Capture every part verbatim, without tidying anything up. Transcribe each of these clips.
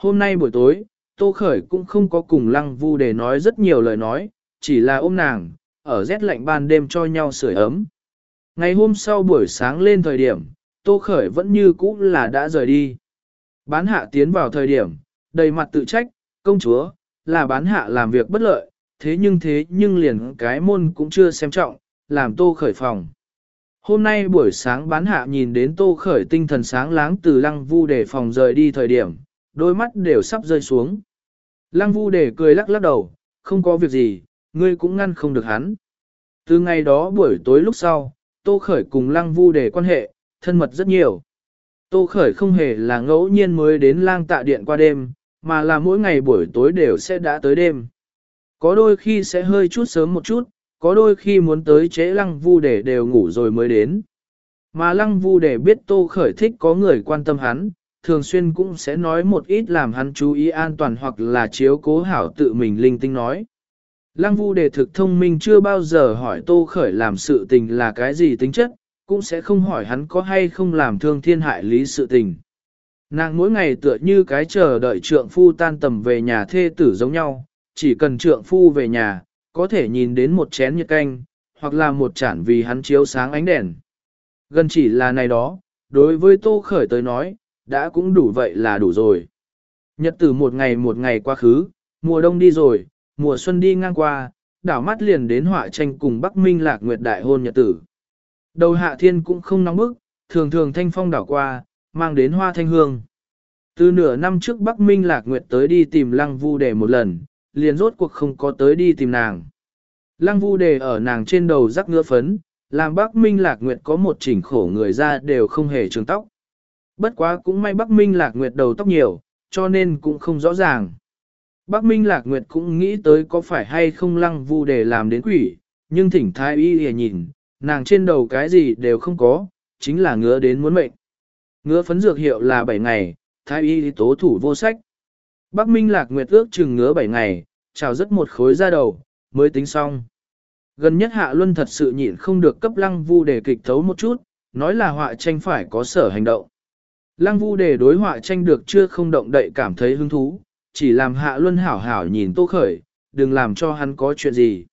Hôm nay buổi tối, Tô Khởi cũng không có cùng Lăng Vu để nói rất nhiều lời nói, chỉ là ôm nàng, ở rét lạnh ban đêm cho nhau sưởi ấm. Ngày hôm sau buổi sáng lên thời điểm, Tô Khởi vẫn như cũ là đã rời đi. Bán hạ tiến vào thời điểm, đầy mặt tự trách, công chúa, là bán hạ làm việc bất lợi, thế nhưng thế nhưng liền cái môn cũng chưa xem trọng, làm Tô Khởi phòng. Hôm nay buổi sáng bán hạ nhìn đến Tô Khởi tinh thần sáng láng từ Lăng Vu để phòng rời đi thời điểm, đôi mắt đều sắp rơi xuống. Lăng Vu để cười lắc lắc đầu, không có việc gì, ngươi cũng ngăn không được hắn. Từ ngày đó buổi tối lúc sau, Tô Khởi cùng Lăng Vu để quan hệ, thân mật rất nhiều. Tô Khởi không hề là ngẫu nhiên mới đến lang tạ điện qua đêm, mà là mỗi ngày buổi tối đều sẽ đã tới đêm. Có đôi khi sẽ hơi chút sớm một chút, có đôi khi muốn tới trễ Lăng Vu để đều ngủ rồi mới đến. Mà Lăng Vu để biết Tô Khởi thích có người quan tâm hắn, thường xuyên cũng sẽ nói một ít làm hắn chú ý an toàn hoặc là chiếu cố hảo tự mình linh tinh nói. Lăng Vu để thực thông minh chưa bao giờ hỏi Tô Khởi làm sự tình là cái gì tính chất, cũng sẽ không hỏi hắn có hay không làm thương thiên hại lý sự tình. Nàng mỗi ngày tựa như cái chờ đợi trượng phu tan tầm về nhà thê tử giống nhau, chỉ cần trượng phu về nhà, có thể nhìn đến một chén nhiệt canh, hoặc là một chản vì hắn chiếu sáng ánh đèn. Gần chỉ là này đó, đối với Tô Khởi tới nói, đã cũng đủ vậy là đủ rồi. Nhật tử một ngày một ngày quá khứ, mùa đông đi rồi, mùa xuân đi ngang qua, đảo mắt liền đến họa tranh cùng Bắc Minh Lạc Nguyệt đại hôn nhật tử. Đầu hạ thiên cũng không nóng bức, thường thường thanh phong đảo qua, mang đến hoa thanh hương. Từ nửa năm trước Bắc Minh Lạc Nguyệt tới đi tìm Lăng Vu Đề một lần, liền rốt cuộc không có tới đi tìm nàng. Lăng Vu Đề ở nàng trên đầu rắc ngựa phấn, làm Bắc Minh Lạc Nguyệt có một chỉnh khổ người ra đều không hề trường tóc. Bất quá cũng may Bắc Minh Lạc Nguyệt đầu tóc nhiều, cho nên cũng không rõ ràng. Bắc Minh Lạc Nguyệt cũng nghĩ tới có phải hay không Lăng Vu Đề làm đến quỷ, nhưng thỉnh thái y hề nhìn, nàng trên đầu cái gì đều không có, chính là ngứa đến muốn mệnh. Ngứa phấn dược hiệu là bảy ngày, thái y tố thủ vô sách. Bắc Minh Lạc Nguyệt ước chừng ngứa bảy ngày, trào rất một khối ra đầu, mới tính xong. Gần nhất Hạ Luân thật sự nhịn không được cấp Lăng Vu Đề kịch thấu một chút, nói là họa tranh phải có sở hành động. Lăng Vu Đề đối họa tranh được chưa không động đậy cảm thấy hứng thú, chỉ làm Hạ Luân hảo hảo nhìn Tô Khởi, đừng làm cho hắn có chuyện gì.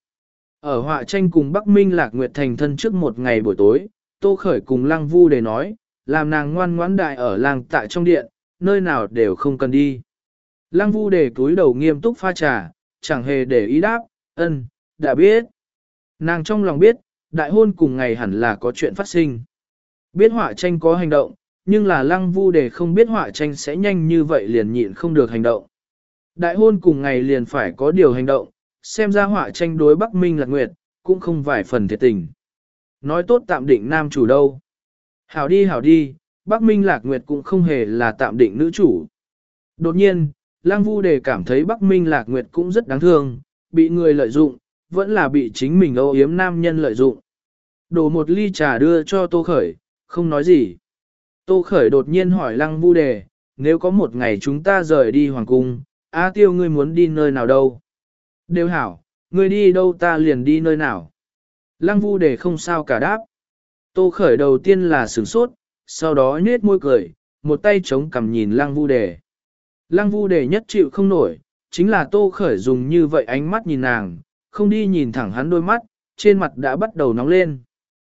Ở họa tranh cùng Bắc Minh Lạc Nguyệt thành thân trước một ngày buổi tối, Tô Khởi cùng Lăng Vu Đề nói, làm nàng ngoan ngoãn đại ở làng tại trong điện, nơi nào đều không cần đi. Lăng Vu Đề cúi đầu nghiêm túc pha trà, chẳng hề để ý đáp, ân, đã biết. Nàng trong lòng biết, đại hôn cùng ngày hẳn là có chuyện phát sinh. Biết họa tranh có hành động, nhưng là Lăng Vu Đề không biết họa tranh sẽ nhanh như vậy liền nhịn không được hành động. Đại hôn cùng ngày liền phải có điều hành động, xem ra họa tranh đối Bắc Minh Lạc Nguyệt, cũng không vài phần thiệt tình. Nói tốt tạm định nam chủ đâu. Hảo đi hảo đi, Bắc Minh Lạc Nguyệt cũng không hề là tạm định nữ chủ. Đột nhiên, Lăng Vu Đề cảm thấy Bắc Minh Lạc Nguyệt cũng rất đáng thương, bị người lợi dụng, vẫn là bị chính mình âu yếm nam nhân lợi dụng. Đổ một ly trà đưa cho Tô Khởi, không nói gì. Tô Khởi đột nhiên hỏi Lăng Vu Đề, nếu có một ngày chúng ta rời đi hoàng cung, A Tiêu ngươi muốn đi nơi nào đâu? Đều hảo, ngươi đi đâu ta liền đi nơi nào. Lăng Vu Đề không sao cả đáp. Tô Khởi đầu tiên là sửng sốt, sau đó nhếch môi cười, một tay chống cằm nhìn Lăng Vu Đề. Lăng Vu Đề nhất chịu không nổi, chính là Tô Khởi dùng như vậy ánh mắt nhìn nàng, không đi nhìn thẳng hắn đôi mắt, trên mặt đã bắt đầu nóng lên.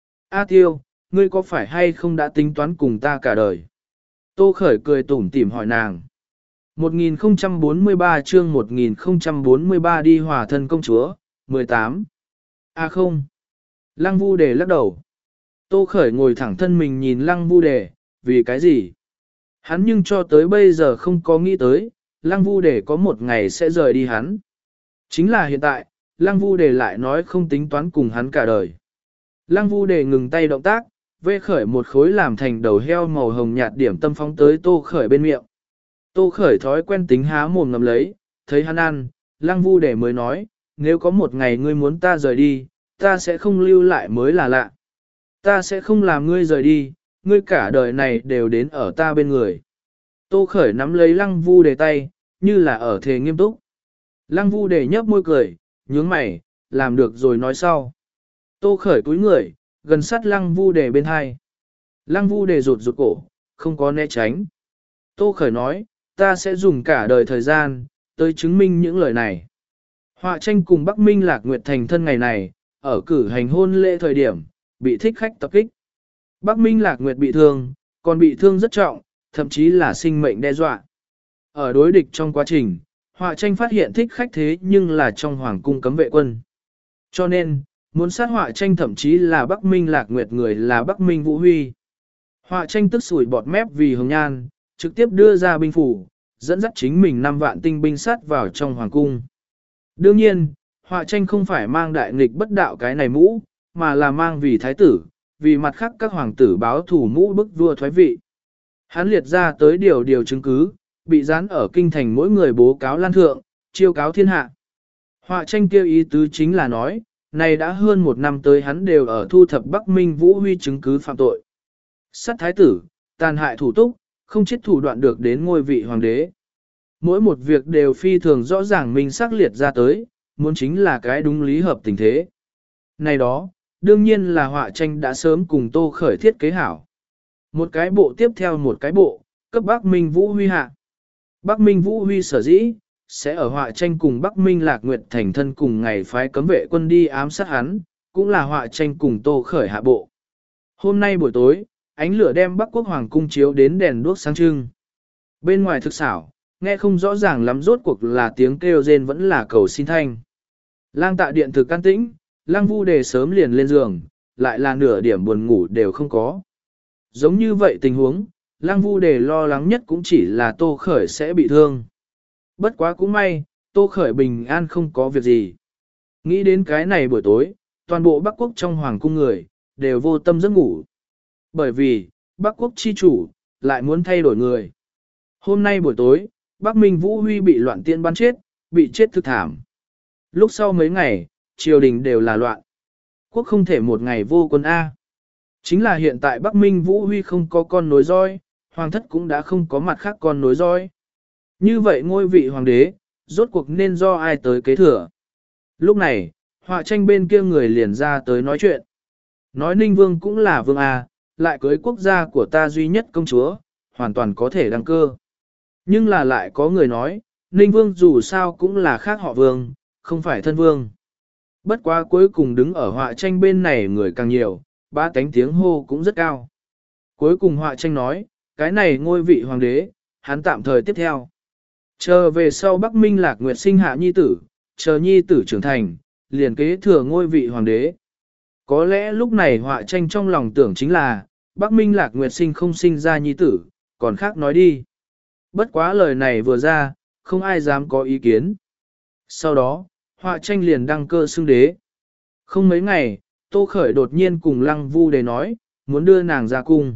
A Tiêu, ngươi có phải hay không đã tính toán cùng ta cả đời? Tô Khởi cười tủm tỉm hỏi nàng. một nghìn không trăm bốn mươi ba chương một nghìn không trăm bốn mươi ba đi hòa thân công chúa, mười tám. A à không. Lăng Vu Đề lắc đầu. Tô Khởi ngồi thẳng thân mình nhìn Lăng Vu Đề, vì cái gì? Hắn nhưng cho tới bây giờ không có nghĩ tới, Lăng Vu Đề có một ngày sẽ rời đi hắn. Chính là hiện tại, Lăng Vu Đề lại nói không tính toán cùng hắn cả đời. Lăng Vu Đề ngừng tay động tác, vê khởi một khối làm thành đầu heo màu hồng nhạt điểm tâm phóng tới Tô Khởi bên miệng. Tô Khởi thói quen tính há mồm ngậm lấy, thấy hắn ăn, Lăng Vu Đề mới nói, nếu có một ngày ngươi muốn ta rời đi, ta sẽ không lưu lại mới là lạ. Ta sẽ không làm ngươi rời đi, ngươi cả đời này đều đến ở ta bên người. Tô Khởi nắm lấy Lăng Vu Đề tay, như là ở thề nghiêm túc. Lăng Vu Đề nhấp môi cười, nhướng mày, làm được rồi nói sau. Tô Khởi cúi người, gần sát Lăng Vu Đề bên hai. Lăng Vu Đề rụt rụt cổ, không có né tránh. Tô Khởi nói, ta sẽ dùng cả đời thời gian, tới chứng minh những lời này. Họa tranh cùng Bắc Minh Lạc Nguyệt thành thân ngày này, ở cử hành hôn lễ thời điểm, bị thích khách tập kích. Bắc Minh Lạc Nguyệt bị thương, còn bị thương rất trọng, thậm chí là sinh mệnh đe dọa. Ở đối địch trong quá trình, họa tranh phát hiện thích khách thế nhưng là trong hoàng cung cấm vệ quân. Cho nên, muốn sát họa tranh thậm chí là Bắc Minh Lạc Nguyệt người là Bắc Minh Vũ Huy. Họa tranh tức sủi bọt mép vì hồng nhan, trực tiếp đưa ra binh phủ, dẫn dắt chính mình năm vạn tinh binh sát vào trong hoàng cung. Đương nhiên, họa tranh không phải mang đại nghịch bất đạo cái này mũ, mà là mang vì thái tử, vì mặt khác các hoàng tử báo thủ mũ bức vua thoái vị. Hắn liệt ra tới điều điều chứng cứ, bị dán ở kinh thành mỗi người bố cáo lan thượng, chiêu cáo thiên hạ. Họa tranh kêu ý tứ chính là nói, này đã hơn một năm tới hắn đều ở thu thập Bắc Minh Vũ Huy chứng cứ phạm tội. Sát thái tử, tàn hại thủ túc, không chết thủ đoạn được đến ngôi vị hoàng đế. Mỗi một việc đều phi thường rõ ràng minh xác liệt ra tới, muốn chính là cái đúng lý hợp tình thế. Này đó, đương nhiên là họa tranh đã sớm cùng Tô Khởi thiết kế hảo. Một cái bộ tiếp theo một cái bộ, cấp Bắc Minh Vũ Huy hạ. Bắc Minh Vũ Huy sở dĩ, sẽ ở họa tranh cùng Bắc Minh Lạc Nguyệt thành thân cùng ngày phái cấm vệ quân đi ám sát hắn, cũng là họa tranh cùng Tô Khởi hạ bộ. Hôm nay buổi tối, ánh lửa đem Bắc Quốc Hoàng cung chiếu đến đèn đuốc sáng trưng. Bên ngoài thực xảo, nghe không rõ ràng lắm rốt cuộc là tiếng kêu rên vẫn là cầu xin thanh. Lang Tạ điện thực can tĩnh, Lăng Vu Đề sớm liền lên giường, lại là nửa điểm buồn ngủ đều không có. Giống như vậy tình huống, Lăng Vu Đề lo lắng nhất cũng chỉ là Tô Khởi sẽ bị thương. Bất quá cũng may, Tô Khởi bình an không có việc gì. Nghĩ đến cái này buổi tối, toàn bộ Bắc Quốc trong hoàng cung người, đều vô tâm giấc ngủ. Bởi vì, Bắc Quốc chi chủ, lại muốn thay đổi người. Hôm nay buổi tối, Bắc Minh Vũ Huy bị loạn tiên bắn chết, bị chết thực thảm. Lúc sau mấy ngày, triều đình đều là loạn. Quốc không thể một ngày vô quân A. Chính là hiện tại Bắc Minh Vũ Huy không có con nối roi, hoàng thất cũng đã không có mặt khác con nối roi. Như vậy ngôi vị hoàng đế, rốt cuộc nên do ai tới kế thừa. Lúc này, họa tranh bên kia người liền ra tới nói chuyện. Nói Ninh Vương cũng là vương A, lại cưới quốc gia của ta duy nhất công chúa, hoàn toàn có thể đăng cơ. Nhưng là lại có người nói, Ninh Vương dù sao cũng là khác họ vương, không phải thân vương. Bất quá cuối cùng đứng ở họa tranh bên này người càng nhiều, ba cánh tiếng hô cũng rất cao. Cuối cùng họa tranh nói, cái này ngôi vị hoàng đế, hắn tạm thời tiếp theo. Chờ về sau Bắc Minh Lạc Nguyệt sinh hạ nhi tử, chờ nhi tử trưởng thành, liền kế thừa ngôi vị hoàng đế. Có lẽ lúc này họa tranh trong lòng tưởng chính là, Bắc Minh Lạc Nguyệt sinh không sinh ra nhi tử, còn khác nói đi. Bất quá lời này vừa ra, không ai dám có ý kiến. Sau đó, họa tranh liền đăng cơ xưng đế. Không mấy ngày, Tô Khởi đột nhiên cùng Lăng Vu Đề nói, muốn đưa nàng ra cung.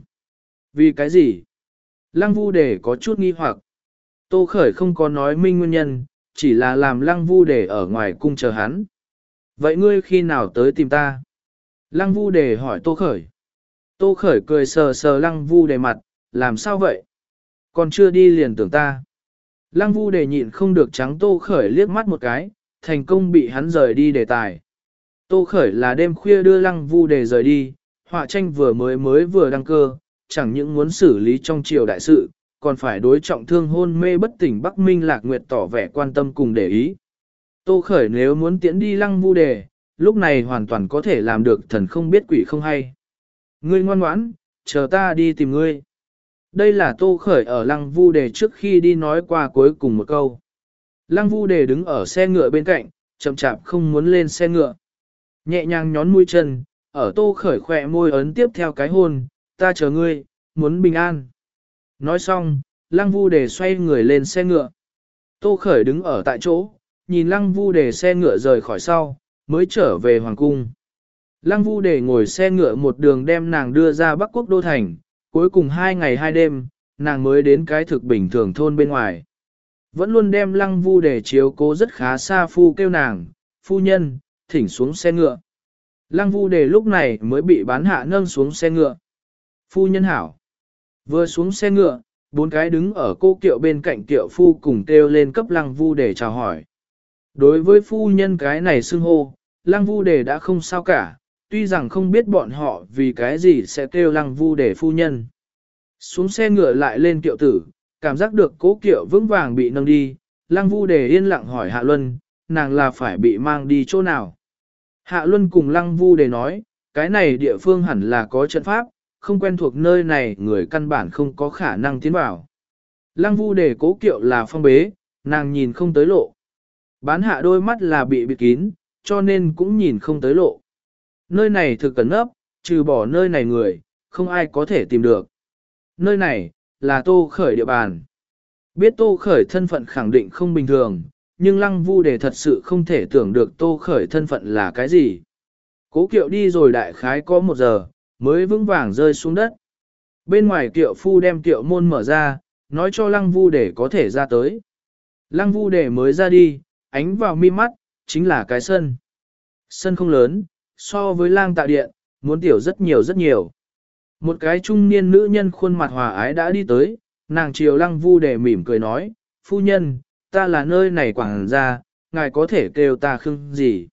Vì cái gì? Lăng Vu Đề có chút nghi hoặc. Tô Khởi không có nói minh nguyên nhân, chỉ là làm Lăng Vu Đề ở ngoài cung chờ hắn. Vậy ngươi khi nào tới tìm ta? Lăng Vu Đề hỏi Tô Khởi. Tô Khởi cười sờ sờ Lăng Vu Đề mặt, làm sao vậy? Còn chưa đi liền tưởng ta. Lăng Vu Đề nhịn không được trắng Tô Khởi liếc mắt một cái, thành công bị hắn rời đi đề tài. Tô Khởi là đêm khuya đưa Lăng Vu Đề rời đi, họa tranh vừa mới mới vừa đăng cơ, chẳng những muốn xử lý trong triều đại sự, còn phải đối trọng thương hôn mê bất tỉnh Bắc Minh Lạc Nguyệt tỏ vẻ quan tâm cùng để ý. Tô Khởi nếu muốn tiễn đi Lăng Vu Đề, lúc này hoàn toàn có thể làm được thần không biết quỷ không hay. Ngươi ngoan ngoãn, chờ ta đi tìm ngươi. Đây là Tô Khởi ở Lăng Vu Đề trước khi đi nói qua cuối cùng một câu. Lăng Vu Đề đứng ở xe ngựa bên cạnh, chậm chạp không muốn lên xe ngựa. Nhẹ nhàng nhón mũi chân, ở Tô Khởi khỏe môi ấn tiếp theo cái hôn, ta chờ ngươi, muốn bình an. Nói xong, Lăng Vu Đề xoay người lên xe ngựa. Tô Khởi đứng ở tại chỗ, nhìn Lăng Vu Đề xe ngựa rời khỏi sau, mới trở về Hoàng Cung. Lăng Vu Đề ngồi xe ngựa một đường đem nàng đưa ra Bắc Quốc Đô Thành, cuối cùng hai ngày hai đêm, nàng mới đến cái thực bình thường thôn bên ngoài. Vẫn luôn đem Lăng Vu Đề chiếu cố rất khá xa phu kêu nàng, phu nhân, thỉnh xuống xe ngựa. Lăng Vu Đề lúc này mới bị bán hạ nâng xuống xe ngựa. Phu nhân hảo. Vừa xuống xe ngựa, bốn cái đứng ở cô kiệu bên cạnh kiệu phu cùng kêu lên cấp Lăng Vu Đề chào hỏi. Đối với phu nhân cái này xưng hô, Lăng Vu Đề đã không sao cả, tuy rằng không biết bọn họ vì cái gì sẽ kêu Lăng Vu Đề phu nhân. Xuống xe ngựa lại lên kiệu tử, Cảm giác được cố kiệu vững vàng bị nâng đi, Lăng Vu Đề yên lặng hỏi Hạ Luân, nàng là phải bị mang đi chỗ nào. Hạ Luân cùng Lăng Vu Đề nói, cái này địa phương hẳn là có trận pháp, không quen thuộc nơi này người căn bản không có khả năng tiến vào. Lăng Vu Đề cố kiệu là phong bế, nàng nhìn không tới lộ. Bán hạ đôi mắt là bị bịt kín, cho nên cũng nhìn không tới lộ. Nơi này thực cẩn nấp, trừ bỏ nơi này người, không ai có thể tìm được. Nơi này, là Tô Khởi địa bàn. Biết Tô Khởi thân phận khẳng định không bình thường, nhưng Lăng Vu Đề thật sự không thể tưởng được Tô Khởi thân phận là cái gì. Cố kiệu đi rồi đại khái có một giờ, mới vững vàng rơi xuống đất. Bên ngoài kiệu phu đem kiệu môn mở ra, nói cho Lăng Vu Đề có thể ra tới. Lăng Vu Đề mới ra đi, ánh vào mi mắt, chính là cái sân. Sân không lớn, so với lang tạ điện, muốn tiểu rất nhiều rất nhiều. Một cái trung niên nữ nhân khuôn mặt hòa ái đã đi tới, nàng chiều Lăng Vu Đề mỉm cười nói, phu nhân, ta là nơi này quảng gia, ngài có thể kêu ta Khương gì.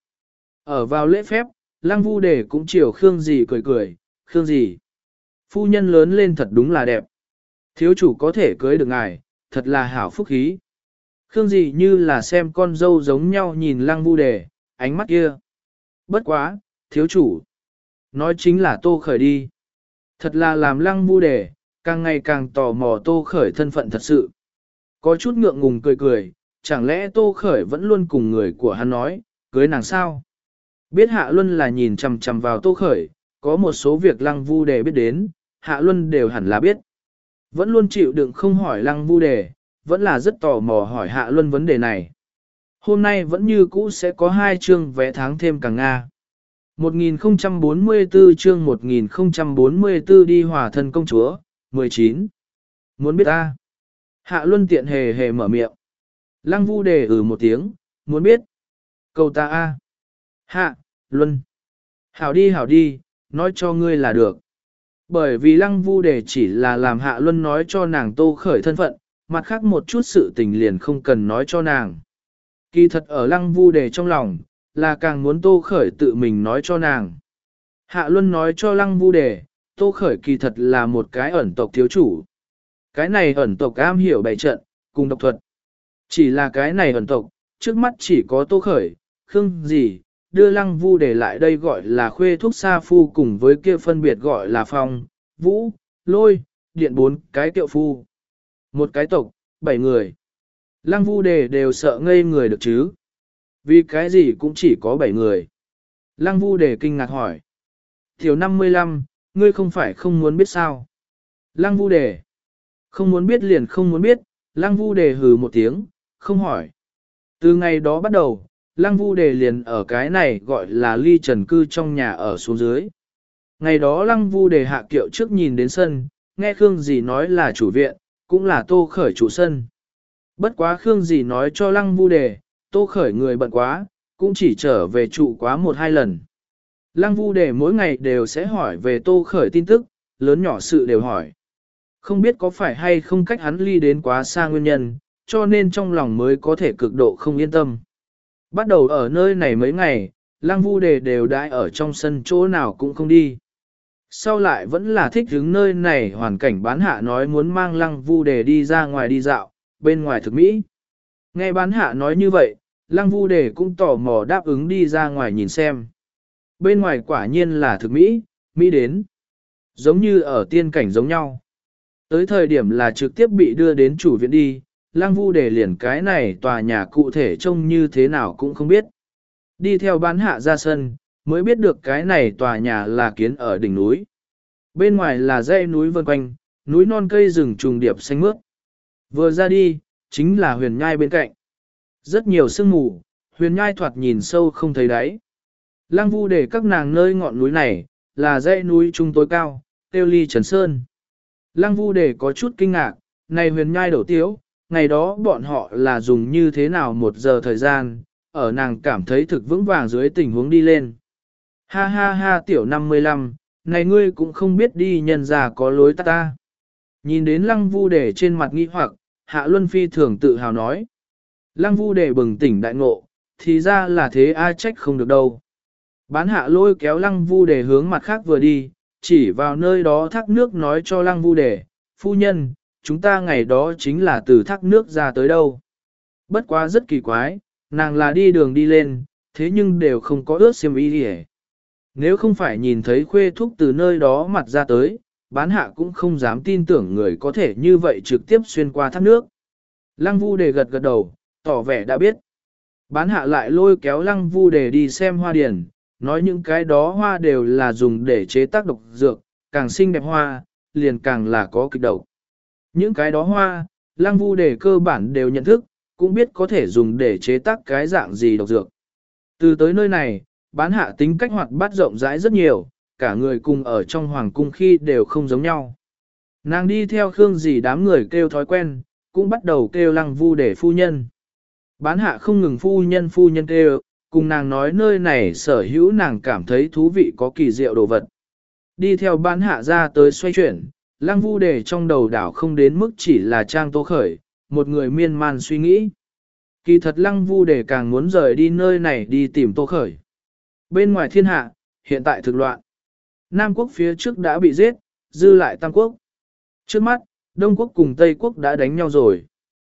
Ở vào lễ phép, Lăng Vu Đề cũng chiều Khương gì cười cười, Khương gì. Phu nhân lớn lên thật đúng là đẹp. Thiếu chủ có thể cưới được ngài, thật là hảo phúc khí. Khương gì như là xem con dâu giống nhau nhìn Lăng Vu Đề, ánh mắt kia. Bất quá, thiếu chủ. Nói chính là Tô Khởi đi. Thật là làm Lăng Vu Đề, càng ngày càng tò mò Tô Khởi thân phận thật sự. Có chút ngượng ngùng cười cười, chẳng lẽ Tô Khởi vẫn luôn cùng người của hắn nói, cưới nàng sao? Biết Hạ Luân là nhìn chằm chằm vào Tô Khởi, có một số việc Lăng Vu Đề biết đến, Hạ Luân đều hẳn là biết. Vẫn luôn chịu đựng không hỏi Lăng Vu Đề, vẫn là rất tò mò hỏi Hạ Luân vấn đề này. Hôm nay vẫn như cũ sẽ có hai chương vé tháng thêm càng Nga. một nghìn không trăm bốn mươi tư chương một nghìn không trăm bốn mươi tư đi hòa thân công chúa, mười chín. Muốn biết ta? Hạ Luân tiện hề hề mở miệng. Lăng Vu Đề ừ một tiếng, muốn biết. Cầu ta a. Hạ, Luân. Hảo đi hảo đi, nói cho ngươi là được. Bởi vì Lăng Vu Đề chỉ là làm Hạ Luân nói cho nàng Tô Khởi thân phận, mặt khác một chút sự tình liền không cần nói cho nàng. Kỳ thật ở Lăng Vu Đề trong lòng, là càng muốn Tô Khởi tự mình nói cho nàng. Hạ Luân nói cho Lăng Vu Đề, Tô Khởi kỳ thật là một cái ẩn tộc thiếu chủ. Cái này ẩn tộc am hiểu bày trận, cùng độc thuật. Chỉ là cái này ẩn tộc, trước mắt chỉ có Tô Khởi, Khương gì, đưa Lăng Vu Đề lại đây gọi là khuê thúc sa phu cùng với kia phân biệt gọi là phong, vũ, lôi, điện bốn cái tiệu phu. Một cái tộc, bảy người. Lăng Vu Đề đều sợ ngây người được chứ. Vì cái gì cũng chỉ có bảy người. Lăng Vu Đề kinh ngạc hỏi. Thiếu năm mươi lăm, ngươi không phải không muốn biết sao. Lăng Vu Đề. Không muốn biết liền không muốn biết, Lăng Vu Đề hừ một tiếng, không hỏi. Từ ngày đó bắt đầu, Lăng Vu Đề liền ở cái này gọi là ly trần cư trong nhà ở xuống dưới. Ngày đó Lăng Vu Đề hạ kiệu trước nhìn đến sân, nghe Khương Dì nói là chủ viện, cũng là Tô Khởi chủ sân. Bất quá Khương Dì nói cho Lăng Vu Đề, Tô Khởi người bận quá, cũng chỉ trở về trụ quá một hai lần. Lăng Vu Đề mỗi ngày đều sẽ hỏi về Tô Khởi tin tức, lớn nhỏ sự đều hỏi. Không biết có phải hay không cách hắn ly đến quá xa nguyên nhân, cho nên trong lòng mới có thể cực độ không yên tâm. Bắt đầu ở nơi này mấy ngày, Lăng Vu Đề đều đãi ở trong sân chỗ nào cũng không đi. Sau lại vẫn là thích hứng nơi này hoàn cảnh bán hạ nói muốn mang Lăng Vu Đề đi ra ngoài đi dạo, bên ngoài thực mỹ. Nghe bán hạ nói như vậy, Lăng Vu Đề cũng tò mò đáp ứng đi ra ngoài nhìn xem. Bên ngoài quả nhiên là thực mỹ, mỹ đến. Giống như ở tiên cảnh giống nhau. Tới thời điểm là trực tiếp bị đưa đến chủ viện đi, Lăng Vu Đề liền cái này tòa nhà cụ thể trông như thế nào cũng không biết. Đi theo bán hạ ra sân, mới biết được cái này tòa nhà là kiến ở đỉnh núi. Bên ngoài là dãy núi vân quanh, núi non cây rừng trùng điệp xanh mướt. Vừa ra đi, chính là huyền nhai bên cạnh. Rất nhiều sương mù, huyền nhai thoạt nhìn sâu không thấy đáy. Lăng Vu Đề các nàng nơi ngọn núi này, là dãy núi trung tối cao, tiêu ly Trần Sơn. Lăng Vu Đề có chút kinh ngạc, này huyền nhai đổ tiếu, ngày đó bọn họ là dùng như thế nào một giờ thời gian, ở nàng cảm thấy thực vững vàng dưới tình huống đi lên. Ha ha ha tiểu năm mươi lăm, này ngươi cũng không biết đi nhân ra có lối ta ta. Nhìn đến Lăng Vu Đề trên mặt nghi hoặc, Hạ Luân phi thường tự hào nói. Lăng Vu Đề bừng tỉnh đại ngộ, thì ra là thế ai trách không được đâu. Bán hạ lôi kéo Lăng Vu Đề hướng mặt khác vừa đi, chỉ vào nơi đó thác nước nói cho Lăng Vu Đề, phu nhân, chúng ta ngày đó chính là từ thác nước ra tới đâu. Bất quá rất kỳ quái, nàng là đi đường đi lên, thế nhưng đều không có ướt xiêm y gì. Nếu không phải nhìn thấy khuê thúc từ nơi đó mặt ra tới, bán hạ cũng không dám tin tưởng người có thể như vậy trực tiếp xuyên qua thác nước. Lăng Vu Đề gật gật đầu, tỏ vẻ đã biết. Bán hạ lại lôi kéo Lăng Vu Đề đi xem hoa điển, nói những cái đó hoa đều là dùng để chế tác độc dược, càng xinh đẹp hoa, liền càng là có kịch độc. Những cái đó hoa, Lăng Vu Đề cơ bản đều nhận thức, cũng biết có thể dùng để chế tác cái dạng gì độc dược. Từ tới nơi này, bán hạ tính cách hoạt bát rộng rãi rất nhiều, cả người cùng ở trong hoàng cung khi đều không giống nhau. Nàng đi theo Khương Dì đám người kêu thói quen, cũng bắt đầu kêu Lăng Vu Đề phu nhân. Bán hạ không ngừng phu nhân phu nhân kêu, cùng nàng nói nơi này sở hữu nàng cảm thấy thú vị có kỳ diệu đồ vật. Đi theo bán hạ ra tới xoay chuyển, Lăng Vu Đề trong đầu đảo không đến mức chỉ là Trang Tô Khởi, một người miên man suy nghĩ. Kỳ thật Lăng Vu Đề càng muốn rời đi nơi này đi tìm Tô Khởi. Bên ngoài thiên hạ, hiện tại thực loạn. Nam quốc phía trước đã bị giết, dư lại Tam quốc. Trước mắt, Đông quốc cùng Tây quốc đã đánh nhau rồi.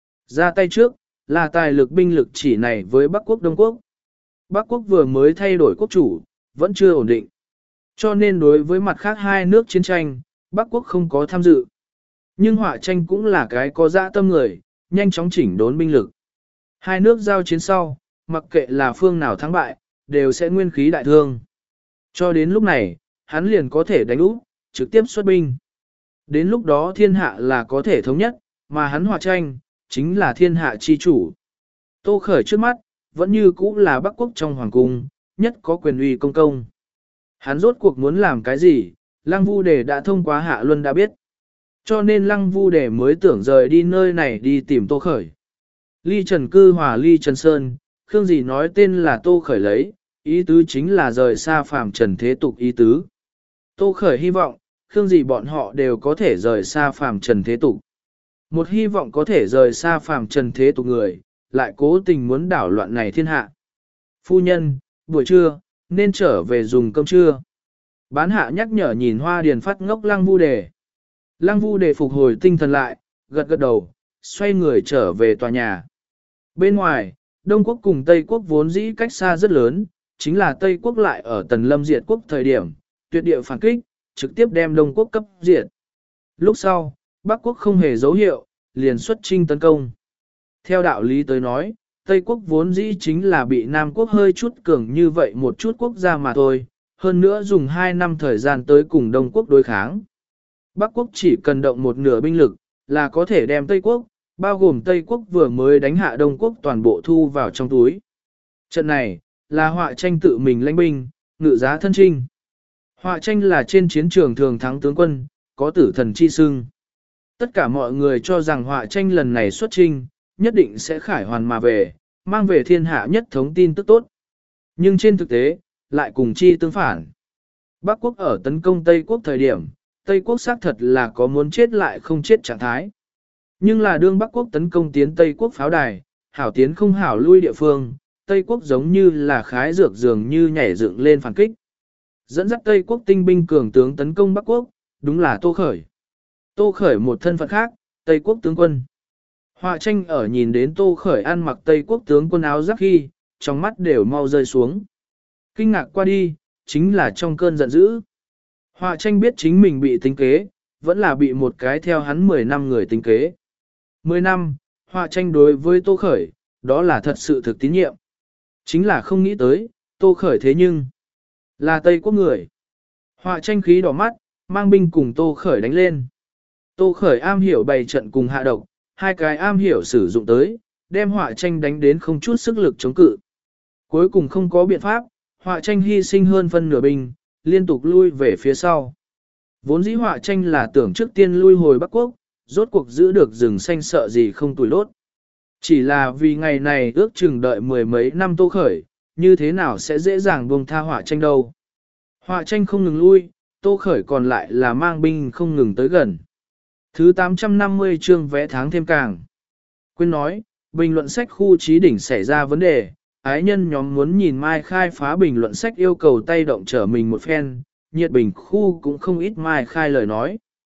Ra tay trước, là tài lực binh lực chỉ này với Bắc quốc Đông quốc. Bắc quốc vừa mới thay đổi quốc chủ, vẫn chưa ổn định. Cho nên đối với mặt khác hai nước chiến tranh, Bắc quốc không có tham dự. Nhưng Họa Tranh cũng là cái có dã tâm người, nhanh chóng chỉnh đốn binh lực. Hai nước giao chiến sau, mặc kệ là phương nào thắng bại, đều sẽ nguyên khí đại thương. Cho đến lúc này, hắn liền có thể đánh úp, trực tiếp xuất binh. Đến lúc đó thiên hạ là có thể thống nhất, mà hắn Họa Tranh, chính là thiên hạ chi chủ. Tô Khởi trước mắt, vẫn như cũ là Bắc quốc trong hoàng cung, nhất có quyền uy công công. Hắn rốt cuộc muốn làm cái gì, Lăng Vu Đề đã thông qua Hạ Luân đã biết. Cho nên Lăng Vu Đề mới tưởng rời đi nơi này đi tìm Tô Khởi. Ly Trần Cư hòa Ly Trần Sơn, Khương Dì nói tên là Tô Khởi lấy, ý tứ chính là rời xa phàm trần thế tục ý tứ. Tô Khởi hy vọng, Khương Dì bọn họ đều có thể rời xa phàm trần thế tục. Một hy vọng có thể rời xa phàm trần thế tục người, lại cố tình muốn đảo loạn này thiên hạ. Phu nhân, buổi trưa, nên trở về dùng cơm trưa. Bán hạ nhắc nhở nhìn Hoa Điền phát ngốc Lăng Vu Đề. Lăng Vu Đề phục hồi tinh thần lại, gật gật đầu, xoay người trở về tòa nhà. Bên ngoài, Đông quốc cùng Tây quốc vốn dĩ cách xa rất lớn, chính là Tây quốc lại ở Tần Lâm diệt quốc thời điểm, tuyệt địa phản kích, trực tiếp đem Đông quốc cấp diệt. Lúc sau, Bắc quốc không hề dấu hiệu, liền xuất chinh tấn công. Theo đạo lý tới nói, Tây quốc vốn dĩ chính là bị Nam quốc hơi chút cường như vậy một chút quốc gia mà thôi, hơn nữa dùng hai năm thời gian tới cùng Đông quốc đối kháng. Bắc quốc chỉ cần động một nửa binh lực, là có thể đem Tây quốc, bao gồm Tây quốc vừa mới đánh hạ Đông quốc toàn bộ thu vào trong túi. Trận này, là Họa Tranh tự mình lãnh binh, ngự giá thân trinh. Họa Tranh là trên chiến trường thường thắng tướng quân, có tử thần chi xưng. Tất cả mọi người cho rằng Họa Tranh lần này xuất trinh, nhất định sẽ khải hoàn mà về, mang về thiên hạ nhất thống tin tức tốt. Nhưng trên thực tế, lại cùng chi tương phản. Bắc quốc ở tấn công Tây quốc thời điểm, Tây quốc xác thật là có muốn chết lại không chết trạng thái. Nhưng là đương Bắc quốc tấn công tiến Tây quốc pháo đài, hảo tiến không hảo lui địa phương, Tây quốc giống như là khái dược dường như nhảy dựng lên phản kích. Dẫn dắt Tây quốc tinh binh cường tướng tấn công Bắc quốc, đúng là Tô Khởi. Tô Khởi một thân phận khác, Tây quốc tướng quân. Họa Tranh ở nhìn đến Tô Khởi ăn mặc Tây quốc tướng quân áo giáp khi, trong mắt đều mau rơi xuống. Kinh ngạc qua đi, chính là trong cơn giận dữ. Họa Tranh biết chính mình bị tính kế, vẫn là bị một cái theo hắn mười năm người tính kế. mười năm, Họa Tranh đối với Tô Khởi, đó là thật sự thực tín nhiệm. Chính là không nghĩ tới, Tô Khởi thế nhưng, là Tây quốc người. Họa Tranh khí đỏ mắt, mang binh cùng Tô Khởi đánh lên. Tô Khởi am hiểu bày trận cùng hạ độc, hai cái am hiểu sử dụng tới, đem Họa Tranh đánh đến không chút sức lực chống cự. Cuối cùng không có biện pháp, Họa Tranh hy sinh hơn phân nửa binh, liên tục lui về phía sau. Vốn dĩ Họa Tranh là tưởng trước tiên lui hồi Bắc quốc, rốt cuộc giữ được rừng xanh sợ gì không tủi lốt. Chỉ là vì ngày này ước chừng đợi mười mấy năm Tô Khởi, như thế nào sẽ dễ dàng buông tha Họa Tranh đâu. Họa Tranh không ngừng lui, Tô Khởi còn lại là mang binh không ngừng tới gần. Thứ tám trăm năm mươi chương vẽ tháng thêm càng. Quên nói, bình luận sách khu trí đỉnh xảy ra vấn đề, ái nhân nhóm muốn nhìn Mai Khai phá bình luận sách yêu cầu tay động trở mình một phen, nhiệt bình khu cũng không ít Mai Khai lời nói.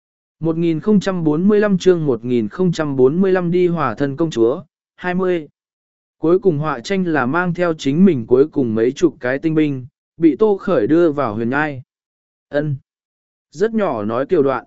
một nghìn không trăm bốn mươi lăm chương một nghìn không trăm bốn mươi lăm đi hòa thân công chúa, hai mươi. Cuối cùng họa tranh là mang theo chính mình cuối cùng mấy chục cái tinh binh, bị Tô Khởi đưa vào huyền nhai. Ân, rất nhỏ nói kiều đoạn.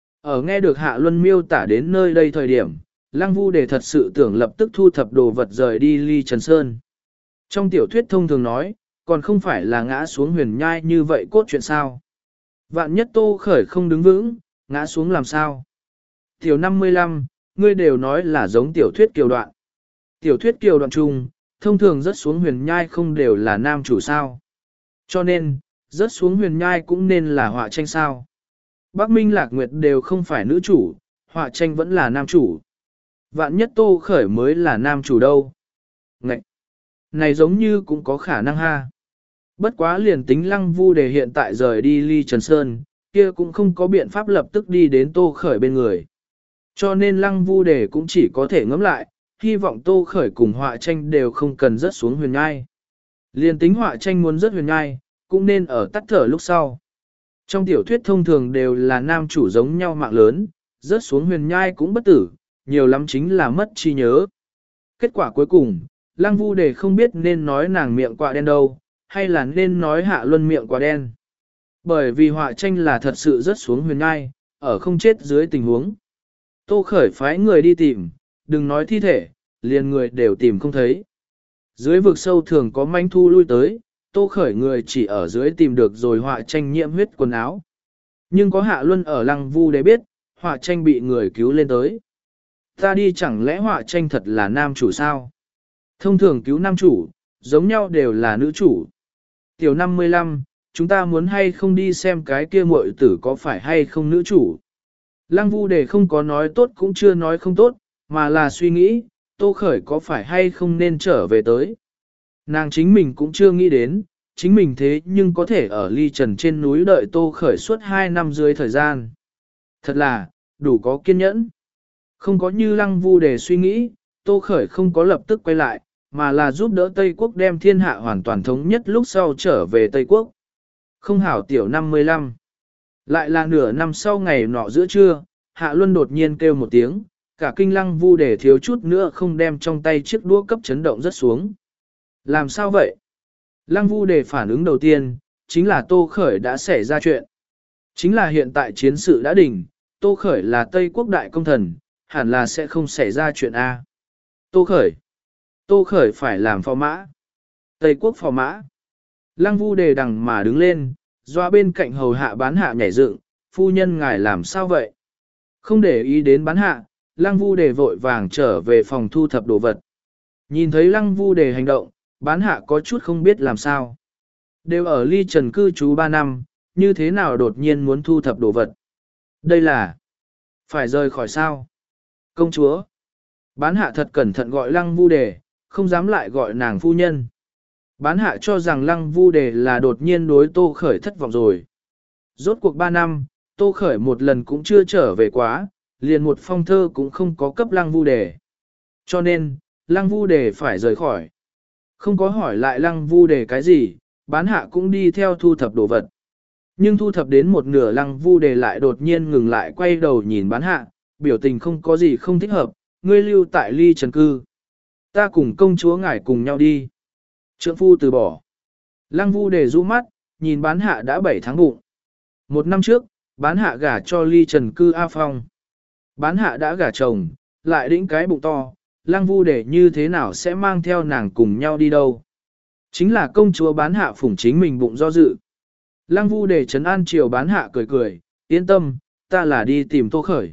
Ở nghe được Hạ Luân miêu tả đến nơi đây thời điểm, Lăng Vu Đề thật sự tưởng lập tức thu thập đồ vật rời đi Ly Trần Sơn. Trong tiểu thuyết thông thường nói, còn không phải là ngã xuống huyền nhai như vậy cốt chuyện sao. Vạn nhất Tô Khởi không đứng vững, ngã xuống làm sao? Tiểu năm mươi lăm, ngươi đều nói là giống tiểu thuyết kiều đoạn. Tiểu thuyết kiều đoạn chung, thông thường rớt xuống huyền nhai không đều là nam chủ sao. Cho nên, rớt xuống huyền nhai cũng nên là họa tranh sao. Bắc Minh Lạc Nguyệt đều không phải nữ chủ, họa tranh vẫn là nam chủ. Vạn nhất Tô Khởi mới là nam chủ đâu. Ngậy! Này giống như cũng có khả năng ha. Bất quá liền tính Lăng Vu Đề hiện tại rời đi Ly Trần Sơn, kia cũng không có biện pháp lập tức đi đến Tô Khởi bên người. Cho nên Lăng Vu Đề cũng chỉ có thể ngẫm lại, hy vọng Tô Khởi cùng họa tranh đều không cần rớt xuống huyền ngai. Liền tính họa tranh muốn rớt huyền ngai, cũng nên ở tắt thở lúc sau. Trong tiểu thuyết thông thường đều là nam chủ giống nhau mạng lớn, rớt xuống huyền nhai cũng bất tử, nhiều lắm chính là mất trí nhớ. Kết quả cuối cùng, Lăng Vu Đề không biết nên nói nàng miệng quạ đen đâu, hay là nên nói Hạ Luân miệng quạ đen. Bởi vì họa tranh là thật sự rớt xuống huyền nhai, ở không chết dưới tình huống. Tô Khởi phái người đi tìm, đừng nói thi thể, liền người đều tìm không thấy. Dưới vực sâu thường có manh thu lui tới, Tô Khởi người chỉ ở dưới tìm được rồi họa tranh nhiễm huyết quần áo. Nhưng có Hạ Luân ở Lăng Vu để biết, họa tranh bị người cứu lên tới. Ta đi chẳng lẽ họa tranh thật là nam chủ sao? Thông thường cứu nam chủ, giống nhau đều là nữ chủ. Tiểu năm mươi lăm, chúng ta muốn hay không đi xem cái kia muội tử có phải hay không nữ chủ. Lăng Vu Đề không có nói tốt cũng chưa nói không tốt, mà là suy nghĩ, Tô Khởi có phải hay không nên trở về tới. Nàng chính mình cũng chưa nghĩ đến, chính mình thế nhưng có thể ở Ly Trần trên núi đợi Tô Khởi suốt hai năm dưới thời gian. Thật là, đủ có kiên nhẫn. Không có như Lăng Vu Đề suy nghĩ, Tô Khởi không có lập tức quay lại, mà là giúp đỡ Tây Quốc đem thiên hạ hoàn toàn thống nhất lúc sau trở về Tây Quốc. Không hảo tiểu năm mươi lăm. Lại là nửa năm sau ngày nọ giữa trưa, Hạ Luân đột nhiên kêu một tiếng, cả kinh Lăng Vu Đề thiếu chút nữa không đem trong tay chiếc đũa cấp chấn động rất xuống. Làm sao vậy? Lăng Vu Đề phản ứng đầu tiên, chính là Tô Khởi đã xảy ra chuyện. Chính là hiện tại chiến sự đã đỉnh, Tô Khởi là Tây Quốc đại công thần, hẳn là sẽ không xảy ra chuyện A. Tô Khởi. Tô Khởi phải làm phò mã. Tây Quốc phò mã. Lăng Vu Đề đằng mà đứng lên, doa bên cạnh hầu hạ bán hạ nhảy dựng, phu nhân ngài làm sao vậy? Không để ý đến bán hạ, Lăng Vu Đề vội vàng trở về phòng thu thập đồ vật. Nhìn thấy Lăng Vu Đề hành động, bán hạ có chút không biết làm sao. Đều ở Ly Trần cư trú ba năm, như thế nào đột nhiên muốn thu thập đồ vật. Đây là phải rời khỏi sao? Công chúa. Bán hạ thật cẩn thận gọi Lăng Vu Đề, không dám lại gọi nàng phu nhân. Bán hạ cho rằng Lăng Vu Đề là đột nhiên đối Tô Khởi thất vọng rồi. Rốt cuộc ba năm, Tô Khởi một lần cũng chưa trở về quá, liền một phong thơ cũng không có cấp Lăng Vu Đề. Cho nên, Lăng Vu Đề phải rời khỏi. Không có hỏi lại Lăng Vu Đề cái gì, bán hạ cũng đi theo thu thập đồ vật. Nhưng thu thập đến một nửa Lăng Vu Đề lại đột nhiên ngừng lại quay đầu nhìn bán hạ, biểu tình không có gì không thích hợp, ngươi lưu tại Ly Trần cư. Ta cùng công chúa ngài cùng nhau đi. Trượng phu từ bỏ. Lăng Vu Đề rũ mắt, nhìn bán hạ đã bảy tháng bụng. Một năm trước, bán hạ gả cho Ly Trần cư A Phong. Bán hạ đã gả chồng, lại đĩnh cái bụng to, Lăng Vu Đề như thế nào sẽ mang theo nàng cùng nhau đi đâu. Chính là công chúa bán hạ phủng chính mình bụng do dự. Lăng Vu Đề trấn an chiều bán hạ cười cười, yên tâm, ta là đi tìm Tô Khởi.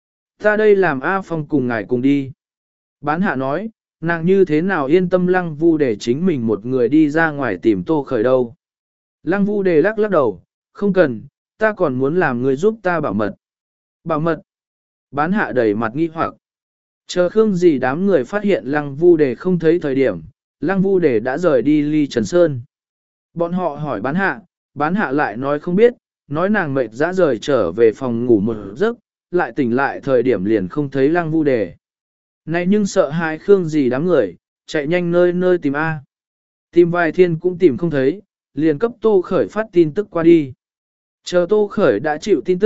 Ta đây làm A Phong cùng ngài cùng đi. Bán hạ nói, nàng như thế nào yên tâm Lăng Vu Đề chính mình một người đi ra ngoài tìm Tô Khởi đâu. Lăng Vu Đề lắc lắc đầu, không cần, ta còn muốn làm người giúp ta bảo mật. Bảo mật. Bán hạ đầy mặt nghi hoặc. Chờ Khương gì đám người phát hiện Lăng Vu Đề không thấy thời điểm, Lăng Vu Đề đã rời đi Ly Trần Sơn. Bọn họ hỏi bán hạ, bán hạ lại nói không biết, nói nàng mệt dã rời trở về phòng ngủ một giấc, lại tỉnh lại thời điểm liền không thấy Lăng Vu Đề. Này nhưng sợ hai Khương gì đám người, chạy nhanh nơi nơi tìm A. Tìm vài thiên cũng tìm không thấy, liền cấp Tô Khởi phát tin tức qua đi. Chờ Tô Khởi đã chịu tin tức,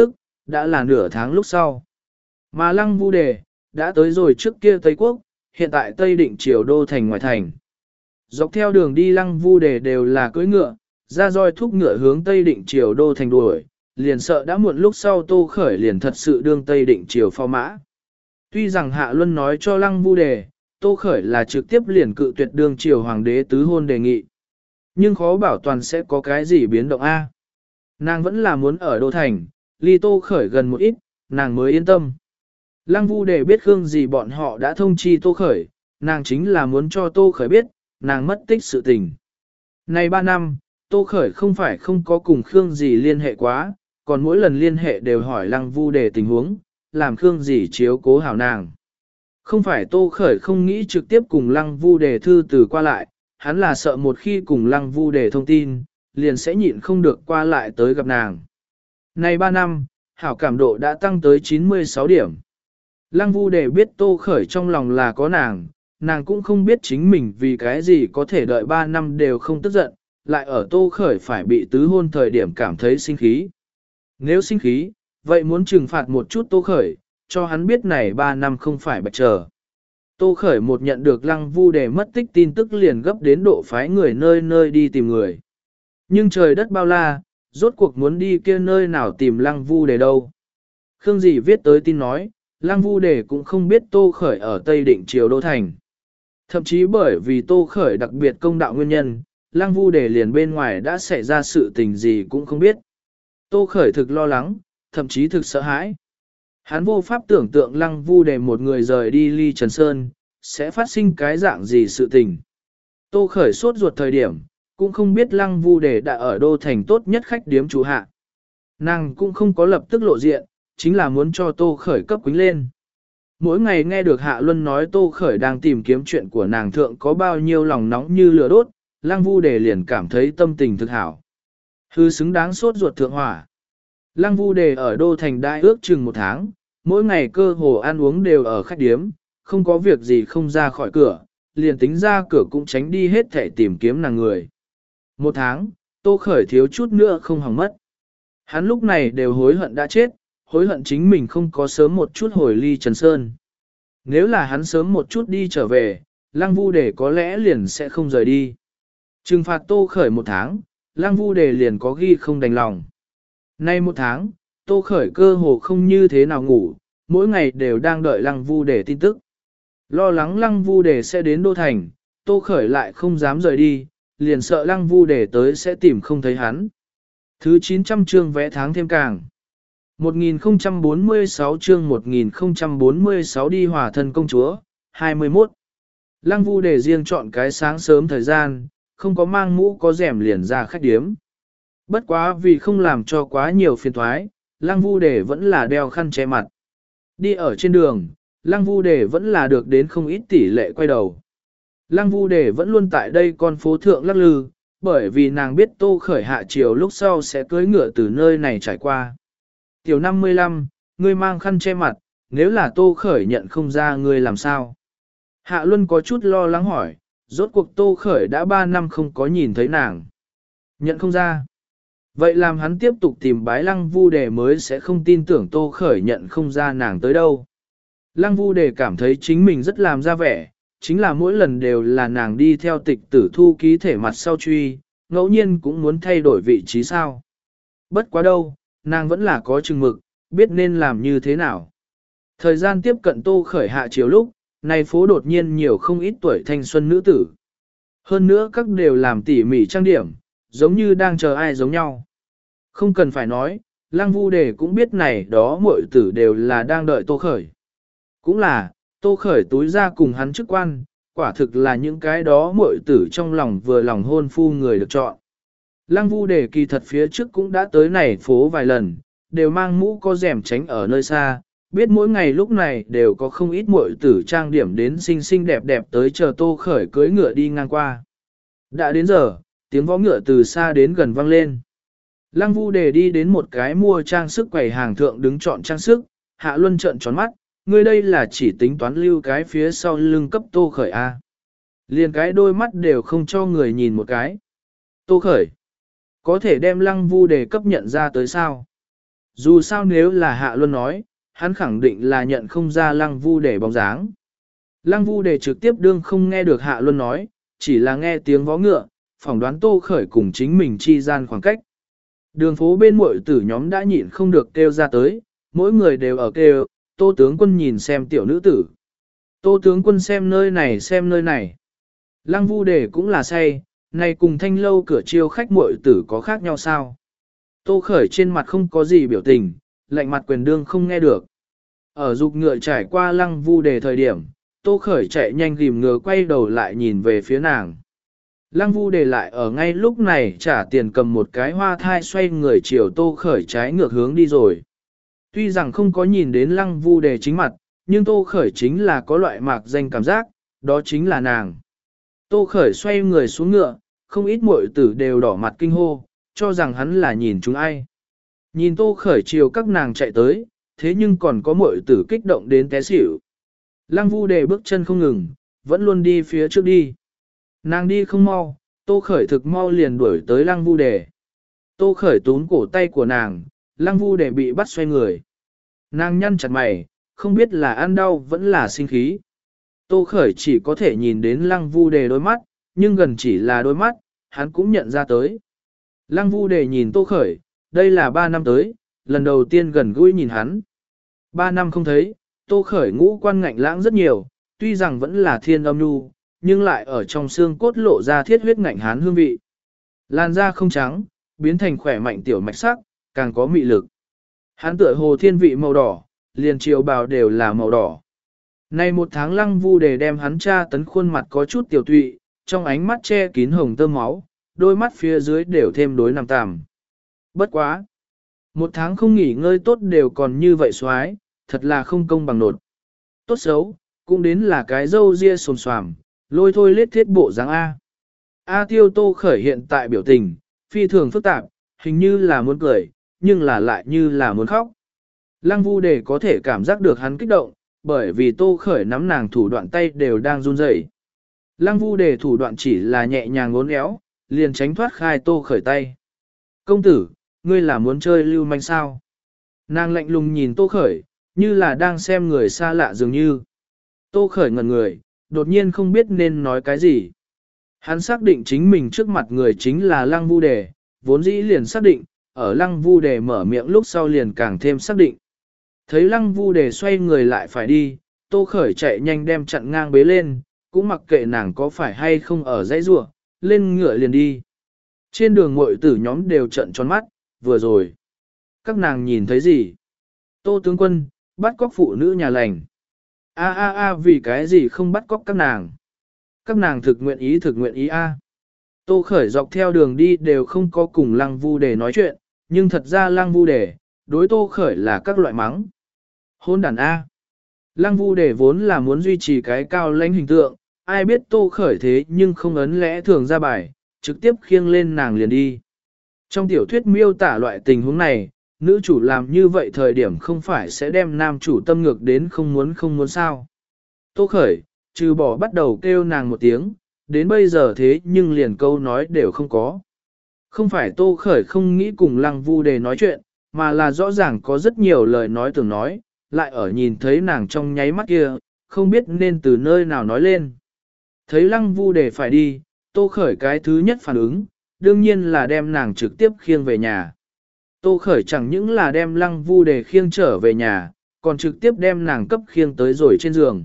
đã là nửa tháng lúc sau. Mà Lăng Vu Đề, đã tới rồi trước kia Tây Quốc, hiện tại Tây Định Triều đô thành ngoài thành. Dọc theo đường đi Lăng Vu Đề đều là cưỡi ngựa, ra roi thúc ngựa hướng Tây Định Triều đô thành đuổi, liền sợ đã muộn lúc sau Tô Khởi liền thật sự đương Tây Định Triều phò mã. Tuy rằng Hạ Luân nói cho Lăng Vu Đề, Tô Khởi là trực tiếp liền cự tuyệt đương triều hoàng đế tứ hôn đề nghị. Nhưng khó bảo toàn sẽ có cái gì biến động A. Nàng vẫn là muốn ở đô thành, ly Tô Khởi gần một ít, nàng mới yên tâm. Lăng Vu Đề biết Khương gì bọn họ đã thông chi Tô Khởi, nàng chính là muốn cho Tô Khởi biết, nàng mất tích sự tình. Này ba năm, Tô Khởi không phải không có cùng Khương gì liên hệ quá, còn mỗi lần liên hệ đều hỏi Lăng Vu Đề tình huống, làm Khương gì chiếu cố hảo nàng. Không phải Tô Khởi không nghĩ trực tiếp cùng Lăng Vu Đề thư từ qua lại, hắn là sợ một khi cùng Lăng Vu Đề thông tin, liền sẽ nhịn không được qua lại tới gặp nàng. Này ba năm, hảo cảm độ đã tăng tới chín mươi sáu điểm. Lăng Vu Đề biết Tô Khởi trong lòng là có nàng, nàng cũng không biết chính mình vì cái gì có thể đợi ba năm đều không tức giận, lại ở Tô Khởi phải bị tứ hôn thời điểm cảm thấy sinh khí. Nếu sinh khí, vậy muốn trừng phạt một chút Tô Khởi, cho hắn biết này ba năm không phải bạch chờ. Tô Khởi một nhận được Lăng Vu Đề mất tích tin tức liền gấp đến độ phái người nơi nơi đi tìm người. Nhưng trời đất bao la, rốt cuộc muốn đi kia nơi nào tìm Lăng Vu Đề đâu. Khương Dĩ viết tới tin nói, Lăng Vu Đề cũng không biết Tô Khởi ở Tây Định Triều Đô Thành. Thậm chí bởi vì Tô Khởi đặc biệt công đạo nguyên nhân, Lăng Vu Đề liền bên ngoài đã xảy ra sự tình gì cũng không biết. Tô Khởi thực lo lắng, thậm chí thực sợ hãi. Hắn vô pháp tưởng tượng Lăng Vu Đề một người rời đi ly Trần Sơn, sẽ phát sinh cái dạng gì sự tình. Tô Khởi sốt ruột thời điểm, cũng không biết Lăng Vu Đề đã ở đô thành tốt nhất khách điếm chủ hạ. Nàng cũng không có lập tức lộ diện, chính là muốn cho Tô Khởi cấp quính lên. Mỗi ngày nghe được Hạ Luân nói Tô Khởi đang tìm kiếm chuyện của nàng thượng có bao nhiêu lòng nóng như lửa đốt, Lăng Vu Đề liền cảm thấy tâm tình thực hảo. Hư xứng đáng sốt ruột thượng hỏa. Lăng Vu Đề ở đô thành đại ước chừng một tháng, mỗi ngày cơ hồ ăn uống đều ở khách điếm, không có việc gì không ra khỏi cửa, liền tính ra cửa cũng tránh đi hết thể tìm kiếm nàng người. Một tháng, Tô Khởi thiếu chút nữa không hỏng mất. Hắn lúc này đều hối hận đã chết, hối hận chính mình không có sớm một chút hồi ly Trần Sơn. Nếu là hắn sớm một chút đi trở về, Lăng Vu Đề có lẽ liền sẽ không rời đi. Trừng phạt Tô Khởi một tháng, Lăng Vu Đề liền có ghi không đành lòng. Nay một tháng, Tô Khởi cơ hồ không như thế nào ngủ, mỗi ngày đều đang đợi Lăng Vu Đề tin tức. Lo lắng Lăng Vu Đề sẽ đến Đô Thành, Tô Khởi lại không dám rời đi, liền sợ Lăng Vu Đề tới sẽ tìm không thấy hắn. Thứ chín trăm chương vẽ tháng thêm càng. một nghìn không trăm bốn mươi sáu chương một nghìn không trăm bốn mươi sáu đi hòa thân công chúa, hai mươi mốt. Lăng Vu Đề riêng chọn cái sáng sớm thời gian, không có mang mũ có rèm liền ra khách điếm. Bất quá vì không làm cho quá nhiều phiền thoái, Lăng Vu Đề vẫn là đeo khăn che mặt. Đi ở trên đường, Lăng Vu Đề vẫn là được đến không ít tỷ lệ quay đầu. Lăng Vu Đề vẫn luôn tại đây con phố thượng lắc lư, bởi vì nàng biết Tô Khởi hạ chiều lúc sau sẽ cưỡi ngựa từ nơi này trải qua. Tiểu năm mươi lăm, ngươi mang khăn che mặt, nếu là Tô Khởi nhận không ra ngươi làm sao? Hạ Luân có chút lo lắng hỏi, rốt cuộc Tô Khởi đã ba năm không có nhìn thấy nàng. Nhận không ra. Vậy làm hắn tiếp tục tìm bái Lăng Vu Đề mới sẽ không tin tưởng Tô Khởi nhận không ra nàng tới đâu. Lăng Vu Đề cảm thấy chính mình rất làm ra vẻ, chính là mỗi lần đều là nàng đi theo tịch tử thu ký thể mặt sau truy, ngẫu nhiên cũng muốn thay đổi vị trí sao. Bất quá đâu, nàng vẫn là có chừng mực, biết nên làm như thế nào. Thời gian tiếp cận Tô Khởi hạ chiều lúc, này phố đột nhiên nhiều không ít tuổi thanh xuân nữ tử. Hơn nữa các đều làm tỉ mỉ trang điểm, giống như đang chờ ai giống nhau. Không cần phải nói, Lăng Vu Đề cũng biết này đó muội tử đều là đang đợi Tô Khởi. Cũng là, Tô Khởi túi ra cùng hắn chức quan, quả thực là những cái đó muội tử trong lòng vừa lòng hôn phu người được chọn. Lăng Vu Đề kỳ thật phía trước cũng đã tới này phố vài lần, đều mang mũ có rèm tránh ở nơi xa, biết mỗi ngày lúc này đều có không ít muội tử trang điểm đến xinh xinh đẹp đẹp tới chờ Tô Khởi cưới ngựa đi ngang qua. Đã đến giờ, tiếng vó ngựa từ xa đến gần vang lên. Lăng Vu Đề đi đến một cái mua trang sức quầy hàng thượng đứng chọn trang sức, Hạ Luân trợn tròn mắt, ngươi đây là chỉ tính toán lưu cái phía sau lưng cấp Tô Khởi A. Liền cái đôi mắt đều không cho người nhìn một cái. Tô Khởi, có thể đem Lăng Vu Đề cấp nhận ra tới sao? Dù sao nếu là Hạ Luân nói, hắn khẳng định là nhận không ra Lăng Vu Đề bóng dáng. Lăng Vu Đề trực tiếp đương không nghe được Hạ Luân nói, chỉ là nghe tiếng vó ngựa, phỏng đoán Tô Khởi cùng chính mình chi gian khoảng cách. Đường phố bên muội tử nhóm đã nhịn không được kêu ra tới, mỗi người đều ở kêu, Tô tướng quân nhìn xem tiểu nữ tử. Tô tướng quân xem nơi này xem nơi này. Lăng Vu Đề cũng là say, này cùng thanh lâu cửa chiêu khách muội tử có khác nhau sao? Tô Khởi trên mặt không có gì biểu tình, lạnh mặt quyền đương không nghe được. Ở dục ngựa trải qua Lăng Vu Đề thời điểm, Tô Khởi chạy nhanh ghim ngựa quay đầu lại nhìn về phía nàng. Lăng Vu Đề lại ở ngay lúc này trả tiền cầm một cái hoa thai xoay người chiều Tô Khởi trái ngược hướng đi rồi. Tuy rằng không có nhìn đến Lăng Vu Đề chính mặt, nhưng Tô Khởi chính là có loại mạc danh cảm giác, đó chính là nàng. Tô Khởi xoay người xuống ngựa, không ít muội tử đều đỏ mặt kinh hô, cho rằng hắn là nhìn chúng ai. Nhìn Tô Khởi chiều các nàng chạy tới, thế nhưng còn có muội tử kích động đến té xỉu. Lăng Vu Đề bước chân không ngừng, vẫn luôn đi phía trước đi. Nàng đi không mau, Tô Khởi thực mau liền đuổi tới Lăng Vu Đề. Tô Khởi túm cổ tay của nàng, Lăng Vu Đề bị bắt xoay người. Nàng nhăn chặt mày, không biết là ăn đau vẫn là sinh khí. Tô Khởi chỉ có thể nhìn đến Lăng Vu Đề đôi mắt, nhưng gần chỉ là đôi mắt, hắn cũng nhận ra tới. Lăng Vu Đề nhìn Tô Khởi, đây là ba năm tới, lần đầu tiên gần gũi nhìn hắn. Ba năm không thấy, Tô Khởi ngũ quan ngạnh lãng rất nhiều, tuy rằng vẫn là thiên âm nhu, nhưng lại ở trong xương cốt lộ ra thiết huyết ngạnh hán hương vị. Làn da không trắng, biến thành khỏe mạnh tiểu mạch sắc, càng có mị lực. Hắn tựa hồ thiên vị màu đỏ, liền chiều bào đều là màu đỏ. Nay một tháng Lăng Vu Đề đem hắn tra tấn khuôn mặt có chút tiểu tụy, trong ánh mắt che kín hồng tơ máu, đôi mắt phía dưới đều thêm đối nằm tàm. Bất quá! Một tháng không nghỉ ngơi tốt đều còn như vậy xoái, thật là không công bằng nột. Tốt xấu, cũng đến là cái dâu ria xồm xoàm, lôi thôi lết thiết bộ dáng A. A Tiêu Tô Khởi hiện tại biểu tình, phi thường phức tạp, hình như là muốn cười, nhưng là lại như là muốn khóc. Lăng Vu Đề có thể cảm giác được hắn kích động, bởi vì Tô Khởi nắm nàng thủ đoạn tay đều đang run rẩy. Lăng Vu Đề thủ đoạn chỉ là nhẹ nhàng ngốn éo, liền tránh thoát khai Tô Khởi tay. Công tử, ngươi là muốn chơi lưu manh sao? Nàng lạnh lùng nhìn Tô Khởi, như là đang xem người xa lạ dường như. Tô Khởi ngẩn người, đột nhiên không biết nên nói cái gì. Hắn xác định chính mình trước mặt người chính là Lăng Vu Đề, vốn dĩ liền xác định, ở Lăng Vu Đề mở miệng lúc sau liền càng thêm xác định. Thấy Lăng Vu Đề xoay người lại phải đi, Tô Khởi chạy nhanh đem chặn ngang bế lên, cũng mặc kệ nàng có phải hay không ở dãy rua, lên ngựa liền đi. Trên đường muội tử nhóm đều trợn tròn mắt, vừa rồi. Các nàng nhìn thấy gì? Tô tướng quân, bắt cóc phụ nữ nhà lành. A a a vì cái gì không bắt cóc các nàng? Các nàng thực nguyện ý thực nguyện ý a. Tô Khởi dọc theo đường đi đều không có cùng Lăng Vu Đề nói chuyện, nhưng thật ra Lăng Vu Đề, đối Tô Khởi là các loại mắng. Hôn đàn A. Lăng Vu Đề vốn là muốn duy trì cái cao lãnh hình tượng, ai biết Tô Khởi thế nhưng không ấn lẽ thường ra bài, trực tiếp khiêng lên nàng liền đi. Trong tiểu thuyết miêu tả loại tình huống này, nữ chủ làm như vậy thời điểm không phải sẽ đem nam chủ tâm ngược đến không muốn không muốn sao. Tô Khởi, trừ bỏ bắt đầu kêu nàng một tiếng, đến bây giờ thế nhưng liền câu nói đều không có. Không phải Tô Khởi không nghĩ cùng Lăng Vu Đề nói chuyện, mà là rõ ràng có rất nhiều lời nói tưởng nói, lại ở nhìn thấy nàng trong nháy mắt kia, không biết nên từ nơi nào nói lên. Thấy Lăng Vu Đề phải đi, Tô Khởi cái thứ nhất phản ứng, đương nhiên là đem nàng trực tiếp khiêng về nhà. Tô Khởi chẳng những là đem Lăng Vu Đề khiêng trở về nhà, còn trực tiếp đem nàng cấp khiêng tới rồi trên giường.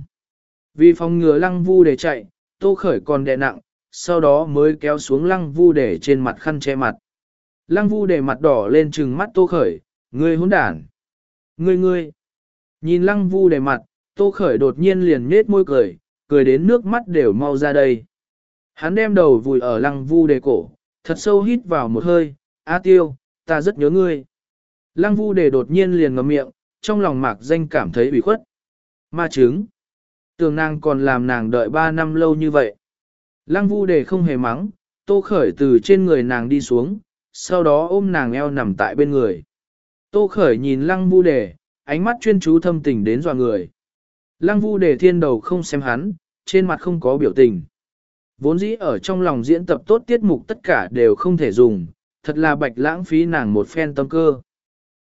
Vì phòng ngừa Lăng Vu Đề chạy, Tô Khởi còn đè nặng, sau đó mới kéo xuống Lăng Vu Đề trên mặt khăn che mặt. Lăng Vu Đề mặt đỏ lên trừng mắt Tô Khởi, ngươi hỗn đản. Ngươi ngươi. Nhìn Lăng Vu Đề mặt, Tô Khởi đột nhiên liền nhếch môi cười, cười đến nước mắt đều mau ra đây. Hắn đem đầu vùi ở Lăng Vu Đề cổ, thật sâu hít vào một hơi, A Tiêu, ta rất nhớ ngươi. Lăng Vu Đề đột nhiên liền ngậm miệng, trong lòng mạc danh cảm thấy ủy khuất. Ma trứng. Tưởng nàng còn làm nàng đợi ba năm lâu như vậy. Lăng Vu Đề không hề mắng, Tô Khởi từ trên người nàng đi xuống, sau đó ôm nàng eo nằm tại bên người. Tô Khởi nhìn Lăng Vu Đề, ánh mắt chuyên chú thâm tình đến dọa người. Lăng Vu Đề thiên đầu không xem hắn, trên mặt không có biểu tình. Vốn dĩ ở trong lòng diễn tập tốt tiết mục tất cả đều không thể dùng, thật là bạch lãng phí nàng một phen tâm cơ.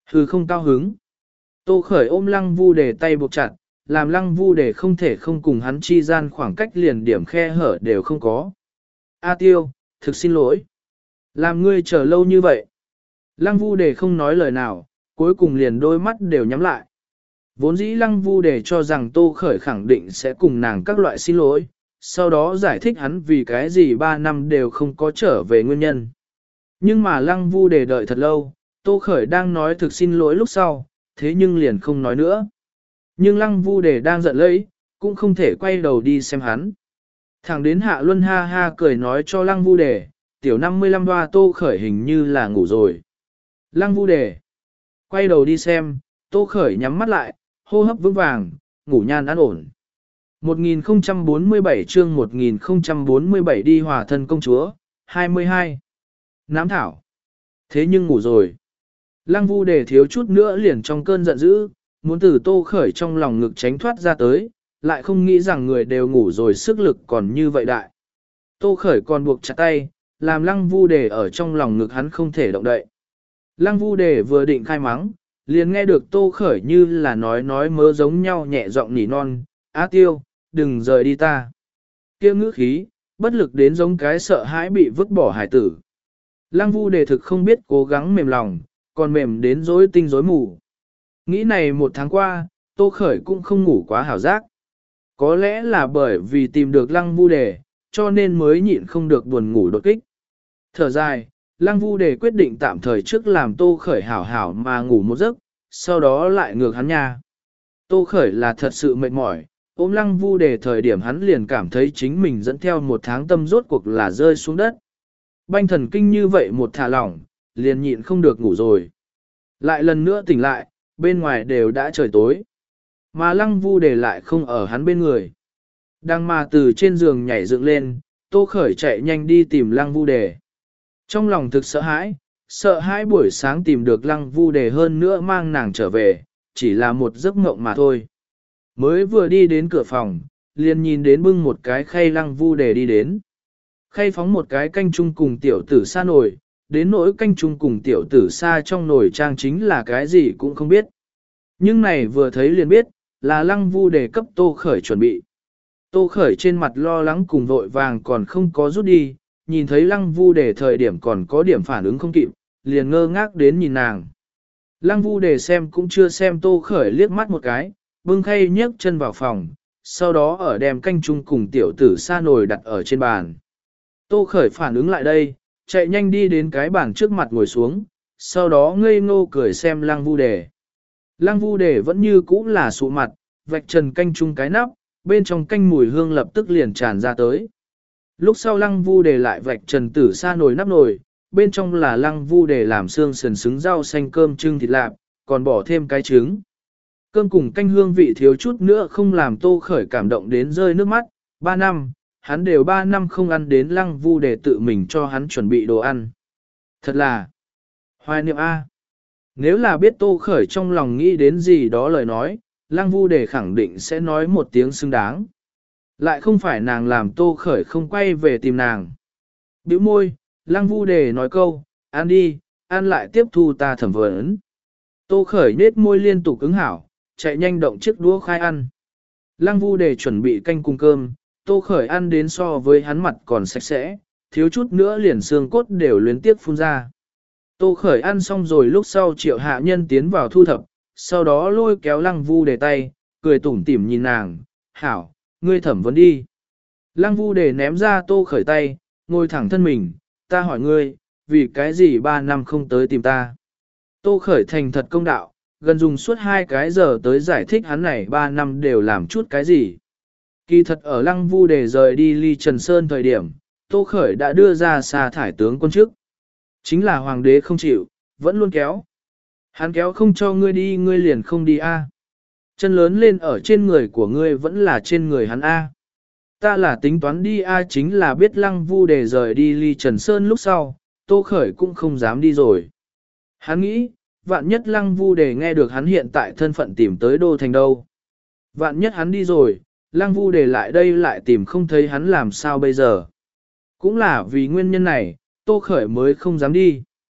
Hừ không cao hứng. Tô Khởi ôm Lăng Vu Đề tay buộc chặt, làm Lăng Vu Đề không thể không cùng hắn chi gian khoảng cách liền điểm khe hở đều không có. A Tiêu, thực xin lỗi. Làm ngươi chờ lâu như vậy. Lăng Vu Đề không nói lời nào, cuối cùng liền đôi mắt đều nhắm lại. Vốn dĩ Lăng Vu Đề cho rằng Tô Khởi khẳng định sẽ cùng nàng các loại xin lỗi, sau đó giải thích hắn vì cái gì ba năm đều không có trở về nguyên nhân. Nhưng mà Lăng Vu Đề đợi thật lâu, Tô Khởi đang nói thực xin lỗi lúc sau, thế nhưng liền không nói nữa. Nhưng Lăng Vu Đề đang giận lẫy, cũng không thể quay đầu đi xem hắn. Thẳng đến Hạ Luân ha ha cười nói cho Lăng Vu Đề, tiểu năm mươi lăm đoa Tô Khởi hình như là ngủ rồi. Lăng Vu Đề quay đầu đi xem, Tô Khởi nhắm mắt lại, hô hấp vững vàng, ngủ nhan an ổn. một nghìn không trăm bốn mươi bảy chương một nghìn không trăm bốn mươi bảy đi hòa thân công chúa, hai mươi hai. Nám thảo. Thế nhưng ngủ rồi. Lăng Vu Đề thiếu chút nữa liền trong cơn giận dữ, muốn từ Tô Khởi trong lòng ngực tránh thoát ra tới, lại không nghĩ rằng người đều ngủ rồi sức lực còn như vậy đại. Tô Khởi còn buộc chặt tay, làm Lăng Vu Đề ở trong lòng ngực hắn không thể động đậy. Lăng Vu Đề vừa định khai mắng, liền nghe được Tô Khởi như là nói nói mớ giống nhau nhẹ giọng nỉ non, Á Tiêu, đừng rời đi ta. Kia ngữ khí, bất lực đến giống cái sợ hãi bị vứt bỏ hải tử. Lăng Vu Đề thực không biết cố gắng mềm lòng, còn mềm đến rối tinh rối mù. Nghĩ này một tháng qua, Tô Khởi cũng không ngủ quá hảo giác. Có lẽ là bởi vì tìm được Lăng Vu Đề, cho nên mới nhịn không được buồn ngủ đột kích. Thở dài, Lăng Vu Đề quyết định tạm thời trước làm Tô Khởi hảo hảo mà ngủ một giấc, sau đó lại ngược hắn nha. Tô Khởi là thật sự mệt mỏi, ôm Lăng Vu Đề thời điểm hắn liền cảm thấy chính mình dẫn theo một tháng tâm rốt cuộc là rơi xuống đất. Banh thần kinh như vậy một thả lỏng, liền nhịn không được ngủ rồi. Lại lần nữa tỉnh lại, bên ngoài đều đã trời tối. Mà Lăng Vu Đề lại không ở hắn bên người. Đang mà từ trên giường nhảy dựng lên, Tô Khởi chạy nhanh đi tìm Lăng Vu Đề. Trong lòng thực sợ hãi, sợ hãi buổi sáng tìm được Lăng Vu Đề hơn nữa mang nàng trở về, chỉ là một giấc mộng mà thôi. Mới vừa đi đến cửa phòng, liền nhìn đến bưng một cái khay Lăng Vu Đề đi đến. Khay phóng một cái canh chung cùng tiểu tử sa nồi, đến nỗi canh chung cùng tiểu tử sa trong nồi trang chính là cái gì cũng không biết. Nhưng này vừa thấy liền biết, là Lăng Vu Đề cấp Tô Khởi chuẩn bị. Tô Khởi trên mặt lo lắng cùng vội vàng còn không có rút đi, nhìn thấy Lăng Vu Đề thời điểm còn có điểm phản ứng không kịp, liền ngơ ngác đến nhìn nàng. Lăng Vu Đề xem cũng chưa xem Tô Khởi liếc mắt một cái, bưng khay nhấc chân vào phòng, sau đó ở đem canh chung cùng tiểu tử sa nồi đặt ở trên bàn. Tô Khởi phản ứng lại đây, chạy nhanh đi đến cái bàn trước mặt ngồi xuống, sau đó ngây ngô cười xem Lăng Vu Đề. Lăng Vu Đề vẫn như cũ là sụ mặt, vạch trần canh chung cái nắp, bên trong canh mùi hương lập tức liền tràn ra tới. Lúc sau Lăng Vu Đề lại vạch trần tử sa nồi nắp nồi, bên trong là Lăng Vu Đề làm xương sườn xứng rau xanh cơm trưng thịt lạp, còn bỏ thêm cái trứng. Cơm cùng canh hương vị thiếu chút nữa không làm Tô Khởi cảm động đến rơi nước mắt, ba năm, hắn đều ba năm không ăn đến Lăng Vu Đề tự mình cho hắn chuẩn bị đồ ăn. Thật là hoài niệm A. Nếu là biết Tô Khởi trong lòng nghĩ đến gì đó lời nói, Lăng Vu Đề khẳng định sẽ nói một tiếng xứng đáng. Lại không phải nàng làm Tô Khởi không quay về tìm nàng. Bĩu môi, Lăng Vu Đề nói câu, ăn đi, ăn lại tiếp thu ta thẩm vấn. Tô Khởi nết môi liên tục ứng hảo, chạy nhanh động chiếc đũa khai ăn. Lăng Vu Đề chuẩn bị canh cùng cơm, Tô Khởi ăn đến so với hắn mặt còn sạch sẽ, thiếu chút nữa liền xương cốt đều luyến tiếp phun ra. Tô Khởi ăn xong rồi lúc sau triệu hạ nhân tiến vào thu thập, sau đó lôi kéo Lăng Vu Đề tay, cười tủm tỉm nhìn nàng, hảo, ngươi thẩm vấn đi. Lăng Vu Đề ném ra Tô Khởi tay, ngồi thẳng thân mình, ta hỏi ngươi, vì cái gì ba năm không tới tìm ta. Tô Khởi thành thật công đạo, gần dùng suốt hai cái giờ tới giải thích hắn này ba năm đều làm chút cái gì. Kỳ thật ở Lăng Vu Đề rời đi ly Trần Sơn thời điểm, Tô Khởi đã đưa ra sa thải tướng quân chức. Chính là hoàng đế không chịu, vẫn luôn kéo. Hắn kéo không cho ngươi đi ngươi liền không đi a. Chân lớn lên ở trên người của ngươi vẫn là trên người hắn a. Ta là tính toán đi a chính là biết Lăng Vu Đề rời đi ly Trần Sơn lúc sau, Tô Khởi cũng không dám đi rồi. Hắn nghĩ, vạn nhất Lăng Vu Đề nghe được hắn hiện tại thân phận tìm tới đô thành đâu. Vạn nhất hắn đi rồi, Lăng Vu Đề lại đây lại tìm không thấy hắn làm sao bây giờ. Cũng là vì nguyên nhân này, Tô Khởi mới không dám đi.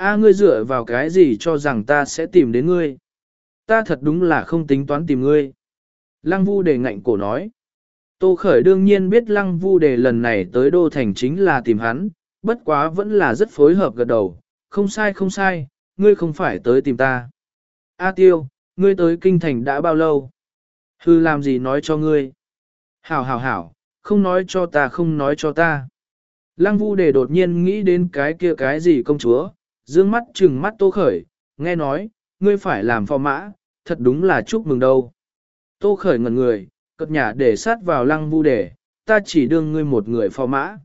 A ngươi dựa vào cái gì cho rằng ta sẽ tìm đến ngươi? Ta thật đúng là không tính toán tìm ngươi. Lăng Vu Đề ngạnh cổ nói. Tô Khởi đương nhiên biết Lăng Vu Đề lần này tới Đô Thành chính là tìm hắn, bất quá vẫn là rất phối hợp gật đầu. Không sai không sai, ngươi không phải tới tìm ta. A Tiêu, ngươi tới Kinh Thành đã bao lâu? Hư làm gì nói cho ngươi? Hảo hảo hảo, không nói cho ta không nói cho ta. Lăng Vu Đề đột nhiên nghĩ đến cái kia cái gì công chúa, dương mắt trừng mắt Tô Khởi, nghe nói, ngươi phải làm phò mã, thật đúng là chúc mừng đâu. Tô Khởi ngẩn người, cất nhà để sát vào Lăng Vu Đề, ta chỉ đương ngươi một người phò mã.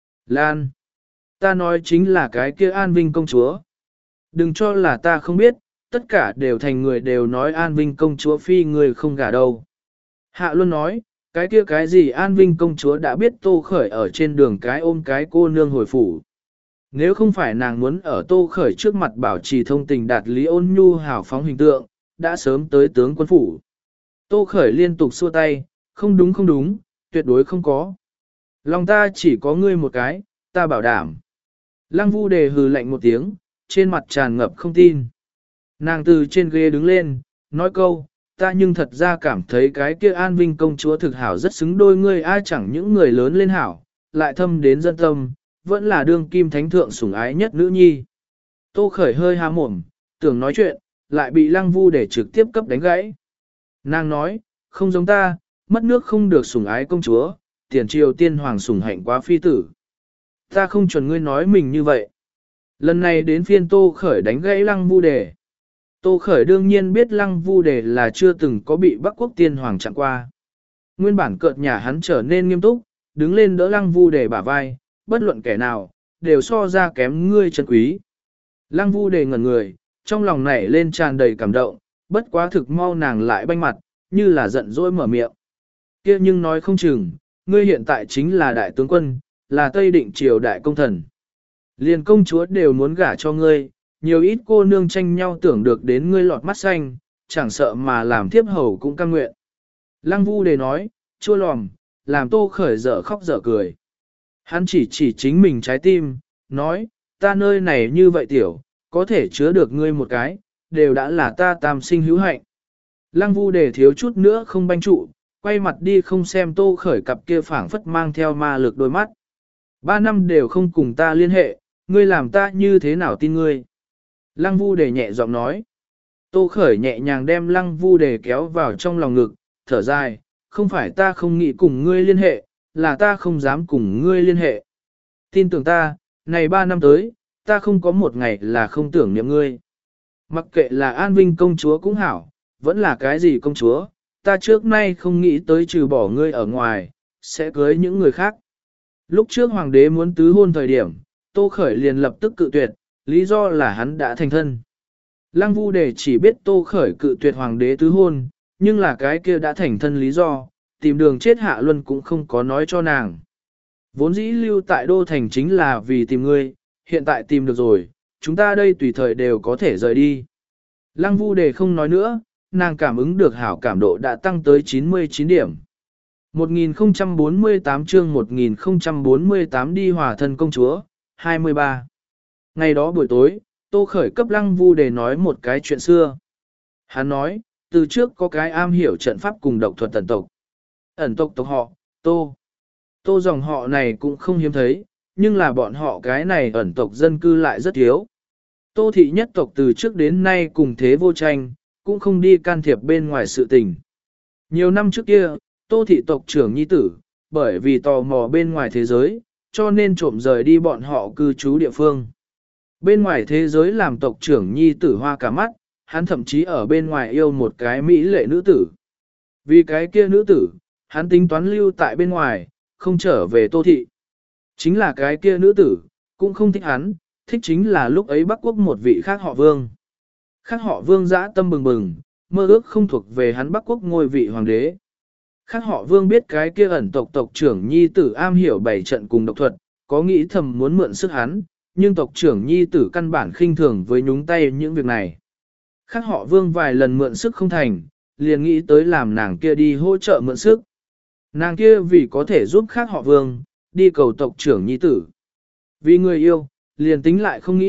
Lan, ta nói chính là cái kia An Vinh công chúa. Đừng cho là ta không biết, tất cả đều thành người đều nói An Vinh công chúa phi người không gả đâu. Hạ luôn nói, cái kia cái gì An Vinh công chúa đã biết Tô Khởi ở trên đường cái ôm cái cô nương hồi phủ. Nếu không phải nàng muốn ở Tô Khởi trước mặt bảo trì thông tình đạt lý ôn nhu hào phóng hình tượng, đã sớm tới tướng quân phủ. Tô Khởi liên tục xua tay, không đúng không đúng, tuyệt đối không có. Lòng ta chỉ có ngươi một cái, ta bảo đảm. Lăng Vu Đề hừ lạnh một tiếng, trên mặt tràn ngập không tin. Nàng từ trên ghế đứng lên, nói câu, ta nhưng thật ra cảm thấy cái kia An Vinh công chúa thực hảo rất xứng đôi ngươi ai chẳng những người lớn lên hảo, lại thâm đến dân tâm, vẫn là đương kim thánh thượng sủng ái nhất nữ nhi. Tô Khởi hơi há mồm, tưởng nói chuyện, lại bị Lăng Vu để trực tiếp cấp đánh gãy. Nàng nói, không giống ta, mất nước không được sủng ái công chúa, tiền triều tiên hoàng sủng hạnh quá phi tử. Ta không chuẩn ngươi nói mình như vậy. Lần này đến phiên Tô Khởi đánh gãy Lăng Vu Đề. Tô Khởi đương nhiên biết Lăng Vu Đề là chưa từng có bị Bắc Quốc tiên hoàng chặn qua. Nguyên bản cợt nhà hắn trở nên nghiêm túc, đứng lên đỡ Lăng Vu Đề bả vai, bất luận kẻ nào, đều so ra kém ngươi chân quý. Lăng Vu Đề ngẩn người, trong lòng nảy lên tràn đầy cảm động, bất quá thực mau nàng lại banh mặt, như là giận dỗi mở miệng. Kia nhưng nói không chừng, ngươi hiện tại chính là đại tướng quân, là Tây Định triều đại công thần. Liền công chúa đều muốn gả cho ngươi, nhiều ít cô nương tranh nhau tưởng được đến ngươi lọt mắt xanh, chẳng sợ mà làm thiếp hầu cũng cam nguyện. Lăng Vu Đề nói, chua lòm, làm Tô Khởi dở khóc dở cười. Hắn chỉ chỉ chính mình trái tim, nói, ta nơi này như vậy tiểu, có thể chứa được ngươi một cái, đều đã là ta tam sinh hữu hạnh. Lăng Vu Đề thiếu chút nữa không banh trụ, quay mặt đi không xem Tô Khởi cặp kia phảng phất mang theo ma lực đôi mắt. Ba năm đều không cùng ta liên hệ, ngươi làm ta như thế nào tin ngươi? Lăng Vu Đề nhẹ giọng nói. Tô Khởi nhẹ nhàng đem Lăng Vu Đề kéo vào trong lòng ngực, thở dài, không phải ta không nghĩ cùng ngươi liên hệ, là ta không dám cùng ngươi liên hệ. Tin tưởng ta, này ba năm tới, ta không có một ngày là không tưởng niệm ngươi. Mặc kệ là An Vinh công chúa cũng hảo, vẫn là cái gì công chúa, ta trước nay không nghĩ tới trừ bỏ ngươi ở ngoài, sẽ cưới những người khác. Lúc trước hoàng đế muốn tứ hôn thời điểm, Tô Khởi liền lập tức cự tuyệt, lý do là hắn đã thành thân. Lăng Vu Đề chỉ biết Tô Khởi cự tuyệt hoàng đế tứ hôn, nhưng là cái kia đã thành thân lý do, tìm đường chết Hạ Luân cũng không có nói cho nàng. Vốn dĩ lưu tại Đô Thành chính là vì tìm ngươi, hiện tại tìm được rồi, chúng ta đây tùy thời đều có thể rời đi. Lăng Vu Đề không nói nữa, nàng cảm ứng được hảo cảm độ đã tăng tới chín mươi chín điểm. một nghìn không trăm bốn mươi tám chương một nghìn không trăm bốn mươi tám đi hòa thân công chúa, hai mươi ba. Ngày đó buổi tối, Tô Khởi cấp Lăng Vu Đề nói một cái chuyện xưa. Hắn nói, từ trước có cái am hiểu trận pháp cùng độc thuật ẩn tộc. Ẩn tộc tộc họ, Tô. Tô dòng họ này cũng không hiếm thấy, nhưng là bọn họ cái này ẩn tộc dân cư lại rất thiếu. Tô thị nhất tộc từ trước đến nay cùng thế vô tranh, cũng không đi can thiệp bên ngoài sự tình. Nhiều năm trước kia, Tô thị tộc trưởng nhi tử, bởi vì tò mò bên ngoài thế giới, cho nên trộm rời đi bọn họ cư trú địa phương. Bên ngoài thế giới làm tộc trưởng nhi tử hoa cả mắt, hắn thậm chí ở bên ngoài yêu một cái mỹ lệ nữ tử. Vì cái kia nữ tử, hắn tính toán lưu tại bên ngoài, không trở về Tô thị. Chính là cái kia nữ tử, cũng không thích hắn, thích chính là lúc ấy Bắc Quốc một vị khác họ Vương. Khác họ Vương dã tâm bừng bừng, mơ ước không thuộc về hắn Bắc Quốc ngôi vị hoàng đế. Khác họ Vương biết cái kia ẩn tộc tộc trưởng nhi tử am hiểu bảy trận cùng độc thuật, có nghĩ thầm muốn mượn sức hắn, nhưng tộc trưởng nhi tử căn bản khinh thường với nhúng tay những việc này. Khác họ Vương vài lần mượn sức không thành, liền nghĩ tới làm nàng kia đi hỗ trợ mượn sức. Nàng kia vì có thể giúp khác họ Vương, đi cầu tộc trưởng nhi tử. Vì người yêu, liền tính lại không nghĩ,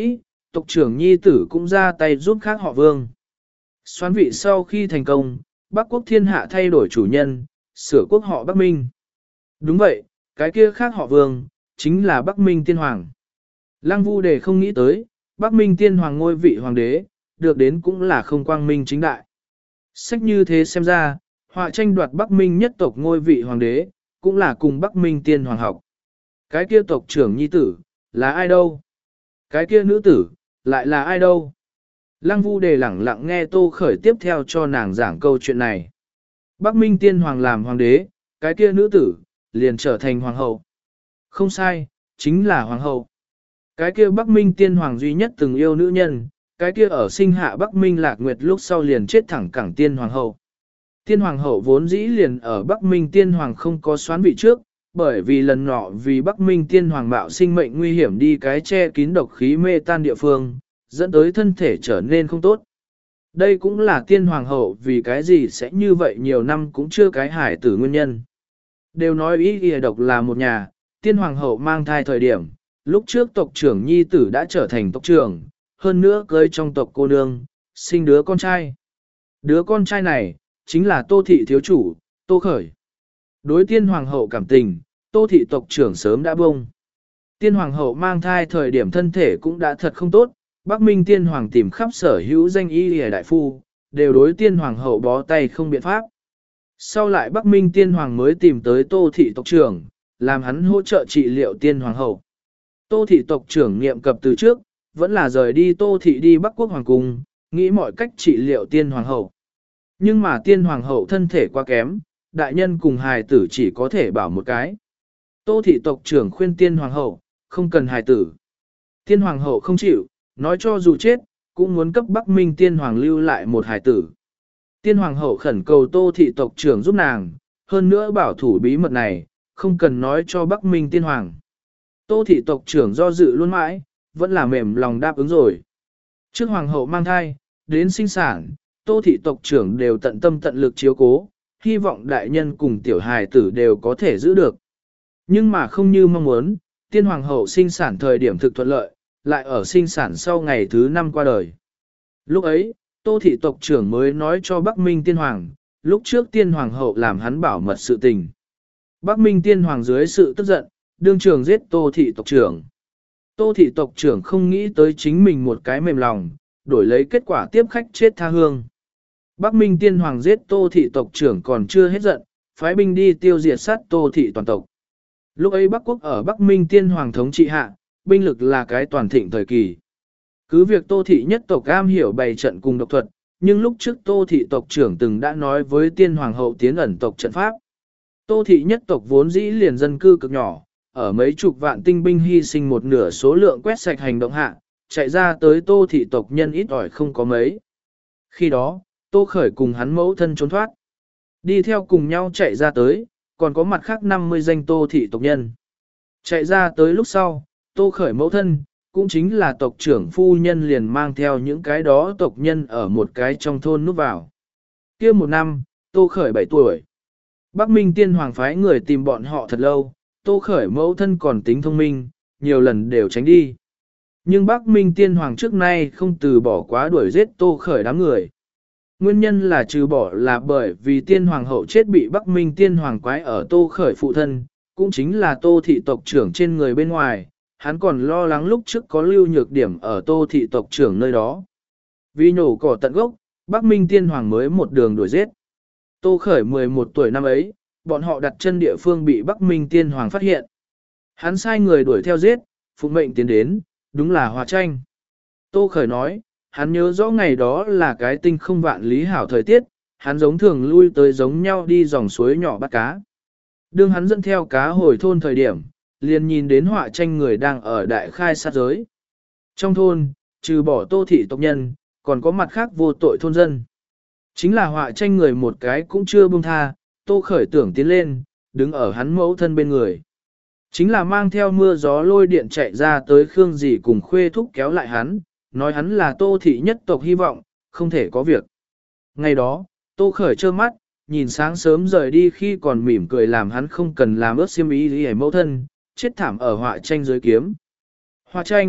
tộc trưởng nhi tử cũng ra tay giúp khác họ Vương. Xoán vị sau khi thành công, Bắc quốc thiên hạ thay đổi chủ nhân, sửa quốc họ Bắc Minh. Đúng vậy, cái kia khác họ Vương, chính là Bắc Minh Tiên Hoàng. Lăng Vu Đề không nghĩ tới, Bắc Minh Tiên Hoàng ngôi vị hoàng đế, được đến cũng là không quang minh chính đại. Sách như thế xem ra, họa tranh đoạt Bắc Minh nhất tộc ngôi vị hoàng đế, cũng là cùng Bắc Minh Tiên Hoàng học. Cái kia tộc trưởng nhi tử, là ai đâu? Cái kia nữ tử, lại là ai đâu? Lăng Vu Đề lẳng lặng nghe Tô Khởi tiếp theo cho nàng giảng câu chuyện này. Bắc Minh Tiên Hoàng làm hoàng đế, cái kia nữ tử, liền trở thành hoàng hậu. Không sai, chính là hoàng hậu. Cái kia Bắc Minh Tiên Hoàng duy nhất từng yêu nữ nhân, cái kia ở sinh hạ Bắc Minh Lạc Nguyệt lúc sau liền chết thẳng cẳng Tiên Hoàng hậu. Tiên Hoàng hậu vốn dĩ liền ở Bắc Minh Tiên Hoàng không có xoán vị trước, bởi vì lần nọ vì Bắc Minh Tiên Hoàng bạo sinh mệnh nguy hiểm đi cái che kín độc khí mê tan địa phương, dẫn tới thân thể trở nên không tốt. Đây cũng là Tiên Hoàng hậu vì cái gì sẽ như vậy nhiều năm cũng chưa cái hải tử nguyên nhân. Đều nói ý y độc là một nhà, Tiên Hoàng hậu mang thai thời điểm, lúc trước tộc trưởng nhi tử đã trở thành tộc trưởng, hơn nữa cưới trong tộc cô nương, sinh đứa con trai. Đứa con trai này, chính là Tô Thị thiếu chủ, Tô Khởi. Đối Tiên Hoàng hậu cảm tình, Tô Thị tộc trưởng sớm đã bông. Tiên Hoàng hậu mang thai thời điểm thân thể cũng đã thật không tốt, Bắc Minh Tiên Hoàng tìm khắp sở hữu danh y hề đại phu, đều đối Tiên Hoàng hậu bó tay không biện pháp. Sau lại Bắc Minh Tiên Hoàng mới tìm tới Tô Thị tộc trưởng, làm hắn hỗ trợ trị liệu Tiên Hoàng hậu. Tô Thị tộc trưởng niệm cập từ trước, vẫn là rời đi Tô Thị đi Bắc Quốc Hoàng Cung, nghĩ mọi cách trị liệu Tiên Hoàng hậu. Nhưng mà Tiên Hoàng hậu thân thể quá kém, đại nhân cùng hài tử chỉ có thể bảo một cái. Tô Thị tộc trưởng khuyên Tiên Hoàng hậu, không cần hài tử. Tiên Hoàng hậu không chịu, nói cho dù chết, cũng muốn cấp Bắc Minh Tiên Hoàng lưu lại một hài tử. Tiên Hoàng hậu khẩn cầu Tô Thị tộc trưởng giúp nàng, hơn nữa bảo thủ bí mật này, không cần nói cho Bắc Minh Tiên Hoàng. Tô Thị tộc trưởng do dự luôn mãi, vẫn là mềm lòng đáp ứng rồi. Trước Hoàng hậu mang thai, đến sinh sản, Tô Thị tộc trưởng đều tận tâm tận lực chiếu cố, hy vọng đại nhân cùng tiểu hài tử đều có thể giữ được. Nhưng mà không như mong muốn, Tiên Hoàng hậu sinh sản thời điểm thực thuận lợi, lại ở sinh sản sau ngày thứ năm qua đời. Lúc ấy, Tô Thị tộc trưởng mới nói cho Bắc Minh Tiên Hoàng, lúc trước Tiên Hoàng hậu làm hắn bảo mật sự tình. Bắc Minh Tiên Hoàng dưới sự tức giận, đương trường giết Tô Thị tộc trưởng. Tô Thị tộc trưởng không nghĩ tới chính mình một cái mềm lòng, đổi lấy kết quả tiếp khách chết tha hương. Bắc Minh Tiên Hoàng giết Tô Thị tộc trưởng còn chưa hết giận, phái binh đi tiêu diệt sát Tô Thị toàn tộc. Lúc ấy Bắc Quốc ở Bắc Minh Tiên Hoàng thống trị hạ, binh lực là cái toàn thịnh thời kỳ. Cứ việc Tô Thị nhất tộc am hiểu bày trận cùng độc thuật, nhưng lúc trước Tô Thị tộc trưởng từng đã nói với Tiên Hoàng hậu tiến ẩn tộc trận pháp. Tô Thị nhất tộc vốn dĩ liền dân cư cực nhỏ, ở mấy chục vạn tinh binh hy sinh một nửa số lượng quét sạch hành động hạ, chạy ra tới Tô Thị tộc nhân ít ỏi không có mấy. Khi đó, Tô Khởi cùng hắn mẫu thân trốn thoát. Đi theo cùng nhau chạy ra tới, còn có mặt khác năm mươi danh Tô Thị tộc nhân. Chạy ra tới lúc sau, Tô Khởi mẫu thân, cũng chính là tộc trưởng phu nhân liền mang theo những cái đó tộc nhân ở một cái trong thôn núp vào. Kia một năm, Tô Khởi bảy tuổi. Bắc Minh Tiên Hoàng phái người tìm bọn họ thật lâu, Tô Khởi mẫu thân còn tính thông minh, nhiều lần đều tránh đi. Nhưng Bắc Minh Tiên Hoàng trước nay không từ bỏ quá đuổi giết Tô Khởi đám người. Nguyên nhân là trừ bỏ là bởi vì Tiên Hoàng hậu chết bị Bắc Minh Tiên Hoàng quái ở Tô Khởi phụ thân, cũng chính là Tô Thị tộc trưởng trên người bên ngoài, hắn còn lo lắng lúc trước có lưu nhược điểm ở Tô Thị tộc trưởng nơi đó. Vì nổ cỏ tận gốc, Bắc Minh Tiên Hoàng mới một đường đuổi giết. Tô Khởi mười một tuổi năm ấy, bọn họ đặt chân địa phương bị Bắc Minh Tiên Hoàng phát hiện. Hắn sai người đuổi theo giết, phụ mệnh tiến đến, đúng là Hòa Tranh. Tô Khởi nói, hắn nhớ rõ ngày đó là cái tinh không vạn lý hảo thời tiết, hắn giống thường lui tới giống nhau đi dòng suối nhỏ bắt cá. Đương hắn dẫn theo cá hồi thôn thời điểm, liền nhìn đến Họa Tranh người đang ở đại khai sát giới. Trong thôn, trừ bỏ Tô Thị tộc nhân, còn có mặt khác vô tội thôn dân. Chính là Họa Tranh người một cái cũng chưa buông tha, Tô Khởi tưởng tiến lên, đứng ở hắn mẫu thân bên người. Chính là mang theo mưa gió lôi điện chạy ra tới Khương Dì cùng Khuê Thúc kéo lại hắn, nói hắn là Tô Thị nhất tộc hy vọng, không thể có việc. Ngày đó, Tô Khởi trơ mắt, nhìn sáng sớm rời đi khi còn mỉm cười làm hắn không cần làm ướt xiêm ý gì mẫu thân, chết thảm ở Họa Tranh dưới kiếm. Họa Tranh,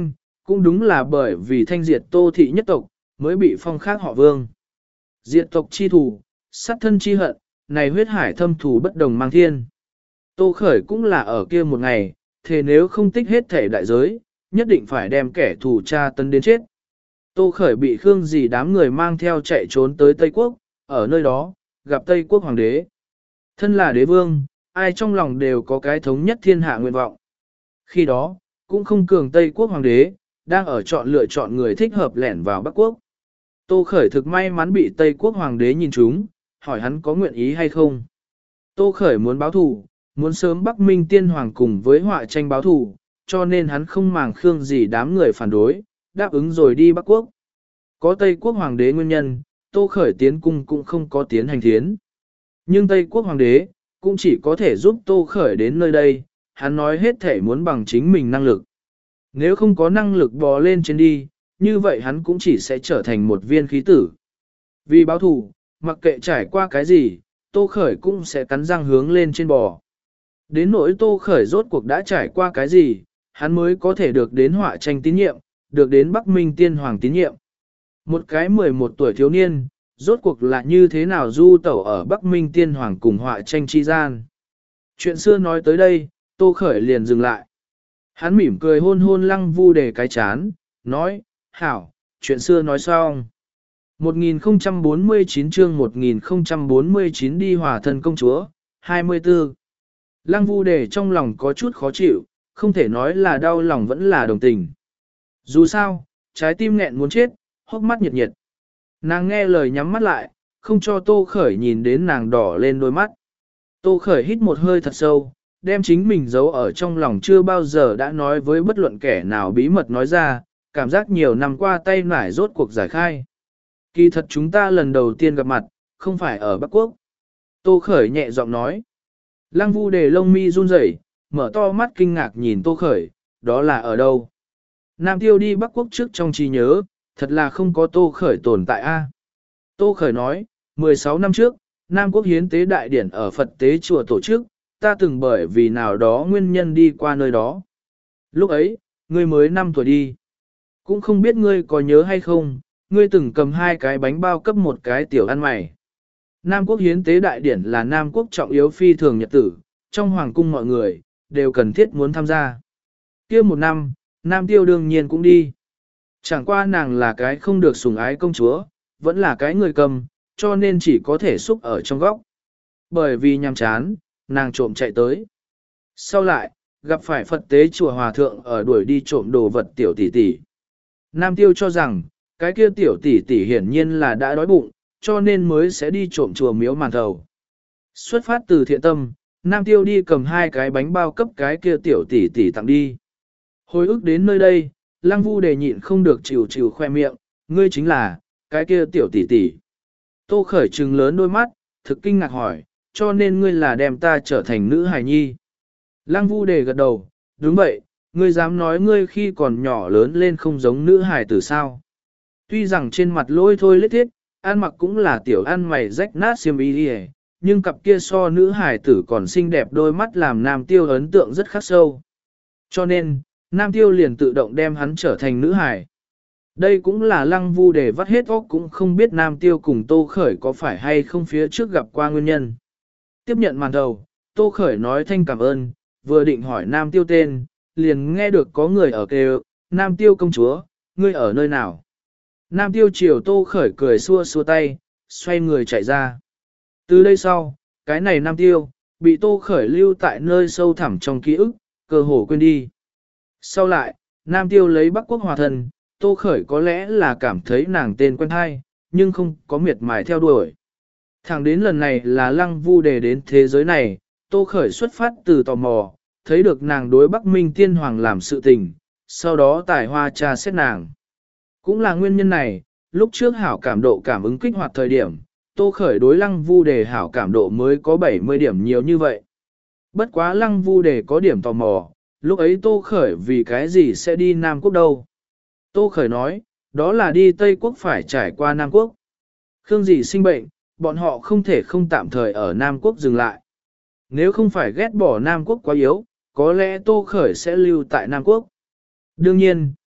cũng đúng là bởi vì thanh diệt Tô thị nhất tộc, mới bị phong khác họ Vương. Diệt tộc chi thù, sát thân chi hận, này huyết hải thâm thù bất đồng mang thiên. Tô Khởi cũng là ở kia một ngày, thế nếu không tích hết thể đại giới, nhất định phải đem kẻ thù tra tấn đến chết. Tô Khởi bị Khương Dì đám người mang theo chạy trốn tới Tây Quốc, ở nơi đó, gặp Tây Quốc Hoàng đế. Thân là đế vương, ai trong lòng đều có cái thống nhất thiên hạ nguyện vọng. Khi đó, cũng không cường Tây Quốc Hoàng đế, đang ở chọn lựa chọn người thích hợp lẻn vào Bắc Quốc. Tô Khởi thực may mắn bị Tây Quốc Hoàng đế nhìn trúng, hỏi hắn có nguyện ý hay không. Tô Khởi muốn báo thù, muốn sớm Bắc Minh Tiên Hoàng cùng với họa tranh báo thù, cho nên hắn không màng Khương Dì đám người phản đối, đáp ứng rồi đi Bắc Quốc. Có Tây Quốc Hoàng đế nguyên nhân, Tô Khởi tiến cung cũng không có tiến hành thiến. Nhưng Tây Quốc Hoàng đế, cũng chỉ có thể giúp Tô Khởi đến nơi đây, hắn nói hết thể muốn bằng chính mình năng lực. Nếu không có năng lực bò lên trên đi, như vậy hắn cũng chỉ sẽ trở thành một viên khí tử. Vì báo thù, mặc kệ trải qua cái gì, Tô Khởi cũng sẽ cắn răng hướng lên trên bò. Đến nỗi Tô Khởi rốt cuộc đã trải qua cái gì, hắn mới có thể được đến họa tranh tín nhiệm, được đến Bắc Minh Tiên Hoàng tín nhiệm. Một cái mười một tuổi thiếu niên, rốt cuộc là như thế nào du tẩu ở Bắc Minh Tiên Hoàng cùng họa tranh chi gian. Chuyện xưa nói tới đây, Tô Khởi liền dừng lại. Hắn mỉm cười hôn hôn Lăng Vu Đề cái chán, nói, hảo, chuyện xưa nói xong. một nghìn không trăm bốn mươi chín chương một nghìn không trăm bốn mươi chín đi hòa thân công chúa, hai mươi tư. Lăng Vu Đề trong lòng có chút khó chịu, không thể nói là đau lòng vẫn là đồng tình. Dù sao, trái tim nghẹn muốn chết, hốc mắt nhiệt nhiệt. Nàng nghe lời nhắm mắt lại, không cho Tô Khởi nhìn đến nàng đỏ lên đôi mắt. Tô Khởi hít một hơi thật sâu, đem chính mình giấu ở trong lòng chưa bao giờ đã nói với bất luận kẻ nào bí mật nói ra, cảm giác nhiều năm qua tay nải rốt cuộc giải khai. Kỳ thật chúng ta lần đầu tiên gặp mặt, không phải ở Bắc Quốc. Tô Khởi nhẹ giọng nói. Lăng Vu Đề lông mi run rẩy, mở to mắt kinh ngạc nhìn Tô Khởi, đó là ở đâu? Nam Tiêu đi Bắc Quốc trước trong trí nhớ, thật là không có Tô Khởi tồn tại a. Tô Khởi nói, mười sáu năm trước, Nam Quốc hiến tế đại điển ở Phật tế chùa tổ chức, ta từng bởi vì nào đó nguyên nhân đi qua nơi đó. Lúc ấy, ngươi mới năm tuổi đi. Cũng không biết ngươi có nhớ hay không, ngươi từng cầm hai cái bánh bao cấp một cái tiểu ăn mày. Nam Quốc hiến tế đại điển là Nam Quốc trọng yếu phi thường nhật tử, trong hoàng cung mọi người, đều cần thiết muốn tham gia. Kia một năm, Nam Tiêu đương nhiên cũng đi. Chẳng qua nàng là cái không được sủng ái công chúa, vẫn là cái người cầm, cho nên chỉ có thể xúc ở trong góc. Bởi vì nhàm chán, nàng trộm chạy tới. Sau lại, gặp phải Phật tế chùa hòa thượng ở đuổi đi trộm đồ vật tiểu tỷ tỷ. Nam Tiêu cho rằng, cái kia tiểu tỷ tỷ hiển nhiên là đã đói bụng, cho nên mới sẽ đi trộm chùa miếu màn thầu. Xuất phát từ thiện tâm, Nam Tiêu đi cầm hai cái bánh bao cấp cái kia tiểu tỷ tỷ tặng đi. Hồi ức đến nơi đây, Lăng Vu Đề nhịn không được chịu chịu khoe miệng, ngươi chính là, cái kia tiểu tỷ tỷ. Tô Khởi trừng lớn đôi mắt, thực kinh ngạc hỏi, cho nên ngươi là đem ta trở thành nữ hài nhi. Lăng Vu Đề gật đầu, đúng vậy, ngươi dám nói ngươi khi còn nhỏ lớn lên không giống nữ hài tử sao. Tuy rằng trên mặt lôi thôi lết thiết, ăn mặc cũng là tiểu ăn mày rách nát xiêm y đi, nhưng cặp kia so nữ hài tử còn xinh đẹp đôi mắt làm Nam Tiêu ấn tượng rất khắc sâu. Cho nên, Nam Tiêu liền tự động đem hắn trở thành nữ hài. Đây cũng là Lăng Vu Đề vắt hết óc cũng không biết Nam Tiêu cùng Tô Khởi có phải hay không phía trước gặp qua nguyên nhân. Tiếp nhận màn đầu, Tô Khởi nói thanh cảm ơn, vừa định hỏi Nam Tiêu tên, liền nghe được có người ở kêu, Nam Tiêu công chúa, ngươi ở nơi nào? Nam Tiêu chiều Tô Khởi cười xua xua tay, xoay người chạy ra. Từ đây sau, cái này Nam Tiêu, bị Tô Khởi lưu tại nơi sâu thẳm trong ký ức, cơ hồ quên đi. Sau lại, Nam Tiêu lấy Bắc Quốc hòa thân, Tô Khởi có lẽ là cảm thấy nàng tên quen hay, nhưng không có miệt mài theo đuổi. Thẳng đến lần này là Lăng Vu Đề đến thế giới này, Tô Khởi xuất phát từ tò mò, thấy được nàng đối Bắc Minh Tiên Hoàng làm sự tình, sau đó tài hoa tra xét nàng. Cũng là nguyên nhân này, lúc trước hảo cảm độ cảm ứng kích hoạt thời điểm, Tô Khởi đối Lăng Vu Đề hảo cảm độ mới có bảy mươi điểm nhiều như vậy. Bất quá Lăng Vu Đề có điểm tò mò, lúc ấy Tô Khởi vì cái gì sẽ đi Nam Quốc đâu. Tô Khởi nói, đó là đi Tây Quốc phải trải qua Nam Quốc. Khương Dì sinh bệnh, bọn họ không thể không tạm thời ở Nam Quốc dừng lại. Nếu không phải ghét bỏ Nam Quốc quá yếu, có lẽ Tô Khởi sẽ lưu tại Nam Quốc. Đương nhiên,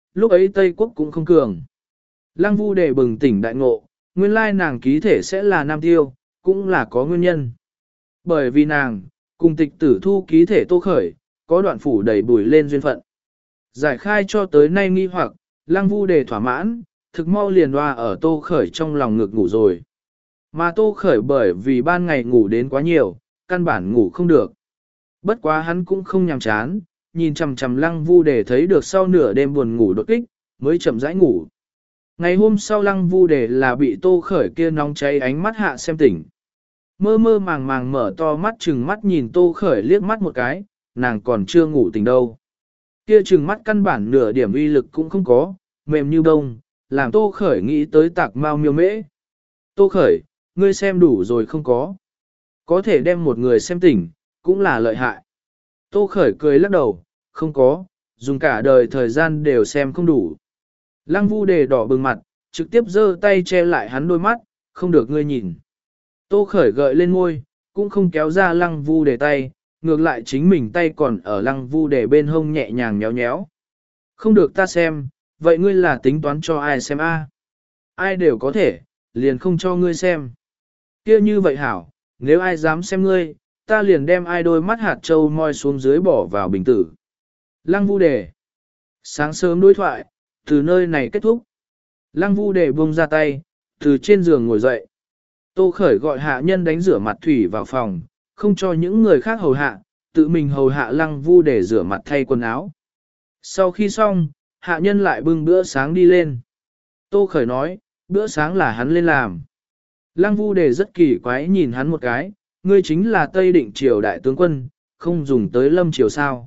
lúc ấy Tây Quốc cũng không cường. Lăng Vu Đề bừng tỉnh đại ngộ, nguyên lai nàng ký thể sẽ là nam tiêu, cũng là có nguyên nhân. Bởi vì nàng, cùng tịch tử thu ký thể Tô Khởi, có đoạn phủ đầy bùi lên duyên phận. Giải khai cho tới nay nghi hoặc, Lăng Vu Đề thỏa mãn, thực mau liền hoa ở Tô Khởi trong lòng ngực ngủ rồi. Mà Tô Khởi bởi vì ban ngày ngủ đến quá nhiều, căn bản ngủ không được. Bất quá hắn cũng không nhàm chán, nhìn chằm chằm Lăng Vu Đề thấy được sau nửa đêm buồn ngủ đột kích, mới chậm rãi ngủ. Ngày hôm sau Lăng Vu Đề là bị Tô Khởi kia nóng cháy ánh mắt hạ xem tỉnh. Mơ mơ màng màng mở to mắt chừng mắt nhìn Tô Khởi liếc mắt một cái, nàng còn chưa ngủ tỉnh đâu. Kia chừng mắt căn bản nửa điểm uy lực cũng không có, mềm như bông, làm Tô Khởi nghĩ tới tạc mau miêu mễ. Tô Khởi, ngươi xem đủ rồi không có? Có thể đem một người xem tỉnh, cũng là lợi hại. Tô Khởi cười lắc đầu, không có, dùng cả đời thời gian đều xem không đủ. Lăng Vu Đề đỏ bừng mặt, trực tiếp giơ tay che lại hắn đôi mắt, không được ngươi nhìn. Tô Khởi gợi lên môi, cũng không kéo ra Lăng Vu Đề tay, ngược lại chính mình tay còn ở Lăng Vu Đề bên hông nhẹ nhàng nhéo nhéo. Không được ta xem, vậy ngươi là tính toán cho ai xem a? Ai đều có thể, liền không cho ngươi xem. Kia như vậy hảo, nếu ai dám xem ngươi, ta liền đem ai đôi mắt hạt châu moi xuống dưới bỏ vào bình tử. Lăng Vu Đề. Sáng sớm đối thoại, từ nơi này kết thúc. Lăng Vu Đề buông ra tay, từ trên giường ngồi dậy. Tô Khởi gọi hạ nhân đánh rửa mặt thủy vào phòng, không cho những người khác hầu hạ, tự mình hầu hạ Lăng Vu Đề rửa mặt thay quần áo. Sau khi xong, hạ nhân lại bưng bữa sáng đi lên. Tô Khởi nói, bữa sáng là hắn lên làm. Lăng Vu Đề rất kỳ quái nhìn hắn một cái, ngươi chính là Tây Định Triều đại tướng quân, không dùng tới Lâm Triều sao.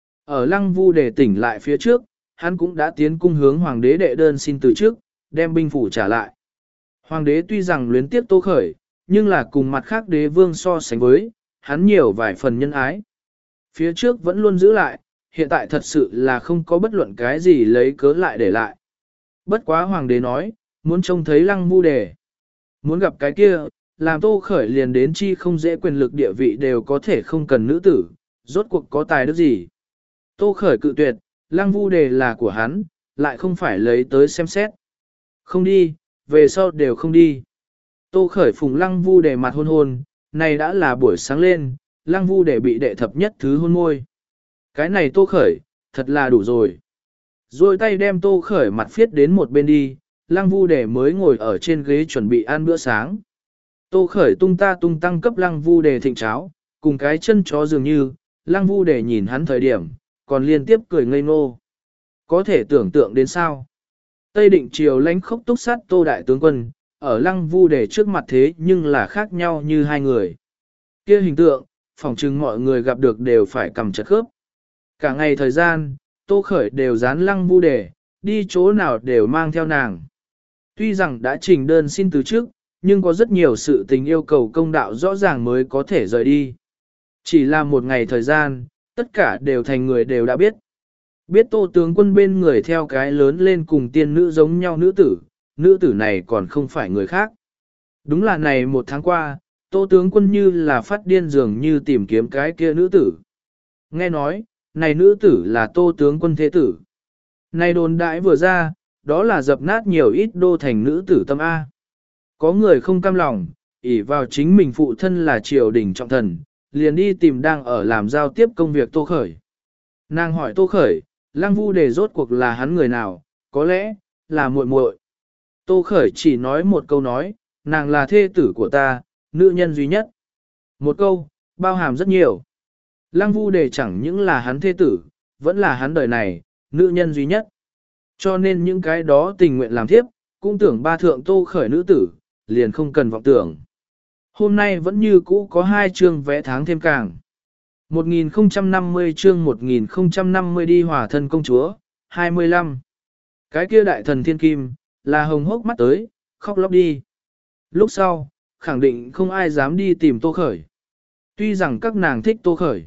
Ở Lăng Vu Đề tỉnh lại phía trước, hắn cũng đã tiến cung hướng hoàng đế đệ đơn xin từ trước, đem binh phủ trả lại. Hoàng đế tuy rằng luyến tiếp Tô Khởi, nhưng là cùng mặt khác đế vương so sánh với, hắn nhiều vài phần nhân ái. Phía trước vẫn luôn giữ lại, hiện tại thật sự là không có bất luận cái gì lấy cớ lại để lại. Bất quá hoàng đế nói, muốn trông thấy Lăng Vu Đề. Muốn gặp cái kia, làm Tô Khởi liền đến chi không dễ quyền lực địa vị đều có thể không cần nữ tử, rốt cuộc có tài đức gì. Tô Khởi cự tuyệt, Lăng Vu Đề là của hắn, lại không phải lấy tới xem xét. Không đi, về sau đều không đi. Tô Khởi phùng Lăng Vu Đề mặt hôn hôn, này đã là buổi sáng lên, Lăng Vu Đề bị đệ thập nhất thứ hôn môi. Cái này Tô Khởi, thật là đủ rồi. Rồi tay đem Tô Khởi mặt phiết đến một bên đi, Lăng Vu Đề mới ngồi ở trên ghế chuẩn bị ăn bữa sáng. Tô Khởi tung ta tung tăng cấp Lăng Vu Đề thịnh cháo, cùng cái chân chó dường như, Lăng Vu Đề nhìn hắn thời điểm, còn liên tiếp cười ngây ngô. Có thể tưởng tượng đến sao? Tây Định Triều lãnh khốc túc sát Tô Đại Tướng Quân, ở Lăng Vu Đề trước mặt thế nhưng là khác nhau như hai người. Kia hình tượng, phỏng chừng mọi người gặp được đều phải cầm chặt khớp. Cả ngày thời gian, Tô Khởi đều dán Lăng Vu Đề, đi chỗ nào đều mang theo nàng. Tuy rằng đã trình đơn xin từ trước, nhưng có rất nhiều sự tình yêu cầu công đạo rõ ràng mới có thể rời đi. Chỉ là một ngày thời gian, tất cả đều thành người đều đã biết. Biết Tô tướng quân bên người theo cái lớn lên cùng tiên nữ giống nhau nữ tử, nữ tử này còn không phải người khác. Đúng là này một tháng qua, Tô tướng quân như là phát điên dường như tìm kiếm cái kia nữ tử. Nghe nói, này nữ tử là Tô tướng quân thế tử. Này đồn đại vừa ra, đó là dập nát nhiều ít đô thành nữ tử tâm A. Có người không cam lòng, ỷ vào chính mình phụ thân là triều đình trọng thần, liền đi tìm đang ở làm giao tiếp công việc Tô Khởi. Nàng hỏi Tô Khởi, Lăng Vu Đề rốt cuộc là hắn người nào, có lẽ, là muội muội. Tô Khởi chỉ nói một câu nói, nàng là thê tử của ta, nữ nhân duy nhất. Một câu, bao hàm rất nhiều. Lăng Vu Đề chẳng những là hắn thê tử, vẫn là hắn đời này, nữ nhân duy nhất. Cho nên những cái đó tình nguyện làm thiếp, cũng tưởng ba thượng Tô Khởi nữ tử, liền không cần vọng tưởng. Hôm nay vẫn như cũ có hai chương vẽ tháng thêm càng. một nghìn không trăm năm mươi chương một nghìn không trăm năm mươi đi hòa thân công chúa, hai mươi lăm. Cái kia đại thần thiên kim, là hồng hốc mắt tới, khóc lóc đi. Lúc sau, khẳng định không ai dám đi tìm Tô Khởi. Tuy rằng các nàng thích Tô Khởi,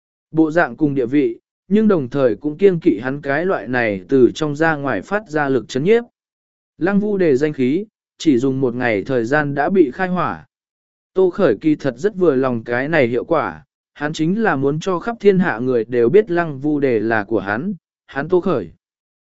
bộ dạng cùng địa vị, nhưng đồng thời cũng kiêng kỵ hắn cái loại này từ trong ra ngoài phát ra lực chấn nhiếp. Lăng Vu Đề danh khí, chỉ dùng một ngày thời gian đã bị khai hỏa. Tô Khởi kỳ thật rất vừa lòng cái này hiệu quả, hắn chính là muốn cho khắp thiên hạ người đều biết Lăng Vu Đề là của hắn, hắn Tô Khởi.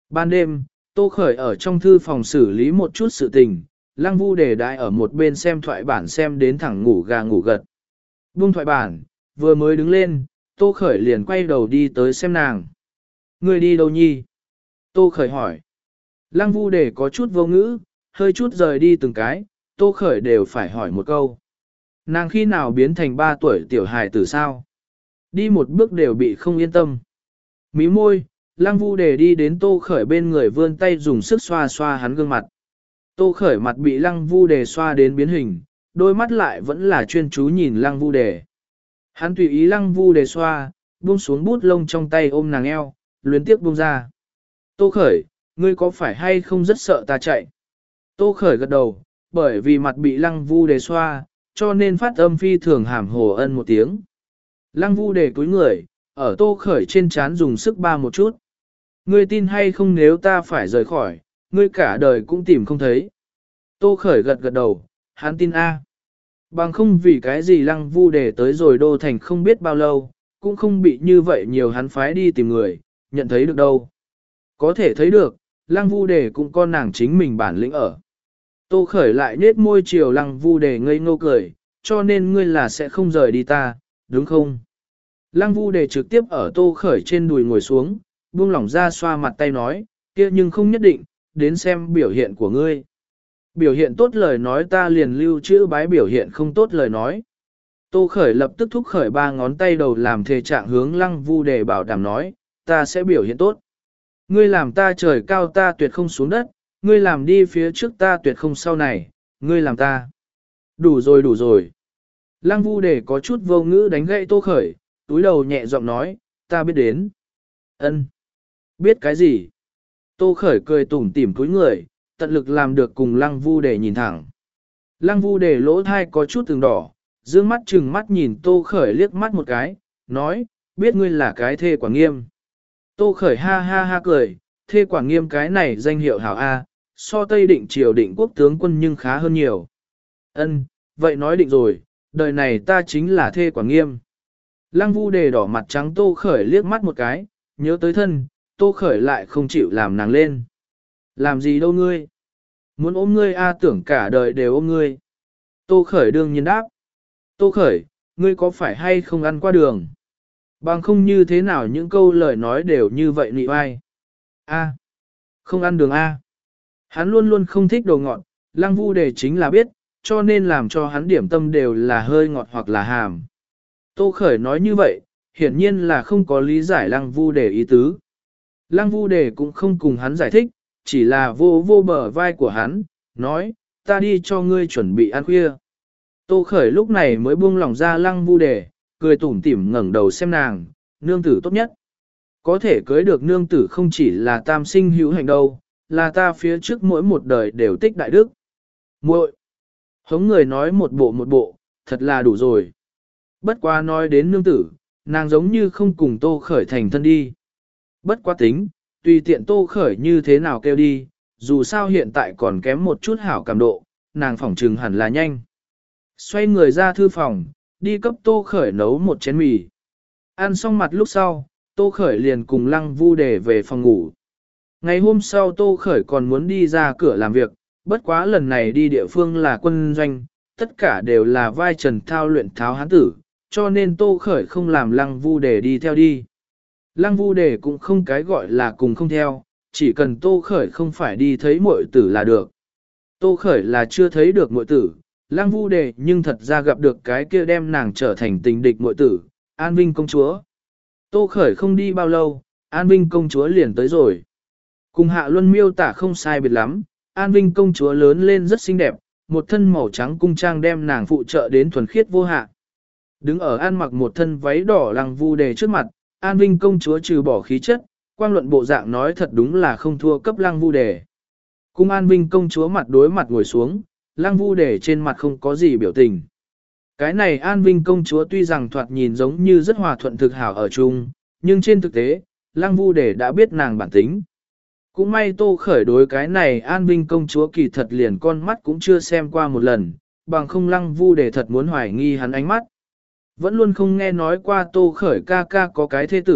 Ban đêm, Tô Khởi ở trong thư phòng xử lý một chút sự tình, Lăng Vu Đề đại ở một bên xem thoại bản xem đến thẳng ngủ gà ngủ gật. Buông thoại bản, vừa mới đứng lên, Tô Khởi liền quay đầu đi tới xem nàng. Người đi đâu nhi? Tô Khởi hỏi. Lăng Vu Đề có chút vô ngữ, hơi chút rời đi từng cái, Tô Khởi đều phải hỏi một câu. Nàng khi nào biến thành ba tuổi tiểu hài tử sao? Đi một bước đều bị không yên tâm. Mí môi, Lăng Vu Đề đi đến Tô Khởi bên người vươn tay dùng sức xoa xoa hắn gương mặt. Tô Khởi mặt bị Lăng Vu Đề xoa đến biến hình, đôi mắt lại vẫn là chuyên chú nhìn Lăng Vu Đề. Hắn tùy ý Lăng Vu Đề xoa, buông xuống bút lông trong tay ôm nàng eo, luyến tiếc buông ra. Tô Khởi, ngươi có phải hay không rất sợ ta chạy? Tô Khởi gật đầu, bởi vì mặt bị Lăng Vu Đề xoa, cho nên phát âm phi thường hàm hồ ân một tiếng. Lăng Vu Đề cúi người, ở Tô Khởi trên trán dùng sức ba một chút. Ngươi tin hay không nếu ta phải rời khỏi, ngươi cả đời cũng tìm không thấy. Tô Khởi gật gật đầu, hắn tin A. Bằng không vì cái gì Lăng Vu Đề tới rồi đô thành không biết bao lâu, cũng không bị như vậy nhiều hắn phái đi tìm người, nhận thấy được đâu. Có thể thấy được, Lăng Vu Đề cũng con nàng chính mình bản lĩnh ở. Tô Khởi lại nết môi chiều Lăng Vu Đề ngây ngô cười, cho nên ngươi là sẽ không rời đi ta, đúng không? Lăng Vu Đề trực tiếp ở Tô Khởi trên đùi ngồi xuống, buông lỏng ra xoa mặt tay nói, kia nhưng không nhất định, đến xem biểu hiện của ngươi. Biểu hiện tốt lời nói ta liền lưu trữ bái biểu hiện không tốt lời nói. Tô Khởi lập tức thúc khởi ba ngón tay đầu làm thề trạng hướng Lăng Vu Đề bảo đảm nói, ta sẽ biểu hiện tốt. Ngươi làm ta trời cao ta tuyệt không xuống đất, ngươi làm đi phía trước ta tuyệt không sau này, ngươi làm ta. Đủ rồi đủ rồi. Lăng Vu Đề có chút vô ngữ đánh gậy Tô Khởi, túi đầu nhẹ giọng nói, ta biết đến. Ân, biết cái gì? Tô Khởi cười tủm tỉm cúi người, tận lực làm được cùng Lăng Vu Đề nhìn thẳng. Lăng Vu Đề lỗ thai có chút từng đỏ, dương mắt chừng mắt nhìn Tô Khởi liếc mắt một cái, nói, biết ngươi là cái thê quả nghiêm. Tô Khởi ha ha ha cười, thê quả nghiêm cái này danh hiệu hảo A, so Tây Định triều định quốc tướng quân nhưng khá hơn nhiều. Ân, vậy nói định rồi, đời này ta chính là thê quả nghiêm. Lăng Vu Đề đỏ mặt trắng Tô Khởi liếc mắt một cái, nhớ tới thân, Tô Khởi lại không chịu làm nàng lên. Làm gì đâu ngươi? Muốn ôm ngươi a tưởng cả đời đều ôm ngươi. Tô Khởi đương nhiên đáp. Tô Khởi, ngươi có phải hay không ăn qua đường? Bằng không như thế nào những câu lời nói đều như vậy nị oai. A, không ăn đường A. Hắn luôn luôn không thích đồ ngọt, Lăng Vu Đề chính là biết, cho nên làm cho hắn điểm tâm đều là hơi ngọt hoặc là hàm. Tô Khởi nói như vậy, hiển nhiên là không có lý giải Lăng Vu Đề ý tứ. Lăng Vu Đề cũng không cùng hắn giải thích, chỉ là vô vô bờ vai của hắn, nói, ta đi cho ngươi chuẩn bị ăn khuya. Tô Khởi lúc này mới buông lỏng ra Lăng Vu Đề, cười tủm tỉm ngẩng đầu xem nàng, nương tử tốt nhất. Có thể cưới được nương tử không chỉ là tam sinh hữu hành đâu, là ta phía trước mỗi một đời đều tích đại đức. Muội, hống người nói một bộ một bộ, thật là đủ rồi. Bất quá nói đến nương tử, nàng giống như không cùng Tô Khởi thành thân đi. Bất quá tính, tùy tiện Tô Khởi như thế nào kêu đi, dù sao hiện tại còn kém một chút hảo cảm độ, nàng phỏng trừng hẳn là nhanh. Xoay người ra thư phòng, đi cấp Tô Khởi nấu một chén mì. Ăn xong mặt lúc sau, Tô Khởi liền cùng Lăng Vu Đề về phòng ngủ. Ngày hôm sau Tô Khởi còn muốn đi ra cửa làm việc, bất quá lần này đi địa phương là quân doanh, tất cả đều là vai trần thao luyện tháo hán tử, cho nên Tô Khởi không làm Lăng Vu Đề đi theo đi. Lăng Vu Đề cũng không cái gọi là cùng không theo, chỉ cần Tô Khởi không phải đi thấy muội tử là được. Tô Khởi là chưa thấy được muội tử, Lăng Vu Đề nhưng thật ra gặp được cái kia đem nàng trở thành tình địch muội tử, An Vinh công chúa. Tô Khởi không đi bao lâu, An Vinh công chúa liền tới rồi. Cùng Hạ Luân miêu tả không sai biệt lắm, An Vinh công chúa lớn lên rất xinh đẹp, một thân màu trắng cung trang đem nàng phụ trợ đến thuần khiết vô hạ. Đứng ở An mặc một thân váy đỏ Lăng Vu Đề trước mặt, An Vinh công chúa trừ bỏ khí chất, quang luận bộ dạng nói thật đúng là không thua cấp Lăng Vu Đề. Cùng An Vinh công chúa mặt đối mặt ngồi xuống, Lăng Vu Đề trên mặt không có gì biểu tình. Cái này An Vinh công chúa tuy rằng thoạt nhìn giống như rất hòa thuận thực hảo ở chung, nhưng trên thực tế, Lăng Vu Đề đã biết nàng bản tính. Cũng may Tô Khởi đối cái này An Vinh công chúa kỳ thật liền con mắt cũng chưa xem qua một lần, bằng không Lăng Vu Đề thật muốn hoài nghi hắn ánh mắt. Vẫn luôn không nghe nói qua Tô Khởi ca ca có cái thế tử,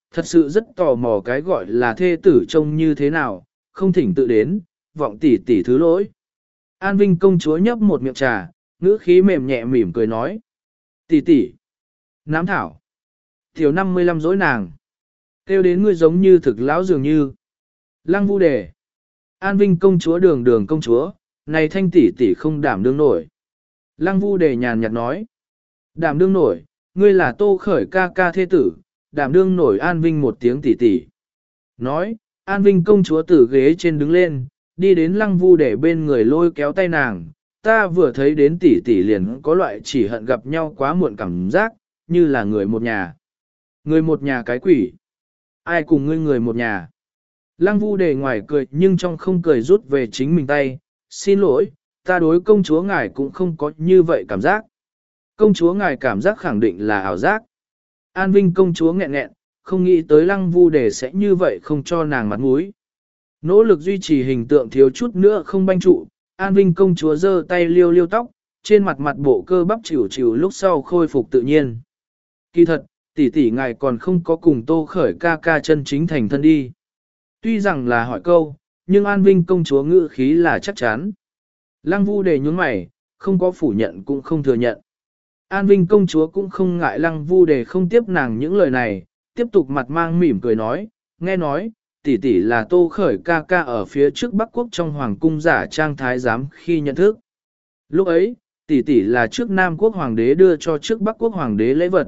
thật sự rất tò mò cái gọi là thê tử trông như thế nào, không thỉnh tự đến, vọng tỷ tỷ thứ lỗi. An Vinh công chúa nhấp một miệng trà, ngữ khí mềm nhẹ mỉm cười nói. Tỷ tỷ, nám thảo, thiếu năm mươi lăm dối nàng, kêu đến ngươi giống như thực lão dường như. Lăng Vu Đề, An Vinh công chúa đường đường công chúa, này thanh tỷ tỷ không đảm đương nổi. Lăng Vu Đề nhàn nhạt nói. Đảm đương nổi, ngươi là Tô Khởi ca ca thế tử, đảm đương nổi An Vinh một tiếng tỷ tỷ. Nói, An Vinh công chúa từ ghế trên đứng lên, đi đến Lăng Vu Đề bên người lôi kéo tay nàng. Ta vừa thấy đến tỷ tỷ liền có loại chỉ hận gặp nhau quá muộn cảm giác, như là người một nhà. Người một nhà cái quỷ. Ai cùng ngươi người một nhà. Lăng Vu Đề ngoài cười nhưng trong không cười rút về chính mình tay. Xin lỗi, ta đối công chúa ngài cũng không có như vậy cảm giác. Công chúa ngài cảm giác khẳng định là ảo giác. An Vinh công chúa nghẹn nghẹn, không nghĩ tới Lăng Vu Đề sẽ như vậy không cho nàng mặt mũi. Nỗ lực duy trì hình tượng thiếu chút nữa không banh trụ, An Vinh công chúa giơ tay liêu liêu tóc, trên mặt mặt bộ cơ bắp chịu chịu lúc sau khôi phục tự nhiên. Kỳ thật, tỷ tỷ ngài còn không có cùng Tô Khởi ca ca chân chính thành thân đi. Tuy rằng là hỏi câu, nhưng An Vinh công chúa ngữ khí là chắc chắn. Lăng Vu Đề nhún mày, không có phủ nhận cũng không thừa nhận. An Vinh công chúa cũng không ngại Lăng Vu Đề không tiếp nàng những lời này, tiếp tục mặt mang mỉm cười nói, nghe nói, tỷ tỷ là Tô Khởi ca ca ở phía trước Bắc Quốc trong hoàng cung giả trang thái giám khi nhận thức. Lúc ấy, tỷ tỷ là trước Nam Quốc hoàng đế đưa cho trước Bắc Quốc hoàng đế lễ vật.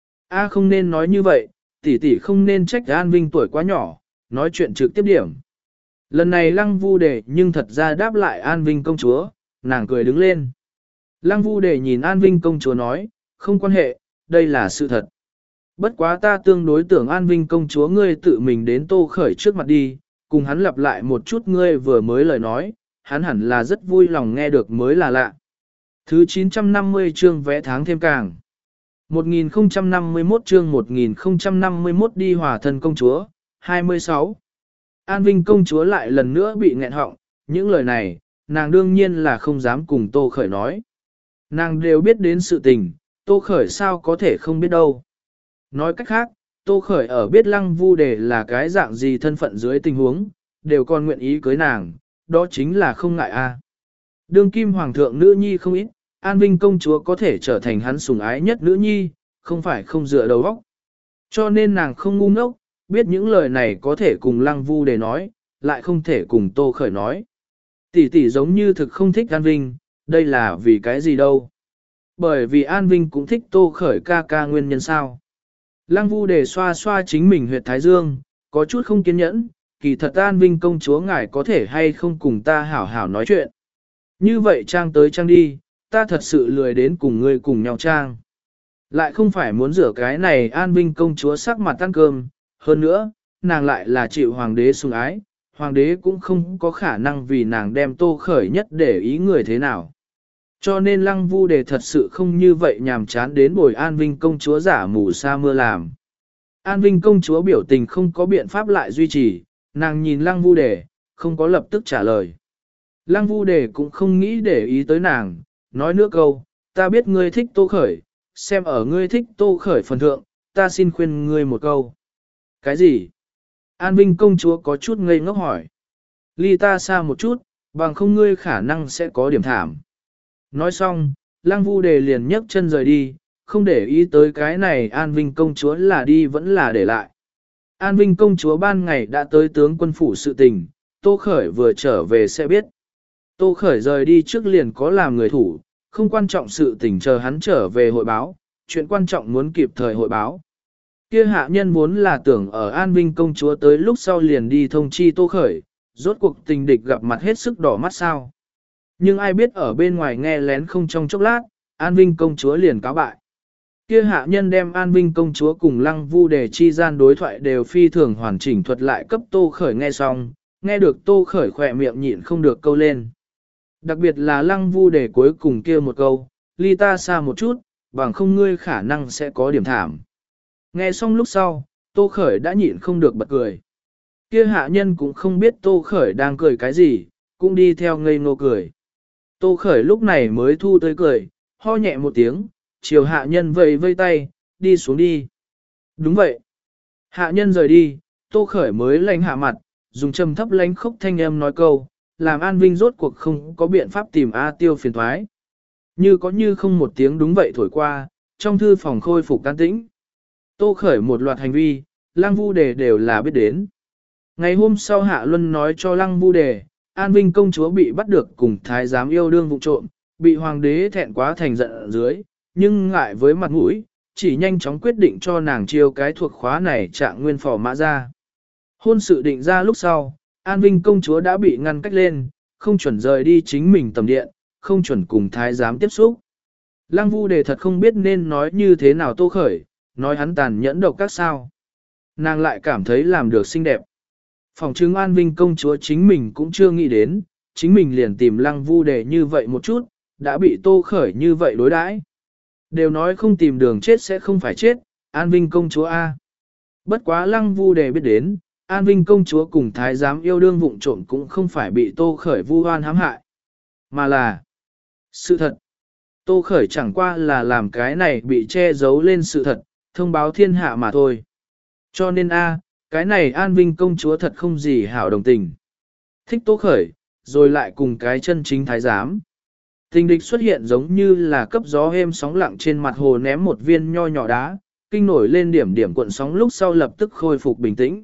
A không nên nói như vậy, tỷ tỷ không nên trách An Vinh tuổi quá nhỏ, nói chuyện trực tiếp điểm. Lần này Lăng Vu Đề nhưng thật ra đáp lại An Vinh công chúa, nàng cười đứng lên. Lăng Vu Đề nhìn An Vinh công chúa nói, không quan hệ, đây là sự thật. Bất quá ta tương đối tưởng An Vinh công chúa ngươi tự mình đến Tô Khởi trước mặt đi, cùng hắn lặp lại một chút ngươi vừa mới lời nói, hắn hẳn là rất vui lòng nghe được mới là lạ. Thứ chín trăm năm mươi chương vẽ tháng thêm càng. một nghìn không trăm năm mươi mốt chương một nghìn không trăm năm mươi mốt đi hòa thân công chúa, hai mươi sáu. An Vinh công chúa lại lần nữa bị nghẹn họng, những lời này, nàng đương nhiên là không dám cùng Tô Khởi nói. Nàng đều biết đến sự tình, Tô Khởi sao có thể không biết đâu. Nói cách khác, Tô Khởi ở biết Lăng Vu Đề là cái dạng gì thân phận dưới tình huống, đều còn nguyện ý cưới nàng, đó chính là không ngại a. Đương kim hoàng thượng nữ nhi không ít, An Vinh công chúa có thể trở thành hắn sủng ái nhất nữ nhi, không phải không dựa đầu óc. Cho nên nàng không ngu ngốc, biết những lời này có thể cùng Lăng Vu Đề nói, lại không thể cùng Tô Khởi nói. Tỷ tỷ giống như thực không thích An Vinh, đây là vì cái gì đâu. Bởi vì An Vinh cũng thích Tô Khởi ca ca nguyên nhân sao. Lăng Vu Đề xoa xoa chính mình huyệt thái dương, có chút không kiên nhẫn, kỳ thật An Vinh công chúa ngài có thể hay không cùng ta hảo hảo nói chuyện. Như vậy trang tới trang đi, ta thật sự lười đến cùng ngươi cùng nhau trang. Lại không phải muốn rửa cái này An Vinh công chúa sắc mặt ăn cơm, hơn nữa, nàng lại là chịu hoàng đế sủng ái, hoàng đế cũng không có khả năng vì nàng đem Tô Khởi nhất để ý người thế nào. Cho nên Lăng Vu Đề thật sự không như vậy nhàm chán đến bồi An Vinh công chúa giả mù sa mưa làm. An Vinh công chúa biểu tình không có biện pháp lại duy trì, nàng nhìn Lăng Vu Đề, không có lập tức trả lời. Lăng Vu Đề cũng không nghĩ để ý tới nàng, nói nữa câu, ta biết ngươi thích Tô Khởi, xem ở ngươi thích Tô Khởi phần thượng, ta xin khuyên ngươi một câu. Cái gì? An Vinh công chúa có chút ngây ngốc hỏi. Ly ta xa một chút, bằng không ngươi khả năng sẽ có điểm thảm. Nói xong, Lăng Vu Đề liền nhấc chân rời đi, không để ý tới cái này An Vinh công chúa là đi vẫn là để lại. An Vinh công chúa ban ngày đã tới tướng quân phủ sự tình, Tô Khởi vừa trở về sẽ biết. Tô Khởi rời đi trước liền có làm người thủ, không quan trọng sự tình chờ hắn trở về hội báo, chuyện quan trọng muốn kịp thời hội báo. Kia hạ nhân muốn là tưởng ở An Vinh công chúa tới lúc sau liền đi thông chi Tô Khởi, rốt cuộc tình địch gặp mặt hết sức đỏ mắt sao. Nhưng ai biết ở bên ngoài nghe lén không trong chốc lát, An Vinh công chúa liền cáo bại. Kia hạ nhân đem An Vinh công chúa cùng Lăng Vu Đề chi gian đối thoại đều phi thường hoàn chỉnh thuật lại cấp Tô Khởi nghe xong, nghe được Tô Khởi khỏe miệng nhịn không được câu lên. Đặc biệt là Lăng Vu Đề cuối cùng kia một câu, ly ta xa một chút, bằng không ngươi khả năng sẽ có điểm thảm. Nghe xong lúc sau, Tô Khởi đã nhịn không được bật cười. Kia hạ nhân cũng không biết Tô Khởi đang cười cái gì, cũng đi theo ngây ngô cười. Tô Khởi lúc này mới thu tới cười, ho nhẹ một tiếng, chiều hạ nhân vây vây tay, đi xuống đi. Đúng vậy. Hạ nhân rời đi, Tô Khởi mới lánh hạ mặt, dùng trầm thấp lánh khốc thanh âm nói câu, làm An Vinh rốt cuộc không có biện pháp tìm A Tiêu phiền thoái. Như có như không một tiếng đúng vậy thổi qua, trong thư phòng khôi phục can tĩnh. Tô Khởi một loạt hành vi, Lăng Vu Đề đều là biết đến. Ngày hôm sau Hạ Luân nói cho Lăng Vu Đề, An Vinh công chúa bị bắt được cùng thái giám yêu đương vụ trộm, bị hoàng đế thẹn quá thành giận ở dưới, nhưng ngại với mặt mũi, chỉ nhanh chóng quyết định cho nàng chiêu cái thuộc khóa này trạng nguyên phò mã ra. Hôn sự định ra lúc sau, An Vinh công chúa đã bị ngăn cách lên, không chuẩn rời đi chính mình tầm điện, không chuẩn cùng thái giám tiếp xúc. Lăng Vu Đề thật không biết nên nói như thế nào Tô Khởi, nói hắn tàn nhẫn độc các sao. Nàng lại cảm thấy làm được xinh đẹp. Phòng chứng An Vinh công chúa chính mình cũng chưa nghĩ đến, chính mình liền tìm Lăng Vu Đề như vậy một chút, đã bị Tô Khởi như vậy đối đãi. Đều nói không tìm đường chết sẽ không phải chết, An Vinh công chúa A. Bất quá Lăng Vu Đề biết đến, An Vinh công chúa cùng thái giám yêu đương vụng trộm cũng không phải bị Tô Khởi vu oan hãm hại, mà là sự thật. Tô Khởi chẳng qua là làm cái này bị che giấu lên sự thật, thông báo thiên hạ mà thôi. Cho nên A, cái này An Vinh công chúa thật không gì hảo đồng tình. Thích Tô Khởi, rồi lại cùng cái chân chính thái giám. Tình địch xuất hiện giống như là cấp gió êm sóng lặng trên mặt hồ ném một viên nho nhỏ đá, kinh nổi lên điểm điểm cuộn sóng lúc sau lập tức khôi phục bình tĩnh.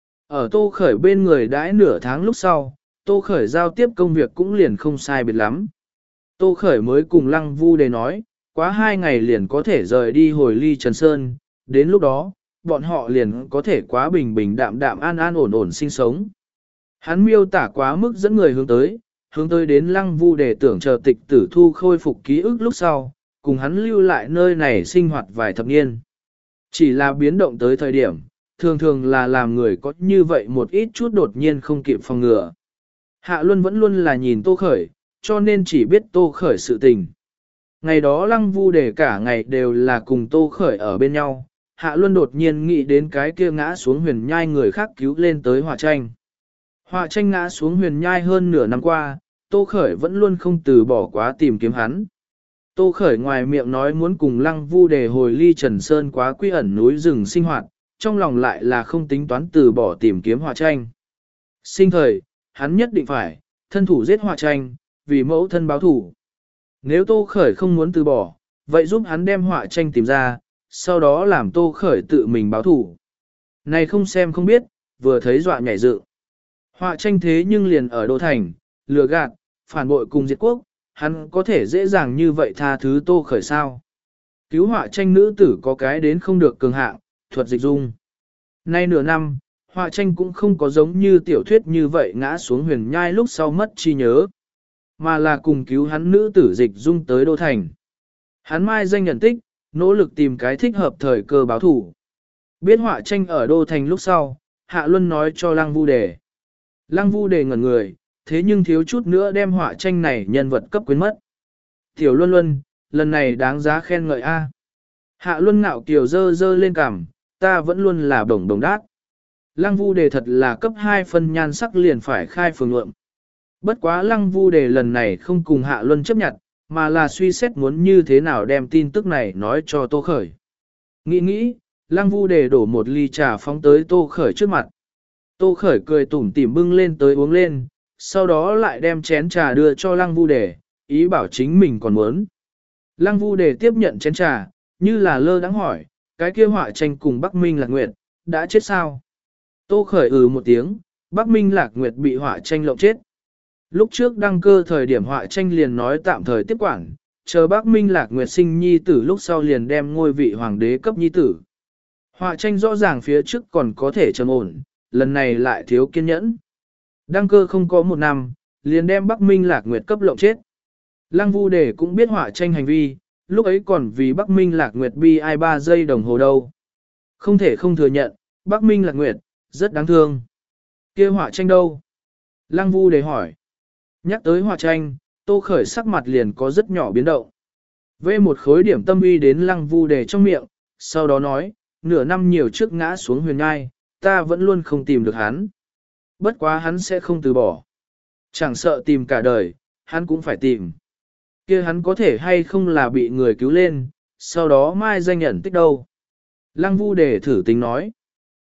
Ở Tô Khởi bên người đãi nửa tháng lúc sau, Tô Khởi giao tiếp công việc cũng liền không sai biệt lắm. Tô Khởi mới cùng Lăng Vu Đề nói, quá hai ngày liền có thể rời đi hồi ly Trần Sơn, đến lúc đó, bọn họ liền có thể quá bình bình đạm đạm an an ổn ổn sinh sống. Hắn miêu tả quá mức dẫn người hướng tới, hướng tới đến Lăng Vu Đề tưởng chờ tịch tử thu khôi phục ký ức lúc sau, cùng hắn lưu lại nơi này sinh hoạt vài thập niên. Chỉ là biến động tới thời điểm, thường thường là làm người có như vậy một ít chút đột nhiên không kịp phòng ngừa. Hạ Luân vẫn luôn là nhìn Tô Khởi, cho nên chỉ biết Tô Khởi sự tình. Ngày đó Lăng Vu Đề cả ngày đều là cùng Tô Khởi ở bên nhau, Hạ Luân đột nhiên nghĩ đến cái kia ngã xuống huyền nhai người khác cứu lên tới Họa Tranh. Họa Tranh ngã xuống huyền nhai hơn nửa năm qua, Tô Khởi vẫn luôn không từ bỏ quá tìm kiếm hắn. Tô Khởi ngoài miệng nói muốn cùng Lăng Vu Đề hồi ly Trần Sơn quá quy ẩn núi rừng sinh hoạt, trong lòng lại là không tính toán từ bỏ tìm kiếm Họa Tranh. Sinh thời, hắn nhất định phải, thân thủ giết Họa Tranh, vì mẫu thân báo thủ. Nếu Tô Khởi không muốn từ bỏ, vậy giúp hắn đem Họa Tranh tìm ra, sau đó làm Tô Khởi tự mình báo thủ. Này không xem không biết, vừa thấy dọa nhảy dựng. Họa Tranh thế nhưng liền ở Đô Thành, lừa gạt, phản bội cùng diệt quốc, hắn có thể dễ dàng như vậy tha thứ Tô Khởi sao. Cứu Họa Tranh nữ tử có cái đến không được cường hạng, thuật dịch dung. Nay nửa năm, Họa Tranh cũng không có giống như tiểu thuyết như vậy ngã xuống huyền nhai lúc sau mất trí nhớ, mà là cùng cứu hắn nữ tử dịch dung tới Đô Thành. Hắn mai danh nhận tích, nỗ lực tìm cái thích hợp thời cơ báo thủ. Biết Họa Tranh ở Đô Thành lúc sau, Hạ Luân nói cho Lăng Vu Đề. Lăng Vu Đề ngẩn người, thế nhưng thiếu chút nữa đem Họa Tranh này nhân vật cấp quyến mất. Tiểu Luân Luân, lần này đáng giá khen ngợi a. Hạ Luân ngạo kiều dơ dơ lên cằm, ta vẫn luôn là đồng đồng đát. Lăng Vu Đề thật là cấp hai phân nhan sắc liền phải khai phường lượng. Bất quá Lăng Vu Đề lần này không cùng Hạ Luân chấp nhận, mà là suy xét muốn như thế nào đem tin tức này nói cho Tô Khởi. Nghĩ nghĩ, Lăng Vu Đề đổ một ly trà phóng tới Tô Khởi trước mặt. Tô Khởi cười tủm tỉm bưng lên tới uống lên, sau đó lại đem chén trà đưa cho Lăng Vu Đề, ý bảo chính mình còn muốn. Lăng Vu Đề tiếp nhận chén trà, như là lơ đãng hỏi, cái kia Họa Tranh cùng Bắc Minh Lạc Nguyệt, đã chết sao? Tô Khởi ừ một tiếng, Bắc Minh Lạc Nguyệt bị Họa Tranh lộng chết. Lúc trước đăng cơ thời điểm Họa Tranh liền nói tạm thời tiếp quản, chờ Bắc Minh Lạc Nguyệt sinh nhi tử lúc sau liền đem ngôi vị hoàng đế cấp nhi tử. Họa Tranh rõ ràng phía trước còn có thể trầm ổn, lần này lại thiếu kiên nhẫn. Đăng cơ không có một năm, liền đem Bắc Minh Lạc Nguyệt cấp lộng chết. Lăng Vu Đề cũng biết Họa Tranh hành vi, lúc ấy còn vì Bắc Minh Lạc Nguyệt bi ai ba giây đồng hồ đâu. Không thể không thừa nhận, Bắc Minh Lạc Nguyệt, rất đáng thương. Kia Họa Tranh đâu? Lăng Vu Đề hỏi. Nhắc tới Họa Tranh, Tô Khởi sắc mặt liền có rất nhỏ biến động. Vê một khối điểm tâm uy đến Lăng Vu Đề trong miệng, sau đó nói, nửa năm nhiều trước ngã xuống huyền ngai, ta vẫn luôn không tìm được hắn. Bất quá hắn sẽ không từ bỏ. Chẳng sợ tìm cả đời, hắn cũng phải tìm. Kia hắn có thể hay không là bị người cứu lên, sau đó mai danh nhận tích đâu. Lăng Vu Đề thử tính nói.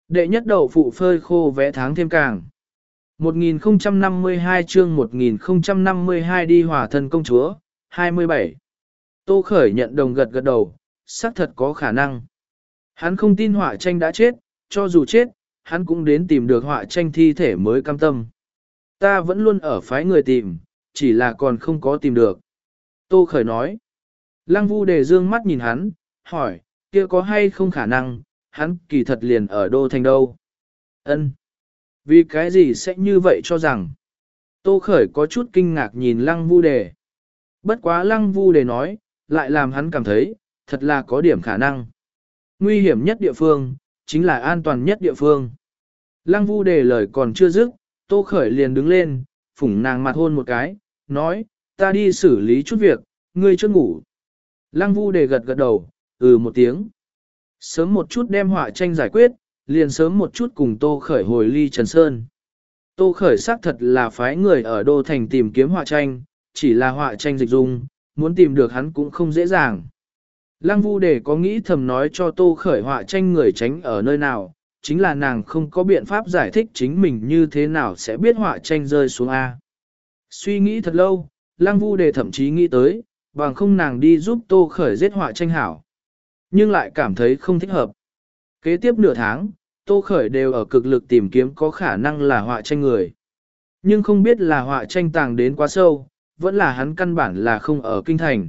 Đệ nhất đậu phụ phơi khô vẽ tháng thêm càng. một nghìn không trăm năm mươi hai chương một nghìn không trăm năm mươi hai đi hòa thân công chúa, hai mươi bảy. Tô Khởi nhận đồng gật gật đầu, xác thật có khả năng. Hắn không tin họa tranh đã chết, cho dù chết, hắn cũng đến tìm được họa tranh thi thể mới cam tâm. Ta vẫn luôn ở phái người tìm, chỉ là còn không có tìm được. Tô Khởi nói. Lăng Vu Đề dương mắt nhìn hắn, hỏi, kia có hay không khả năng, hắn kỳ thật liền ở đô thành đâu. Ân. Vì cái gì sẽ như vậy cho rằng. Tô Khởi có chút kinh ngạc nhìn Lăng Vu Đề. Bất quá Lăng Vu Đề nói, lại làm hắn cảm thấy, thật là có điểm khả năng. Nguy hiểm nhất địa phương, chính là an toàn nhất địa phương. Lăng Vu Đề lời còn chưa dứt, Tô Khởi liền đứng lên, phủng nàng mặt hôn một cái, nói, ta đi xử lý chút việc, ngươi chưa ngủ. Lăng Vu Đề gật gật đầu, ừ một tiếng. Sớm một chút đem họa tranh giải quyết, liền sớm một chút cùng Tô Khởi hồi ly Trần Sơn. Tô Khởi xác thật là phái người ở Đô Thành tìm kiếm họa tranh, chỉ là họa tranh dịch dung, muốn tìm được hắn cũng không dễ dàng. Lăng Vu Đề có nghĩ thầm nói cho Tô Khởi họa tranh người tránh ở nơi nào, chính là nàng không có biện pháp giải thích chính mình như thế nào sẽ biết họa tranh rơi xuống A. Suy nghĩ thật lâu, Lăng Vu Đề thậm chí nghĩ tới, bằng không nàng đi giúp Tô Khởi giết họa tranh hảo. Nhưng lại cảm thấy không thích hợp. Kế tiếp nửa tháng, Tô Khởi đều ở cực lực tìm kiếm có khả năng là họa tranh người. Nhưng không biết là họa tranh tàng đến quá sâu, vẫn là hắn căn bản là không ở kinh thành.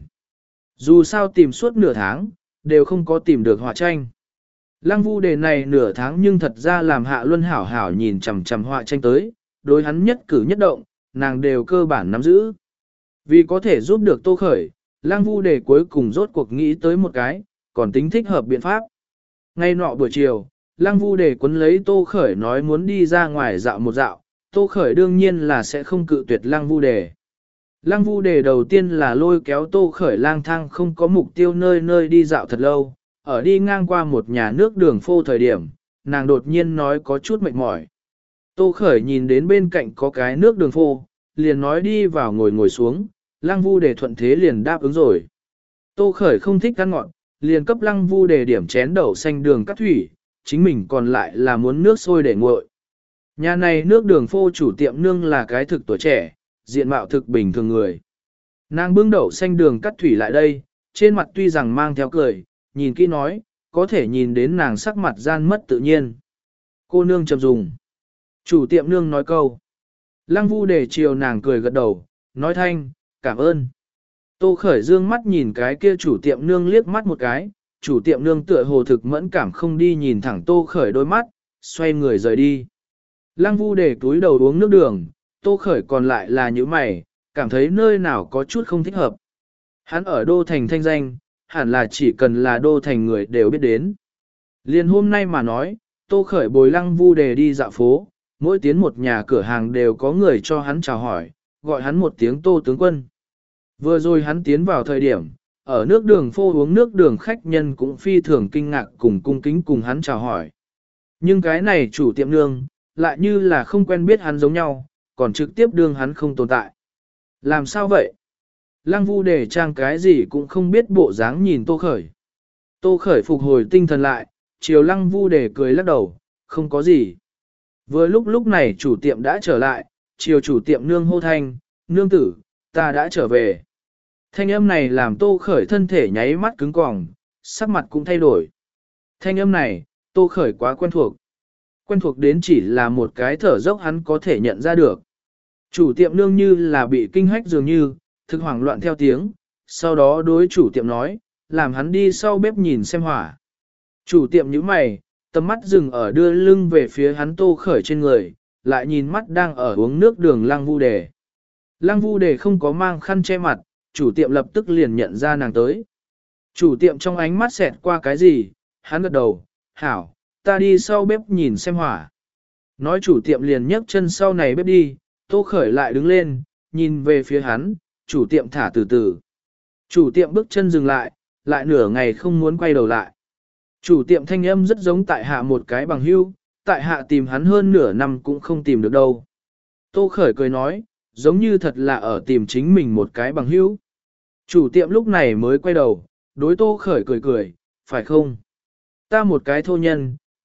Dù sao tìm suốt nửa tháng, đều không có tìm được họa tranh. Lăng Vu Đề này nửa tháng nhưng thật ra làm Hạ Luân hảo hảo nhìn chằm chằm họa tranh tới, đối hắn nhất cử nhất động, nàng đều cơ bản nắm giữ. Vì có thể giúp được Tô Khởi, Lăng Vu Đề cuối cùng rốt cuộc nghĩ tới một cái, còn tính thích hợp biện pháp. Ngay nọ buổi chiều, Lăng Vu Đề quấn lấy Tô Khởi nói muốn đi ra ngoài dạo một dạo, Tô Khởi đương nhiên là sẽ không cự tuyệt Lăng Vu Đề. Lăng Vu Đề đầu tiên là lôi kéo Tô Khởi lang thang không có mục tiêu nơi nơi đi dạo thật lâu, ở đi ngang qua một nhà nước đường phô thời điểm, nàng đột nhiên nói có chút mệt mỏi. Tô Khởi nhìn đến bên cạnh có cái nước đường phô, liền nói đi vào ngồi ngồi xuống, Lăng Vu Đề thuận thế liền đáp ứng rồi. Tô Khởi không thích ăn ngọt, liền cấp Lăng Vu Đề điểm chén đậu xanh đường cắt thủy, chính mình còn lại là muốn nước sôi để nguội. Nhà này nước đường phô chủ tiệm nương là cái thực tuổi trẻ, diện mạo thực bình thường người. Nàng bưng đậu xanh đường cắt thủy lại đây, trên mặt tuy rằng mang theo cười, nhìn kỹ nói, có thể nhìn đến nàng sắc mặt gian mất tự nhiên. Cô nương chậm dùng. Chủ tiệm nương nói câu. Lăng Vu Đề chiều nàng cười gật đầu, nói thanh, cảm ơn. Tô Khởi dương mắt nhìn cái kia chủ tiệm nương liếc mắt một cái, chủ tiệm nương tựa hồ thực mẫn cảm không đi nhìn thẳng Tô Khởi đôi mắt, xoay người rời đi. Lăng Vu Đề túi đầu uống nước đường, Tô Khởi còn lại là những mày, cảm thấy nơi nào có chút không thích hợp. Hắn ở Đô Thành thanh danh, hẳn là chỉ cần là Đô Thành người đều biết đến. Liên hôm nay mà nói, Tô Khởi bồi Lăng Vu Đề đi dạo phố, mỗi tiến một nhà cửa hàng đều có người cho hắn chào hỏi, gọi hắn một tiếng Tô tướng quân. Vừa rồi hắn tiến vào thời điểm, ở nước đường phô uống nước đường khách nhân cũng phi thường kinh ngạc cùng cung kính cùng hắn chào hỏi. Nhưng cái này chủ tiệm nương, lại như là không quen biết hắn giống nhau, còn trực tiếp đương hắn không tồn tại. Làm sao vậy? Lăng Vu Đề trang cái gì cũng không biết bộ dáng nhìn Tô Khởi. Tô Khởi phục hồi tinh thần lại, chiều Lăng Vu Đề cười lắc đầu, không có gì. Vừa lúc lúc này chủ tiệm đã trở lại, chiều chủ tiệm nương hô thanh, nương tử, ta đã trở về. Thanh âm này làm Tô Khởi thân thể nháy mắt cứng cỏng, sắc mặt cũng thay đổi. Thanh âm này, Tô Khởi quá quen thuộc. Quen thuộc đến chỉ là một cái thở dốc hắn có thể nhận ra được. Chủ tiệm nương như là bị kinh hách dường như, thực hoảng loạn theo tiếng, sau đó đối chủ tiệm nói, làm hắn đi sau bếp nhìn xem hỏa. Chủ tiệm nhíu mày, tầm mắt dừng ở đưa lưng về phía hắn Tô Khởi trên người, lại nhìn mắt đang ở uống nước đường Lăng Vu Đề. Lăng Vu Đề không có mang khăn che mặt, chủ tiệm lập tức liền nhận ra nàng tới. Chủ tiệm trong ánh mắt xẹt qua cái gì, hắn gật đầu, hảo, ta đi sau bếp nhìn xem hỏa. Nói chủ tiệm liền nhấc chân sau này bếp đi, Tô Khởi lại đứng lên, nhìn về phía hắn, chủ tiệm thả từ từ. Chủ tiệm bước chân dừng lại, lại nửa ngày không muốn quay đầu lại. Chủ tiệm thanh âm rất giống tại hạ một cái bằng hưu, tại hạ tìm hắn hơn nửa năm cũng không tìm được đâu. Tô Khởi cười nói, giống như thật là ở tìm chính mình một cái bằng hữu. Chủ tiệm lúc này mới quay đầu, đối Tô Khởi cười cười, phải không? Ta một cái thô nhân,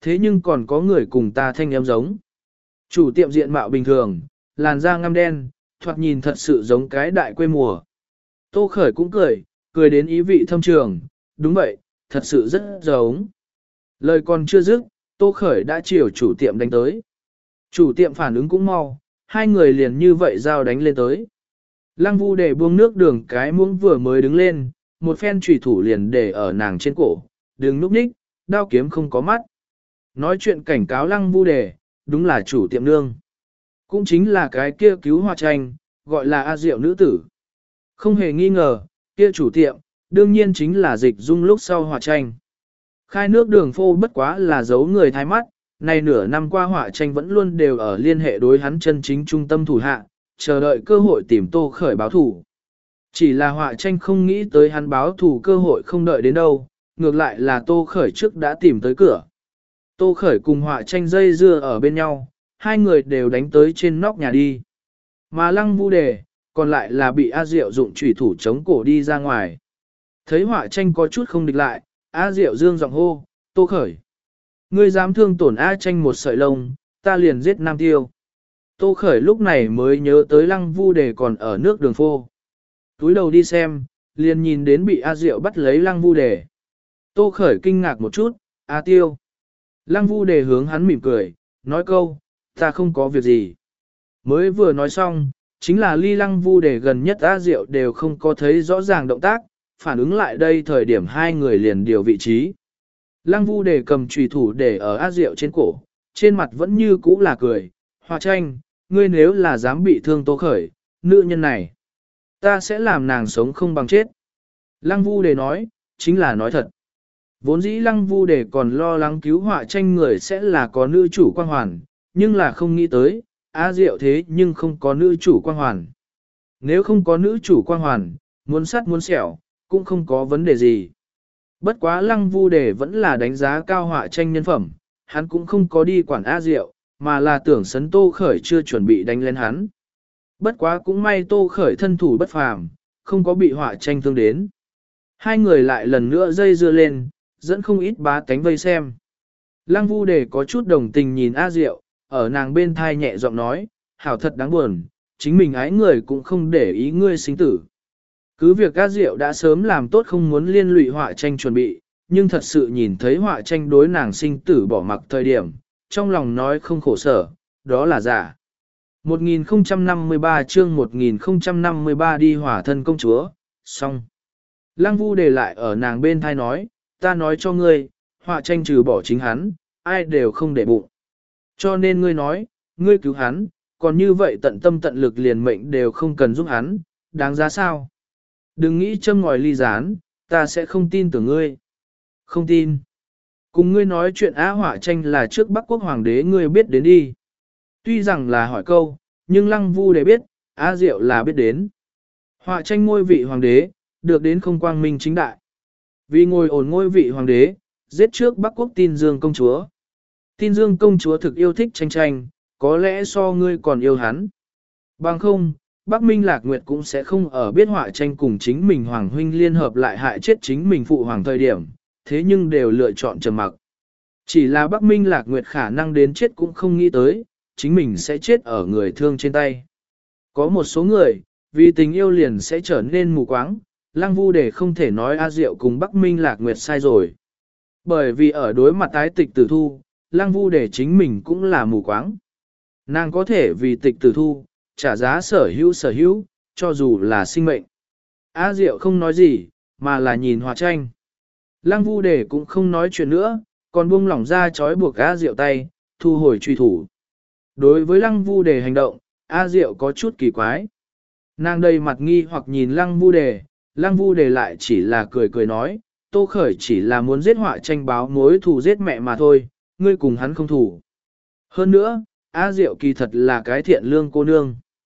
Thế nhưng còn có người cùng ta thanh em giống. Chủ tiệm diện mạo bình thường, làn da ngăm đen, thoạt nhìn thật sự giống cái đại quê mùa. Tô Khởi cũng cười, cười đến ý vị thâm trường, đúng vậy, thật sự rất giống. Lời còn chưa dứt, Tô Khởi đã chiều chủ tiệm đánh tới. Chủ tiệm phản ứng cũng mau, hai người liền như vậy giao đánh lên tới. Lăng Vu để buông nước đường cái muỗng vừa mới đứng lên, một phen chủy thủ liền để ở nàng trên cổ, đừng núp ních, đao kiếm không có mắt. Nói chuyện cảnh cáo Lăng Vu đề, đúng là chủ tiệm nương. Cũng chính là cái kia cứu hoa tranh, gọi là A Diệu nữ tử. Không hề nghi ngờ, kia chủ tiệm, đương nhiên chính là dịch dung lúc sau họa tranh. Khai nước đường phô bất quá là giấu người thái mắt, này nửa năm qua họa tranh vẫn luôn đều ở liên hệ đối hắn chân chính trung tâm thủ hạ, chờ đợi cơ hội tìm Tô Khởi báo thủ. Chỉ là họa tranh không nghĩ tới hắn báo thủ cơ hội không đợi đến đâu, ngược lại là Tô Khởi trước đã tìm tới cửa. Tô Khởi cùng họa tranh dây dưa ở bên nhau, hai người đều đánh tới trên nóc nhà đi. Mà Lăng Vu đề, còn lại là bị A Diệu dụng chủy thủ chống cổ đi ra ngoài. Thấy họa tranh có chút không địch lại, A Diệu dương giọng hô, Tô Khởi. Ngươi dám thương tổn A tranh một sợi lông, ta liền giết Nam Tiêu. Tô Khởi lúc này mới nhớ tới Lăng Vu đề còn ở nước đường phô. Túi đầu đi xem, liền nhìn đến bị A Diệu bắt lấy Lăng Vu đề. Tô Khởi kinh ngạc một chút, A Tiêu. Lăng Vu đề hướng hắn mỉm cười, nói câu, ta không có việc gì. Mới vừa nói xong, chính là ly Lăng Vu đề gần nhất A Diệu đều không có thấy rõ ràng động tác, phản ứng lại đây thời điểm hai người liền điều vị trí. Lăng Vu đề cầm chùy thủ để ở A Diệu trên cổ, trên mặt vẫn như cũ là cười, Hoa tranh, ngươi nếu là dám bị thương Tô Khởi, nữ nhân này, ta sẽ làm nàng sống không bằng chết. Lăng Vu đề nói, chính là nói thật. Vốn dĩ Lăng Vu đề còn lo lắng cứu họa tranh người sẽ là có nữ chủ quan hoàn, nhưng là không nghĩ tới, A Diệu thế nhưng không có nữ chủ quan hoàn. Nếu không có nữ chủ quan hoàn, muốn sắt muốn sẹo, cũng không có vấn đề gì. Bất quá Lăng Vu đề vẫn là đánh giá cao họa tranh nhân phẩm, hắn cũng không có đi quản A Diệu, mà là tưởng sấn Tô Khởi chưa chuẩn bị đánh lên hắn. Bất quá cũng may Tô Khởi thân thủ bất phàm, không có bị họa tranh thương đến. Hai người lại lần nữa dây dưa lên, dẫn không ít bá tánh vây xem. Lăng Vu đề có chút đồng tình nhìn A Diệu, ở nàng bên thai nhẹ giọng nói, hảo thật đáng buồn, chính mình ái người cũng không để ý ngươi sinh tử. Cứ việc A Diệu đã sớm làm tốt không muốn liên lụy họa tranh chuẩn bị, nhưng thật sự nhìn thấy họa tranh đối nàng sinh tử bỏ mặc thời điểm, trong lòng nói không khổ sở, đó là giả. một nghìn không trăm năm mươi ba chương một nghìn không trăm năm mươi ba đi hỏa thân công chúa, xong. Lăng Vu đề lại ở nàng bên thai nói, ta nói cho ngươi, họa tranh trừ bỏ chính hắn, ai đều không để bụng. Cho nên ngươi nói, ngươi cứu hắn, còn như vậy tận tâm tận lực liền mệnh đều không cần giúp hắn, đáng giá sao? Đừng nghĩ châm ngòi ly gián, ta sẽ không tin tưởng ngươi. Không tin. Cùng ngươi nói chuyện Á họa tranh là trước Bắc Quốc Hoàng đế ngươi biết đến đi. Tuy rằng là hỏi câu, nhưng Lăng Vu để biết, Á Diệu là biết đến. Họa tranh ngôi vị Hoàng đế, được đến không quang minh chính đại. Vì ngồi ổn ngôi vị Hoàng đế, giết trước Bắc Quốc Tin Dương công chúa. Tin Dương công chúa thực yêu thích tranh tranh, có lẽ so ngươi còn yêu hắn. Bằng không, Bắc Minh Lạc Nguyệt cũng sẽ không ở biết họa tranh cùng chính mình Hoàng huynh liên hợp lại hại chết chính mình phụ hoàng thời điểm, thế nhưng đều lựa chọn trầm mặc. Chỉ là Bắc Minh Lạc Nguyệt khả năng đến chết cũng không nghĩ tới, chính mình sẽ chết ở người thương trên tay. Có một số người, vì tình yêu liền sẽ trở nên mù quáng, Lăng Vu để không thể nói A Diệu cùng Bắc Minh Lạc Nguyệt sai rồi. Bởi vì ở đối mặt tái tịch tử thu, Lăng Vu để chính mình cũng là mù quáng. Nàng có thể vì tịch tử thu, trả giá sở hữu sở hữu, cho dù là sinh mệnh. A Diệu không nói gì, mà là nhìn họa tranh. Lăng Vu đề cũng không nói chuyện nữa, còn buông lỏng ra trói buộc A Diệu tay, thu hồi truy thủ. Đối với Lăng Vu đề hành động, A Diệu có chút kỳ quái. Nàng đầy mặt nghi hoặc nhìn Lăng Vu đề, Lăng Vu đề lại chỉ là cười cười nói, Tô Khởi chỉ là muốn giết họa tranh báo mối thù giết mẹ mà thôi, ngươi cùng hắn không thủ. Hơn nữa, A Diệu kỳ thật là cái thiện lương cô nương.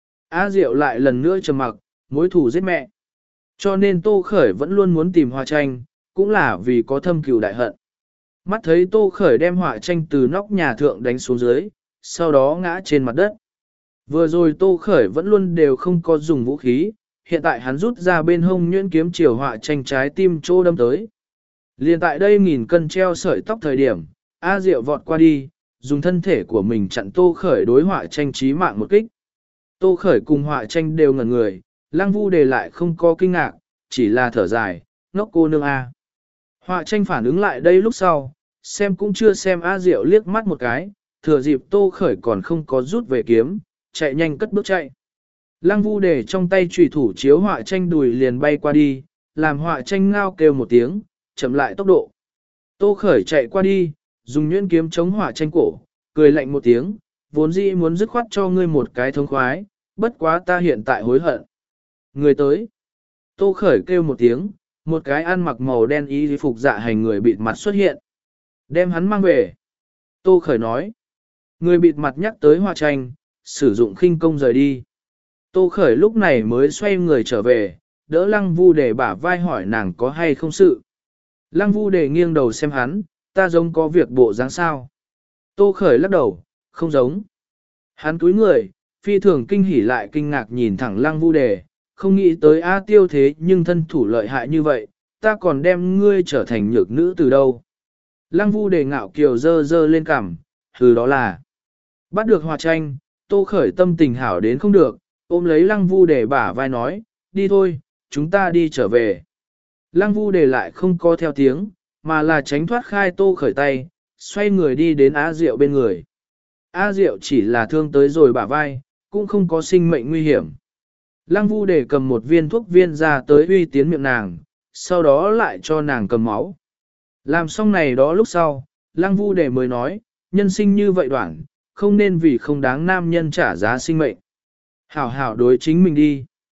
A Diệu lại lần nữa trầm mặc, mối thù giết mẹ. Cho nên Tô Khởi vẫn luôn muốn tìm họa tranh, cũng là vì có thâm cừu đại hận. Mắt thấy Tô Khởi đem họa tranh từ nóc nhà thượng đánh xuống dưới, sau đó ngã trên mặt đất. Vừa rồi Tô Khởi vẫn luôn đều không có dùng vũ khí, hiện tại hắn rút ra bên hông nhuyễn kiếm chiều họa tranh trái tim chỗ đâm tới. Liên tại đây nghìn cân treo sợi tóc thời điểm, A Diệu vọt qua đi, dùng thân thể của mình chặn Tô Khởi đối họa tranh trí mạng một kích. Tô Khởi cùng họa tranh đều ngẩn người, Lăng Vu Đề lại không có kinh ngạc, chỉ là thở dài, ngốc cô nương A. Họa tranh phản ứng lại đây lúc sau, xem cũng chưa xem A Diệu liếc mắt một cái, thừa dịp Tô Khởi còn không có rút về kiếm, chạy nhanh cất bước chạy. Lăng Vu Đề trong tay chủy thủ chiếu họa tranh đùi liền bay qua đi, làm họa tranh ngao kêu một tiếng, chậm lại tốc độ. Tô Khởi chạy qua đi, dùng nhuyễn kiếm chống họa tranh cổ, cười lạnh một tiếng, vốn dĩ muốn dứt khoát cho ngươi một cái thống khoái, bất quá ta hiện tại hối hận. Người tới. Tô Khởi kêu một tiếng, một cái ăn mặc màu đen y phục dạ hành người bịt mặt xuất hiện. Đem hắn mang về. Tô Khởi nói. Người bịt mặt nhắc tới họa tranh, sử dụng khinh công rời đi. Tô Khởi lúc này mới xoay người trở về, đỡ Lăng Vu Đề bả vai hỏi nàng có hay không sự. Lăng Vu Đề nghiêng đầu xem hắn, ta giống có việc bộ dáng sao. Tô Khởi lắc đầu, không giống. Hắn cúi người, phi thường kinh hỉ lại kinh ngạc nhìn thẳng Lăng Vu Đề, không nghĩ tới A Tiêu thế nhưng thân thủ lợi hại như vậy, ta còn đem ngươi trở thành nhược nữ từ đâu. Lăng Vu Đề ngạo kiều dơ dơ lên cằm, hừ đó là. Bắt được họa tranh, Tô Khởi tâm tình hảo đến không được, ôm lấy Lăng Vu Đề bả vai nói, đi thôi, chúng ta đi trở về. Lăng Vu Đề lại không có theo tiếng, mà là tránh thoát khai Tô Khởi tay, xoay người đi đến A Diệu bên người. A Diệu chỉ là thương tới rồi bả vai, cũng không có sinh mệnh nguy hiểm. Lăng Vu Đề cầm một viên thuốc viên ra tới uy tiến miệng nàng, sau đó lại cho nàng cầm máu. Làm xong này đó lúc sau, Lăng Vu Đề mới nói, nhân sinh như vậy đoạn, không nên vì không đáng nam nhân trả giá sinh mệnh. Hảo hảo đối chính mình đi.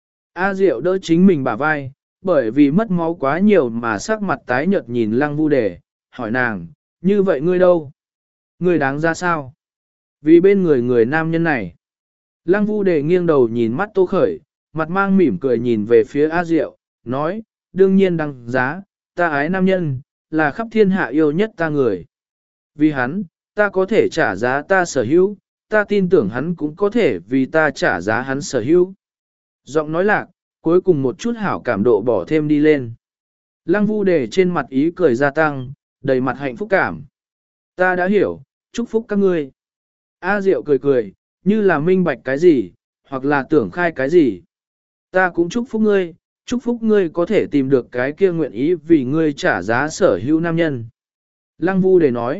A Diệu đỡ chính mình bả vai, bởi vì mất máu quá nhiều mà sắc mặt tái nhợt nhìn Lăng Vu Đề, hỏi nàng, như vậy ngươi đâu? Ngươi đáng ra sao? Vì bên người người nam nhân này. Lăng Vu Đề nghiêng đầu nhìn mắt Tô Khởi, mặt mang mỉm cười nhìn về phía A Diệu, nói, đương nhiên đáng giá, ta ái nam nhân, là khắp thiên hạ yêu nhất ta người. Vì hắn, ta có thể trả giá ta sở hữu, ta tin tưởng hắn cũng có thể vì ta trả giá hắn sở hữu. Giọng nói lạc, cuối cùng một chút hảo cảm độ bỏ thêm đi lên. Lăng Vu Đề trên mặt ý cười gia tăng, đầy mặt hạnh phúc cảm. Ta đã hiểu, chúc phúc các ngươi. A Diệu cười cười, như là minh bạch cái gì, hoặc là tưởng khai cái gì. Ta cũng chúc phúc ngươi, chúc phúc ngươi có thể tìm được cái kia nguyện ý vì ngươi trả giá sở hữu nam nhân. Lăng Vu Đề nói.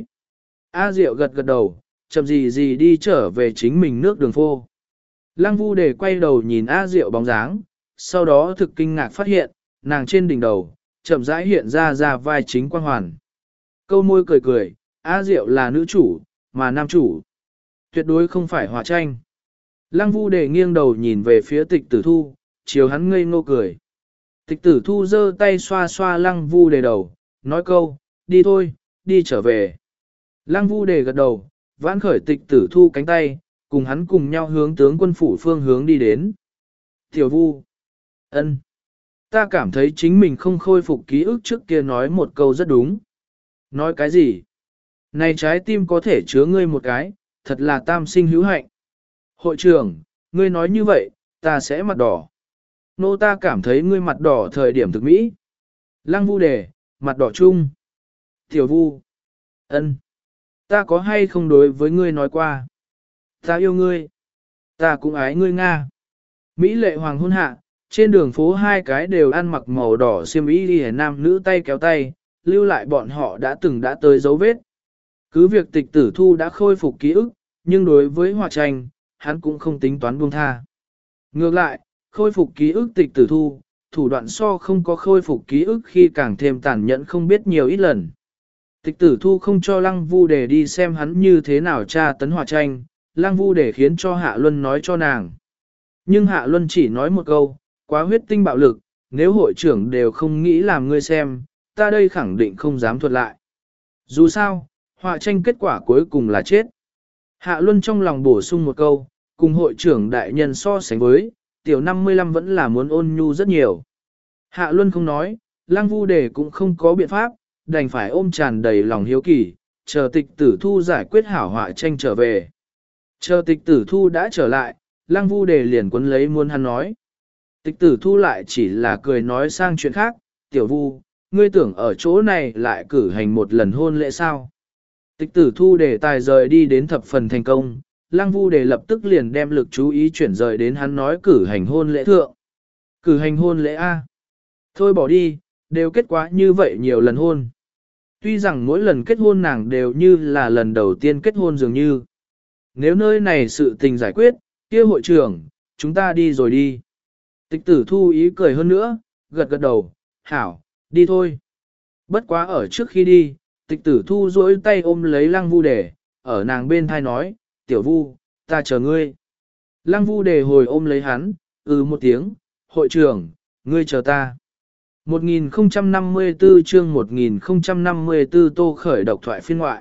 A Diệu gật gật đầu, chậm gì gì đi trở về chính mình nước đường phô. Lăng Vu Đề quay đầu nhìn A Diệu bóng dáng, sau đó thực kinh ngạc phát hiện, nàng trên đỉnh đầu, chậm rãi hiện ra ra vai chính quang hoàn. Câu môi cười cười, A Diệu là nữ chủ, mà nam chủ tuyệt đối không phải họa tranh. Lăng Vu Đề nghiêng đầu nhìn về phía Tịch Tử Thu, chiều hắn ngây ngô cười. Tịch Tử Thu giơ tay xoa xoa Lăng Vu Đề đầu, nói câu, đi thôi, đi trở về. Lăng Vu Đề gật đầu, vãn khởi Tịch Tử Thu cánh tay, cùng hắn cùng nhau hướng tướng quân phủ phương hướng đi đến. Tiểu Vu, ân, ta cảm thấy chính mình không khôi phục ký ức trước kia nói một câu rất đúng. Nói cái gì? Này trái tim có thể chứa ngươi một cái, thật là tam sinh hữu hạnh. Hội trưởng, ngươi nói như vậy, ta sẽ mặt đỏ. Nô ta cảm thấy ngươi mặt đỏ thời điểm thực mỹ. Lăng Vu Đề, mặt đỏ chung. Tiểu Vu, ân, ta có hay không đối với ngươi nói qua? Ta yêu ngươi. Ta cũng ái ngươi Nga. Mỹ lệ hoàng hôn hạ, trên đường phố hai cái đều ăn mặc màu đỏ xiêm y đi nam nữ tay kéo tay, lưu lại bọn họ đã từng đã tới dấu vết. Cứ việc Tịch Tử Thu đã khôi phục ký ức, nhưng đối với họa tranh, hắn cũng không tính toán buông tha. Ngược lại, khôi phục ký ức Tịch Tử Thu, thủ đoạn so không có khôi phục ký ức khi càng thêm tàn nhẫn không biết nhiều ít lần. Tịch Tử Thu không cho Lăng Vu Đề đi xem hắn như thế nào tra tấn họa tranh, Lăng Vu Đề khiến cho Hạ Luân nói cho nàng. Nhưng Hạ Luân chỉ nói một câu, quá huyết tinh bạo lực, nếu hội trưởng đều không nghĩ làm ngươi xem, ta đây khẳng định không dám thuật lại. Dù sao, họa tranh kết quả cuối cùng là chết. Hạ Luân trong lòng bổ sung một câu, cùng hội trưởng đại nhân so sánh với, tiểu năm mươi lăm vẫn là muốn ôn nhu rất nhiều. Hạ Luân không nói, Lăng Vu Đề cũng không có biện pháp, đành phải ôm tràn đầy lòng hiếu kỳ, chờ Tịch Tử Thu giải quyết hảo họa tranh trở về. Chờ Tịch Tử Thu đã trở lại, Lăng Vu Đề liền quấn lấy muốn hắn nói. Tịch Tử Thu lại chỉ là cười nói sang chuyện khác, tiểu Vu, ngươi tưởng ở chỗ này lại cử hành một lần hôn lễ sao? Tịch tử thu đề tài rời đi đến thập phần thành công, Lăng Vu Đề lập tức liền đem lực chú ý chuyển rời đến hắn nói cử hành hôn lễ thượng. Cử hành hôn lễ A. Thôi bỏ đi, đều kết quả như vậy nhiều lần hôn. Tuy rằng mỗi lần kết hôn nàng đều như là lần đầu tiên kết hôn dường như. Nếu nơi này sự tình giải quyết, kia hội trưởng, chúng ta đi rồi đi. Tịch tử thu ý cười hơn nữa, gật gật đầu, hảo, đi thôi. Bất quá ở trước khi đi, tịch tử thu duỗi tay ôm lấy Lăng Vu Đề, ở nàng bên thai nói, tiểu Vu, ta chờ ngươi. Lăng Vu Đề hồi ôm lấy hắn, ừ một tiếng, hội trưởng, ngươi chờ ta. một nghìn không trăm năm mươi tư chương một nghìn không trăm năm mươi tư Tô Khởi độc thoại phiên ngoại.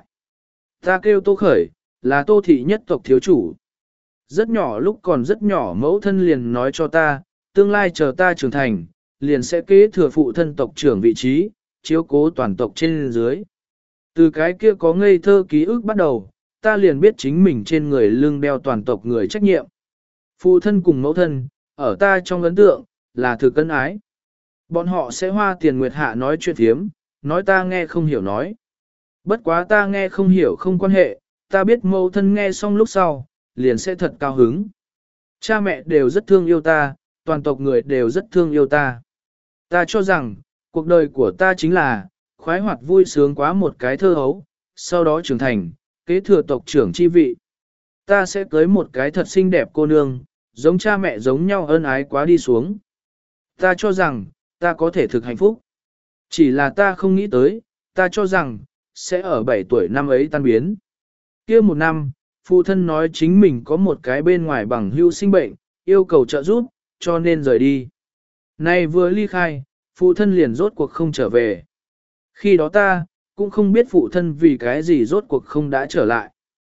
Ta kêu Tô Khởi, là Tô thị nhất tộc thiếu chủ. Rất nhỏ lúc còn rất nhỏ mẫu thân liền nói cho ta, tương lai chờ ta trưởng thành, liền sẽ kế thừa phụ thân tộc trưởng vị trí, chiếu cố toàn tộc trên dưới. Từ cái kia có ngây thơ ký ức bắt đầu, ta liền biết chính mình trên người lưng đeo toàn tộc người trách nhiệm. Phụ thân cùng mẫu thân, ở ta trong ấn tượng, là thực cân ái. Bọn họ sẽ hoa tiền nguyệt hạ nói chuyện thiếm, nói ta nghe không hiểu nói. Bất quá ta nghe không hiểu không quan hệ, ta biết mẫu thân nghe xong lúc sau, liền sẽ thật cao hứng. Cha mẹ đều rất thương yêu ta, toàn tộc người đều rất thương yêu ta. Ta cho rằng, cuộc đời của ta chính là, khoái hoạt vui sướng quá một cái thơ hấu, sau đó trưởng thành, kế thừa tộc trưởng chi vị. Ta sẽ cưới một cái thật xinh đẹp cô nương, giống cha mẹ giống nhau ân ái quá đi xuống. Ta cho rằng, ta có thể thực hạnh phúc. Chỉ là ta không nghĩ tới, ta cho rằng, sẽ ở bảy tuổi năm ấy tan biến. Kia một năm, phụ thân nói chính mình có một cái bên ngoài bằng hưu sinh bệnh, yêu cầu trợ giúp, cho nên rời đi. Nay vừa ly khai, phụ thân liền rốt cuộc không trở về. Khi đó ta, cũng không biết phụ thân vì cái gì rốt cuộc không đã trở lại.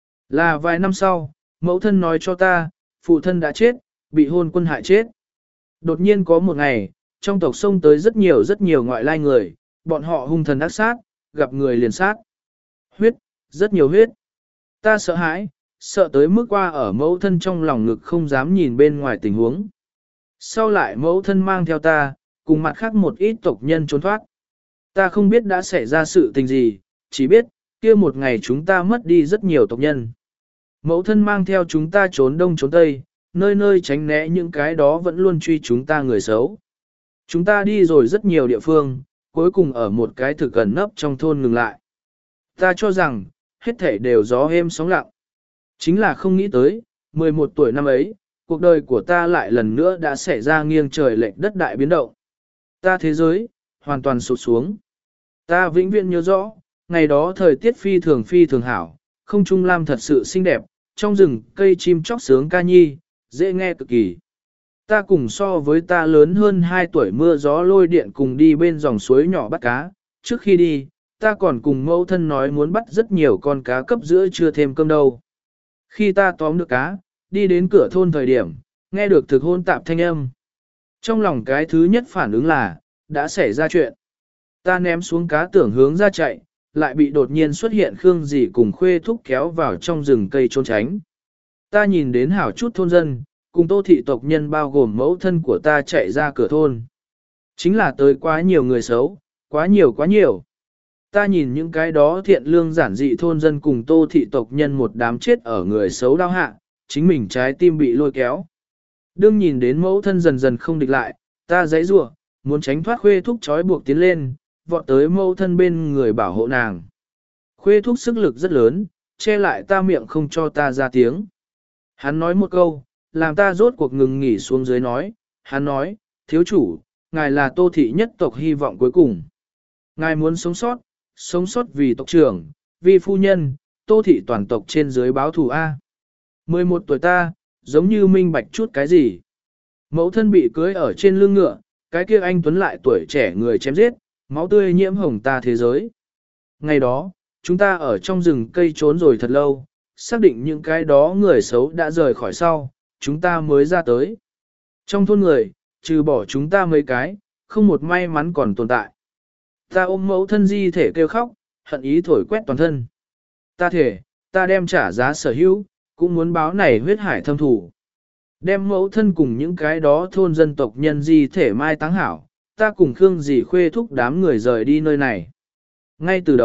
Là vài năm sau, mẫu thân nói cho ta, phụ thân đã chết, bị hôn quân hại chết. Đột nhiên có một ngày, trong tộc sông tới rất nhiều rất nhiều ngoại lai người, bọn họ hung thần ác sát, gặp người liền sát. Huyết, rất nhiều huyết. Ta sợ hãi, sợ tới mức qua ở mẫu thân trong lòng ngực không dám nhìn bên ngoài tình huống. Sau lại mẫu thân mang theo ta, cùng mặt khác một ít tộc nhân trốn thoát. Ta không biết đã xảy ra sự tình gì, chỉ biết, kia một ngày chúng ta mất đi rất nhiều tộc nhân. Mẫu thân mang theo chúng ta trốn đông trốn tây, nơi nơi tránh né những cái đó vẫn luôn truy chúng ta người xấu. Chúng ta đi rồi rất nhiều địa phương, cuối cùng ở một cái thực gần nấp trong thôn ngừng lại. Ta cho rằng, hết thảy đều gió êm sóng lặng. Chính là không nghĩ tới, mười một tuổi năm ấy, cuộc đời của ta lại lần nữa đã xảy ra nghiêng trời lệch đất đại biến động. Ta thế giới, hoàn toàn sụp xuống. Ta vĩnh viễn nhớ rõ, ngày đó thời tiết phi thường phi thường hảo, không trung lam thật sự xinh đẹp, trong rừng cây chim chóc sướng ca nhi, dễ nghe cực kỳ. Ta cùng so với ta lớn hơn hai tuổi mưa gió lôi điện cùng đi bên dòng suối nhỏ bắt cá, trước khi đi, ta còn cùng mẫu thân nói muốn bắt rất nhiều con cá cấp giữa chưa thêm cơm đâu. Khi ta tóm được cá, đi đến cửa thôn thời điểm, nghe được thực hôn tạp thanh âm. Trong lòng cái thứ nhất phản ứng là, đã xảy ra chuyện. Ta ném xuống cá tưởng hướng ra chạy, lại bị đột nhiên xuất hiện Khương Dì cùng Khuê Thúc kéo vào trong rừng cây trốn tránh. Ta nhìn đến hảo chút thôn dân, cùng Tô thị tộc nhân bao gồm mẫu thân của ta chạy ra cửa thôn. Chính là tới quá nhiều người xấu, quá nhiều quá nhiều. Ta nhìn những cái đó thiện lương giản dị thôn dân cùng Tô thị tộc nhân một đám chết ở người xấu đau hạ, chính mình trái tim bị lôi kéo. Đương nhìn đến mẫu thân dần dần không địch lại, ta giãy giụa, muốn tránh thoát Khuê Thúc trói buộc tiến lên, vọt tới mẫu thân bên người bảo hộ nàng. Khuê Thúc sức lực rất lớn, che lại ta miệng không cho ta ra tiếng. Hắn nói một câu, làm ta rốt cuộc ngừng nghỉ xuống dưới nói, hắn nói, thiếu chủ, ngài là Tô thị nhất tộc hy vọng cuối cùng. Ngài muốn sống sót, sống sót vì tộc trưởng, vì phu nhân, Tô thị toàn tộc trên dưới báo thù A. mười một tuổi ta, giống như minh bạch chút cái gì. Mẫu thân bị cưới ở trên lưng ngựa, cái kia anh tuấn lại tuổi trẻ người chém giết, máu tươi nhiễm hồng ta thế giới. Ngày đó, chúng ta ở trong rừng cây trốn rồi thật lâu, xác định những cái đó người xấu đã rời khỏi sau, chúng ta mới ra tới. Trong thôn người, trừ bỏ chúng ta mấy cái, không một may mắn còn tồn tại. Ta ôm mẫu thân di thể kêu khóc, hận ý thổi quét toàn thân. Ta thể, ta đem trả giá sở hữu, cũng muốn báo này huyết hải thâm thủ. Đem mẫu thân cùng những cái đó thôn dân tộc nhân di thể mai táng hảo, ta cùng Khương dì Khuê Thúc đám người rời đi nơi này. Ngay từ đầu,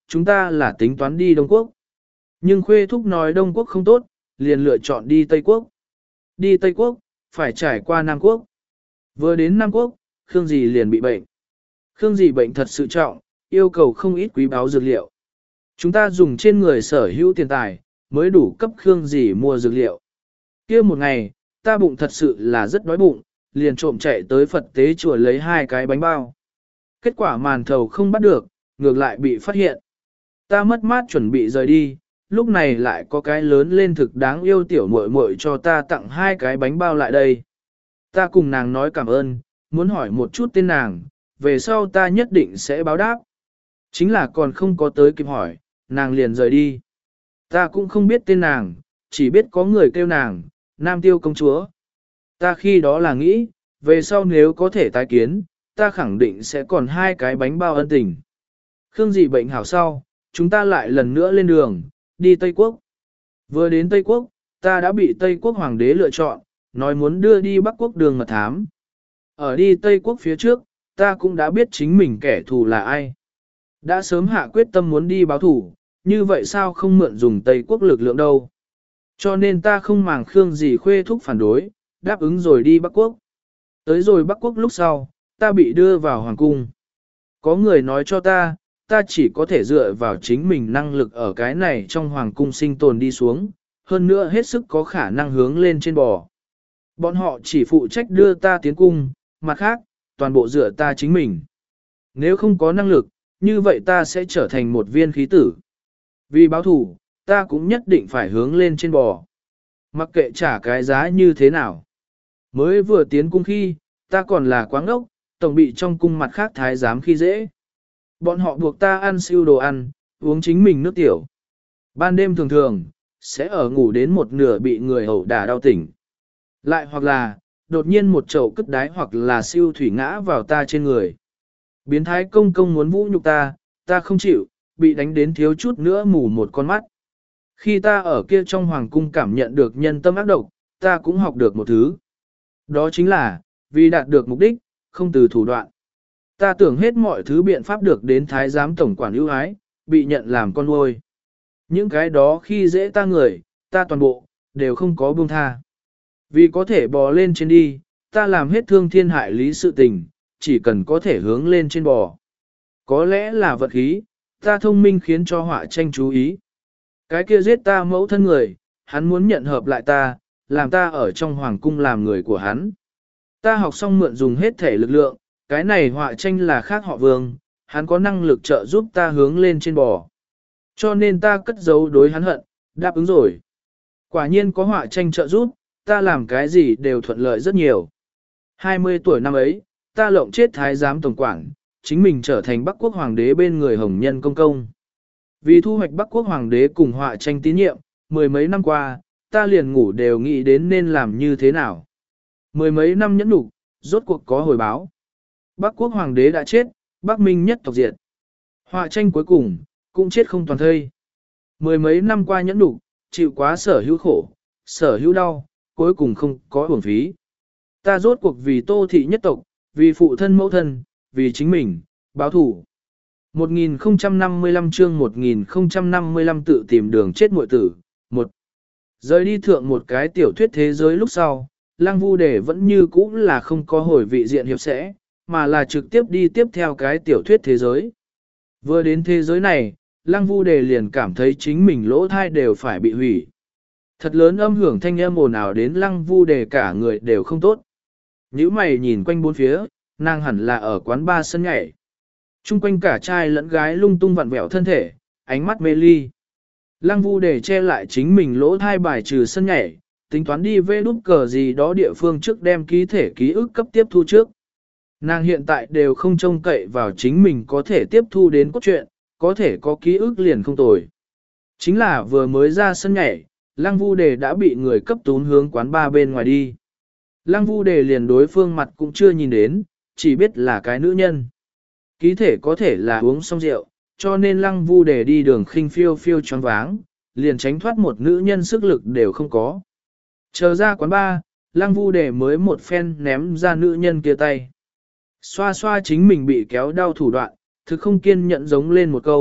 chúng ta là tính toán đi Đông Quốc. Nhưng Khuê Thúc nói Đông Quốc không tốt, liền lựa chọn đi Tây Quốc. Đi Tây Quốc, phải trải qua Nam Quốc. Vừa đến Nam Quốc, Khương Dì liền bị bệnh. Khương Dì bệnh thật sự trọng, yêu cầu không ít quý báu dược liệu. Chúng ta dùng trên người sở hữu tiền tài, mới đủ cấp Khương Dì mua dược liệu. Kia một ngày, ta bụng thật sự là rất đói bụng, liền trộm chạy tới Phật tế chùa lấy hai cái bánh bao. Kết quả màn thầu không bắt được, ngược lại bị phát hiện. Ta mất mát chuẩn bị rời đi, lúc này lại có cái lớn lên thực đáng yêu tiểu muội muội cho ta tặng hai cái bánh bao lại đây. Ta cùng nàng nói cảm ơn, muốn hỏi một chút tên nàng, về sau ta nhất định sẽ báo đáp. Chính là còn không có tới kịp hỏi, nàng liền rời đi. Ta cũng không biết tên nàng, chỉ biết có người kêu nàng, Nam Tiêu công chúa. Ta khi đó là nghĩ, về sau nếu có thể tái kiến, ta khẳng định sẽ còn hai cái bánh bao ân tình. Khương Dì bệnh hảo sau, chúng ta lại lần nữa lên đường, đi Tây Quốc. Vừa đến Tây Quốc, ta đã bị Tây Quốc Hoàng đế lựa chọn, nói muốn đưa đi Bắc Quốc đường mật thám. Ở đi Tây Quốc phía trước, ta cũng đã biết chính mình kẻ thù là ai. Đã sớm hạ quyết tâm muốn đi báo thù, như vậy sao không mượn dùng Tây Quốc lực lượng đâu. Cho nên ta không màng Khương Dì Khuê Thúc phản đối, đáp ứng rồi đi Bắc Quốc. Tới rồi Bắc Quốc lúc sau, ta bị đưa vào Hoàng cung. Có người nói cho ta, ta chỉ có thể dựa vào chính mình năng lực ở cái này trong Hoàng cung sinh tồn đi xuống, hơn nữa hết sức có khả năng hướng lên trên bò. Bọn họ chỉ phụ trách đưa ta tiến cung, mặt khác, toàn bộ dựa ta chính mình. Nếu không có năng lực, như vậy ta sẽ trở thành một viên khí tử. Vì báo thủ, ta cũng nhất định phải hướng lên trên bò. Mặc kệ trả cái giá như thế nào. Mới vừa tiến cung khi, ta còn là quáng ốc, tổng bị trong cung mặt khác thái giám khi dễ. Bọn họ buộc ta ăn siêu đồ ăn, uống chính mình nước tiểu. Ban đêm thường thường, sẽ ở ngủ đến một nửa bị người hầu đả đau tỉnh. Lại hoặc là, đột nhiên một chậu cất đái hoặc là siêu thủy ngã vào ta trên người. Biến thái công công muốn vũ nhục ta, ta không chịu, bị đánh đến thiếu chút nữa mù một con mắt. Khi ta ở kia trong hoàng cung cảm nhận được nhân tâm ác độc, ta cũng học được một thứ. Đó chính là, vì đạt được mục đích, không từ thủ đoạn. Ta tưởng hết mọi thứ biện pháp được đến thái giám tổng quản ưu ái, bị nhận làm con nuôi. Những cái đó khi dễ ta người, ta toàn bộ, đều không có buông tha. Vì có thể bò lên trên đi, ta làm hết thương thiên hại lý sự tình, chỉ cần có thể hướng lên trên bò. Có lẽ là vật khí, ta thông minh khiến cho họa tranh chú ý. Cái kia giết ta mẫu thân người, hắn muốn nhận hợp lại ta, làm ta ở trong hoàng cung làm người của hắn. Ta học xong mượn dùng hết thể lực lượng, cái này họa tranh là khác họ Vương, hắn có năng lực trợ giúp ta hướng lên trên bò. Cho nên ta cất giấu đối hắn hận, đáp ứng rồi. Quả nhiên có họa tranh trợ giúp, ta làm cái gì đều thuận lợi rất nhiều. hai mươi tuổi năm ấy, ta lộng chết thái giám tổng quản, chính mình trở thành Bắc Quốc Hoàng đế bên người Hồng Nhân Công Công. Vì thu hoạch Bắc Quốc Hoàng đế cùng họa tranh tín nhiệm, mười mấy năm qua, ta liền ngủ đều nghĩ đến nên làm như thế nào. Mười mấy năm nhẫn nhục, rốt cuộc có hồi báo. Bắc Quốc Hoàng đế đã chết, Bắc Minh nhất tộc diệt. Họa tranh cuối cùng, cũng chết không toàn thây. Mười mấy năm qua nhẫn nhục, chịu quá sở hữu khổ, sở hữu đau, cuối cùng không có uổng phí. Ta rốt cuộc vì Tô thị nhất tộc, vì phụ thân mẫu thân, vì chính mình, báo thủ. một nghìn không trăm năm mươi lăm chương một nghìn không trăm năm mươi lăm tự tìm đường chết muội tử. Một. Rời đi thượng một cái tiểu thuyết thế giới lúc sau, Lăng Vu Đề vẫn như cũ là không có hồi vị diện hiệp sẽ, mà là trực tiếp đi tiếp theo cái tiểu thuyết thế giới. Vừa đến thế giới này, Lăng Vu Đề liền cảm thấy chính mình lỗ thai đều phải bị hủy. Thật lớn âm hưởng thanh âm ồn ào đến Lăng Vu Đề cả người đều không tốt. Nếu mày nhìn quanh bốn phía, nàng hẳn là ở quán ba sân nhảy. Trung quanh cả trai lẫn gái lung tung vặn vẹo thân thể, ánh mắt mê ly. Lăng Vu Đề che lại chính mình lỗ thai bài trừ sân nhảy, tính toán đi về đút cờ gì đó địa phương trước đem ký thể ký ức cấp tiếp thu trước. Nàng hiện tại đều không trông cậy vào chính mình có thể tiếp thu đến cốt truyện, có thể có ký ức liền không tồi. Chính là vừa mới ra sân nhảy, Lăng Vu Đề đã bị người cấp tún hướng quán ba bên ngoài đi. Lăng Vu Đề liền đối phương mặt cũng chưa nhìn đến, chỉ biết là cái nữ nhân. Ký thể có thể là uống xong rượu, cho nên Lăng Vu Đề đi đường khinh phiêu phiêu choáng váng, liền tránh thoát một nữ nhân sức lực đều không có. Chờ ra quán ba, Lăng Vu Đề mới một phen ném ra nữ nhân kia tay. Xoa xoa chính mình bị kéo đau thủ đoạn, thực không kiên nhẫn giống lên một câu,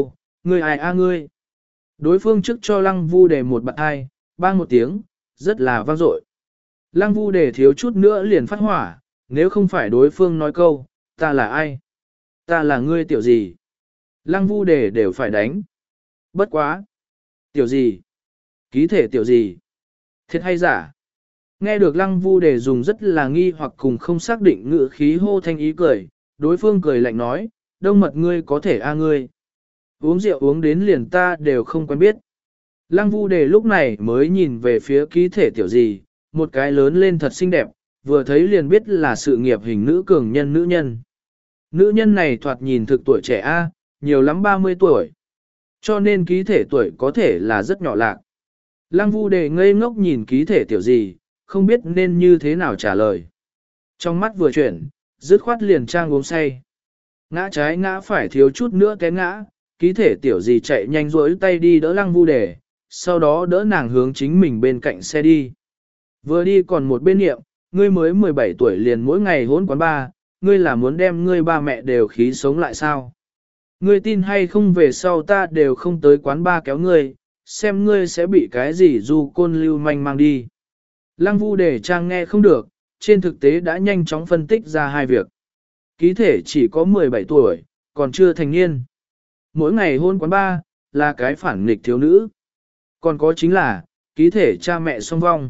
Ngươi ai a ngươi? Đối phương trước cho lăng vu đề một bạn hai, bang một tiếng, rất là vang dội. Lăng vu đề thiếu chút nữa liền phát hỏa, nếu không phải đối phương nói câu, ta là ai? Ta là ngươi tiểu gì? Lăng vu đề đều phải đánh. Bất quá. Tiểu gì? Ký thể tiểu gì? Thiệt hay giả? Nghe được lăng vu đề dùng rất là nghi hoặc cùng không xác định ngữ khí hô thanh ý cười, đối phương cười lạnh nói, đông mật ngươi có thể a ngươi. Uống rượu uống đến liền ta đều không quen biết. Lăng vu đề lúc này mới nhìn về phía ký thể tiểu gì, một cái lớn lên thật xinh đẹp, vừa thấy liền biết là sự nghiệp hình nữ cường nhân nữ nhân. Nữ nhân này thoạt nhìn thực tuổi trẻ a, nhiều lắm ba mươi tuổi. Cho nên ký thể tuổi có thể là rất nhỏ lạc. Lăng vu đề ngây ngốc nhìn ký thể tiểu gì, không biết nên như thế nào trả lời. Trong mắt vừa chuyển, dứt khoát liền trang uống say. Ngã trái ngã phải thiếu chút nữa té ngã, ký thể tiểu gì chạy nhanh rỗi tay đi đỡ lăng vu đề, sau đó đỡ nàng hướng chính mình bên cạnh xe đi. Vừa đi còn một bên niệm, ngươi mới mười bảy tuổi liền mỗi ngày hỗn quán ba, ngươi là muốn đem ngươi ba mẹ đều khí sống lại sao? Ngươi tin hay không về sau ta đều không tới quán ba kéo ngươi, xem ngươi sẽ bị cái gì du côn lưu manh mang đi. Lăng vu đề trang nghe không được, trên thực tế đã nhanh chóng phân tích ra hai việc. Ký thể chỉ có mười bảy tuổi, còn chưa thành niên. Mỗi ngày hôn quán ba, là cái phản nghịch thiếu nữ. Còn có chính là, ký thể cha mẹ song vong.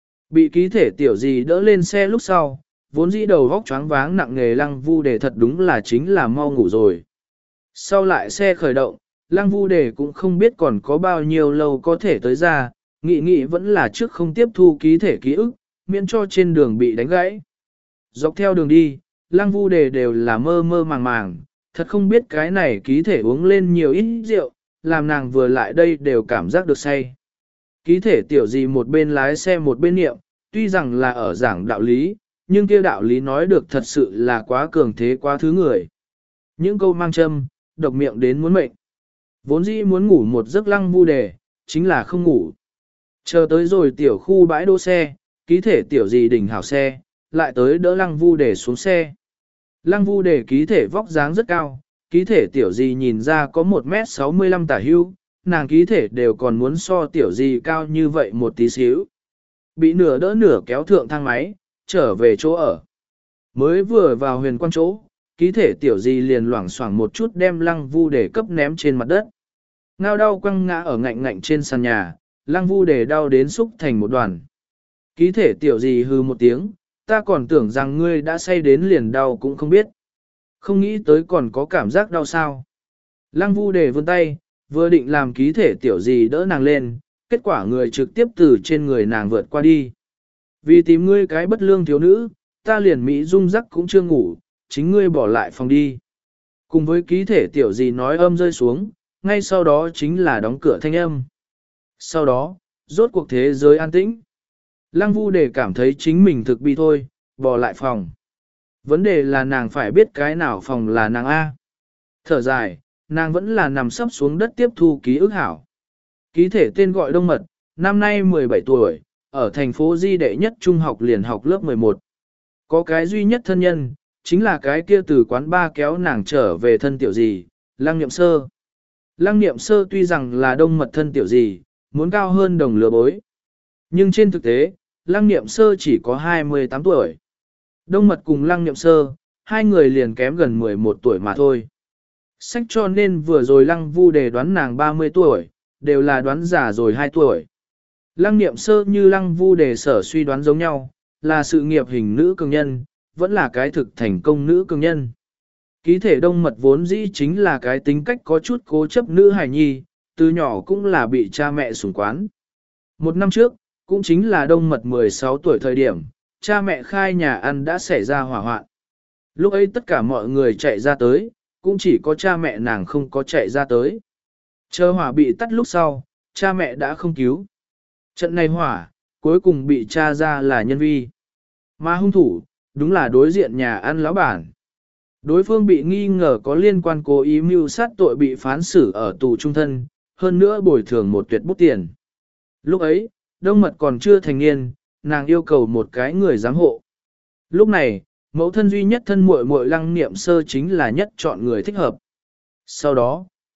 Bị ký thể tiểu gì đỡ lên xe lúc sau, vốn dĩ đầu vóc choáng váng nặng nề lăng vu đề thật đúng là chính là mau ngủ rồi. Sau lại xe khởi động, lăng vu đề cũng không biết còn có bao nhiêu lâu có thể tới ra, nghĩ nghĩ vẫn là trước không tiếp thu ký thể ký ức, miễn cho trên đường bị đánh gãy. Dọc theo đường đi, lăng vu đề đều là mơ mơ màng màng, thật không biết cái này ký thể uống lên nhiều ít rượu, làm nàng vừa lại đây đều cảm giác được say. Ký thể tiểu gì một bên lái xe một bên niệm, tuy rằng là ở giảng đạo lý, nhưng kia đạo lý nói được thật sự là quá cường thế quá thứ người. Những câu mang châm, độc miệng đến muốn mệnh. Vốn dĩ muốn ngủ một giấc lăng vu đề, chính là không ngủ. Chờ tới rồi tiểu khu bãi đỗ xe, ký thể tiểu gì đỉnh hảo xe, lại tới đỡ lăng vu đề xuống xe. Lăng vu đề ký thể vóc dáng rất cao, ký thể tiểu gì nhìn ra có một mét sáu mươi lăm tả hưu, nàng ký thể đều còn muốn so tiểu gì cao như vậy một tí xíu. Bị nửa đỡ nửa kéo thượng thang máy, trở về chỗ ở. Mới vừa vào huyền quan chỗ, ký thể tiểu gì liền loảng xoảng một chút đem lăng vu đề cấp ném trên mặt đất. Ngao đau quăng ngã ở ngạnh ngạnh trên sàn nhà, lăng vu đề đau đến xúc thành một đoàn. Ký thể tiểu gì hư một tiếng, ta còn tưởng rằng ngươi đã say đến liền đau cũng không biết. Không nghĩ tới còn có cảm giác đau sao. Lăng vu đề vươn tay, vừa định làm ký thể tiểu gì đỡ nàng lên, kết quả người trực tiếp từ trên người nàng vượt qua đi. Vì tìm ngươi cái bất lương thiếu nữ, ta liền Mỹ dung rắc cũng chưa ngủ, chính ngươi bỏ lại phòng đi. Cùng với ký thể tiểu gì nói âm rơi xuống, ngay sau đó chính là đóng cửa thanh âm. Sau đó, rốt cuộc thế giới an tĩnh. Lăng vu đề cảm thấy chính mình thực bi thôi, bỏ lại phòng. Vấn đề là nàng phải biết cái nào phòng là nàng A. Thở dài, nàng vẫn là nằm sấp xuống đất tiếp thu ký ức hảo. Ký thể tên gọi Đông Mật, năm nay mười bảy tuổi, ở thành phố Di đệ nhất trung học liền học lớp mười một. Có cái duy nhất thân nhân, chính là cái kia từ quán ba kéo nàng trở về thân tiểu gì, Lăng Niệm Sơ. Lăng Niệm Sơ tuy rằng là Đông Mật thân tiểu gì, muốn cao hơn đồng lứa bối. Nhưng trên thực tế, Lăng Niệm Sơ chỉ có hai mươi tám tuổi. Đông Mật cùng Lăng Niệm Sơ, hai người liền kém gần mười một tuổi mà thôi. Sách cho nên vừa rồi Lăng Vu đề đoán nàng ba mươi tuổi, đều là đoán giả rồi hai tuổi. Lăng Niệm Sơ như Lăng Vu đề sở suy đoán giống nhau, là sự nghiệp hình nữ cường nhân, vẫn là cái thực thành công nữ cường nhân. Ký thể Đông Mật vốn dĩ chính là cái tính cách có chút cố chấp nữ hài nhi, từ nhỏ cũng là bị cha mẹ sủng quán. Một năm trước, cũng chính là Đông Mật mười sáu tuổi thời điểm, cha mẹ khai nhà ăn đã xảy ra hỏa hoạn. Lúc ấy tất cả mọi người chạy ra tới, cũng chỉ có cha mẹ nàng không có chạy ra tới. Chờ hỏa bị tắt lúc sau, cha mẹ đã không cứu. Trận này hỏa, cuối cùng bị tra ra là nhân vi. Mà hung thủ, đúng là đối diện nhà ăn lão bản. Đối phương bị nghi ngờ có liên quan cố ý mưu sát tội bị phán xử ở tù trung thân, hơn nữa bồi thường một tuyệt bút tiền. Lúc ấy, Đông Mật còn chưa thành niên, nàng yêu cầu một cái người giám hộ. Lúc này, mẫu thân duy nhất thân muội muội Lăng Niệm Sơ chính là nhất chọn người thích hợp. Sau đó,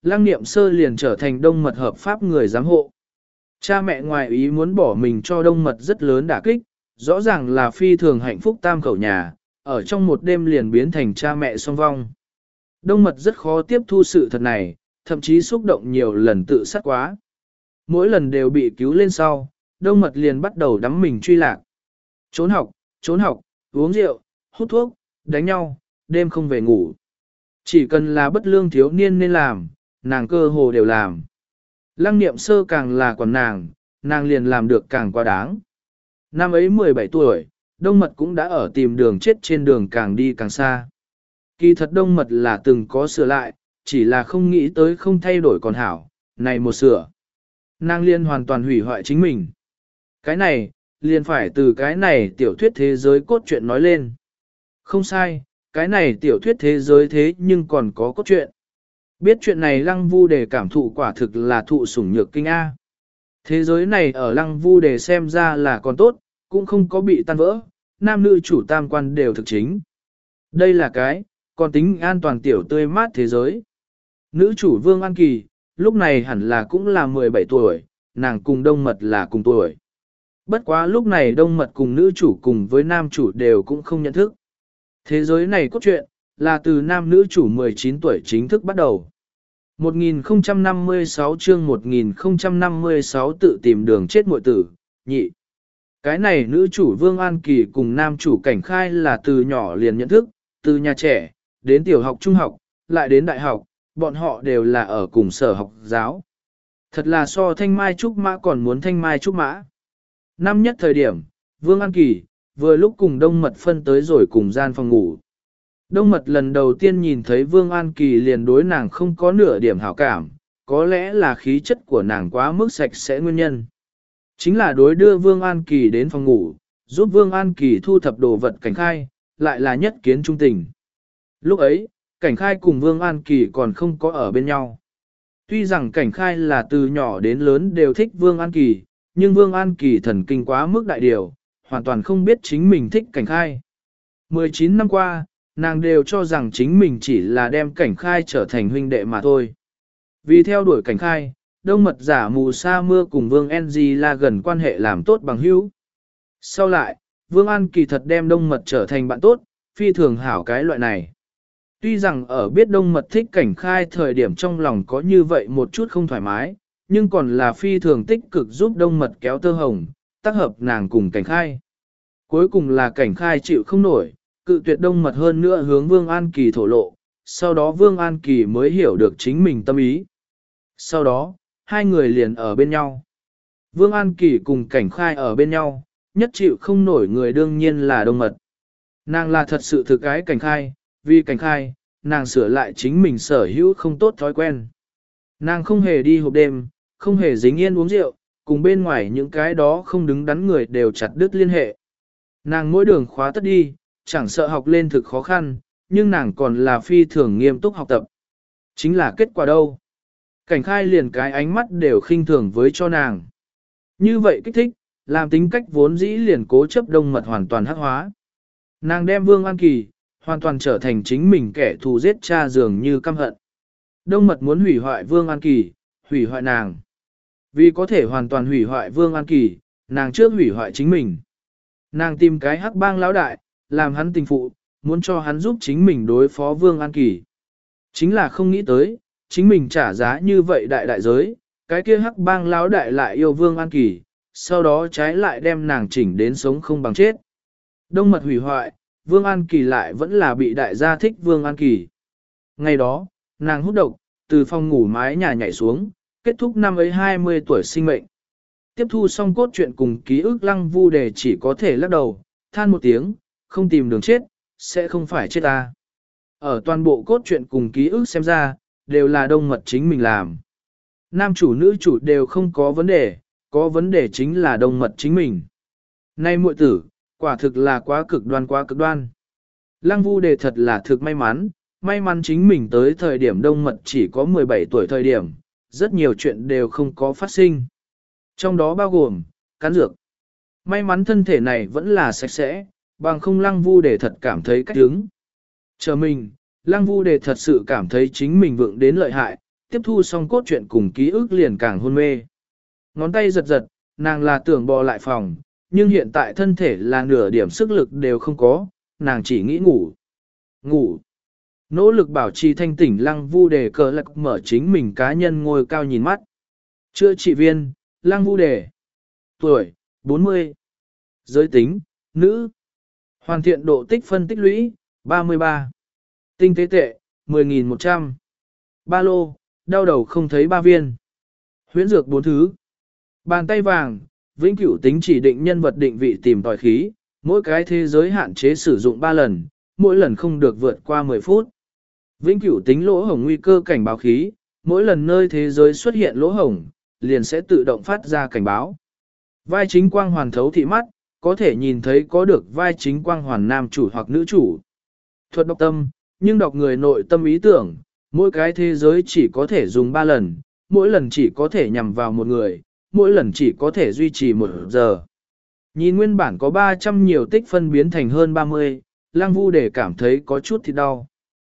Lăng Niệm Sơ liền trở thành Đông Mật hợp pháp người giám hộ. Cha mẹ ngoài ý muốn bỏ mình cho Đông Mật rất lớn đả kích, rõ ràng là phi thường hạnh phúc tam khẩu nhà, ở trong một đêm liền biến thành cha mẹ song vong. Đông Mật rất khó tiếp thu sự thật này, thậm chí xúc động nhiều lần tự sát quá. Mỗi lần đều bị cứu lên sau, Đông Mật liền bắt đầu đắm mình truy lạc. Trốn học, trốn học, uống rượu, hút thuốc, đánh nhau, đêm không về ngủ. Chỉ cần là bất lương thiếu niên nên làm, nàng cơ hồ đều làm. Lăng Niệm Sơ càng là còn nàng, nàng liền làm được càng quá đáng. Năm ấy mười bảy tuổi, Đông Mật cũng đã ở tìm đường chết trên đường càng đi càng xa. Kỳ thật Đông Mật là từng có sửa lại, chỉ là không nghĩ tới không thay đổi còn hảo, này một sửa. Nàng liên hoàn toàn hủy hoại chính mình. Cái này, liền phải từ cái này tiểu thuyết thế giới cốt truyện nói lên. Không sai, cái này tiểu thuyết thế giới thế nhưng còn có cốt truyện. Biết chuyện này Lăng Vu Đề cảm thụ quả thực là thụ sủng nhược kinh A. Thế giới này ở Lăng Vu Đề xem ra là còn tốt, cũng không có bị tan vỡ, nam nữ chủ tam quan đều thực chính. Đây là cái, còn tính an toàn tiểu tươi mát thế giới. Nữ chủ Vương An Kỳ, lúc này hẳn là cũng là mười bảy tuổi, nàng cùng Đông Mật là cùng tuổi. Bất quá lúc này Đông Mật cùng nữ chủ cùng với nam chủ đều cũng không nhận thức. Thế giới này cốt truyện, là từ nam nữ chủ mười chín tuổi chính thức bắt đầu. một nghìn không trăm năm mươi sáu chương một nghìn không trăm năm mươi sáu tự tìm đường chết muội tử, nhị. Cái này nữ chủ Vương An Kỳ cùng nam chủ Cảnh Khai là từ nhỏ liền nhận thức, từ nhà trẻ, đến tiểu học trung học, lại đến đại học, bọn họ đều là ở cùng sở học giáo. Thật là so thanh mai trúc mã còn muốn thanh mai trúc mã. Năm nhất thời điểm, Vương An Kỳ, vừa lúc cùng Đông Mật phân tới rồi cùng gian phòng ngủ. Đông Mật lần đầu tiên nhìn thấy Vương An Kỳ liền đối nàng không có nửa điểm hảo cảm, có lẽ là khí chất của nàng quá mức sạch sẽ nguyên nhân. Chính là đối đưa Vương An Kỳ đến phòng ngủ, giúp Vương An Kỳ thu thập đồ vật Cảnh Khai, lại là nhất kiến trung tình. Lúc ấy, Cảnh Khai cùng Vương An Kỳ còn không có ở bên nhau. Tuy rằng Cảnh Khai là từ nhỏ đến lớn đều thích Vương An Kỳ, nhưng Vương An Kỳ thần kinh quá mức đại điều, hoàn toàn không biết chính mình thích Cảnh Khai. mười chín năm qua, nàng đều cho rằng chính mình chỉ là đem Cảnh Khai trở thành huynh đệ mà thôi. Vì theo đuổi Cảnh Khai, Đông Mật giả mù sa mưa cùng Vương en gi là gần quan hệ làm tốt bằng hữu. Sau lại, Vương An Kỳ thật đem Đông Mật trở thành bạn tốt, phi thường hảo cái loại này. Tuy rằng ở biết Đông Mật thích Cảnh Khai thời điểm trong lòng có như vậy một chút không thoải mái, nhưng còn là phi thường tích cực giúp Đông Mật kéo tơ hồng, tác hợp nàng cùng Cảnh Khai. Cuối cùng là Cảnh Khai chịu không nổi, cự tuyệt Đông Mật hơn nữa hướng Vương An Kỳ thổ lộ, sau đó Vương An Kỳ mới hiểu được chính mình tâm ý. Sau đó, hai người liền ở bên nhau. Vương An Kỳ cùng Cảnh Khai ở bên nhau, nhất chịu không nổi người đương nhiên là Đông Mật. Nàng là thật sự thực ái Cảnh Khai, vì Cảnh Khai, nàng sửa lại chính mình sở hữu không tốt thói quen. Nàng không hề đi hộp đêm, không hề dính yên uống rượu, cùng bên ngoài những cái đó không đứng đắn người đều chặt đứt liên hệ. Nàng mỗi đường khóa tất đi, chẳng sợ học lên thực khó khăn, nhưng nàng còn là phi thường nghiêm túc học tập. Chính là kết quả đâu? Cảnh Khai liền cái ánh mắt đều khinh thường với cho nàng. Như vậy kích thích, làm tính cách vốn dĩ liền cố chấp Đông Mật hoàn toàn hắc hóa. Nàng đem Vương An Kỳ, hoàn toàn trở thành chính mình kẻ thù giết cha dường như căm hận. Đông Mật muốn hủy hoại Vương An Kỳ, hủy hoại nàng. Vì có thể hoàn toàn hủy hoại Vương An Kỳ, nàng trước hủy hoại chính mình. Nàng tìm cái hắc bang lão đại, làm hắn tình phụ, muốn cho hắn giúp chính mình đối phó Vương An Kỳ. Chính là không nghĩ tới, chính mình trả giá như vậy đại đại giới, cái kia hắc bang lão đại lại yêu Vương An Kỳ, sau đó trái lại đem nàng chỉnh đến sống không bằng chết. Đông Mật hủy hoại, Vương An Kỳ lại vẫn là bị đại gia thích Vương An Kỳ. Ngày đó, nàng hút độc, từ phòng ngủ mái nhà nhảy xuống, kết thúc năm ấy hai mươi tuổi sinh mệnh. Tiếp thu xong cốt truyện cùng ký ức Lăng Vu Đề chỉ có thể lắc đầu, than một tiếng, không tìm đường chết, sẽ không phải chết ta. Ở toàn bộ cốt truyện cùng ký ức xem ra, đều là Đông Mật chính mình làm. Nam chủ nữ chủ đều không có vấn đề, có vấn đề chính là Đông Mật chính mình. Nay muội tử, quả thực là quá cực đoan quá cực đoan. Lăng Vu Đề thật là thực may mắn, may mắn chính mình tới thời điểm Đông Mật chỉ có mười bảy tuổi thời điểm, rất nhiều chuyện đều không có phát sinh. Trong đó bao gồm, cắn dược. May mắn thân thể này vẫn là sạch sẽ, bằng không Lăng Vu Đề thật cảm thấy cách đứng. Chờ mình, Lăng Vu Đề thật sự cảm thấy chính mình vượng đến lợi hại, tiếp thu xong cốt truyện cùng ký ức liền càng hôn mê. Ngón tay giật giật, nàng là tưởng bò lại phòng, nhưng hiện tại thân thể là nửa điểm sức lực đều không có, nàng chỉ nghĩ ngủ. Ngủ. Nỗ lực bảo trì thanh tỉnh Lăng Vu Đề cờ lạc mở chính mình cá nhân ngồi cao nhìn mắt. Chữa trị viên, Lăng Vu Đề. Tuổi, bốn mươi. Giới tính, nữ. Hoàn thiện độ tích phân tích lũy, ba mươi ba. Tinh tế tệ, mười nghìn một trăm. Ba lô, đau đầu không thấy ba viên. Huyễn dược bốn thứ. Bàn tay vàng, vĩnh cửu tính chỉ định nhân vật định vị tìm tòi khí, mỗi cái thế giới hạn chế sử dụng ba lần, mỗi lần không được vượt qua mười phút. Vĩnh cửu tính lỗ hổng nguy cơ cảnh báo khí, mỗi lần nơi thế giới xuất hiện lỗ hổng, liền sẽ tự động phát ra cảnh báo. Vai chính quang hoàn thấu thị mắt, có thể nhìn thấy có được vai chính quang hoàn nam chủ hoặc nữ chủ. Thuật đọc tâm, nhưng đọc người nội tâm ý tưởng, mỗi cái thế giới chỉ có thể dùng ba lần, mỗi lần chỉ có thể nhằm vào một người, mỗi lần chỉ có thể duy trì một giờ. Nhìn nguyên bản có ba trăm nhiều tích phân biến thành hơn ba mươi, Lăng Vu Đề cảm thấy có chút thì đau.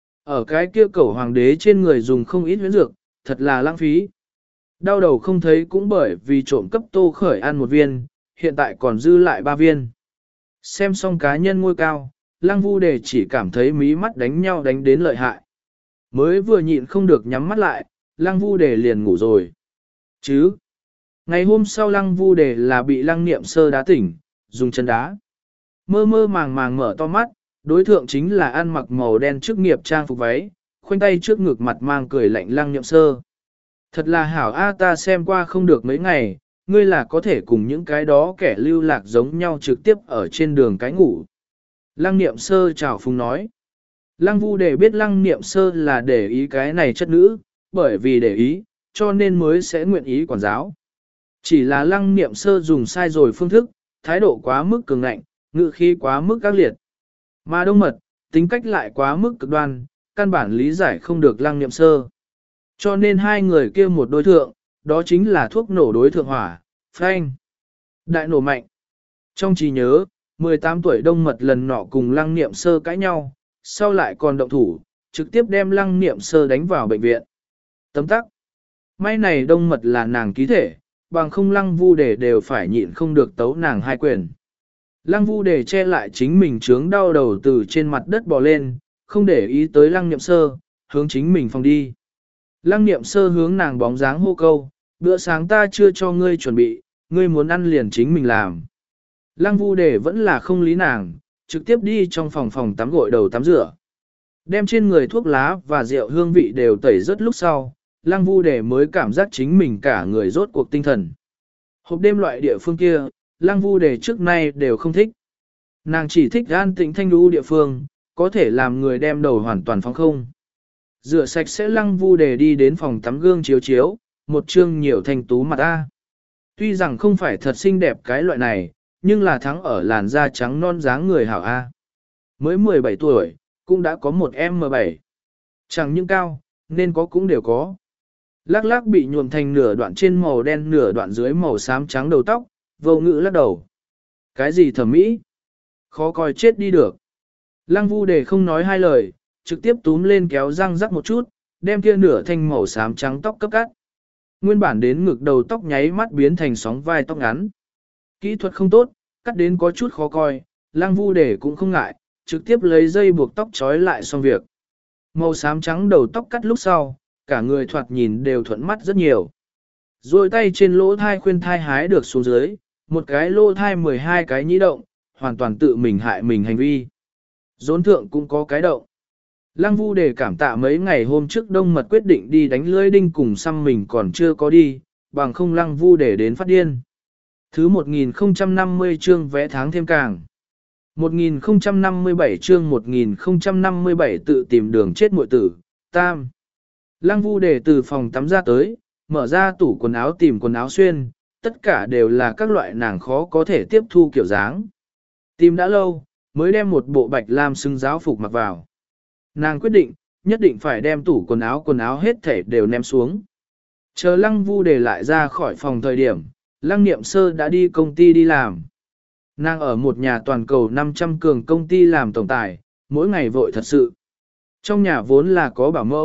Ở cái kia cẩu hoàng đế trên người dùng không ít huyễn dược, thật là lãng phí. Đau đầu không thấy cũng bởi vì trộm cấp Tô Khởi ăn một viên, hiện tại còn dư lại ba viên. Xem xong cá nhân ngôi cao, Lăng Vu Đề chỉ cảm thấy mí mắt đánh nhau đánh đến lợi hại. Mới vừa nhịn không được nhắm mắt lại, Lăng Vu Đề liền ngủ rồi. Chứ? Ngày hôm sau Lăng Vu Đề là bị Lăng Niệm Sơ đá tỉnh, dùng chân đá. Mơ mơ màng màng mở to mắt, đối thượng chính là ăn mặc màu đen chức nghiệp trang phục váy, khoanh tay trước ngực mặt mang cười lạnh Lăng Niệm Sơ. Thật là hảo a, ta xem qua không được mấy ngày, ngươi là có thể cùng những cái đó kẻ lưu lạc giống nhau trực tiếp ở trên đường cái ngủ. Lăng Niệm Sơ chào phúng nói. Lăng Vu Đề biết Lăng Niệm Sơ là để ý cái này chất nữ, bởi vì để ý, cho nên mới sẽ nguyện ý quản giáo. Chỉ là Lăng Niệm Sơ dùng sai rồi phương thức, thái độ quá mức cường ngạnh, ngữ khí quá mức các liệt. Mà Đông Mật, tính cách lại quá mức cực đoan, căn bản lý giải không được Lăng Niệm Sơ. Cho nên hai người kia một đối thượng, đó chính là thuốc nổ đối thượng hỏa, phanh. Đại nổ mạnh. Trong trí nhớ, mười tám tuổi Đông Mật lần nọ cùng Lăng Niệm Sơ cãi nhau, sau lại còn động thủ, trực tiếp đem Lăng Niệm Sơ đánh vào bệnh viện. Tấm tắc. May này Đông Mật là nàng ký thể, bằng không Lăng Vu Đề đều phải nhịn không được tấu nàng hai quyền. Lăng Vu Đề che lại chính mình trướng đau đầu từ trên mặt đất bò lên, không để ý tới Lăng Niệm Sơ, hướng chính mình phòng đi. Lăng Niệm Sơ hướng nàng bóng dáng hô câu, bữa sáng ta chưa cho ngươi chuẩn bị, ngươi muốn ăn liền chính mình làm. Lăng Vu Đề vẫn là không lý nàng, trực tiếp đi trong phòng phòng tắm gội đầu tắm rửa. Đem trên người thuốc lá và rượu hương vị đều tẩy rất lúc sau, Lăng Vu Đề mới cảm giác chính mình cả người rốt cuộc tinh thần. Hộp đêm loại địa phương kia, Lăng Vu Đề trước nay đều không thích. Nàng chỉ thích an tĩnh thanh đu địa phương, có thể làm người đem đầu hoàn toàn phóng không. Rửa sạch sẽ Lăng Vu Đề đi đến phòng tắm gương chiếu chiếu, một chương nhiều thanh tú mặt ta. Tuy rằng không phải thật xinh đẹp cái loại này, nhưng là thắng ở làn da trắng non dáng người hảo A. Mới mười bảy tuổi, cũng đã có một em bảy. Chẳng những cao, nên có cũng đều có. Lắc lắc bị nhuộm thành nửa đoạn trên màu đen nửa đoạn dưới màu xám trắng đầu tóc, vô ngữ lắc đầu. Cái gì thẩm mỹ? Khó coi chết đi được. Lăng Vu Đề không nói hai lời, trực tiếp túm lên kéo răng rắc một chút, đem kia nửa thanh màu xám trắng tóc cấp cắt. Nguyên bản đến ngực đầu tóc nháy mắt biến thành sóng vai tóc ngắn. Kỹ thuật không tốt, cắt đến có chút khó coi, Lăng Vu Đề cũng không ngại, trực tiếp lấy dây buộc tóc trói lại xong việc. Màu xám trắng đầu tóc cắt lúc sau, cả người thoạt nhìn đều thuận mắt rất nhiều. Rồi tay trên lỗ thai khuyên thai hái được xuống dưới, một cái lỗ thai mười hai cái nhĩ động, hoàn toàn tự mình hại mình hành vi. Rốn thượng cũng có cái động. Lăng Vu Đề cảm tạ mấy ngày hôm trước Đông Mật quyết định đi đánh lưỡi đinh cùng xăm mình còn chưa có đi, bằng không Lăng Vu Đề đến phát điên. Thứ một nghìn không trăm năm mươi chương vẽ tháng thêm càng. một nghìn không trăm năm mươi bảy chương một nghìn không trăm năm mươi bảy tự tìm đường chết muội tử, tam. Lăng Vu Đề từ phòng tắm ra tới, mở ra tủ quần áo tìm quần áo xuyên, tất cả đều là các loại nàng khó có thể tiếp thu kiểu dáng. Tìm đã lâu, mới đem một bộ bạch lam xứng giáo phục mặc vào. Nàng quyết định, nhất định phải đem tủ quần áo quần áo hết thể đều ném xuống. Chờ Lăng Vu Đề lại ra khỏi phòng thời điểm, Lăng Niệm Sơ đã đi công ty đi làm. Nàng ở một nhà toàn cầu năm trăm cường công ty làm tổng tài, mỗi ngày vội thật sự. Trong nhà vốn là có bảo mẫu,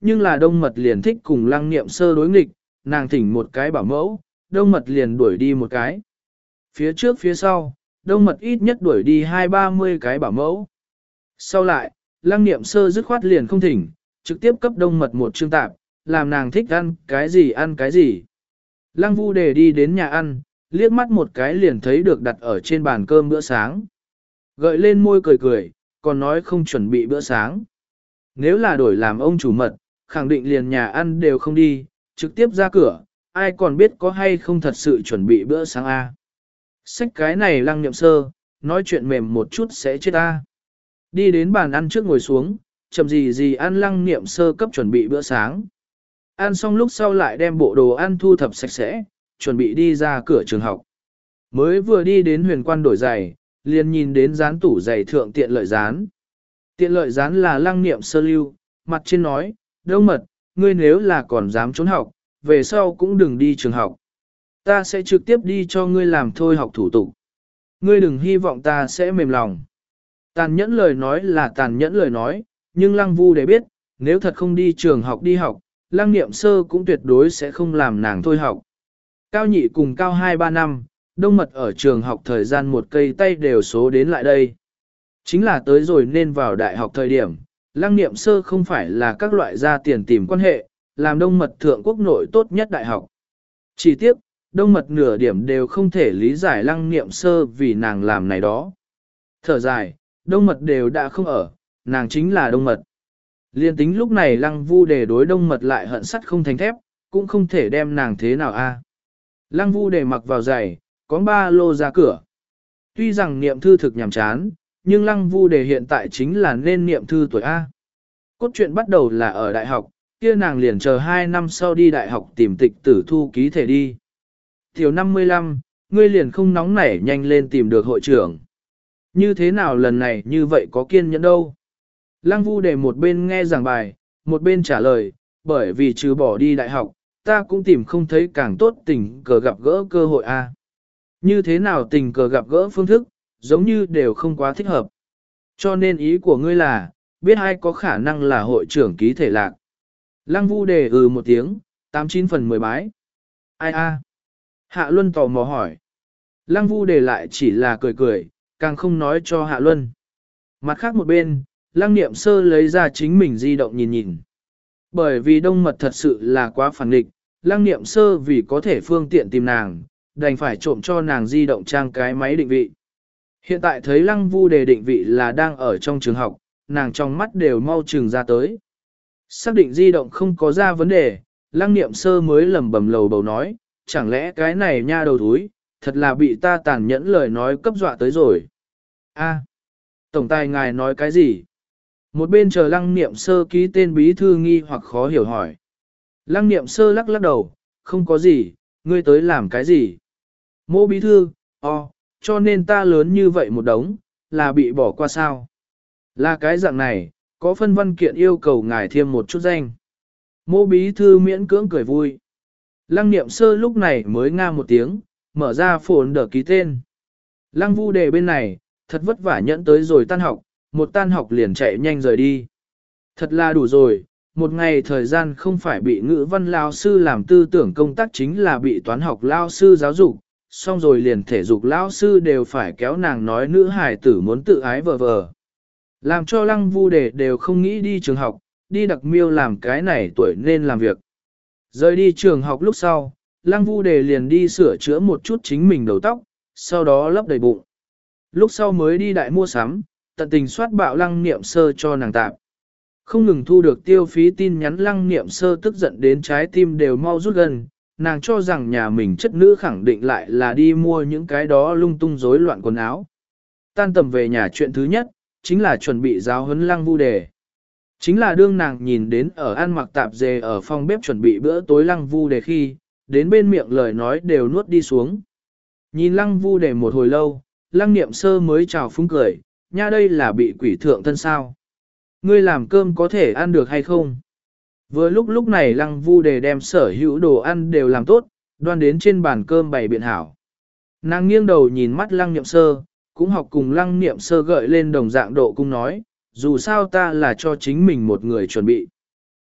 nhưng là đông mật liền thích cùng lăng niệm sơ đối nghịch, nàng thỉnh một cái bảo mẫu, đông mật liền đuổi đi một cái. Phía trước phía sau, đông mật ít nhất đuổi đi hai ba mươi cái bảo mẫu. Sau lại, lăng niệm sơ dứt khoát liền không thỉnh, trực tiếp cấp đông mật một chương tạp, làm nàng thích ăn cái gì ăn cái gì. Lăng Vu Đề đi đến nhà ăn, liếc mắt một cái liền thấy được đặt ở trên bàn cơm bữa sáng. Gợi lên môi cười cười, còn nói không chuẩn bị bữa sáng. Nếu là đổi làm ông chủ mật, khẳng định liền nhà ăn đều không đi, trực tiếp ra cửa, ai còn biết có hay không thật sự chuẩn bị bữa sáng a. Xách cái này lăng niệm sơ, nói chuyện mềm một chút sẽ chết a. Đi đến bàn ăn trước ngồi xuống, chậm gì gì ăn lăng niệm sơ cấp chuẩn bị bữa sáng. Ăn xong lúc sau lại đem bộ đồ ăn thu thập sạch sẽ, chuẩn bị đi ra cửa trường học. Mới vừa đi đến huyền quan đổi giày, liền nhìn đến dán tủ giày thượng tiện lợi dán. Tiện lợi dán là lăng niệm sơ lưu, mặt trên nói, Đông Mật, ngươi nếu là còn dám trốn học, về sau cũng đừng đi trường học. Ta sẽ trực tiếp đi cho ngươi làm thôi học thủ tục. Ngươi đừng hy vọng ta sẽ mềm lòng. Tàn nhẫn lời nói là tàn nhẫn lời nói, nhưng Lăng Vu để biết, nếu thật không đi trường học đi học, Lăng Niệm Sơ cũng tuyệt đối sẽ không làm nàng thôi học. Cao nhị cùng cao hai ba năm, Đông Mật ở trường học thời gian một cây tay đều số đến lại đây. Chính là tới rồi nên vào đại học thời điểm, Lăng Niệm Sơ không phải là các loại gia tiền tìm quan hệ, làm Đông Mật thượng quốc nội tốt nhất đại học. Chỉ tiếc, Đông Mật nửa điểm đều không thể lý giải Lăng Niệm Sơ vì nàng làm này đó. Thở dài, Đông Mật đều đã không ở, nàng chính là Đông Mật. Liên tính lúc này Lăng Vu Đề đối Đông Mật lại hận sắt không thành thép, cũng không thể đem nàng thế nào a. Lăng Vu Đề mặc vào giày, có ba lô ra cửa. Tuy rằng niệm thư thực nhàm chán, nhưng Lăng Vu Đề hiện tại chính là nên niệm thư tuổi A. Cốt truyện bắt đầu là ở đại học, kia nàng liền chờ hai năm sau đi đại học tìm tịch tử thu ký thể đi. Tiểu năm mươi lăm, ngươi liền không nóng nảy nhanh lên tìm được hội trưởng. Như thế nào lần này như vậy có kiên nhẫn đâu? Lăng Vu Đề một bên nghe giảng bài, một bên trả lời, bởi vì trừ bỏ đi đại học, ta cũng tìm không thấy càng tốt tình cờ gặp gỡ cơ hội A. Như thế nào tình cờ gặp gỡ phương thức, giống như đều không quá thích hợp. Cho nên ý của ngươi là, biết ai có khả năng là hội trưởng ký thể lạc. Lăng Vu Đề ừ một tiếng, tám chín phần mười bái. Ai a? Hạ Luân tò mò hỏi. Lăng Vu Đề lại chỉ là cười cười, càng không nói cho Hạ Luân. Mặt khác một bên, Lăng Niệm Sơ lấy ra chính mình di động nhìn nhìn. Bởi vì Đông Mật thật sự là quá phản nghịch, Lăng Niệm Sơ vì có thể phương tiện tìm nàng, đành phải trộm cho nàng di động trang cái máy định vị. Hiện tại thấy Lăng Vu Đề định vị là đang ở trong trường học, nàng trong mắt đều mau trừng ra tới. Xác định di động không có ra vấn đề, Lăng Niệm Sơ mới lẩm bẩm lầu bầu nói, chẳng lẽ cái này nha đầu thúi, thật là bị ta tàn nhẫn lời nói cấp dọa tới rồi. A, tổng tài ngài nói cái gì? Một bên chờ Lăng Niệm Sơ ký tên bí thư nghi hoặc khó hiểu hỏi. Lăng Niệm Sơ lắc lắc đầu, không có gì, ngươi tới làm cái gì? Mô bí thư, o, cho nên ta lớn như vậy một đống, là bị bỏ qua sao? Là cái dạng này, có phân văn kiện yêu cầu ngài thêm một chút danh. Mô bí thư miễn cưỡng cười vui. Lăng Niệm Sơ lúc này mới nga một tiếng, mở ra phồn đỡ ký tên. Lăng Vu Đề bên này, thật vất vả nhẫn tới rồi tan học, một tan học liền chạy nhanh rời đi. Thật là đủ rồi, một ngày thời gian không phải bị ngữ văn lao sư làm tư tưởng công tác chính là bị toán học lao sư giáo dục, xong rồi liền thể dục lao sư đều phải kéo nàng nói nữ hài tử muốn tự ái vờ vờ. Làm cho Lăng Vu Đề đều không nghĩ đi trường học, đi đặc miêu làm cái này tuổi nên làm việc. Rời đi trường học lúc sau, Lăng Vu Đề liền đi sửa chữa một chút chính mình đầu tóc, sau đó lấp đầy bụng. Lúc sau mới đi đại mua sắm, tận tình soát bạo Lăng Niệm Sơ cho nàng tạp. Không ngừng thu được tiêu phí tin nhắn Lăng Niệm Sơ tức giận đến trái tim đều mau rút gần, nàng cho rằng nhà mình chất nữ khẳng định lại là đi mua những cái đó lung tung rối loạn quần áo. Tan tầm về nhà chuyện thứ nhất, chính là chuẩn bị giáo huấn Lăng Vu Đề. Chính là đương nàng nhìn đến ở ăn mặc tạp dề ở phòng bếp chuẩn bị bữa tối Lăng Vu Đề khi, đến bên miệng lời nói đều nuốt đi xuống. Nhìn Lăng Vu Đề một hồi lâu, Lăng Niệm Sơ mới chào phúng cười, nha đây là bị quỷ thượng thân sao. Ngươi làm cơm có thể ăn được hay không? Vừa lúc lúc này Lăng Vu Đề đem sở hữu đồ ăn đều làm tốt, đoan đến trên bàn cơm bày biện hảo. Nàng nghiêng đầu nhìn mắt Lăng Niệm Sơ, cũng học cùng Lăng Niệm Sơ gợi lên đồng dạng độ cung nói, dù sao ta là cho chính mình một người chuẩn bị.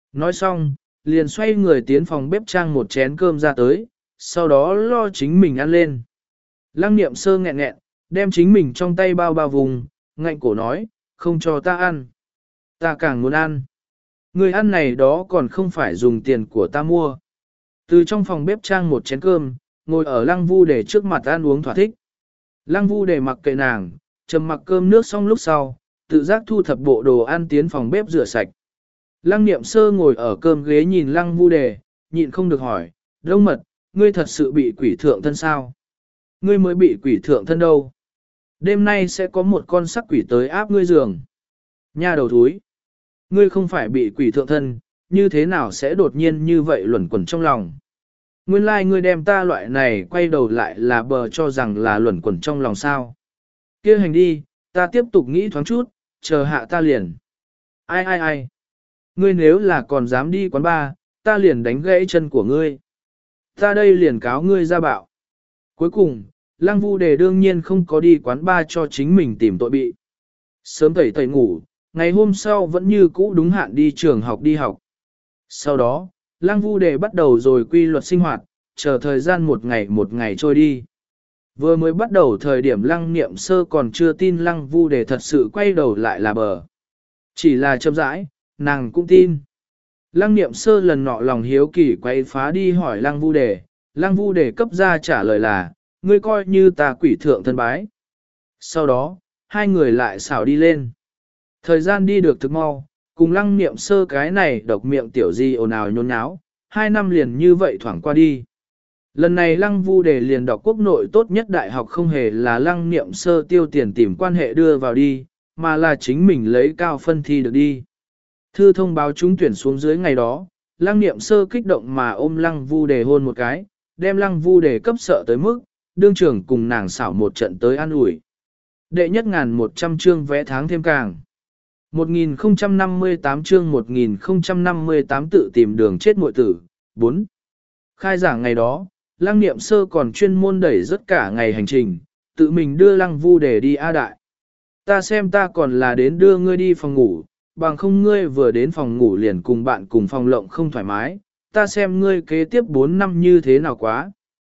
Nói xong, liền xoay người tiến phòng bếp trang một chén cơm ra tới, sau đó lo chính mình ăn lên. Lăng niệm sơ nghẹn nghẹn, đem chính mình trong tay bao bao vùng, ngạnh cổ nói, không cho ta ăn. Ta càng muốn ăn. Người ăn này đó còn không phải dùng tiền của ta mua. Từ trong phòng bếp trang một chén cơm, ngồi ở lăng vu để trước mặt ăn uống thỏa thích. Lăng vu để mặc kệ nàng, trầm mặc cơm nước xong lúc sau, tự giác thu thập bộ đồ ăn tiến phòng bếp rửa sạch. Lăng niệm sơ ngồi ở cơm ghế nhìn lăng vu đề, nhịn không được hỏi, Đông mật, ngươi thật sự bị quỷ thượng thân sao? Ngươi mới bị quỷ thượng thân đâu? Đêm nay sẽ có một con sắc quỷ tới áp ngươi giường. Nha đầu thúi, ngươi không phải bị quỷ thượng thân, như thế nào sẽ đột nhiên như vậy luẩn quẩn trong lòng? Nguyên lai like ngươi đem ta loại này quay đầu lại là bờ cho rằng là luẩn quẩn trong lòng sao? Kia hành đi, ta tiếp tục nghĩ thoáng chút, chờ hạ ta liền. Ai ai ai? Ngươi nếu là còn dám đi quán bar, ta liền đánh gãy chân của ngươi. Ta đây liền cáo ngươi ra bạo. Cuối cùng, Lăng Vu Đề đương nhiên không có đi quán bar cho chính mình tìm tội bị. Sớm tẩy tẩy ngủ, ngày hôm sau vẫn như cũ đúng hạn đi trường học đi học. Sau đó, Lăng Vu Đề bắt đầu rồi quy luật sinh hoạt, chờ thời gian một ngày một ngày trôi đi. Vừa mới bắt đầu thời điểm Lăng Niệm Sơ còn chưa tin Lăng Vu Đề thật sự quay đầu lại là bờ. Chỉ là chậm rãi, nàng cũng tin. Lăng Niệm Sơ lần nọ lòng hiếu kỳ quay phá đi hỏi Lăng Vu Đề, Lăng Vu Đề cấp ra trả lời là, ngươi coi như ta quỷ thượng thân bái. Sau đó, hai người lại xảo đi lên. Thời gian đi được thực mau, cùng Lăng Niệm Sơ cái này độc miệng tiểu di ồn ào nhốn nháo, hai năm liền như vậy thoảng qua đi. Lần này Lăng Vu Đề liền đọc quốc nội tốt nhất đại học không hề là Lăng Niệm Sơ tiêu tiền tìm quan hệ đưa vào đi, mà là chính mình lấy cao phân thi được đi. Thư thông báo trúng tuyển xuống dưới ngày đó, Lăng Niệm Sơ kích động mà ôm Lăng Vu Đề hôn một cái, đem Lăng Vu Đề cấp sợ tới mức, đương trưởng cùng nàng xảo một trận tới an ủi. Đệ nhất ngàn một trăm chương vẽ tháng thêm càng. một nghìn không trăm năm mươi tám chương một nghìn không trăm năm mươi tám tự tìm đường chết muội tử. bốn. Khai giảng ngày đó, Lăng Niệm Sơ còn chuyên môn đẩy rất cả ngày hành trình, tự mình đưa Lăng Vu Đề đi A Đại. Ta xem ta còn là đến đưa ngươi đi phòng ngủ, bằng không ngươi vừa đến phòng ngủ liền cùng bạn cùng phòng lộng không thoải mái, ta xem ngươi kế tiếp bốn năm như thế nào quá.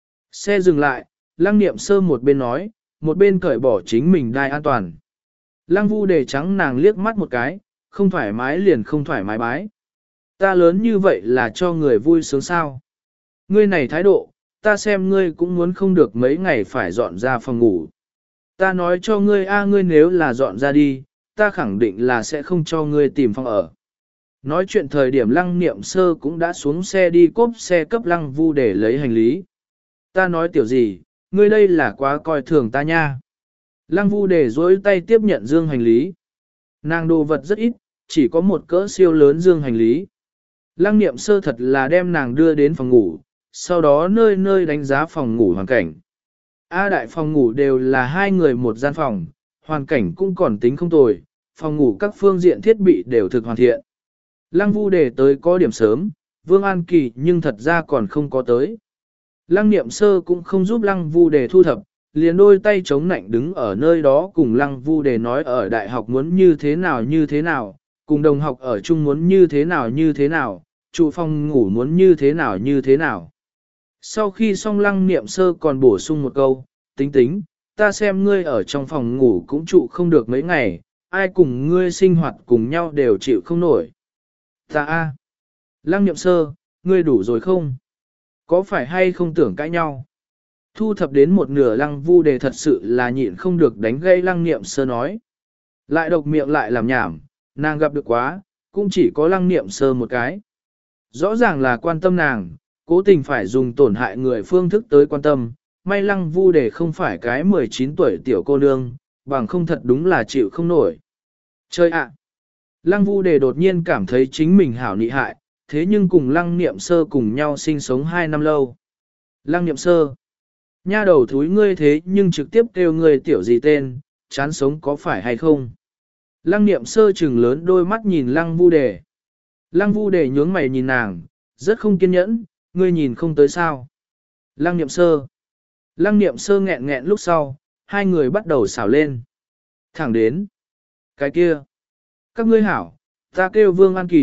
Xe dừng lại, Lăng Niệm Sơ một bên nói, một bên cởi bỏ chính mình đai an toàn. Lăng Vu Đề trắng nàng liếc mắt một cái, không thoải mái liền không thoải mái bái. Ta lớn như vậy là cho người vui sướng sao. Ngươi này thái độ, ta xem ngươi cũng muốn không được mấy ngày phải dọn ra phòng ngủ. Ta nói cho ngươi a ngươi nếu là dọn ra đi, ta khẳng định là sẽ không cho ngươi tìm phòng ở. Nói chuyện thời điểm Lăng Niệm Sơ cũng đã xuống xe đi cốp xe cấp Lăng Vu để lấy hành lý. Ta nói tiểu gì, ngươi đây là quá coi thường ta nha. Lăng Vu để dối tay tiếp nhận dương hành lý. Nàng đồ vật rất ít, chỉ có một cỡ siêu lớn dương hành lý. Lăng Niệm Sơ thật là đem nàng đưa đến phòng ngủ, sau đó nơi nơi đánh giá phòng ngủ hoàn cảnh. A đại phòng ngủ đều là hai người một gian phòng, hoàn cảnh cũng còn tính không tồi, phòng ngủ các phương diện thiết bị đều thực hoàn thiện. Lăng Vu để tới có điểm sớm, Vương An Kỳ nhưng thật ra còn không có tới. Lăng Niệm Sơ cũng không giúp Lăng Vu để thu thập, liền đôi tay chống nạnh đứng ở nơi đó cùng Lăng Vu để nói ở đại học muốn như thế nào như thế nào, cùng đồng học ở chung muốn như thế nào như thế nào, trụ phòng ngủ muốn như thế nào như thế nào. Sau khi xong Lăng Niệm Sơ còn bổ sung một câu, tính tính, ta xem ngươi ở trong phòng ngủ cũng trụ không được mấy ngày, ai cùng ngươi sinh hoạt cùng nhau đều chịu không nổi. Ta a, Lăng Niệm Sơ, ngươi đủ rồi không? Có phải hay không tưởng cãi nhau? Thu thập đến một nửa Lăng Vu Đề thật sự là nhịn không được đánh gây Lăng Niệm Sơ nói. Lại độc miệng lại làm nhảm, nàng gặp được quá, cũng chỉ có Lăng Niệm Sơ một cái. Rõ ràng là quan tâm nàng, cố tình phải dùng tổn hại người phương thức tới quan tâm, may Lăng Vu Đề không phải cái mười chín tuổi tiểu cô nương, bằng không thật đúng là chịu không nổi. Chơi ạ! Lăng Vu Đề đột nhiên cảm thấy chính mình hảo nị hại, thế nhưng cùng Lăng Niệm Sơ cùng nhau sinh sống hai năm lâu. Lăng Niệm Sơ! Nha đầu thúi ngươi thế nhưng trực tiếp kêu ngươi tiểu gì tên, chán sống có phải hay không? Lăng Niệm Sơ trừng lớn đôi mắt nhìn Lăng Vu Đề. Lăng Vu Đề nhướng mày nhìn nàng, rất không kiên nhẫn, ngươi nhìn không tới sao. Lăng Niệm Sơ. Lăng Niệm Sơ nghẹn nghẹn lúc sau, hai người bắt đầu xảo lên. Thẳng đến. Cái kia. Các ngươi hảo, ta kêu Vương An Kỳ,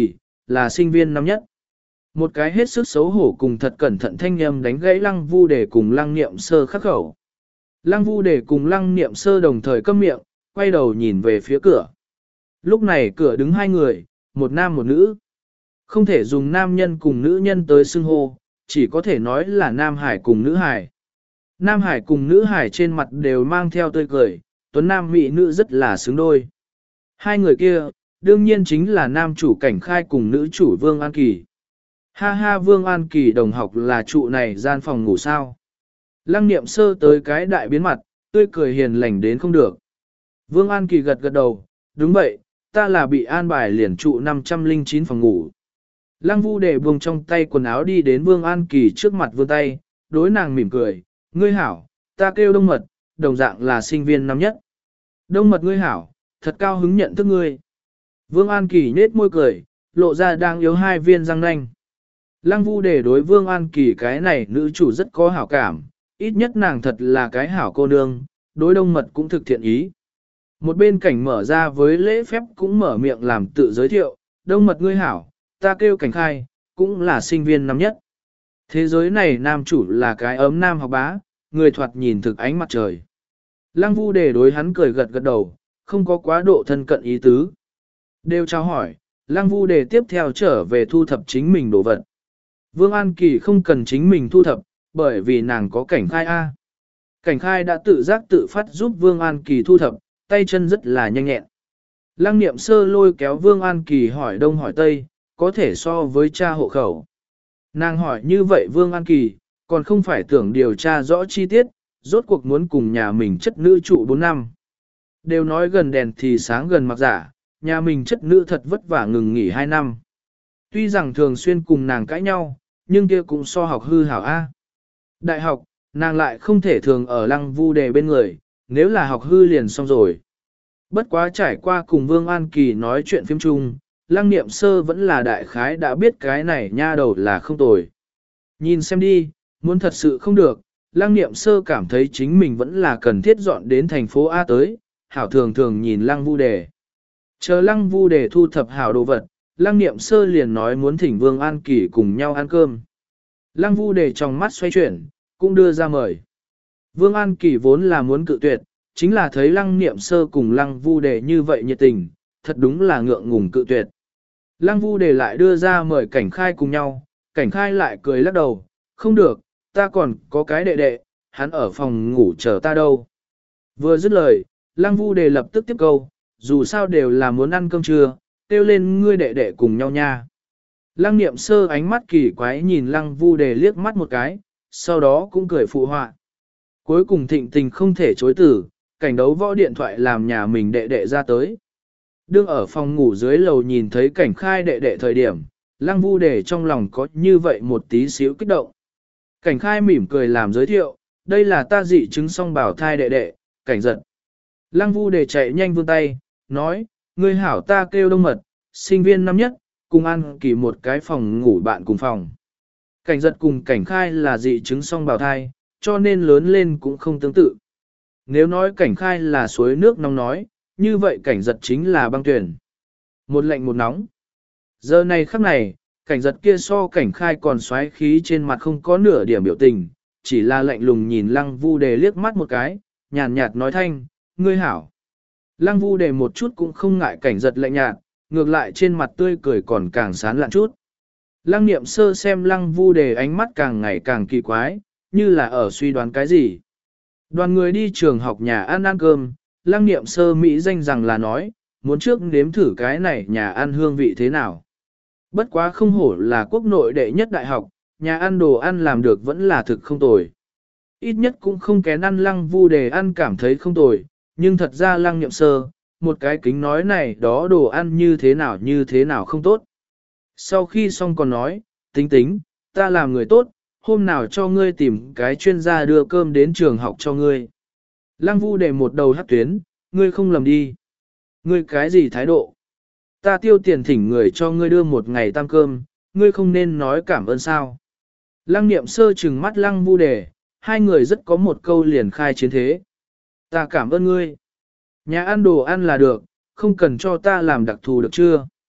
là sinh viên năm nhất. Một cái hết sức xấu hổ cùng thật cẩn thận thanh âm đánh gãy lăng vu để cùng lăng niệm sơ khắc khẩu. Lăng vu để cùng lăng niệm sơ đồng thời câm miệng, quay đầu nhìn về phía cửa. Lúc này cửa đứng hai người, một nam một nữ. Không thể dùng nam nhân cùng nữ nhân tới xưng hô, chỉ có thể nói là nam hải cùng nữ hải. Nam hải cùng nữ hải trên mặt đều mang theo tươi cười, tuấn nam mỹ nữ rất là xứng đôi. Hai người kia, đương nhiên chính là nam chủ Cảnh Khai cùng nữ chủ Vương An Kỳ. Ha ha, Vương An Kỳ đồng học là trụ này gian phòng ngủ sao. Lăng niệm sơ tới cái đại biến mặt, tươi cười hiền lành đến không được. Vương An Kỳ gật gật đầu, đúng vậy, ta là bị an bài liền trụ năm trăm lẻ chín phòng ngủ. Lăng vu để buông trong tay quần áo đi đến Vương An Kỳ trước mặt vươn tay, đối nàng mỉm cười, ngươi hảo, ta kêu Đông Mật, đồng dạng là sinh viên năm nhất. Đông Mật ngươi hảo, thật cao hứng nhận thức ngươi. Vương An Kỳ nết môi cười, lộ ra đang yếu hai viên răng nanh. Lăng vu để đối Vương An Kỳ cái này nữ chủ rất có hảo cảm, ít nhất nàng thật là cái hảo cô nương, đối Đông Mật cũng thực thiện ý. Một bên Cảnh mở ra với lễ phép cũng mở miệng làm tự giới thiệu, Đông Mật ngươi hảo, ta kêu Cảnh Khai, cũng là sinh viên năm nhất. Thế giới này nam chủ là cái ấm nam học bá, người thoạt nhìn thực ánh mặt trời. Lăng vu để đối hắn cười gật gật đầu, không có quá độ thân cận ý tứ. Đều trao hỏi, Lăng vu để tiếp theo trở về thu thập chính mình đồ vật. Vương An Kỳ không cần chính mình thu thập, bởi vì nàng có Cảnh Khai A. Cảnh Khai đã tự giác tự phát giúp Vương An Kỳ thu thập, tay chân rất là nhanh nhẹn. Lăng niệm sơ lôi kéo Vương An Kỳ hỏi đông hỏi tây, có thể so với cha hộ khẩu. Nàng hỏi như vậy Vương An Kỳ, còn không phải tưởng điều tra rõ chi tiết, rốt cuộc muốn cùng nhà mình chất nữ trụ bốn năm. Đều nói gần đèn thì sáng gần mặc giả, nhà mình chất nữ thật vất vả ngừng nghỉ hai năm. Tuy rằng thường xuyên cùng nàng cãi nhau, nhưng kia cũng so học hư hảo A. Đại học, nàng lại không thể thường ở lăng vu đề bên người, nếu là học hư liền xong rồi. Bất quá trải qua cùng Vương An Kỳ nói chuyện phim chung, lăng niệm sơ vẫn là đại khái đã biết cái này nha đầu là không tồi. Nhìn xem đi, muốn thật sự không được, lăng niệm sơ cảm thấy chính mình vẫn là cần thiết dọn đến thành phố A tới, hảo thường thường nhìn lăng vu đề. Chờ lăng vu đề thu thập hảo đồ vật, lăng niệm sơ liền nói muốn thỉnh Vương An Kỳ cùng nhau ăn cơm. Lăng vu đề trong mắt xoay chuyển, cũng đưa ra mời. Vương An Kỳ vốn là muốn cự tuyệt, chính là thấy lăng niệm sơ cùng lăng vu đề như vậy nhiệt tình, thật đúng là ngượng ngùng cự tuyệt. Lăng vu đề lại đưa ra mời Cảnh Khai cùng nhau, Cảnh Khai lại cười lắc đầu, không được, ta còn có cái đệ đệ, hắn ở phòng ngủ chờ ta đâu. Vừa dứt lời, lăng vu đề lập tức tiếp câu, dù sao đều là muốn ăn cơm trưa, kêu lên ngươi đệ đệ cùng nhau nha. Lăng niệm sơ ánh mắt kỳ quái nhìn lăng vu đề liếc mắt một cái, sau đó cũng cười phụ họa. Cuối cùng thịnh tình không thể chối từ, cảnh đấu võ điện thoại làm nhà mình đệ đệ ra tới. Đương ở phòng ngủ dưới lầu nhìn thấy Cảnh Khai đệ đệ thời điểm, lăng vu đề trong lòng có như vậy một tí xíu kích động. Cảnh Khai mỉm cười làm giới thiệu, đây là ta dị chứng song bảo thai đệ đệ, Cảnh Giật. Lăng vu đề chạy nhanh vươn tay, nói, ngươi hảo ta kêu Đông Mật, sinh viên năm nhất, cùng ăn kỳ một cái phòng ngủ bạn cùng phòng. Cảnh Giật cùng Cảnh Khai là dị chứng song bào thai, cho nên lớn lên cũng không tương tự. Nếu nói Cảnh Khai là suối nước nóng nói, như vậy Cảnh Giật chính là băng tuyển. Một lạnh một nóng. Giờ này khắc này, Cảnh Giật kia so Cảnh Khai còn xoáy khí trên mặt không có nửa điểm biểu tình, chỉ là lạnh lùng nhìn Lăng Vu Đề liếc mắt một cái, nhàn nhạt nói thanh, ngươi hảo. Lăng Vu Đề một chút cũng không ngại Cảnh Giật lạnh nhạt, ngược lại trên mặt tươi cười còn càng sán lạn chút. Lăng niệm sơ xem Lăng Vu Đề ánh mắt càng ngày càng kỳ quái, như là ở suy đoán cái gì. Đoàn người đi trường học nhà ăn ăn cơm, Lăng niệm sơ Mỹ danh rằng là nói, muốn trước nếm thử cái này nhà ăn hương vị thế nào. Bất quá không hổ là quốc nội đệ nhất đại học, nhà ăn đồ ăn làm được vẫn là thực không tồi. Ít nhất cũng không kén ăn Lăng Vu Đề ăn cảm thấy không tồi, nhưng thật ra Lăng niệm sơ, một cái kính nói này đó đồ ăn như thế nào như thế nào không tốt. Sau khi xong còn nói, tính tính, ta làm người tốt, hôm nào cho ngươi tìm cái chuyên gia đưa cơm đến trường học cho ngươi. Lăng Vu Đề một đầu hắc tuyến, ngươi không lầm đi. Ngươi cái gì thái độ? Ta tiêu tiền thỉnh người cho ngươi đưa một ngày tam cơm, ngươi không nên nói cảm ơn sao. Lăng niệm sơ trừng mắt Lăng Vu Đề, hai người rất có một câu liền khai chiến thế. Ta cảm ơn ngươi. Nhà ăn đồ ăn là được, không cần cho ta làm đặc thù được chưa?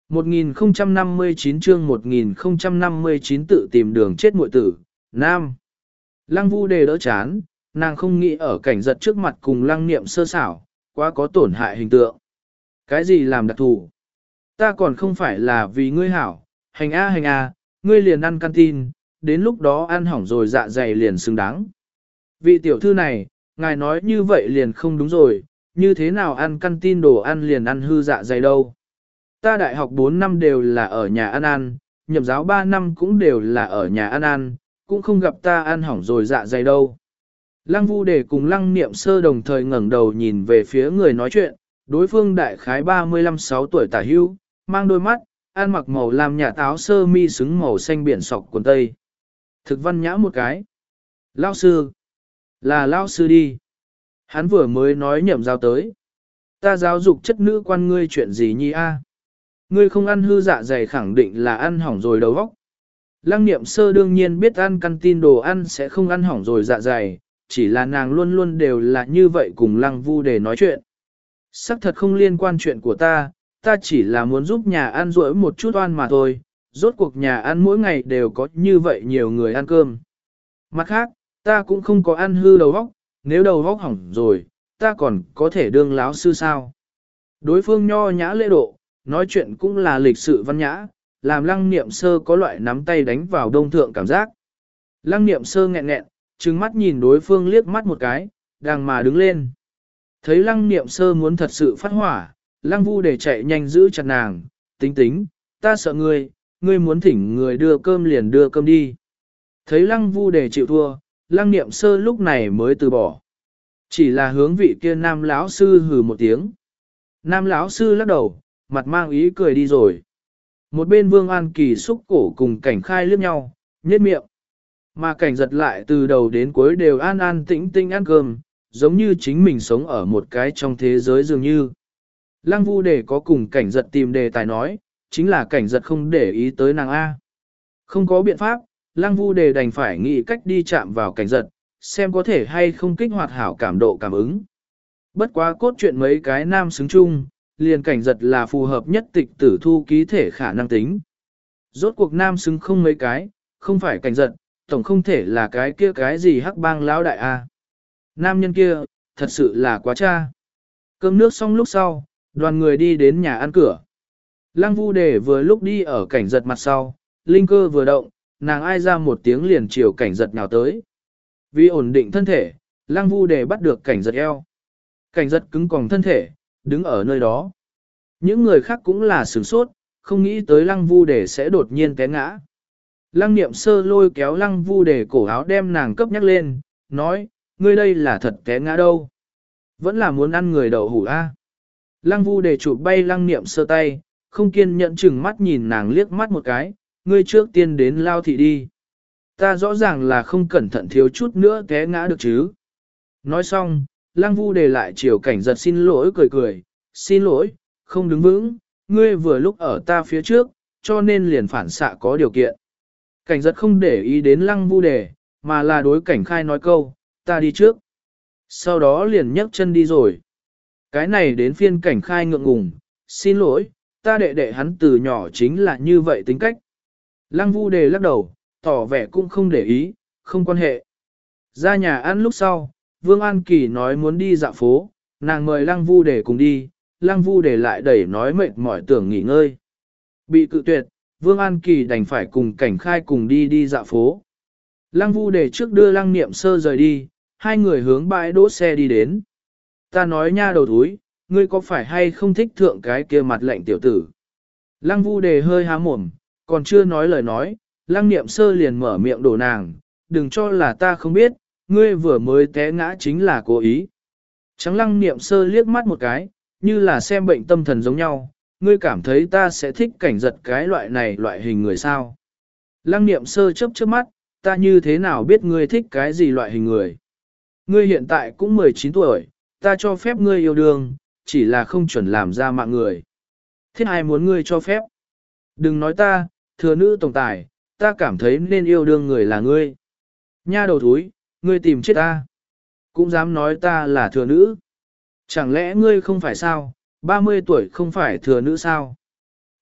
một nghìn không trăm năm mươi chín chương một nghìn không trăm năm mươi chín tự tìm đường chết muội tử, Nam. Lăng Vu Đề đỡ chán, nàng không nghĩ ở cảnh giật trước mặt cùng lăng niệm sơ xảo, quá có tổn hại hình tượng. Cái gì làm đặc thù? Ta còn không phải là vì ngươi hảo, hành a hành a, ngươi liền ăn canteen, đến lúc đó ăn hỏng rồi dạ dày liền xứng đáng. Vị tiểu thư này, ngài nói như vậy liền không đúng rồi, như thế nào ăn canteen đồ ăn liền ăn hư dạ dày đâu. Ta đại học bốn năm đều là ở nhà ăn ăn, nhậm giáo ba năm cũng đều là ở nhà ăn ăn, cũng không gặp ta ăn hỏng rồi dạ dày đâu. Lăng Vu Đề cùng Lăng Niệm Sơ đồng thời ngẩng đầu nhìn về phía người nói chuyện, đối phương đại khái ba mươi lăm sáu tuổi tả hưu, mang đôi mắt, ăn mặc màu làm nhà táo sơ mi xứng màu xanh biển sọc quần tây. Thực văn nhã một cái. Lao sư. Là Lao sư đi. Hắn vừa mới nói nhậm giáo tới. Ta giáo dục chất nữ quan ngươi chuyện gì nhi a? Ngươi không ăn hư dạ dày khẳng định là ăn hỏng rồi đầu óc. Lăng Niệm Sơ đương nhiên biết ăn canteen đồ ăn sẽ không ăn hỏng rồi dạ dày, chỉ là nàng luôn luôn đều là như vậy cùng Lăng Vu Đề nói chuyện. Sắc thật không liên quan chuyện của ta, ta chỉ là muốn giúp nhà ăn rỗi một chút oan mà thôi, rốt cuộc nhà ăn mỗi ngày đều có như vậy nhiều người ăn cơm. Mặt khác, ta cũng không có ăn hư đầu óc, nếu đầu óc hỏng rồi, ta còn có thể đương láo sư sao. Đối phương nho nhã lễ độ, nói chuyện cũng là lịch sự văn nhã, làm Lăng Niệm Sơ có loại nắm tay đánh vào đông thượng cảm giác. Lăng Niệm Sơ nghẹn nghẹn, trừng mắt nhìn đối phương liếc mắt một cái, đang mà đứng lên. Thấy Lăng Niệm Sơ muốn thật sự phát hỏa, Lăng Vu Đề chạy nhanh giữ chặt nàng, tính tính, ta sợ ngươi, ngươi muốn thỉnh người đưa cơm liền đưa cơm đi. Thấy Lăng Vu Đề chịu thua, Lăng Niệm Sơ lúc này mới từ bỏ. Chỉ là hướng vị kia nam lão sư hừ một tiếng. Nam lão sư lắc đầu, mặt mang ý cười đi rồi. Một bên Vương An Kỳ xúc cổ cùng Cảnh Khai liếc nhau, nhếch miệng. Mà Cảnh Giật lại từ đầu đến cuối đều an an tĩnh tĩnh ăn cơm, giống như chính mình sống ở một cái trong thế giới dường như. Lăng Vu Đề có cùng Cảnh Giật tìm đề tài nói, chính là Cảnh Giật không để ý tới nàng A. Không có biện pháp, Lăng Vu Đề đành phải nghĩ cách đi chạm vào Cảnh Giật, xem có thể hay không kích hoạt hảo cảm độ cảm ứng. Bất quá cốt truyện mấy cái nam xứng chung, liền Cảnh Giật là phù hợp nhất tịch tử thu ký thể khả năng tính. Rốt cuộc nam xứng không mấy cái, không phải Cảnh Giật, tổng không thể là cái kia cái gì hắc bang lão đại A. Nam nhân kia, thật sự là quá cha. Cơm nước xong lúc sau, đoàn người đi đến nhà ăn cửa. Lăng Vu Đề vừa lúc đi ở Cảnh Giật mặt sau, linh cơ vừa động, nàng ai ra một tiếng liền chiều Cảnh Giật nhào tới. Vì ổn định thân thể, Lăng Vu Đề bắt được Cảnh Giật eo. Cảnh Giật cứng còng thân thể, đứng ở nơi đó. Những người khác cũng là sửng sốt, không nghĩ tới Lăng Vu Đề sẽ đột nhiên té ngã. Lăng Niệm Sơ lôi kéo Lăng Vu Đề cổ áo đem nàng cấp nhắc lên, nói, ngươi đây là thật té ngã đâu. Vẫn là muốn ăn người đậu hủ a. Lăng Vu Đề chụp bay Lăng Niệm Sơ tay, không kiên nhẫn chừng mắt nhìn nàng liếc mắt một cái, ngươi trước tiên đến lao thị đi. Ta rõ ràng là không cẩn thận thiếu chút nữa té ngã được chứ. Nói xong, Lăng Vu Đề lại chiều Cảnh Giật xin lỗi cười cười, xin lỗi, không đứng vững, ngươi vừa lúc ở ta phía trước, cho nên liền phản xạ có điều kiện. Cảnh Giật không để ý đến Lăng Vu Đề, mà là đối Cảnh Khai nói câu, ta đi trước. Sau đó liền nhấc chân đi rồi. Cái này đến phiên Cảnh Khai ngượng ngùng, xin lỗi, ta đệ đệ hắn từ nhỏ chính là như vậy tính cách. Lăng Vu Đề lắc đầu, tỏ vẻ cũng không để ý, không quan hệ. Ra nhà ăn lúc sau, Vương An Kỳ nói muốn đi dạo phố, nàng mời Lăng Vu Đề cùng đi, Lăng Vu Đề lại đẩy nói mệt mỏi tưởng nghỉ ngơi. Bị cự tuyệt, Vương An Kỳ đành phải cùng Cảnh Khai cùng đi đi dạo phố. Lăng Vu Đề trước đưa Lăng Niệm Sơ rời đi, hai người hướng bãi đỗ xe đi đến. Ta nói nha đầu thúi, ngươi có phải hay không thích thượng cái kia mặt lạnh tiểu tử? Lăng Vu Đề hơi há mồm, còn chưa nói lời nói, Lăng Niệm Sơ liền mở miệng đổ nàng, đừng cho là ta không biết, ngươi vừa mới té ngã chính là cố ý. Trắng Lăng Niệm Sơ liếc mắt một cái, như là xem bệnh tâm thần giống nhau, ngươi cảm thấy ta sẽ thích Cảnh Giật cái loại này loại hình người sao? Lăng Niệm Sơ chớp chớp mắt, ta như thế nào biết ngươi thích cái gì loại hình người? Ngươi hiện tại cũng mười chín tuổi, ta cho phép ngươi yêu đương, chỉ là không chuẩn làm ra mạng người. Thế ai muốn ngươi cho phép? Đừng nói ta, thừa nữ tổng tài, ta cảm thấy nên yêu đương người là ngươi. Nha đầu thúi, ngươi tìm chết ta. Cũng dám nói ta là thừa nữ. Chẳng lẽ ngươi không phải sao, ba mươi tuổi không phải thừa nữ sao?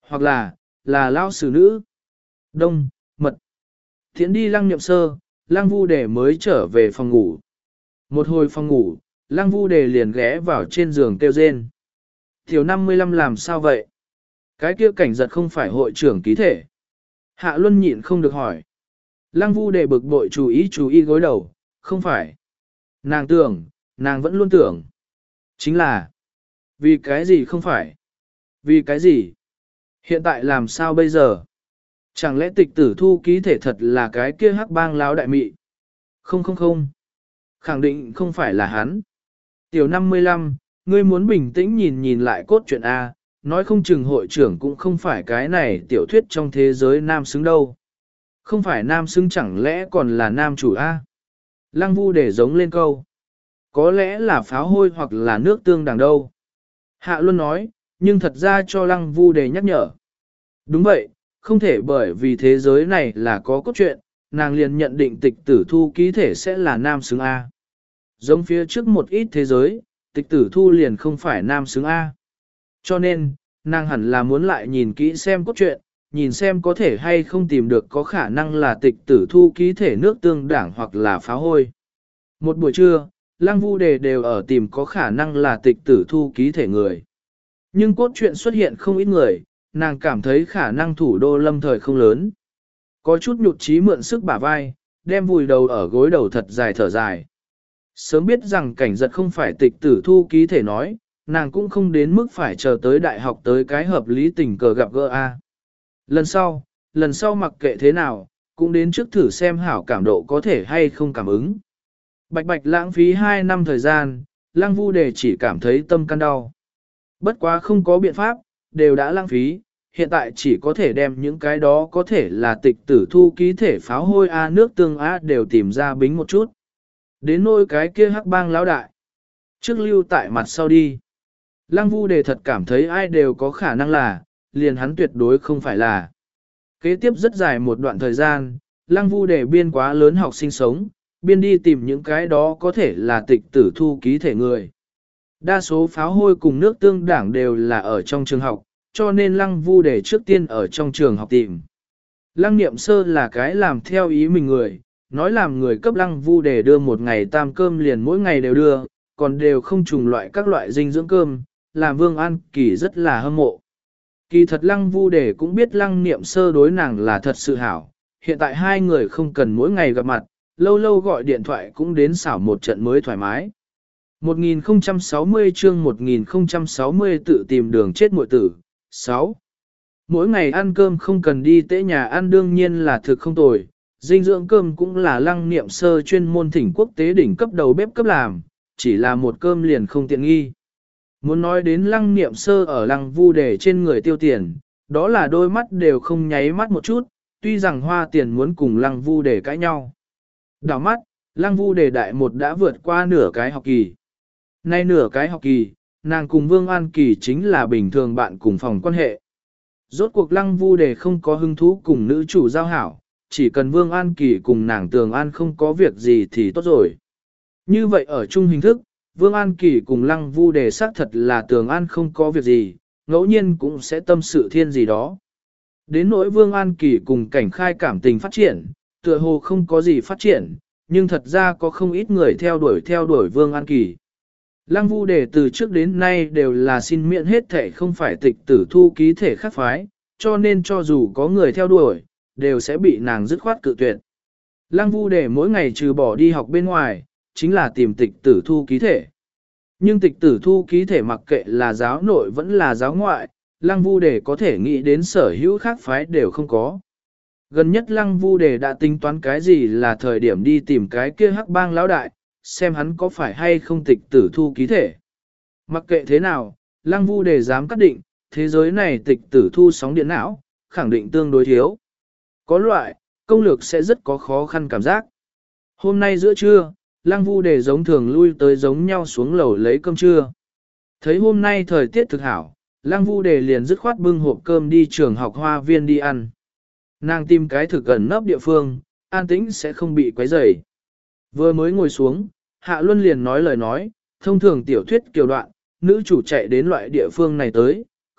Hoặc là, là lao sử nữ. Đông, mật. Thiện đi lăng nhậm sơ, lăng vu đề mới trở về phòng ngủ. Một hồi phòng ngủ, lăng vu đề liền ghé vào trên giường kêu rên. Tiểu năm mươi lăm làm sao vậy? Cái kia cảnh giật không phải hội trưởng ký thể. Hạ Luân nhịn không được hỏi. Lăng vu đề bực bội chú ý chú ý gối đầu, không phải. Nàng tưởng, nàng vẫn luôn tưởng. Chính là, vì cái gì không phải? Vì cái gì? Hiện tại làm sao bây giờ? Chẳng lẽ tịch tử thu ký thể thật là cái kia hắc bang láo đại mị? Không không không. Khẳng định không phải là hắn. Tiểu năm mươi lăm, ngươi muốn bình tĩnh nhìn nhìn lại cốt truyện A, nói không chừng hội trưởng cũng không phải cái này tiểu thuyết trong thế giới nam xứng đâu. Không phải nam xứng chẳng lẽ còn là nam chủ A. Lăng vu để giống lên câu. Có lẽ là pháo hôi hoặc là nước tương đằng đâu. Hạ Luân nói, nhưng thật ra cho lăng vu để nhắc nhở. Đúng vậy, không thể bởi vì thế giới này là có cốt truyện, nàng liền nhận định tịch tử thu ký thể sẽ là nam xứng A. Giống phía trước một ít thế giới, tịch tử thu liền không phải nam xứng A. Cho nên, nàng hẳn là muốn lại nhìn kỹ xem cốt truyện, nhìn xem có thể hay không tìm được có khả năng là tịch tử thu ký thể nước tương đảng hoặc là pháo hôi. Một buổi trưa, Lăng Vu Đề đều ở tìm có khả năng là tịch tử thu ký thể người. Nhưng cốt truyện xuất hiện không ít người, nàng cảm thấy khả năng thủ đô lâm thời không lớn. Có chút nhụt chí mượn sức bả vai, đem vùi đầu ở gối đầu thật dài thở dài. Sớm biết rằng cảnh giật không phải tịch tử thu ký thể nói, nàng cũng không đến mức phải chờ tới đại học tới cái hợp lý tình cờ gặp gỡ A. Lần sau, lần sau mặc kệ thế nào, cũng đến trước thử xem hảo cảm độ có thể hay không cảm ứng. Bạch bạch lãng phí hai năm thời gian, Lăng Vu Đề chỉ cảm thấy tâm can đau. Bất quá không có biện pháp, đều đã lãng phí, hiện tại chỉ có thể đem những cái đó có thể là tịch tử thu ký thể pháo hôi A nước tương A đều tìm ra bính một chút. Đến nôi cái kia hắc bang lão đại. Trước lưu tại mặt sau đi. Lăng Vu Đề thật cảm thấy ai đều có khả năng là, liền hắn tuyệt đối không phải là. Kế tiếp rất dài một đoạn thời gian, Lăng Vu Đề biên quá lớn học sinh sống, biên đi tìm những cái đó có thể là tịch tử thu ký thể người. Đa số pháo hôi cùng nước tương đảng đều là ở trong trường học, cho nên Lăng Vu Đề trước tiên ở trong trường học tìm. Lăng Niệm Sơ là cái làm theo ý mình người, nói làm người cấp Lăng Vu Đề đưa một ngày tam cơm liền mỗi ngày đều đưa, còn đều không trùng loại các loại dinh dưỡng cơm, làm Vương An Kỳ rất là hâm mộ. Kỳ thật Lăng Vu Đề cũng biết Lăng Niệm Sơ đối nàng là thật sự hảo, hiện tại hai người không cần mỗi ngày gặp mặt, lâu lâu gọi điện thoại cũng đến xảo một trận mới thoải mái. một nghìn không trăm sáu mươi chương một nghìn không trăm sáu mươi tự tìm đường chết muội tử. sáu. Mỗi ngày ăn cơm không cần đi tế nhà ăn đương nhiên là thực không tồi, dinh dưỡng cơm cũng là Lăng Niệm Sơ chuyên môn thỉnh quốc tế đỉnh cấp đầu bếp cấp làm, chỉ là một cơm liền không tiện nghi. Muốn nói đến Lăng Niệm Sơ ở Lăng Vu Đề trên người tiêu tiền, đó là đôi mắt đều không nháy mắt một chút, tuy rằng hoa tiền muốn cùng Lăng Vu Đề cãi nhau. Đảo mắt, Lăng Vu Đề đại một đã vượt qua nửa cái học kỳ. Nay nửa cái học kỳ, nàng cùng Vương An Kỳ chính là bình thường bạn cùng phòng quan hệ. Rốt cuộc Lăng Vu Đề không có hứng thú cùng nữ chủ giao hảo, chỉ cần Vương An Kỳ cùng nàng Tường An không có việc gì thì tốt rồi. Như vậy ở chung hình thức, Vương An Kỳ cùng Lăng Vu Đề xác thật là Tường An không có việc gì, ngẫu nhiên cũng sẽ tâm sự thiên gì đó. Đến nỗi Vương An Kỳ cùng Cảnh Khai cảm tình phát triển, tựa hồ không có gì phát triển, nhưng thật ra có không ít người theo đuổi theo đuổi Vương An Kỳ. Lăng Vu Đề từ trước đến nay đều là xin miễn hết thể không phải tịch tử thu ký thể khác phái, cho nên cho dù có người theo đuổi, đều sẽ bị nàng dứt khoát cự tuyệt. Lăng Vu Đề mỗi ngày trừ bỏ đi học bên ngoài, chính là tìm tịch tử thu ký thể. Nhưng tịch tử thu ký thể mặc kệ là giáo nội vẫn là giáo ngoại, Lăng Vu Đề có thể nghĩ đến sở hữu khác phái đều không có. Gần nhất Lăng Vu Đề đã tính toán cái gì là thời điểm đi tìm cái kia hắc bang lão đại, xem hắn có phải hay không tịch tử thu ký thể. Mặc kệ thế nào, Lăng Vu Đề dám cắt định, thế giới này tịch tử thu sóng điện não, khẳng định tương đối thiếu. Có loại, công lược sẽ rất có khó khăn cảm giác. Hôm nay giữa trưa, Lăng Vu Đề giống thường lui tới giống nhau xuống lầu lấy cơm trưa. Thấy hôm nay thời tiết thực hảo, Lăng Vu Đề liền dứt khoát bưng hộp cơm đi trường học hoa viên đi ăn. Nàng tìm cái thực gần nấp địa phương, an tĩnh sẽ không bị quấy rầy. Vừa mới ngồi xuống, Hạ Luân liền nói lời nói, thông thường tiểu thuyết kiều đoạn, nữ chủ chạy đến loại địa phương này tới,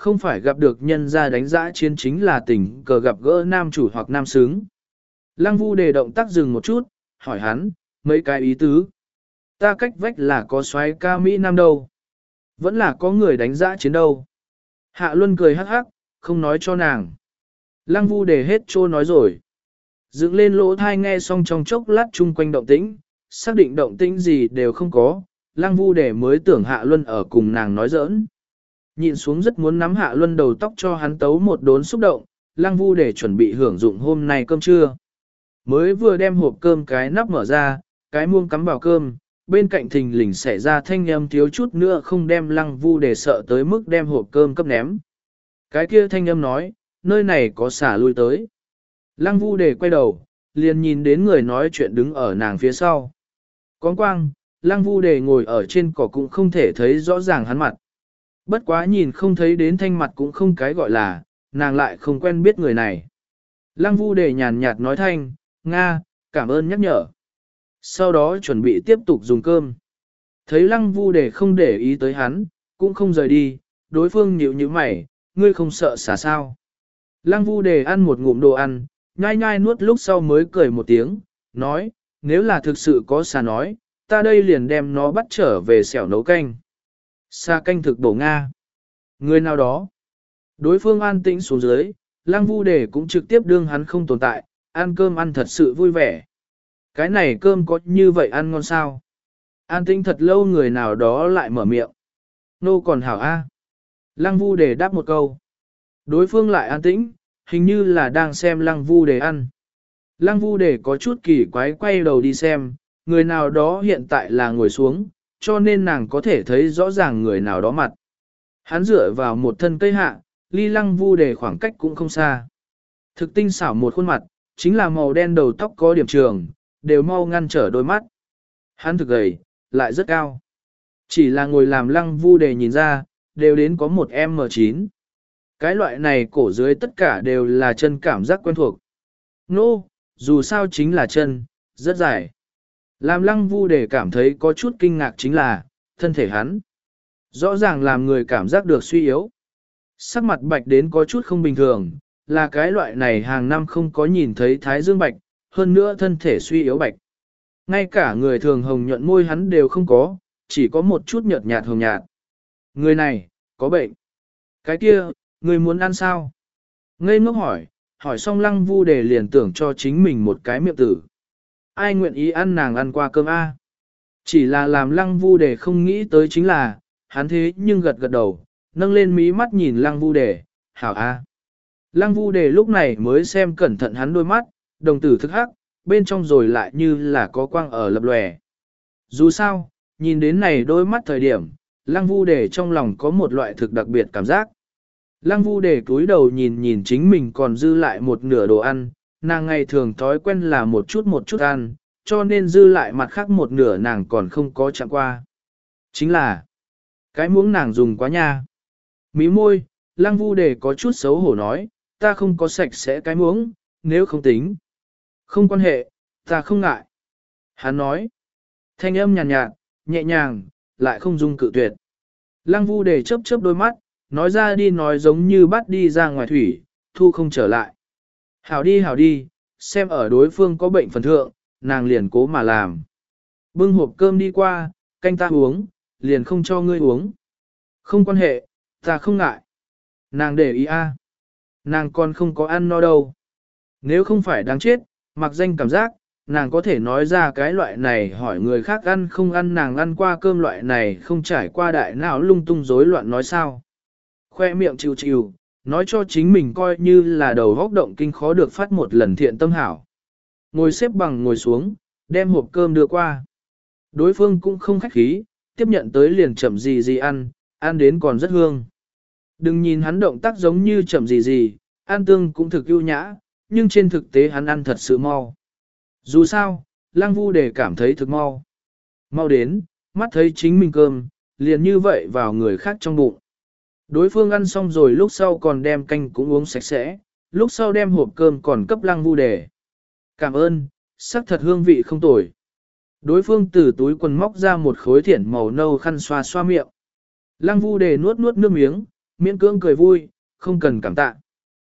không phải gặp được nhân gia đánh giã chiến chính là tình cờ gặp gỡ nam chủ hoặc nam xứng. Lăng Vu Đề động tác dừng một chút, hỏi hắn, mấy cái ý tứ. Ta cách vách là có xoáy ca Mỹ Nam đâu. Vẫn là có người đánh giã chiến đâu. Hạ Luân cười hắc hắc, không nói cho nàng. Lăng Vu Đề hết trô nói rồi. Dựng lên lỗ thai nghe xong trong chốc lát chung quanh động tĩnh, xác định động tĩnh gì đều không có, Lăng Vu Đề mới tưởng Hạ Luân ở cùng nàng nói giỡn. Nhìn xuống rất muốn nắm Hạ Luân đầu tóc cho hắn tấu một đốn xúc động, Lăng Vu Đề chuẩn bị hưởng dụng hôm nay cơm trưa. Mới vừa đem hộp cơm cái nắp mở ra, cái muông cắm vào cơm, bên cạnh thình lình xảy ra thanh âm thiếu chút nữa không đem Lăng Vu Đề sợ tới mức đem hộp cơm cấp ném. Cái kia thanh âm nói, nơi này có xả lui tới. Lăng Vu Đề quay đầu, liền nhìn đến người nói chuyện đứng ở nàng phía sau. Con quang, Lăng Vu Đề ngồi ở trên cỏ cũng không thể thấy rõ ràng hắn mặt. Bất quá nhìn không thấy đến thanh mặt cũng không cái gọi là, nàng lại không quen biết người này. Lăng Vu Đề nhàn nhạt nói thanh, Nga, cảm ơn nhắc nhở. Sau đó chuẩn bị tiếp tục dùng cơm. Thấy Lăng Vu Đề không để ý tới hắn, cũng không rời đi, đối phương nhíu nhíu mày, ngươi không sợ xả sao. Lăng Vu Đề ăn một ngụm đồ ăn, nhai nhai nuốt lúc sau mới cười một tiếng, nói, nếu là thực sự có xà nói, ta đây liền đem nó bắt trở về xẻo nấu canh. Xà canh thực bổ Nga. Người nào đó. Đối phương an tĩnh xuống dưới, Lăng Vu Đề cũng trực tiếp đương hắn không tồn tại, ăn cơm ăn thật sự vui vẻ. Cái này cơm có như vậy ăn ngon sao? An tĩnh thật lâu người nào đó lại mở miệng. Nô còn hảo a. Lăng Vu Đề đáp một câu. Đối phương lại an tĩnh, hình như là đang xem Lăng Vu Đề ăn. Lăng Vu Đề có chút kỳ quái quay đầu đi xem, người nào đó hiện tại là ngồi xuống, cho nên nàng có thể thấy rõ ràng người nào đó mặt. Hắn dựa vào một thân cây hạ, ly Lăng Vu Đề khoảng cách cũng không xa. Thực tinh xảo một khuôn mặt, chính là màu đen đầu tóc có điểm trường, đều mau ngăn trở đôi mắt. Hắn thực gầy, lại rất cao. Chỉ là ngồi làm Lăng Vu Đề nhìn ra, đều đến có một em chín. Cái loại này cổ dưới tất cả đều là chân cảm giác quen thuộc. Nô, no, dù sao chính là chân, rất dài. Làm Lăng Vu Đề cảm thấy có chút kinh ngạc chính là, thân thể hắn. Rõ ràng làm người cảm giác được suy yếu. Sắc mặt bạch đến có chút không bình thường, là cái loại này hàng năm không có nhìn thấy thái dương bạch, hơn nữa thân thể suy yếu bạch. Ngay cả người thường hồng nhuận môi hắn đều không có, chỉ có một chút nhợt nhạt hồng nhạt. Người này, có bệnh. Cái kia, người muốn ăn sao? Ngây ngốc hỏi, hỏi xong Lăng Vu Đề liền tưởng cho chính mình một cái miệng tử. Ai nguyện ý ăn nàng ăn qua cơm A? Chỉ là làm Lăng Vu Đề không nghĩ tới chính là, hắn thế nhưng gật gật đầu, nâng lên mí mắt nhìn Lăng Vu Đề, hảo A. Lăng Vu Đề lúc này mới xem cẩn thận hắn đôi mắt, đồng tử thức hắc, bên trong rồi lại như là có quang ở lập lòe. Dù sao, nhìn đến này đôi mắt thời điểm, Lăng Vu Đề trong lòng có một loại thực đặc biệt cảm giác. Lăng Vu Đề cúi đầu nhìn nhìn chính mình còn dư lại một nửa đồ ăn, nàng ngày thường thói quen là một chút một chút ăn, cho nên dư lại mặt khác một nửa nàng còn không có chạm qua. Chính là, cái muỗng nàng dùng quá nha. Mí môi, Lăng Vu Đề có chút xấu hổ nói, ta không có sạch sẽ cái muỗng, nếu không tính. Không quan hệ, ta không ngại. Hắn nói, thanh âm nhàn nhạt, nhạt, nhẹ nhàng, lại không dung cự tuyệt. Lăng Vu Đề chớp chớp đôi mắt, nói ra đi nói giống như bắt đi ra ngoài thủy, thu không trở lại. Hảo đi hảo đi, xem ở đối phương có bệnh phần thượng, nàng liền cố mà làm. Bưng hộp cơm đi qua, canh ta uống, liền không cho ngươi uống. Không quan hệ, ta không ngại. Nàng để ý a, nàng còn không có ăn no đâu. Nếu không phải đáng chết, mặc danh cảm giác, nàng có thể nói ra cái loại này hỏi người khác ăn không ăn nàng ăn qua cơm loại này không trải qua đại não lung tung rối loạn nói sao. Khoe miệng chịu chịu, nói cho chính mình coi như là đầu góc động kinh khó được phát một lần thiện tâm hảo. Ngồi xếp bằng ngồi xuống, đem hộp cơm đưa qua. Đối phương cũng không khách khí, tiếp nhận tới liền chậm gì gì ăn, ăn đến còn rất hương. Đừng nhìn hắn động tác giống như chậm gì gì, ăn tương cũng thực ưu nhã, nhưng trên thực tế hắn ăn thật sự mau. Dù sao, Lăng Vu Đề cảm thấy thực mau. Mau đến, mắt thấy chính mình cơm, liền như vậy vào người khác trong bụng. Đối phương ăn xong rồi lúc sau còn đem canh cũng uống sạch sẽ, lúc sau đem hộp cơm còn cấp Lăng Vu Đề. Cảm ơn, sắc thật hương vị không tồi. Đối phương từ túi quần móc ra một khối thiển màu nâu khăn xoa xoa miệng. Lăng Vu Đề nuốt nuốt nước miếng, miễn cưỡng cười vui, không cần cảm tạ.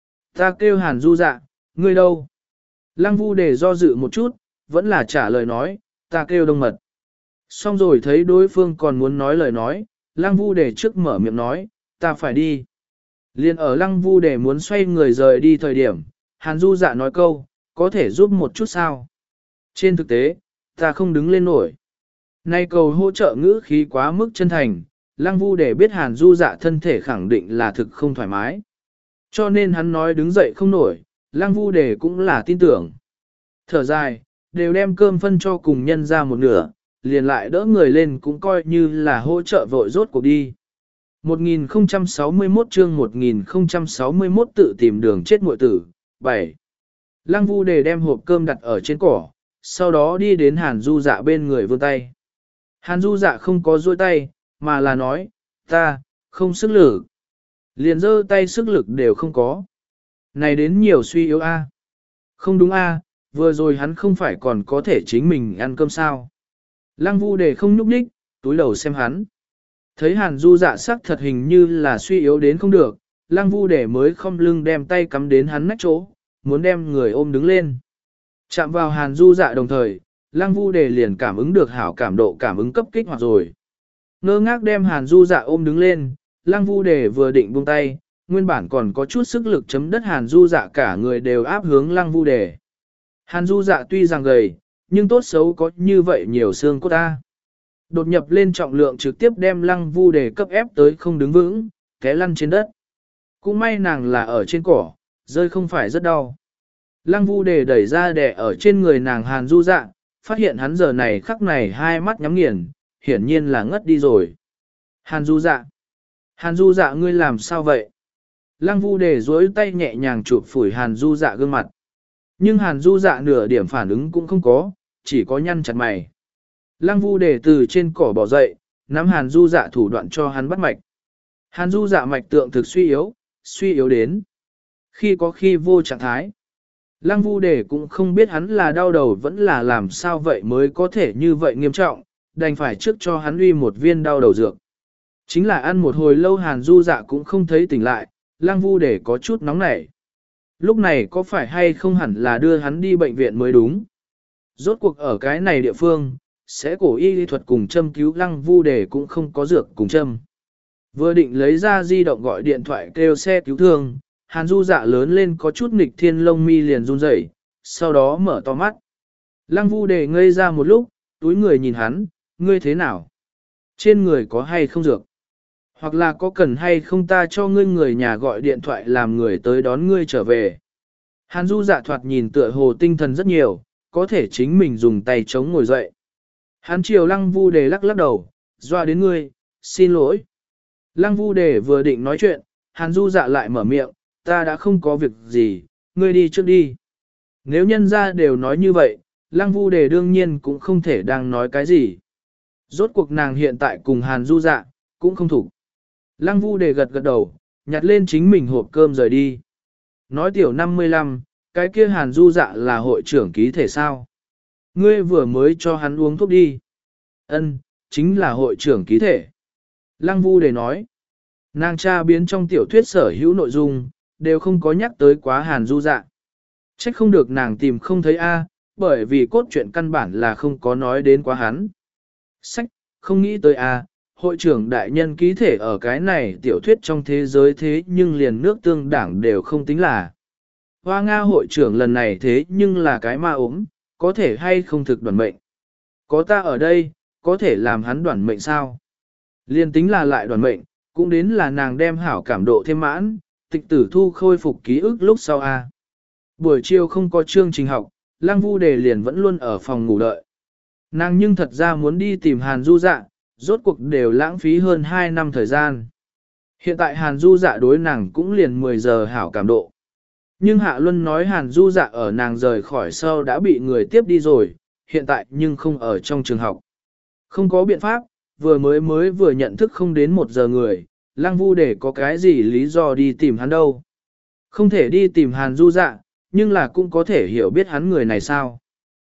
Ta kêu Hàn Du Dạ, ngươi đâu? Lăng Vu Đề do dự một chút, vẫn là trả lời nói, ta kêu Đông Mật. Xong rồi thấy đối phương còn muốn nói lời nói, Lăng Vu Đề trước mở miệng nói, ta phải đi. Liên ở Lăng Vu Đề muốn xoay người rời đi thời điểm, Hàn Du Dạ nói câu, có thể giúp một chút sao? Trên thực tế, ta không đứng lên nổi. Nay cầu hỗ trợ ngữ khí quá mức chân thành, Lăng Vu Đề biết Hàn Du Dạ thân thể khẳng định là thực không thoải mái. Cho nên hắn nói đứng dậy không nổi, Lăng Vu Đề cũng là tin tưởng. Thở dài, đều đem cơm phân cho cùng nhân ra một nửa, liền lại đỡ người lên cũng coi như là hỗ trợ vội rốt cuộc đi. một nghìn không trăm sáu mươi mốt chương một nghìn không trăm sáu mươi mốt tự tìm đường chết muội tử, bảy. Lăng Vu Đề đem hộp cơm đặt ở trên cỏ, sau đó đi đến Hàn Du Dạ bên người vươn tay. Hàn Du Dạ không có duỗi tay, mà là nói, ta, không sức lực. Liền giơ tay sức lực đều không có. Này đến nhiều suy yếu a. Không đúng a, vừa rồi hắn không phải còn có thể chính mình ăn cơm sao. Lăng Vu Đề không nhúc nhích, túi đầu xem hắn. Thấy Hàn Du Dạ sắc thật hình như là suy yếu đến không được, Lăng Vu Đề mới không lưng đem tay cắm đến hắn nách chỗ, muốn đem người ôm đứng lên. Chạm vào Hàn Du Dạ đồng thời, Lăng Vu Đề liền cảm ứng được hảo cảm độ cảm ứng cấp kích hoạt rồi. Ngơ ngác đem Hàn Du Dạ ôm đứng lên, Lăng Vu Đề vừa định buông tay, nguyên bản còn có chút sức lực chấm đất Hàn Du Dạ cả người đều áp hướng Lăng Vu Đề. Hàn Du Dạ tuy rằng gầy, nhưng tốt xấu có như vậy nhiều xương cốt ta. Đột nhập lên trọng lượng trực tiếp đem Lăng Vu Đề cấp ép tới không đứng vững, té lăn trên đất. Cũng may nàng là ở trên cỏ, rơi không phải rất đau. Lăng Vu Đề đẩy ra đè ở trên người nàng Hàn Du Dạ, phát hiện hắn giờ này khắc này hai mắt nhắm nghiền, hiển nhiên là ngất đi rồi. Hàn Du Dạ, Hàn Du Dạ ngươi làm sao vậy? Lăng Vu Đề duỗi tay nhẹ nhàng chụp phủi Hàn Du Dạ gương mặt. Nhưng Hàn Du Dạ nửa điểm phản ứng cũng không có, chỉ có nhăn chặt mày. Lăng Vu Đề từ trên cỏ bỏ dậy, nắm Hàn Du Dạ thủ đoạn cho hắn bắt mạch. Hàn Du Dạ mạch tượng thực suy yếu, suy yếu đến. Khi có khi vô trạng thái. Lăng Vu Đề cũng không biết hắn là đau đầu vẫn là làm sao vậy mới có thể như vậy nghiêm trọng, đành phải trước cho hắn uy một viên đau đầu dược. Chính là ăn một hồi lâu Hàn Du Dạ cũng không thấy tỉnh lại, Lăng Vu Đề có chút nóng nảy. Lúc này có phải hay không hẳn là đưa hắn đi bệnh viện mới đúng. Rốt cuộc ở cái này địa phương, sẽ cổ y lý thuật cùng châm cứu Lăng Vu Đề cũng không có dược cùng châm. Vừa định lấy ra di động gọi điện thoại kêu xe cứu thương, Hàn Du Dạ lớn lên có chút nghịch thiên lông mi liền run rẩy, sau đó mở to mắt. Lăng Vu Đề ngây ra một lúc, túi người nhìn hắn, ngươi thế nào? Trên người có hay không dược? Hoặc là có cần hay không ta cho ngươi người nhà gọi điện thoại làm người tới đón ngươi trở về? Hàn Du Dạ thoạt nhìn tựa hồ tinh thần rất nhiều, có thể chính mình dùng tay chống ngồi dậy. Hắn chiều Lăng Vu Đề lắc lắc đầu, doa đến ngươi, xin lỗi. Lăng Vu Đề vừa định nói chuyện, Hàn Du Dạ lại mở miệng, ta đã không có việc gì, ngươi đi trước đi. Nếu nhân ra đều nói như vậy, Lăng Vu Đề đương nhiên cũng không thể đang nói cái gì. Rốt cuộc nàng hiện tại cùng Hàn Du Dạ, cũng không thủ. Lăng Vu Đề gật gật đầu, nhặt lên chính mình hộp cơm rời đi. Nói tiểu năm mươi lăm, cái kia Hàn Du Dạ là hội trưởng ký thể sao? Ngươi vừa mới cho hắn uống thuốc đi. Ân, chính là hội trưởng ký thể. Lăng Vu Đề nói. Nàng tra biến trong tiểu thuyết sở hữu nội dung, đều không có nhắc tới quá Hàn Du Dạ. Trách không được nàng tìm không thấy A, bởi vì cốt truyện căn bản là không có nói đến quá hắn. Sách, không nghĩ tới A, hội trưởng đại nhân ký thể ở cái này tiểu thuyết trong thế giới thế nhưng liền nước tương đảng đều không tính là. Hoa Nga hội trưởng lần này thế nhưng là cái ma ốm, có thể hay không thực đoản mệnh. Có ta ở đây, có thể làm hắn đoản mệnh sao? Liên tính là lại đoản mệnh, cũng đến là nàng đem hảo cảm độ thêm mãn, tịch tử thu khôi phục ký ức lúc sau A. Buổi chiều không có chương trình học, Lăng Vu Đề liền vẫn luôn ở phòng ngủ đợi. Nàng nhưng thật ra muốn đi tìm Hàn Du Dạ, rốt cuộc đều lãng phí hơn hai năm thời gian. Hiện tại Hàn Du Dạ đối nàng cũng liền mười giờ hảo cảm độ. Nhưng Hạ Luân nói Hàn Du Dạ ở nàng rời khỏi sau đã bị người tiếp đi rồi, hiện tại nhưng không ở trong trường học. Không có biện pháp, vừa mới mới vừa nhận thức không đến một giờ người, Lăng Vu Đề có cái gì lý do đi tìm hắn đâu. Không thể đi tìm Hàn Du Dạ, nhưng là cũng có thể hiểu biết hắn người này sao.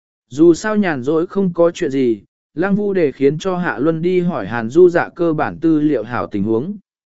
Dù sao nhàn rỗi không có chuyện gì, Lăng Vu Đề khiến cho Hạ Luân đi hỏi Hàn Du Dạ cơ bản tư liệu hảo tình huống.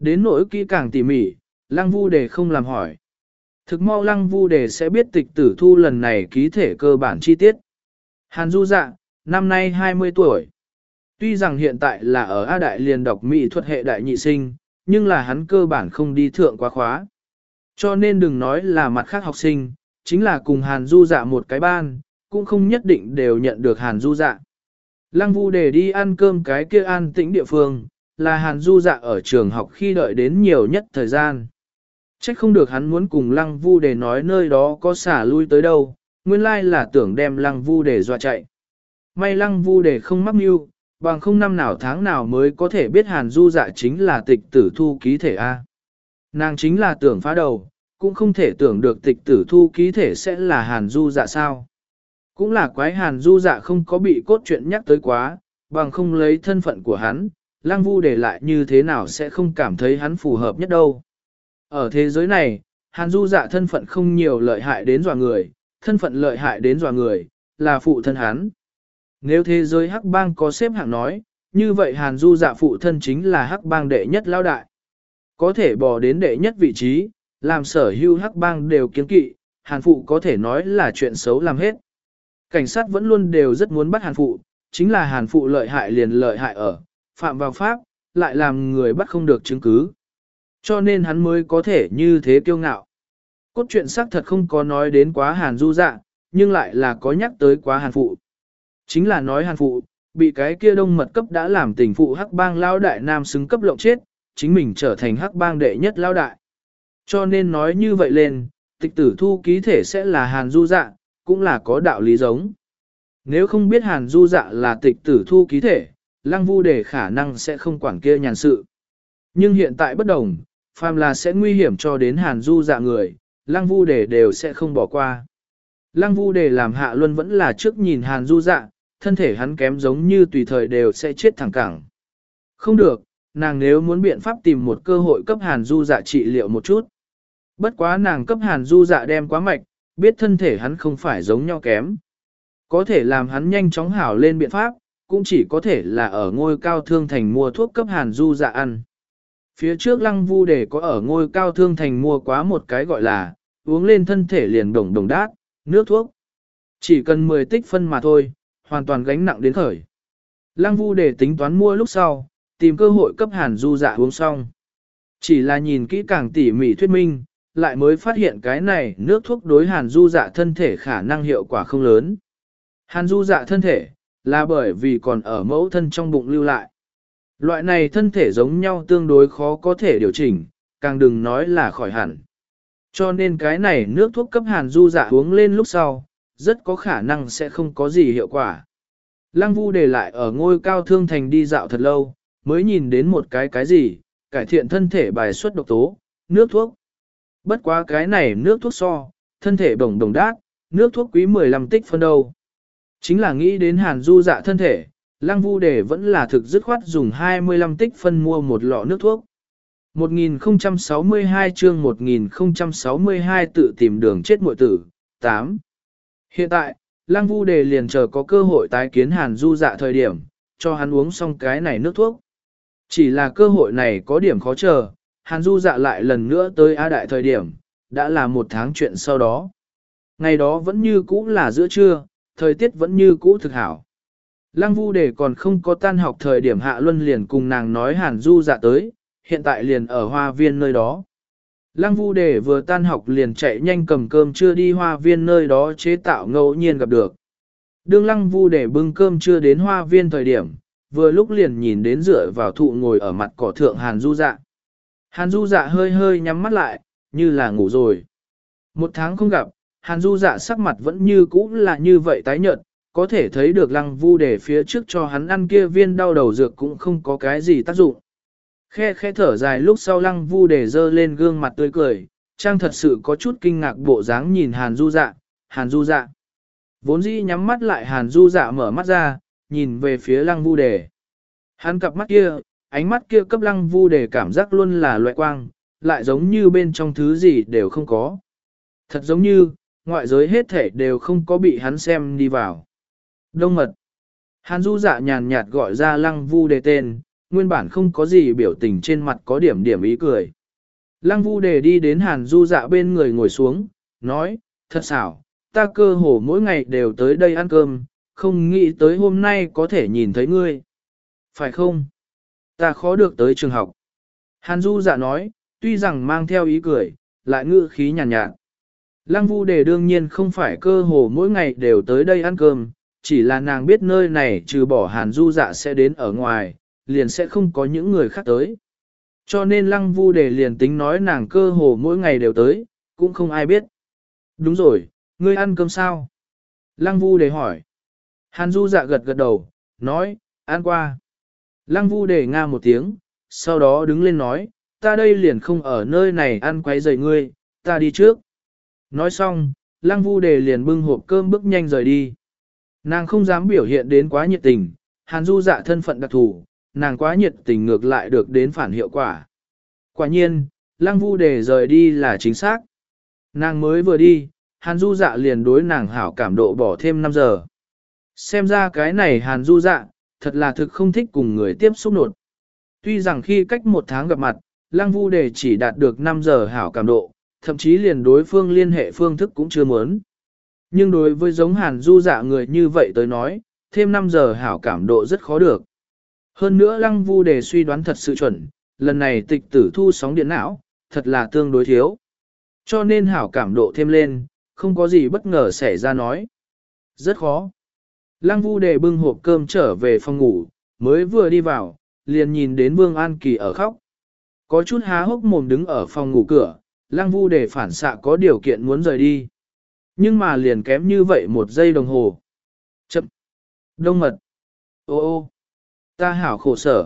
Đến nỗi kỹ càng tỉ mỉ, Lăng Vu Đề không làm hỏi. Thực mau Lăng Vu Đề sẽ biết tịch tử thu lần này ký thể cơ bản chi tiết. Hàn Du Dạ, năm nay hai mươi tuổi. Tuy rằng hiện tại là ở A Đại liền đọc mỹ thuật hệ đại nhị sinh, nhưng là hắn cơ bản không đi thượng quá khóa. Cho nên đừng nói là mặt khác học sinh, chính là cùng Hàn Du Dạ một cái ban, cũng không nhất định đều nhận được Hàn Du Dạ. Lăng Vu Đề đi ăn cơm cái kia an tĩnh địa phương, là Hàn Du Dạ ở trường học khi đợi đến nhiều nhất thời gian. Trách không được hắn muốn cùng Lăng Vu Đề nói nơi đó có xả lui tới đâu, nguyên lai là tưởng đem Lăng Vu Đề dọa chạy. May Lăng Vu Đề không mắc mưu, bằng không năm nào tháng nào mới có thể biết Hàn Du Dạ chính là tịch tử thu ký thể A. Nàng chính là tưởng phá đầu, cũng không thể tưởng được tịch tử thu ký thể sẽ là Hàn Du Dạ sao. Cũng là quái Hàn Du Dạ không có bị cốt truyện nhắc tới quá, bằng không lấy thân phận của hắn, Lăng Vu Đề lại như thế nào sẽ không cảm thấy hắn phù hợp nhất đâu. Ở thế giới này, Hàn Du Dạ thân phận không nhiều lợi hại đến dọa người, thân phận lợi hại đến dọa người, là phụ thân hắn. Nếu thế giới Hắc Bang có xếp hạng nói, như vậy Hàn Du Dạ phụ thân chính là Hắc Bang đệ nhất lão đại. Có thể bò đến đệ nhất vị trí, làm sở hữu Hắc Bang đều kiêng kỵ, Hàn phụ có thể nói là chuyện xấu làm hết. Cảnh sát vẫn luôn đều rất muốn bắt Hàn phụ, chính là Hàn phụ lợi hại liền lợi hại ở, phạm vào pháp, lại làm người bắt không được chứng cứ. Cho nên hắn mới có thể như thế kiêu ngạo. Cốt truyện xác thật không có nói đến quá Hàn Du Dạ, nhưng lại là có nhắc tới quá Hàn phụ. Chính là nói Hàn phụ, bị cái kia đông mật cấp đã làm tình phụ Hắc Bang lao đại nam xứng cấp lộng chết, chính mình trở thành Hắc Bang đệ nhất lao đại. Cho nên nói như vậy lên, tịch tử thu ký thể sẽ là Hàn Du Dạ, cũng là có đạo lý giống. Nếu không biết Hàn Du Dạ là tịch tử thu ký thể, Lăng Vu Đề khả năng sẽ không quản kia nhàn sự. Nhưng hiện tại bất đồng, phàm là sẽ nguy hiểm cho đến Hàn Du Dạ người, Lăng Vu Đề đều sẽ không bỏ qua. Lăng Vu Đề làm Hạ Luân vẫn là trước nhìn Hàn Du Dạ, thân thể hắn kém giống như tùy thời đều sẽ chết thẳng cẳng. Không được, nàng nếu muốn biện pháp tìm một cơ hội cấp Hàn Du Dạ trị liệu một chút. Bất quá nàng cấp Hàn Du Dạ đem quá mạch, biết thân thể hắn không phải giống nhau kém. Có thể làm hắn nhanh chóng hảo lên biện pháp, cũng chỉ có thể là ở ngôi cao thương thành mua thuốc cấp Hàn Du Dạ ăn. Phía trước Lăng Vu Đề có ở ngôi cao thương thành mua quá một cái gọi là, uống lên thân thể liền đồng đồng đát, nước thuốc. Chỉ cần mười tích phân mà thôi, hoàn toàn gánh nặng đến khởi. Lăng Vu Đề tính toán mua lúc sau, tìm cơ hội cấp Hàn Du Dạ uống xong. Chỉ là nhìn kỹ càng tỉ mỉ thuyết minh, lại mới phát hiện cái này nước thuốc đối Hàn Du Dạ thân thể khả năng hiệu quả không lớn. Hàn Du Dạ thân thể, là bởi vì còn ở mẫu thân trong bụng lưu lại. Loại này thân thể giống nhau tương đối khó có thể điều chỉnh, càng đừng nói là khỏi hẳn. Cho nên cái này nước thuốc cấp Hàn Du Dạ uống lên lúc sau, rất có khả năng sẽ không có gì hiệu quả. Lăng Vu để lại ở ngôi cao thương thành đi dạo thật lâu, mới nhìn đến một cái cái gì, cải thiện thân thể bài xuất độc tố, nước thuốc. Bất quá cái này nước thuốc so, thân thể đồng đồng đát, nước thuốc quý mười lăm tích phân đâu. Chính là nghĩ đến Hàn Du Dạ thân thể, Lăng Vu Đề vẫn là thực dứt khoát dùng hai mươi lăm tích phân mua một lọ nước thuốc. một nghìn không trăm sáu mươi hai chương một nghìn không trăm sáu mươi hai tự tìm đường chết muội tử, tám. Hiện tại, Lăng Vu Đề liền chờ có cơ hội tái kiến Hàn Du Dạ thời điểm, cho hắn uống xong cái này nước thuốc. Chỉ là cơ hội này có điểm khó chờ, Hàn Du Dạ lại lần nữa tới A Đại thời điểm, đã là một tháng chuyện sau đó. Ngày đó vẫn như cũ là giữa trưa, thời tiết vẫn như cũ thực hảo. Lăng Vu Đề còn không có tan học thời điểm Hạ Luân liền cùng nàng nói Hàn Du Dạ tới, hiện tại liền ở hoa viên nơi đó. Lăng Vu Đề vừa tan học liền chạy nhanh cầm cơm trưa đi hoa viên nơi đó chế tạo ngẫu nhiên gặp được. Đương Lăng Vu Đề bưng cơm trưa đến hoa viên thời điểm, vừa lúc liền nhìn đến dựa vào thụ ngồi ở mặt cỏ thượng Hàn Du Dạ. Hàn Du Dạ hơi hơi nhắm mắt lại, như là ngủ rồi. Một tháng không gặp, Hàn Du Dạ sắc mặt vẫn như cũ là như vậy tái nhợt, có thể thấy được Lăng Vu Đề phía trước cho hắn ăn kia viên đau đầu dược cũng không có cái gì tác dụng. Khe khe thở dài lúc sau Lăng Vu Đề dơ lên gương mặt tươi cười, trang thật sự có chút kinh ngạc bộ dáng nhìn Hàn Du Dạ, Hàn Du Dạ. Vốn dĩ nhắm mắt lại Hàn Du Dạ mở mắt ra, nhìn về phía Lăng Vu Đề. Hắn cặp mắt kia, ánh mắt kia cấp Lăng Vu Đề cảm giác luôn là loại quang, lại giống như bên trong thứ gì đều không có. Thật giống như, ngoại giới hết thể đều không có bị hắn xem đi vào. Đông mật. Hàn Du Dạ nhàn nhạt gọi ra Lăng Vu Đề tên, nguyên bản không có gì biểu tình trên mặt có điểm điểm ý cười. Lăng Vu Đề đi đến Hàn Du Dạ bên người ngồi xuống, nói, thật xảo, ta cơ hồ mỗi ngày đều tới đây ăn cơm, không nghĩ tới hôm nay có thể nhìn thấy ngươi. Phải không? Ta khó được tới trường học. Hàn Du Dạ nói, tuy rằng mang theo ý cười, lại ngữ khí nhàn nhạt, nhạt. Lăng Vu Đề đương nhiên không phải cơ hồ mỗi ngày đều tới đây ăn cơm, chỉ là nàng biết nơi này trừ bỏ Hàn Du Dạ sẽ đến ở ngoài, liền sẽ không có những người khác tới. Cho nên Lăng Vu Đề liền tính nói nàng cơ hồ mỗi ngày đều tới, cũng không ai biết. Đúng rồi, ngươi ăn cơm sao? Lăng Vu Đề hỏi. Hàn Du Dạ gật gật đầu, nói, ăn qua. Lăng Vu Đề nga một tiếng, sau đó đứng lên nói, ta đây liền không ở nơi này ăn quấy rầy ngươi, ta đi trước. Nói xong, Lăng Vu Đề liền bưng hộp cơm bước nhanh rời đi. Nàng không dám biểu hiện đến quá nhiệt tình, Hàn Du Dạ thân phận đặc thù, nàng quá nhiệt tình ngược lại được đến phản hiệu quả. Quả nhiên, Lăng Vu Đề rời đi là chính xác. Nàng mới vừa đi, Hàn Du Dạ liền đối nàng hảo cảm độ bỏ thêm năm giờ. Xem ra cái này Hàn Du Dạ, thật là thực không thích cùng người tiếp xúc nột. Tuy rằng khi cách một tháng gặp mặt, Lăng Vu Đề chỉ đạt được năm giờ hảo cảm độ, thậm chí liền đối phương liên hệ phương thức cũng chưa muốn. Nhưng đối với giống Hàn Du Dạ người như vậy tới nói, thêm năm giờ hảo cảm độ rất khó được. Hơn nữa Lăng Vu Đề suy đoán thật sự chuẩn, lần này tịch tử thu sóng điện não, thật là tương đối thiếu. Cho nên hảo cảm độ thêm lên, không có gì bất ngờ xảy ra nói. Rất khó. Lăng Vu Đề bưng hộp cơm trở về phòng ngủ, mới vừa đi vào, liền nhìn đến Vương An Kỳ ở khóc. Có chút há hốc mồm đứng ở phòng ngủ cửa, Lăng Vu Đề phản xạ có điều kiện muốn rời đi. Nhưng mà liền kém như vậy một giây đồng hồ. Chậm. Đông mật. Ô ô. Ta hảo khổ sở.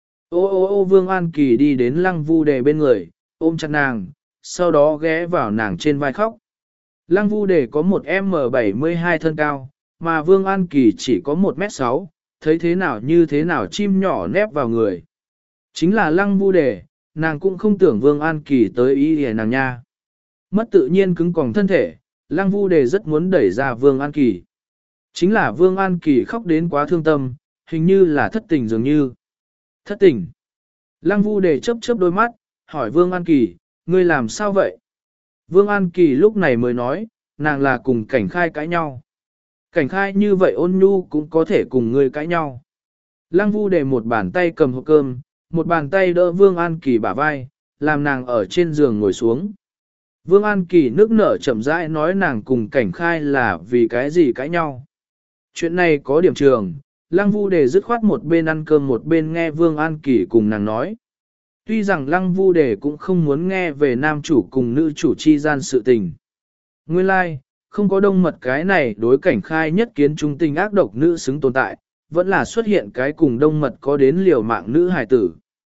Ô ô ô Vương An Kỳ đi đến Lăng Vu Đề bên người, ôm chặt nàng, sau đó ghé vào nàng trên vai khóc. Lăng Vu Đề có một em bảy mươi hai thân cao, mà Vương An Kỳ chỉ có một mét sáu, thấy thế nào như thế nào chim nhỏ nép vào người. Chính là Lăng Vu Đề, nàng cũng không tưởng Vương An Kỳ tới ý hề nàng nha. Mất tự nhiên cứng còng thân thể, Lăng Vu Đề rất muốn đẩy ra Vương An Kỳ. Chính là Vương An Kỳ khóc đến quá thương tâm, hình như là thất tình dường như. Thất tình. Lăng Vu Đề chớp chớp đôi mắt, hỏi Vương An Kỳ, ngươi làm sao vậy? Vương An Kỳ lúc này mới nói, nàng là cùng Cảnh Khai cãi nhau. Cảnh Khai như vậy ôn nhu cũng có thể cùng ngươi cãi nhau. Lăng Vu Đề một bàn tay cầm hộp cơm, một bàn tay đỡ Vương An Kỳ bả vai, làm nàng ở trên giường ngồi xuống. Vương An Kỳ nước nở chậm rãi nói nàng cùng Cảnh Khai là vì cái gì cãi nhau. Chuyện này có điểm trường, Lăng Vu Đề dứt khoát một bên ăn cơm một bên nghe Vương An Kỳ cùng nàng nói. Tuy rằng Lăng Vu Đề cũng không muốn nghe về nam chủ cùng nữ chủ chi gian sự tình. Nguyên lai, like, không có đông mật cái này đối Cảnh Khai nhất kiến trung tình ác độc nữ xứng tồn tại, vẫn là xuất hiện cái cùng đông mật có đến liều mạng nữ hài tử.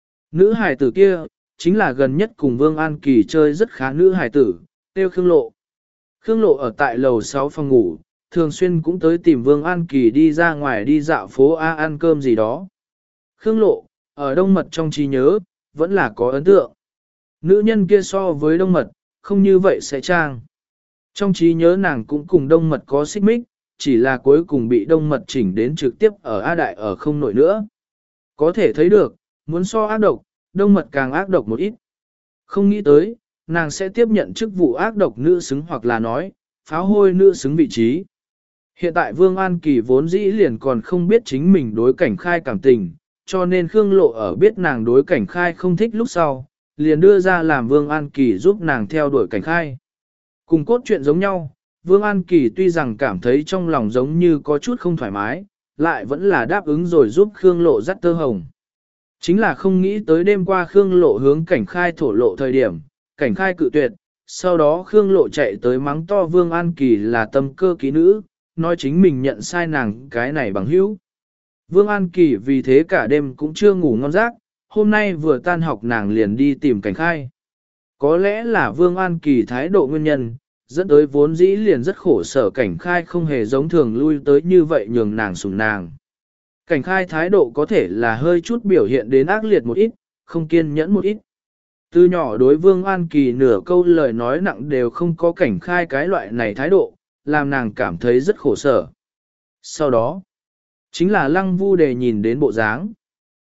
Nữ hài tử kia, chính là gần nhất cùng Vương An Kỳ chơi rất khá nữ hài tử, tiêu Khương Lộ. Khương Lộ ở tại lầu sáu phòng ngủ, thường xuyên cũng tới tìm Vương An Kỳ đi ra ngoài đi dạo phố A ăn cơm gì đó. Khương Lộ, ở đông mật trong trí nhớ, vẫn là có ấn tượng. Nữ nhân kia so với đông mật, không như vậy sẽ trang. Trong trí nhớ nàng cũng cùng đông mật có xích mích, chỉ là cuối cùng bị đông mật chỉnh đến trực tiếp ở A Đại ở không nổi nữa. Có thể thấy được, muốn so ác độc, đông mật càng ác độc một ít. Không nghĩ tới, nàng sẽ tiếp nhận chức vụ ác độc nữ xứng hoặc là nói, pháo hôi nữ xứng vị trí. Hiện tại Vương An Kỳ vốn dĩ liền còn không biết chính mình đối Cảnh Khai cảm tình, cho nên Khương Lộ ở biết nàng đối Cảnh Khai không thích lúc sau, liền đưa ra làm Vương An Kỳ giúp nàng theo đuổi Cảnh Khai. Cùng cốt truyện giống nhau, Vương An Kỳ tuy rằng cảm thấy trong lòng giống như có chút không thoải mái, lại vẫn là đáp ứng rồi giúp Khương Lộ dắt tơ hồng. Chính là không nghĩ tới đêm qua Khương Lộ hướng Cảnh Khai thổ lộ thời điểm, Cảnh Khai cự tuyệt, sau đó Khương Lộ chạy tới mắng to Vương An Kỳ là tâm cơ ký nữ, nói chính mình nhận sai nàng cái này bằng hữu. Vương An Kỳ vì thế cả đêm cũng chưa ngủ ngon giấc, hôm nay vừa tan học nàng liền đi tìm Cảnh Khai. Có lẽ là Vương An Kỳ thái độ nguyên nhân, dẫn tới vốn dĩ liền rất khổ sở Cảnh Khai không hề giống thường lui tới như vậy nhường nàng sủng nàng. Cảnh Khai thái độ có thể là hơi chút biểu hiện đến ác liệt một ít, không kiên nhẫn một ít. Từ nhỏ đối Vương An Kỳ nửa câu lời nói nặng đều không có Cảnh Khai cái loại này thái độ, làm nàng cảm thấy rất khổ sở. Sau đó, chính là Lăng Vu Đề nhìn đến bộ dáng.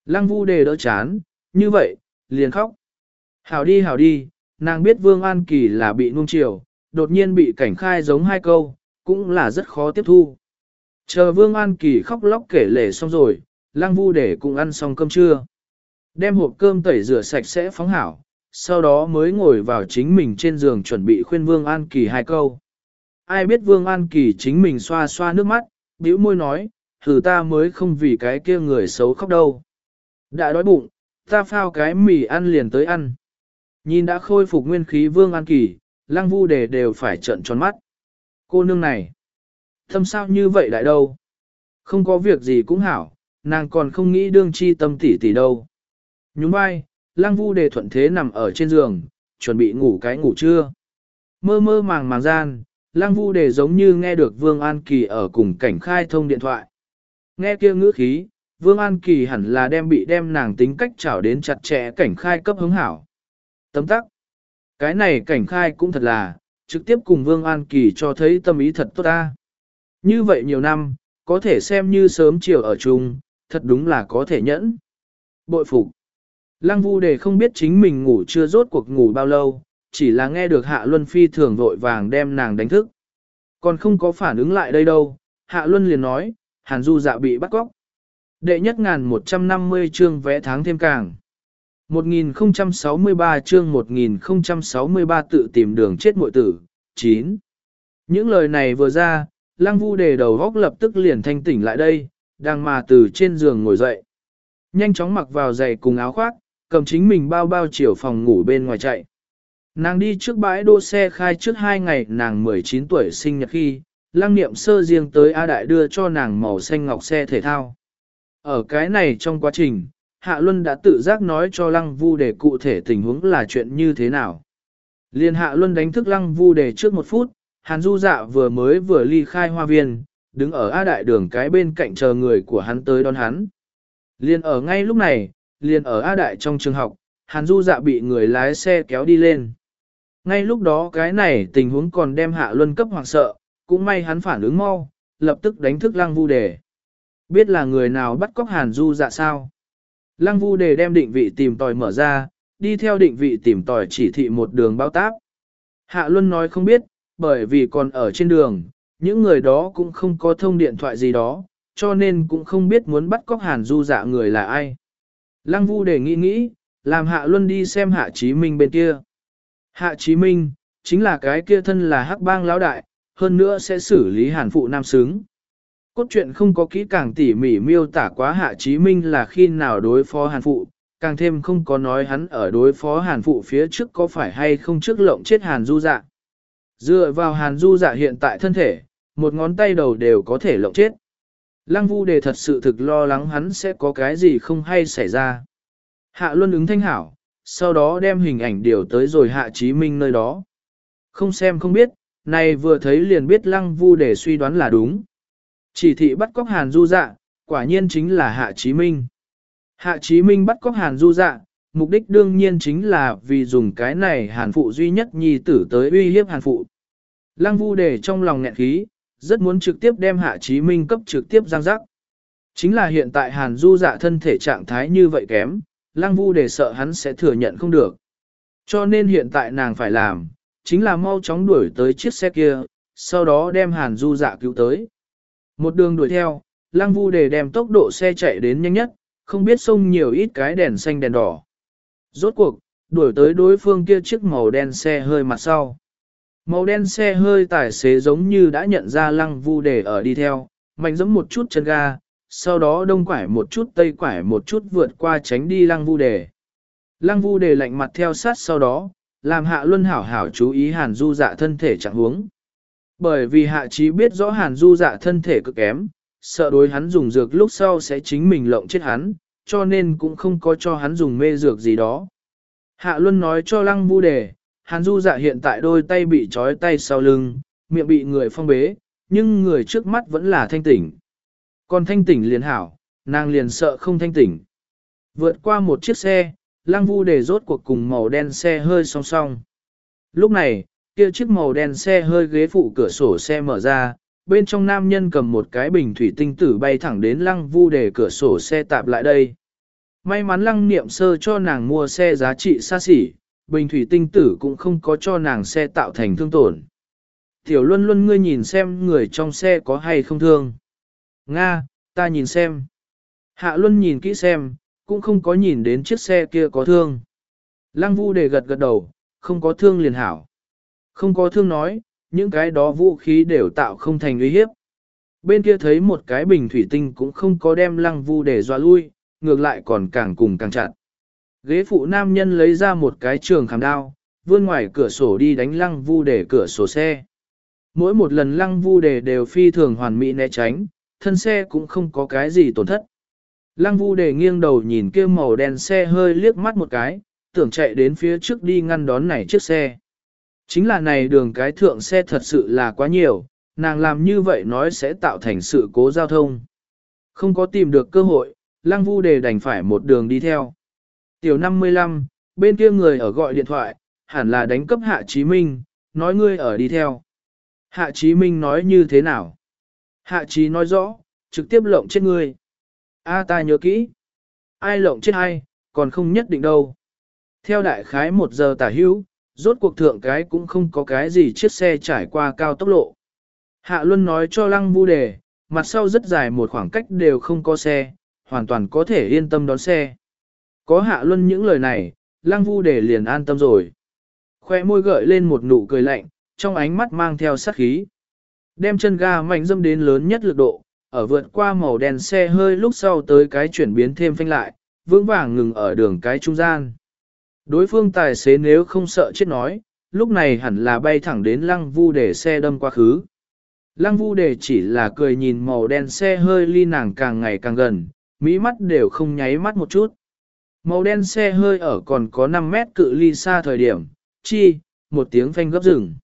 Lăng Vu Đề đỡ chán, như vậy, liền khóc. Hảo đi hảo đi, nàng biết Vương An Kỳ là bị nuông chiều, đột nhiên bị cảnh khai giống hai câu, cũng là rất khó tiếp thu. Chờ Vương An Kỳ khóc lóc kể lể xong rồi, Lăng Vu Đề cũng ăn xong cơm trưa. Đem hộp cơm tẩy rửa sạch sẽ phóng hảo, sau đó mới ngồi vào chính mình trên giường chuẩn bị khuyên Vương An Kỳ hai câu. Ai biết Vương An Kỳ chính mình xoa xoa nước mắt, bĩu môi nói, thử ta mới không vì cái kia người xấu khóc đâu. Đã đói bụng, ta phao cái mì ăn liền tới ăn. Nhìn đã khôi phục nguyên khí Vương An Kỳ, Lăng Vu Đề đều phải trợn tròn mắt. Cô nương này, thâm sao như vậy đại đâu. Không có việc gì cũng hảo, nàng còn không nghĩ đương chi tâm tỷ tỷ đâu. Nhún vai, Lăng Vu Đề thuận thế nằm ở trên giường, chuẩn bị ngủ cái ngủ trưa. Mơ mơ màng màng gian, Lăng Vu Đề giống như nghe được Vương An Kỳ ở cùng cảnh khai thông điện thoại. Nghe kia ngữ khí, Vương An Kỳ hẳn là đem bị đem nàng tính cách chảo đến chặt chẽ cảnh khai cấp hứng hảo. Tấm tắc. Cái này cảnh khai cũng thật là, trực tiếp cùng Vương An Kỳ cho thấy tâm ý thật tốt ta. Như vậy nhiều năm, có thể xem như sớm chiều ở chung, thật đúng là có thể nhẫn. Bội phục. Lăng Vu Đề không biết chính mình ngủ chưa rốt cuộc ngủ bao lâu, chỉ là nghe được Hạ Luân phi thường vội vàng đem nàng đánh thức. Còn không có phản ứng lại đây đâu, Hạ Luân liền nói, Hàn Du Dạ bị bắt cóc. Đệ nhất ngàn một trăm năm mươi chương vẽ tháng thêm càng. một nghìn không trăm sáu mươi ba chương một nghìn không trăm sáu mươi ba tự tìm đường chết muội tử. chín. Những lời này vừa ra, Lăng Vu Đề đầu góc lập tức liền thanh tỉnh lại đây, đang mà từ trên giường ngồi dậy. Nhanh chóng mặc vào giày cùng áo khoác, cầm chính mình bao bao chiều phòng ngủ bên ngoài chạy. Nàng đi trước bãi đỗ xe khai trước hai ngày nàng mười chín tuổi sinh nhật khi, Lăng Niệm Sơ riêng tới A Đại đưa cho nàng màu xanh ngọc xe thể thao. Ở cái này trong quá trình, Hạ Luân đã tự giác nói cho Lăng Vu Đề cụ thể tình huống là chuyện như thế nào. Liên Hạ Luân đánh thức Lăng Vu Đề trước một phút, Hàn Du Dạ vừa mới vừa ly khai hoa viên, đứng ở A Đại đường cái bên cạnh chờ người của hắn tới đón hắn. Liên ở ngay lúc này, liên ở A Đại trong trường học, Hàn Du Dạ bị người lái xe kéo đi lên. Ngay lúc đó cái này tình huống còn đem Hạ Luân cấp hoảng sợ, cũng may hắn phản ứng mau, lập tức đánh thức Lăng Vu Đề. Biết là người nào bắt cóc Hàn Du Dạ sao? Lăng Vu Đề đem định vị tìm tòi mở ra, đi theo định vị tìm tòi chỉ thị một đường bao táp. Hạ Luân nói không biết, bởi vì còn ở trên đường, những người đó cũng không có thông điện thoại gì đó, cho nên cũng không biết muốn bắt cóc Hàn Du Dạ người là ai. Lăng Vu Đề nghĩ nghĩ, làm Hạ Luân đi xem Hạ Chí Minh bên kia. Hạ Chí Minh, chính là cái kia thân là hắc bang lão đại, hơn nữa sẽ xử lý Hàn phụ nam xứng. Cốt truyện không có kỹ càng tỉ mỉ miêu tả quá Hạ Chí Minh là khi nào đối phó Hàn phụ, càng thêm không có nói hắn ở đối phó Hàn phụ phía trước có phải hay không trước lộng chết Hàn Du Dạ. Dựa vào Hàn Du Dạ hiện tại thân thể, một ngón tay đầu đều có thể lộng chết. Lăng Vu Đề thật sự thực lo lắng hắn sẽ có cái gì không hay xảy ra. Hạ Luân ứng thanh hảo, sau đó đem hình ảnh điều tới rồi Hạ Chí Minh nơi đó. Không xem không biết, này vừa thấy liền biết Lăng Vu Đề suy đoán là đúng. Chỉ thị bắt cóc Hàn Du Dạ, quả nhiên chính là Hạ Chí Minh. Hạ Chí Minh bắt cóc Hàn Du Dạ, mục đích đương nhiên chính là vì dùng cái này Hàn phụ duy nhất nhi tử tới uy hiếp Hàn phụ. Lăng Vu Đề trong lòng nghẹn khí, rất muốn trực tiếp đem Hạ Chí Minh cấp trực tiếp giang rắc. Chính là hiện tại Hàn Du Dạ thân thể trạng thái như vậy kém, Lăng Vu Đề sợ hắn sẽ thừa nhận không được. Cho nên hiện tại nàng phải làm, chính là mau chóng đuổi tới chiếc xe kia, sau đó đem Hàn Du Dạ cứu tới. Một đường đuổi theo, Lăng Vu Đề đem tốc độ xe chạy đến nhanh nhất, không biết xông nhiều ít cái đèn xanh đèn đỏ. Rốt cuộc, đuổi tới đối phương kia chiếc màu đen xe hơi mặt sau. Màu đen xe hơi tài xế giống như đã nhận ra Lăng Vu Đề ở đi theo, mạnh giẫm một chút chân ga, sau đó đông quải một chút tây quải một chút vượt qua tránh đi Lăng Vu Đề. Lăng Vu Đề lạnh mặt theo sát sau đó, làm Hạ Luân hảo hảo chú ý Hàn Du Dạ thân thể trạng huống. Bởi vì Hạ Chí biết rõ Hàn Du Dạ thân thể cực kém, sợ đối hắn dùng dược lúc sau sẽ chính mình lộng chết hắn, cho nên cũng không có cho hắn dùng mê dược gì đó. Hạ Luân nói cho Lăng Vu Đề, Hàn Du Dạ hiện tại đôi tay bị trói tay sau lưng, miệng bị người phong bế, nhưng người trước mắt vẫn là thanh tỉnh. Còn thanh tỉnh liền hảo, nàng liền sợ không thanh tỉnh. Vượt qua một chiếc xe, Lăng Vu Đề rốt cuộc cùng màu đen xe hơi song song. Lúc này, kia chiếc màu đen xe hơi ghế phụ cửa sổ xe mở ra, bên trong nam nhân cầm một cái bình thủy tinh tử bay thẳng đến Lăng Vu Đề cửa sổ xe tạp lại đây. May mắn lăng niệm sơ cho nàng mua xe giá trị xa xỉ, bình thủy tinh tử cũng không có cho nàng xe tạo thành thương tổn. Tiểu Luân Luân ngươi nhìn xem người trong xe có hay không thương. Nga, ta nhìn xem. Hạ Luân nhìn kỹ xem, cũng không có nhìn đến chiếc xe kia có thương. Lăng Vu Đề gật gật đầu, không có thương liền hảo. Không có thương nói, những cái đó vũ khí đều tạo không thành uy hiếp. Bên kia thấy một cái bình thủy tinh cũng không có đem Lăng Vu Đề dọa lui, ngược lại còn càng cùng càng chặt. Ghế phụ nam nhân lấy ra một cái trường khảm đao, vươn ngoài cửa sổ đi đánh Lăng Vu Đề cửa sổ xe. Mỗi một lần Lăng Vu Đề đều phi thường hoàn mỹ né tránh, thân xe cũng không có cái gì tổn thất. Lăng Vu Đề nghiêng đầu nhìn kia màu đen xe hơi liếc mắt một cái, tưởng chạy đến phía trước đi ngăn đón này chiếc xe. Chính là này đường cái thượng xe thật sự là quá nhiều, nàng làm như vậy nói sẽ tạo thành sự cố giao thông. Không có tìm được cơ hội, Lăng Vu Đề đành phải một đường đi theo. Tiểu năm mươi lăm, bên kia người ở gọi điện thoại, hẳn là đánh cấp Hạ Chí Minh, nói ngươi ở đi theo. Hạ Chí Minh nói như thế nào? Hạ Chí nói rõ, trực tiếp lộng chết ngươi. A ta nhớ kỹ. Ai lộng chết ai, còn không nhất định đâu. Theo đại khái một giờ tả hữu, rốt cuộc thượng cái cũng không có cái gì chiếc xe trải qua cao tốc lộ. Hạ Luân nói cho Lăng Vu Đề, mặt sau rất dài một khoảng cách đều không có xe, hoàn toàn có thể yên tâm đón xe. Có Hạ Luân những lời này, Lăng Vu Đề liền an tâm rồi. Khoe môi gợi lên một nụ cười lạnh, trong ánh mắt mang theo sát khí. Đem chân ga mạnh dâm đến lớn nhất lực độ, ở vượt qua màu đen xe hơi lúc sau tới cái chuyển biến thêm phanh lại, vững vàng ngừng ở đường cái trung gian. Đối phương tài xế nếu không sợ chết nói, lúc này hẳn là bay thẳng đến Lăng Vu Đề xe đâm qua khứ. Lăng Vu Đề chỉ là cười nhìn màu đen xe hơi ly nàng càng ngày càng gần, mỹ mắt đều không nháy mắt một chút. Màu đen xe hơi ở còn có năm mét cự ly xa thời điểm, chi, một tiếng phanh gấp dừng.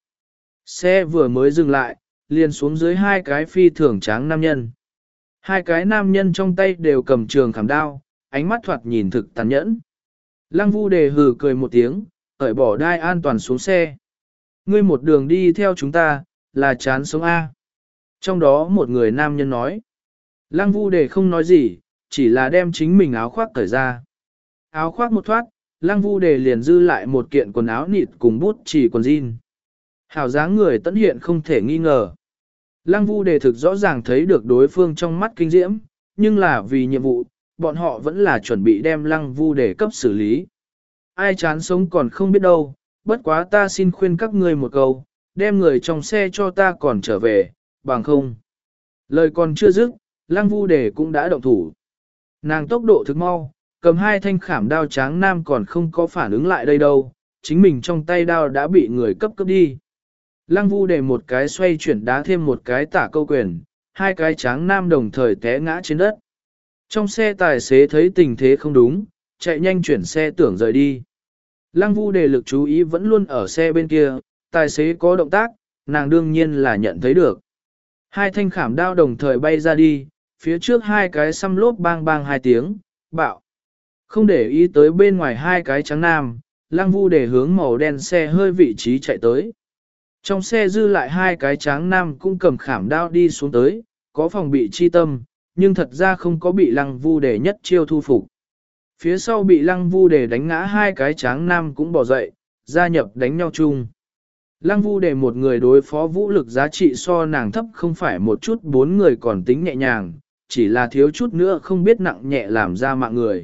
Xe vừa mới dừng lại, liền xuống dưới hai cái phi thường tráng nam nhân. Hai cái nam nhân trong tay đều cầm trường khảm đao, ánh mắt thoạt nhìn thực tàn nhẫn. Lăng Vu Đề hừ cười một tiếng, cởi bỏ đai an toàn xuống xe. Ngươi một đường đi theo chúng ta, là chán sống A. Trong đó một người nam nhân nói. Lăng Vu Đề không nói gì, chỉ là đem chính mình áo khoác cởi ra. Áo khoác một thoát, Lăng Vu Đề liền dư lại một kiện quần áo nịt cùng bút chỉ quần jean. Hảo dáng người tận hiện không thể nghi ngờ. Lăng Vu Đề thực rõ ràng thấy được đối phương trong mắt kinh diễm, nhưng là vì nhiệm vụ, bọn họ vẫn là chuẩn bị đem Lăng Vu Đề cấp xử lý. Ai chán sống còn không biết đâu, bất quá ta xin khuyên các ngươi một câu, đem người trong xe cho ta còn trở về, bằng không. Lời còn chưa dứt, Lăng Vu Đề cũng đã động thủ. Nàng tốc độ thực mau, cầm hai thanh khảm đao tráng nam còn không có phản ứng lại đây đâu, chính mình trong tay đao đã bị người cấp cấp đi. Lăng Vu Đề một cái xoay chuyển đá thêm một cái tả câu quyền, hai cái tráng nam đồng thời té ngã trên đất. Trong xe tài xế thấy tình thế không đúng, chạy nhanh chuyển xe tưởng rời đi. Lăng Vu Đề lực chú ý vẫn luôn ở xe bên kia, tài xế có động tác, nàng đương nhiên là nhận thấy được. Hai thanh khảm đao đồng thời bay ra đi, phía trước hai cái xăm lốp bang bang hai tiếng, bạo. Không để ý tới bên ngoài hai cái trắng nam, Lăng Vu Đề hướng màu đen xe hơi vị trí chạy tới. Trong xe dư lại hai cái tráng nam cũng cầm khảm đao đi xuống tới, có phòng bị chi tâm, nhưng thật ra không có bị Lăng Vu Đề nhất chiêu thu phục. Phía sau bị Lăng Vu Đề đánh ngã hai cái tráng nam cũng bỏ dậy, gia nhập đánh nhau chung. Lăng Vu Đề một người đối phó vũ lực giá trị so nàng thấp không phải một chút, bốn người còn tính nhẹ nhàng, chỉ là thiếu chút nữa không biết nặng nhẹ làm ra mạng người.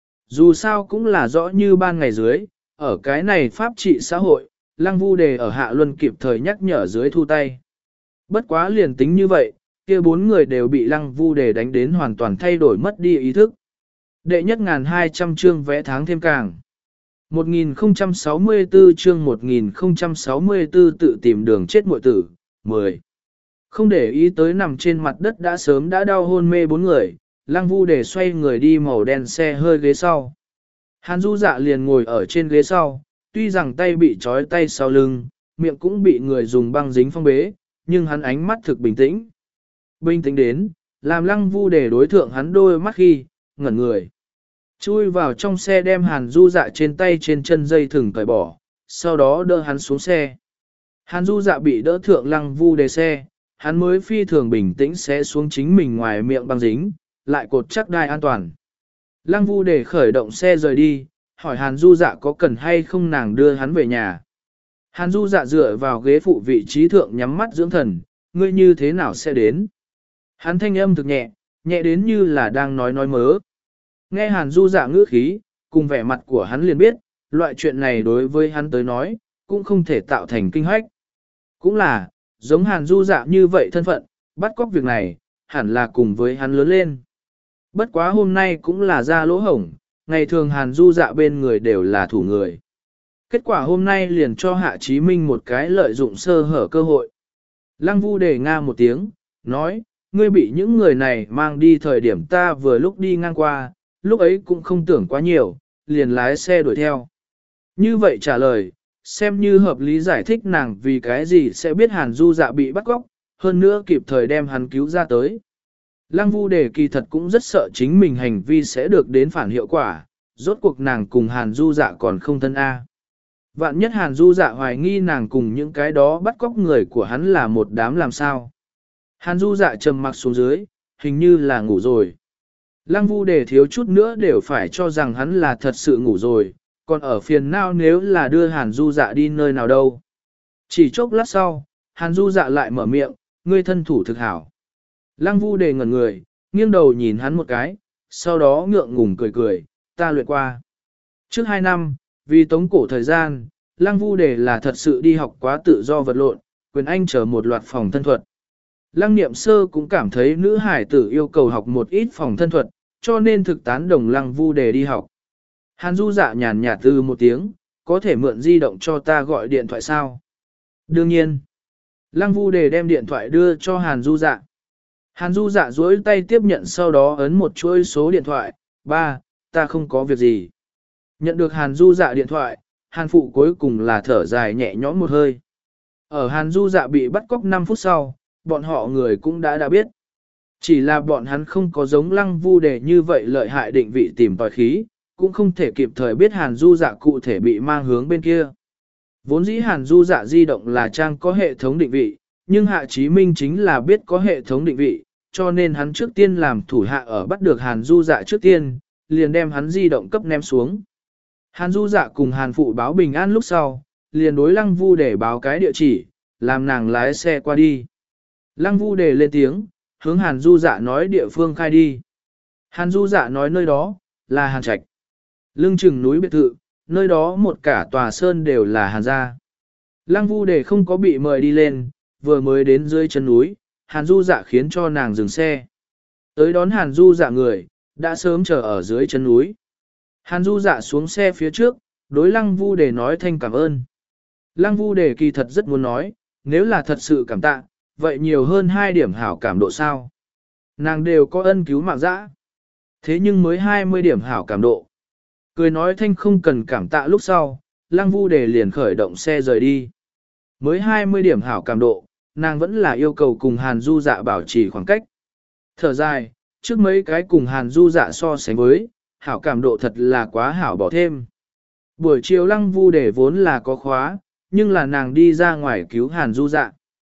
Dù sao cũng là rõ như ban ngày dưới, ở cái này pháp trị xã hội, Lăng Vu Đề ở Hạ Luân kịp thời nhắc nhở dưới thu tay. Bất quá liền tính như vậy, kia bốn người đều bị Lăng Vu Đề đánh đến hoàn toàn thay đổi mất đi ý thức. Đệ nhất ngàn hai trăm chương vẽ tháng thêm càng. một nghìn không trăm sáu mươi tư chương một nghìn không trăm sáu mươi tư tự tìm đường chết muội tử, mười. Không để ý tới nằm trên mặt đất đã sớm đã đau hôn mê bốn người, Lăng Vu Đề xoay người đi màu đen xe hơi ghế sau. Hàn Du Dạ liền ngồi ở trên ghế sau, tuy rằng tay bị trói tay sau lưng, miệng cũng bị người dùng băng dính phong bế, nhưng hắn ánh mắt thực bình tĩnh. Bình tĩnh đến, làm Lăng Vu Đề đối thượng hắn đôi mắt khi, ngẩn người. Chui vào trong xe đem Hàn Du Dạ trên tay trên chân dây thừng cởi bỏ, sau đó đỡ hắn xuống xe. Hàn Du Dạ bị đỡ thượng Lăng Vu Đề xe, hắn mới phi thường bình tĩnh sẽ xuống chính mình ngoài miệng băng dính, lại cột chắc đai an toàn. Lăng Vu để khởi động xe rời đi, hỏi Hàn Du Dạ có cần hay không nàng đưa hắn về nhà. Hàn Du Dạ dựa vào ghế phụ vị trí thượng nhắm mắt dưỡng thần, ngươi như thế nào sẽ đến? Hắn thanh âm thực nhẹ, nhẹ đến như là đang nói nói mớ. Nghe Hàn Du Dạ ngữ khí, cùng vẻ mặt của hắn liền biết, loại chuyện này đối với hắn tới nói, cũng không thể tạo thành kinh hoách. Cũng là, giống Hàn Du Dạ như vậy thân phận, bắt cóc việc này, hẳn là cùng với hắn lớn lên. Bất quá hôm nay cũng là ra lỗ hổng, ngày thường Hàn Du Dạ bên người đều là thủ người. Kết quả hôm nay liền cho Hạ Chí Minh một cái lợi dụng sơ hở cơ hội. Lăng Vu đề nga một tiếng, nói, ngươi bị những người này mang đi thời điểm ta vừa lúc đi ngang qua, lúc ấy cũng không tưởng quá nhiều, liền lái xe đuổi theo. Như vậy trả lời, xem như hợp lý giải thích nàng vì cái gì sẽ biết Hàn Du Dạ bị bắt cóc, hơn nữa kịp thời đem hắn cứu ra tới. Lăng Vu đề kỳ thật cũng rất sợ chính mình hành vi sẽ được đến phản hiệu quả, rốt cuộc nàng cùng Hàn Du Dạ còn không thân A. Vạn nhất Hàn Du Dạ hoài nghi nàng cùng những cái đó bắt cóc người của hắn là một đám làm sao. Hàn Du Dạ trầm mặc xuống dưới, hình như là ngủ rồi. Lăng Vu đề thiếu chút nữa đều phải cho rằng hắn là thật sự ngủ rồi, còn ở phiền nào nếu là đưa Hàn Du Dạ đi nơi nào đâu. Chỉ chốc lát sau, Hàn Du Dạ lại mở miệng, ngươi thân thủ thực hảo. Lăng Vu đề ngẩn người, nghiêng đầu nhìn hắn một cái, sau đó ngượng ngùng cười cười, ta luyện qua. Trước hai năm, vì tống cổ thời gian, Lăng Vu đề là thật sự đi học quá tự do vật lộn, quyền anh chờ một loạt phòng thân thuật. Lăng Niệm Sơ cũng cảm thấy nữ hải tử yêu cầu học một ít phòng thân thuật, cho nên thực tán đồng Lăng Vu đề đi học. Hàn Du Dạ nhàn nhạt từ một tiếng, có thể mượn di động cho ta gọi điện thoại sao? Đương nhiên. Lăng Vu đề đem điện thoại đưa cho Hàn Du Dạ. Hàn Du Dạ duỗi tay tiếp nhận sau đó ấn một chuỗi số điện thoại, ba, ta không có việc gì. Nhận được Hàn Du Dạ điện thoại, Hàn Phụ cuối cùng là thở dài nhẹ nhõm một hơi. Ở Hàn Du Dạ bị bắt cóc năm phút sau, bọn họ người cũng đã đã biết. Chỉ là bọn hắn không có giống Lăng Vu đề như vậy lợi hại định vị tìm tòi khí, cũng không thể kịp thời biết Hàn Du Dạ cụ thể bị mang hướng bên kia. Vốn dĩ Hàn Du Dạ di động là trang có hệ thống định vị, nhưng Hạ Chí Minh chính là biết có hệ thống định vị, cho nên hắn trước tiên làm thủ hạ ở bắt được Hàn Du Dạ trước tiên, liền đem hắn di động cấp ném xuống. Hàn Du Dạ cùng Hàn Phụ báo bình an lúc sau, liền đối Lăng Vu để báo cái địa chỉ, làm nàng lái xe qua đi. Lăng Vu đề lên tiếng, hướng Hàn Du Dạ nói địa phương khai đi. Hàn Du Dạ nói nơi đó, là Hàn Trạch. Lưng chừng núi biệt thự, nơi đó một cả tòa sơn đều là Hàn gia. Lăng Vu đề không có bị mời đi lên, vừa mới đến dưới chân núi, Hàn Du Dạ khiến cho nàng dừng xe. Tới đón Hàn Du Dạ người, đã sớm chờ ở dưới chân núi. Hàn Du Dạ xuống xe phía trước, đối Lăng Vu đề nói thanh cảm ơn. Lăng Vu đề kỳ thật rất muốn nói, nếu là thật sự cảm tạ, vậy nhiều hơn hai điểm hảo cảm độ sao. Nàng đều có ân cứu mạng dã. Thế nhưng mới hai mươi điểm hảo cảm độ. Cười nói thanh không cần cảm tạ lúc sau, Lăng Vu đề liền khởi động xe rời đi. Mới hai mươi điểm hảo cảm độ, nàng vẫn là yêu cầu cùng Hàn Du Dạ bảo trì khoảng cách. Thở dài, trước mấy cái cùng Hàn Du Dạ so sánh với, hảo cảm độ thật là quá hảo bỏ thêm. Buổi chiều Lăng Vu đề vốn là có khóa, nhưng là nàng đi ra ngoài cứu Hàn Du Dạ.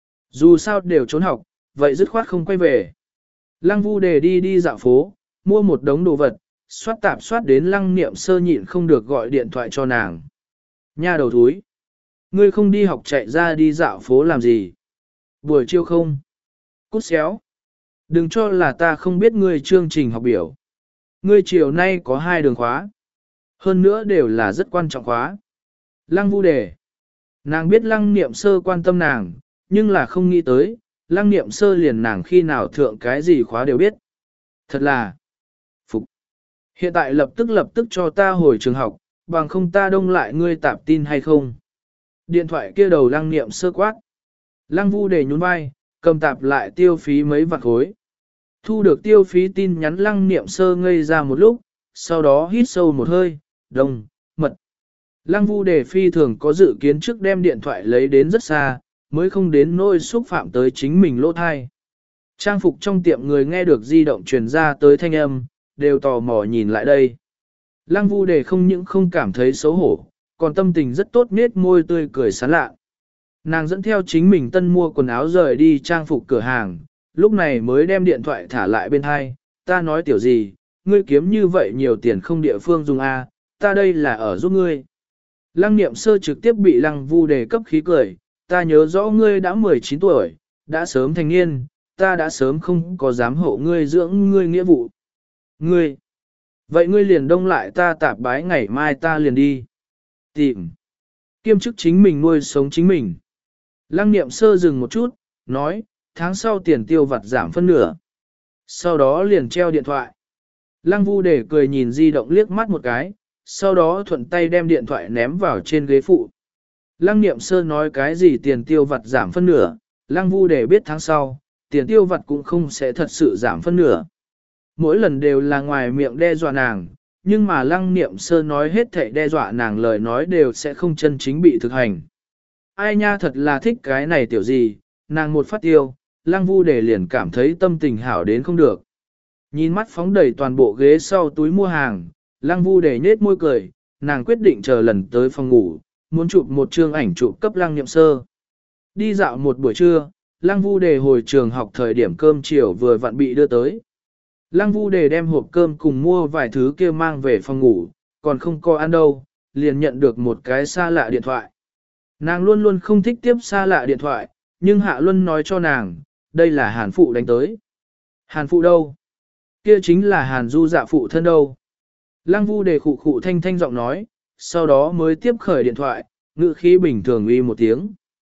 Dù sao đều trốn học, vậy dứt khoát không quay về. Lăng Vu đề đi đi dạo phố, mua một đống đồ vật, soát tạp soát đến Lăng Niệm Sơ nhịn không được gọi điện thoại cho nàng. Nha đầu thúi, ngươi không đi học chạy ra đi dạo phố làm gì? Buổi chiều không? Cút xéo. Đừng cho là ta không biết ngươi chương trình học biểu. Ngươi chiều nay có hai đường khóa. Hơn nữa đều là rất quan trọng khóa. Lăng Vu đề. Nàng biết Lăng Niệm Sơ quan tâm nàng, nhưng là không nghĩ tới, Lăng Niệm Sơ liền nàng khi nào thượng cái gì khóa đều biết. Thật là phục. Hiện tại lập tức lập tức cho ta hồi trường học, bằng không ta đông lại ngươi tạp tin hay không. Điện thoại kia đầu Lăng Niệm Sơ quát. Lăng Vu đề nhún vai, cầm tạp lại tiêu phí mấy vạn khối. Thu được tiêu phí tin nhắn Lăng Niệm Sơ ngây ra một lúc, sau đó hít sâu một hơi, đồng, mật. Lăng Vu đề phi thường có dự kiến trước đem điện thoại lấy đến rất xa, mới không đến nỗi xúc phạm tới chính mình lỗ thai. Trang phục trong tiệm người nghe được di động truyền ra tới thanh âm, đều tò mò nhìn lại đây. Lăng Vu đề không những không cảm thấy xấu hổ, còn tâm tình rất tốt nết môi tươi cười sán lạ. Nàng dẫn theo chính mình tân mua quần áo rời đi trang phục cửa hàng, lúc này mới đem điện thoại thả lại bên hai, ta nói tiểu gì, ngươi kiếm như vậy nhiều tiền không địa phương dùng a, ta đây là ở giúp ngươi. Lăng niệm sơ trực tiếp bị lăng vu đề cấp khí cười, ta nhớ rõ ngươi đã mười chín tuổi, đã sớm thành niên, ta đã sớm không có dám hộ ngươi dưỡng ngươi nghĩa vụ. Ngươi, vậy ngươi liền đông lại ta tạp bái ngày mai ta liền đi. Tìm, kiêm chức chính mình nuôi sống chính mình. Lăng niệm sơ dừng một chút, nói, tháng sau tiền tiêu vặt giảm phân nửa. Sau đó liền treo điện thoại. Lăng vu để cười nhìn di động liếc mắt một cái, sau đó thuận tay đem điện thoại ném vào trên ghế phụ. Lăng niệm sơ nói cái gì tiền tiêu vặt giảm phân nửa, lăng vu để biết tháng sau, tiền tiêu vặt cũng không sẽ thật sự giảm phân nửa. Mỗi lần đều là ngoài miệng đe dọa nàng, nhưng mà lăng niệm sơ nói hết thảy đe dọa nàng lời nói đều sẽ không chân chính bị thực hành. Ai nha thật là thích cái này tiểu gì, nàng một phát tiêu, lăng vu để liền cảm thấy tâm tình hảo đến không được. Nhìn mắt phóng đầy toàn bộ ghế sau túi mua hàng, lăng vu để nết môi cười, nàng quyết định chờ lần tới phòng ngủ, muốn chụp một chương ảnh chụp cấp lăng niệm sơ. Đi dạo một buổi trưa, lăng vu đề hồi trường học thời điểm cơm chiều vừa vặn bị đưa tới. Lăng vu đề đem hộp cơm cùng mua vài thứ kia mang về phòng ngủ, còn không có ăn đâu, liền nhận được một cái xa lạ điện thoại. Nàng luôn luôn không thích tiếp xa lạ điện thoại, nhưng Hạ Luân nói cho nàng, đây là Hàn Phụ đánh tới. Hàn Phụ đâu? Kia chính là Hàn Du Dạ phụ thân đâu? Lăng vu đề khụ khụ thanh thanh giọng nói, sau đó mới tiếp khởi điện thoại, ngữ khí bình thường uy một tiếng.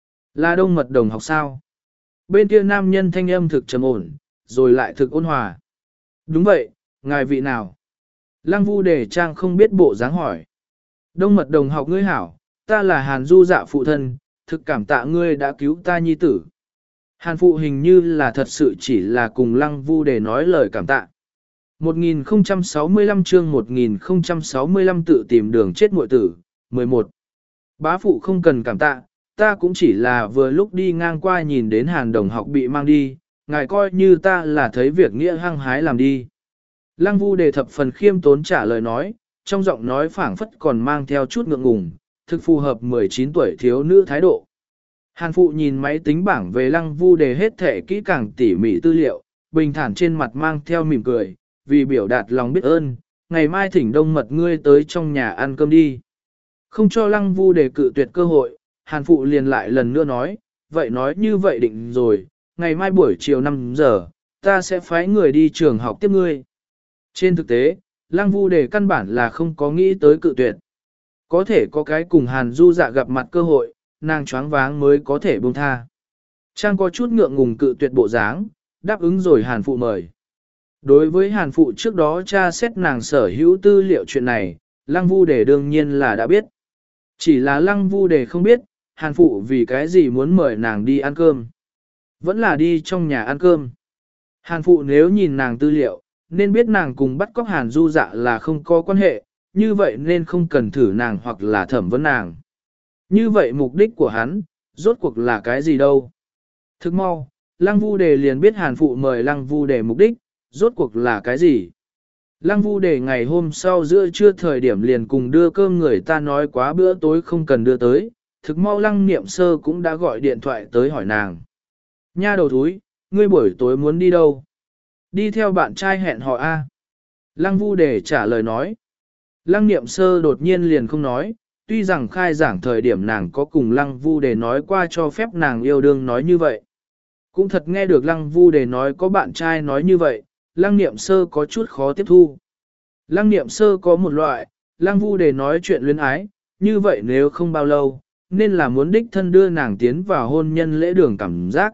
Là Đông Mật đồng học sao? Bên kia nam nhân thanh âm thực trầm ổn, rồi lại thực ôn hòa. Đúng vậy, ngài vị nào? Lăng vu đề trang không biết bộ dáng hỏi. Đông Mật đồng học ngươi hảo, ta là Hàn Du Dạ phụ thân, thực cảm tạ ngươi đã cứu ta nhi tử. Hàn phụ hình như là thật sự chỉ là cùng lăng vu đề nói lời cảm tạ. một nghìn không trăm sáu mươi lăm chương một nghìn không trăm sáu mươi lăm tự tìm đường chết muội tử, mười một. Bá phụ không cần cảm tạ, ta cũng chỉ là vừa lúc đi ngang qua nhìn đến Hàn đồng học bị mang đi, ngài coi như ta là thấy việc nghĩa hăng hái làm đi. Lăng vu đề thập phần khiêm tốn trả lời nói, trong giọng nói phảng phất còn mang theo chút ngượng ngùng, thực phù hợp mười chín tuổi thiếu nữ thái độ. Hàn phụ nhìn máy tính bảng về lăng vu đề hết thể kỹ càng tỉ mỉ tư liệu, bình thản trên mặt mang theo mỉm cười, vì biểu đạt lòng biết ơn, ngày mai thỉnh Đông Mật ngươi tới trong nhà ăn cơm đi. Không cho lăng vu đề cự tuyệt cơ hội, Hàn phụ liền lại lần nữa nói, vậy nói như vậy định rồi, ngày mai buổi chiều năm giờ, ta sẽ phái người đi trường học tiếp ngươi. Trên thực tế, lăng vu đề căn bản là không có nghĩ tới cự tuyệt. Có thể có cái cùng Hàn Du Dạ gặp mặt cơ hội, nàng choáng váng mới có thể buông tha. Trang có chút ngượng ngùng cự tuyệt bộ dáng, đáp ứng rồi Hàn phụ mời. Đối với Hàn phụ trước đó tra xét nàng sở hữu tư liệu chuyện này, Lăng Vu Đề đương nhiên là đã biết. Chỉ là Lăng Vu Đề không biết, Hàn phụ vì cái gì muốn mời nàng đi ăn cơm. Vẫn là đi trong nhà ăn cơm. Hàn phụ nếu nhìn nàng tư liệu, nên biết nàng cùng bắt cóc Hàn Du Dạ là không có quan hệ, như vậy nên không cần thử nàng hoặc là thẩm vấn nàng. Như vậy mục đích của hắn, rốt cuộc là cái gì đâu? Thức mau, Lăng Vu Đề liền biết Hàn phụ mời Lăng Vu Đề mục đích, rốt cuộc là cái gì? Lăng Vu Đề ngày hôm sau giữa trưa thời điểm liền cùng đưa cơm người ta nói quá bữa tối không cần đưa tới, thực mau Lăng Niệm Sơ cũng đã gọi điện thoại tới hỏi nàng. Nha đầu thúi, ngươi buổi tối muốn đi đâu? Đi theo bạn trai hẹn hò A. Lăng Vu Đề trả lời nói. Lăng Niệm Sơ đột nhiên liền không nói, tuy rằng khai giảng thời điểm nàng có cùng Lăng Vu Đề nói qua cho phép nàng yêu đương nói như vậy. Cũng thật nghe được Lăng Vu Đề nói có bạn trai nói như vậy, Lăng Niệm Sơ có chút khó tiếp thu. Lăng Niệm Sơ có một loại, Lăng Vu Đề nói chuyện luyến ái, như vậy nếu không bao lâu, nên là muốn đích thân đưa nàng tiến vào hôn nhân lễ đường cảm giác.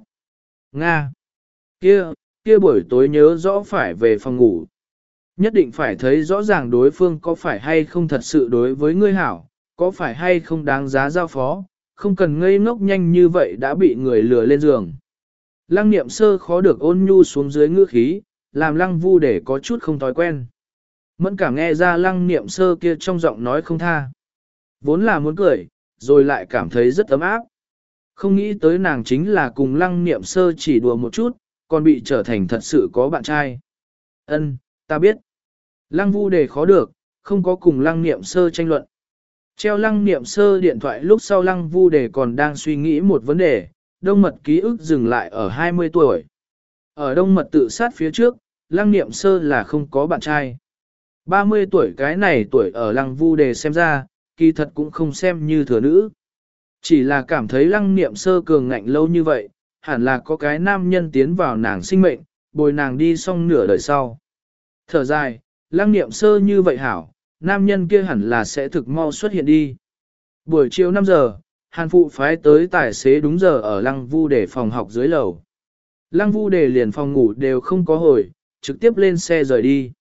Nga! Kia, kia buổi tối nhớ rõ phải về phòng ngủ. Nhất định phải thấy rõ ràng đối phương có phải hay không thật sự đối với ngươi hảo, có phải hay không đáng giá giao phó, không cần ngây ngốc nhanh như vậy đã bị người lừa lên giường. Lăng Niệm Sơ khó được ôn nhu xuống dưới ngữ khí, làm Lăng Vu Đề có chút không thói quen. Mẫn cảm nghe ra Lăng Niệm Sơ kia trong giọng nói không tha. Vốn là muốn cười, rồi lại cảm thấy rất ấm áp. Không nghĩ tới nàng chính là cùng Lăng Niệm Sơ chỉ đùa một chút, còn bị trở thành thật sự có bạn trai. Ân, ta biết. Lăng Vu Đề khó được, không có cùng Lăng Niệm Sơ tranh luận. Treo Lăng Niệm Sơ điện thoại lúc sau Lăng Vu Đề còn đang suy nghĩ một vấn đề, Đông Mật ký ức dừng lại ở hai mươi tuổi. Ở Đông Mật tự sát phía trước, Lăng Niệm Sơ là không có bạn trai. ba mươi tuổi cái này tuổi ở lăng vu đề xem ra, kỳ thật cũng không xem như thừa nữ. Chỉ là cảm thấy lăng niệm sơ cường ngạnh lâu như vậy, hẳn là có cái nam nhân tiến vào nàng sinh mệnh, bồi nàng đi xong nửa đời sau. Thở dài, lăng niệm sơ như vậy hảo, nam nhân kia hẳn là sẽ thực mau xuất hiện đi. Buổi chiều năm giờ, Hàn Phụ phái tới tài xế đúng giờ ở lăng vu để phòng học dưới lầu. Lăng vu để liền phòng ngủ đều không có hồi, trực tiếp lên xe rời đi.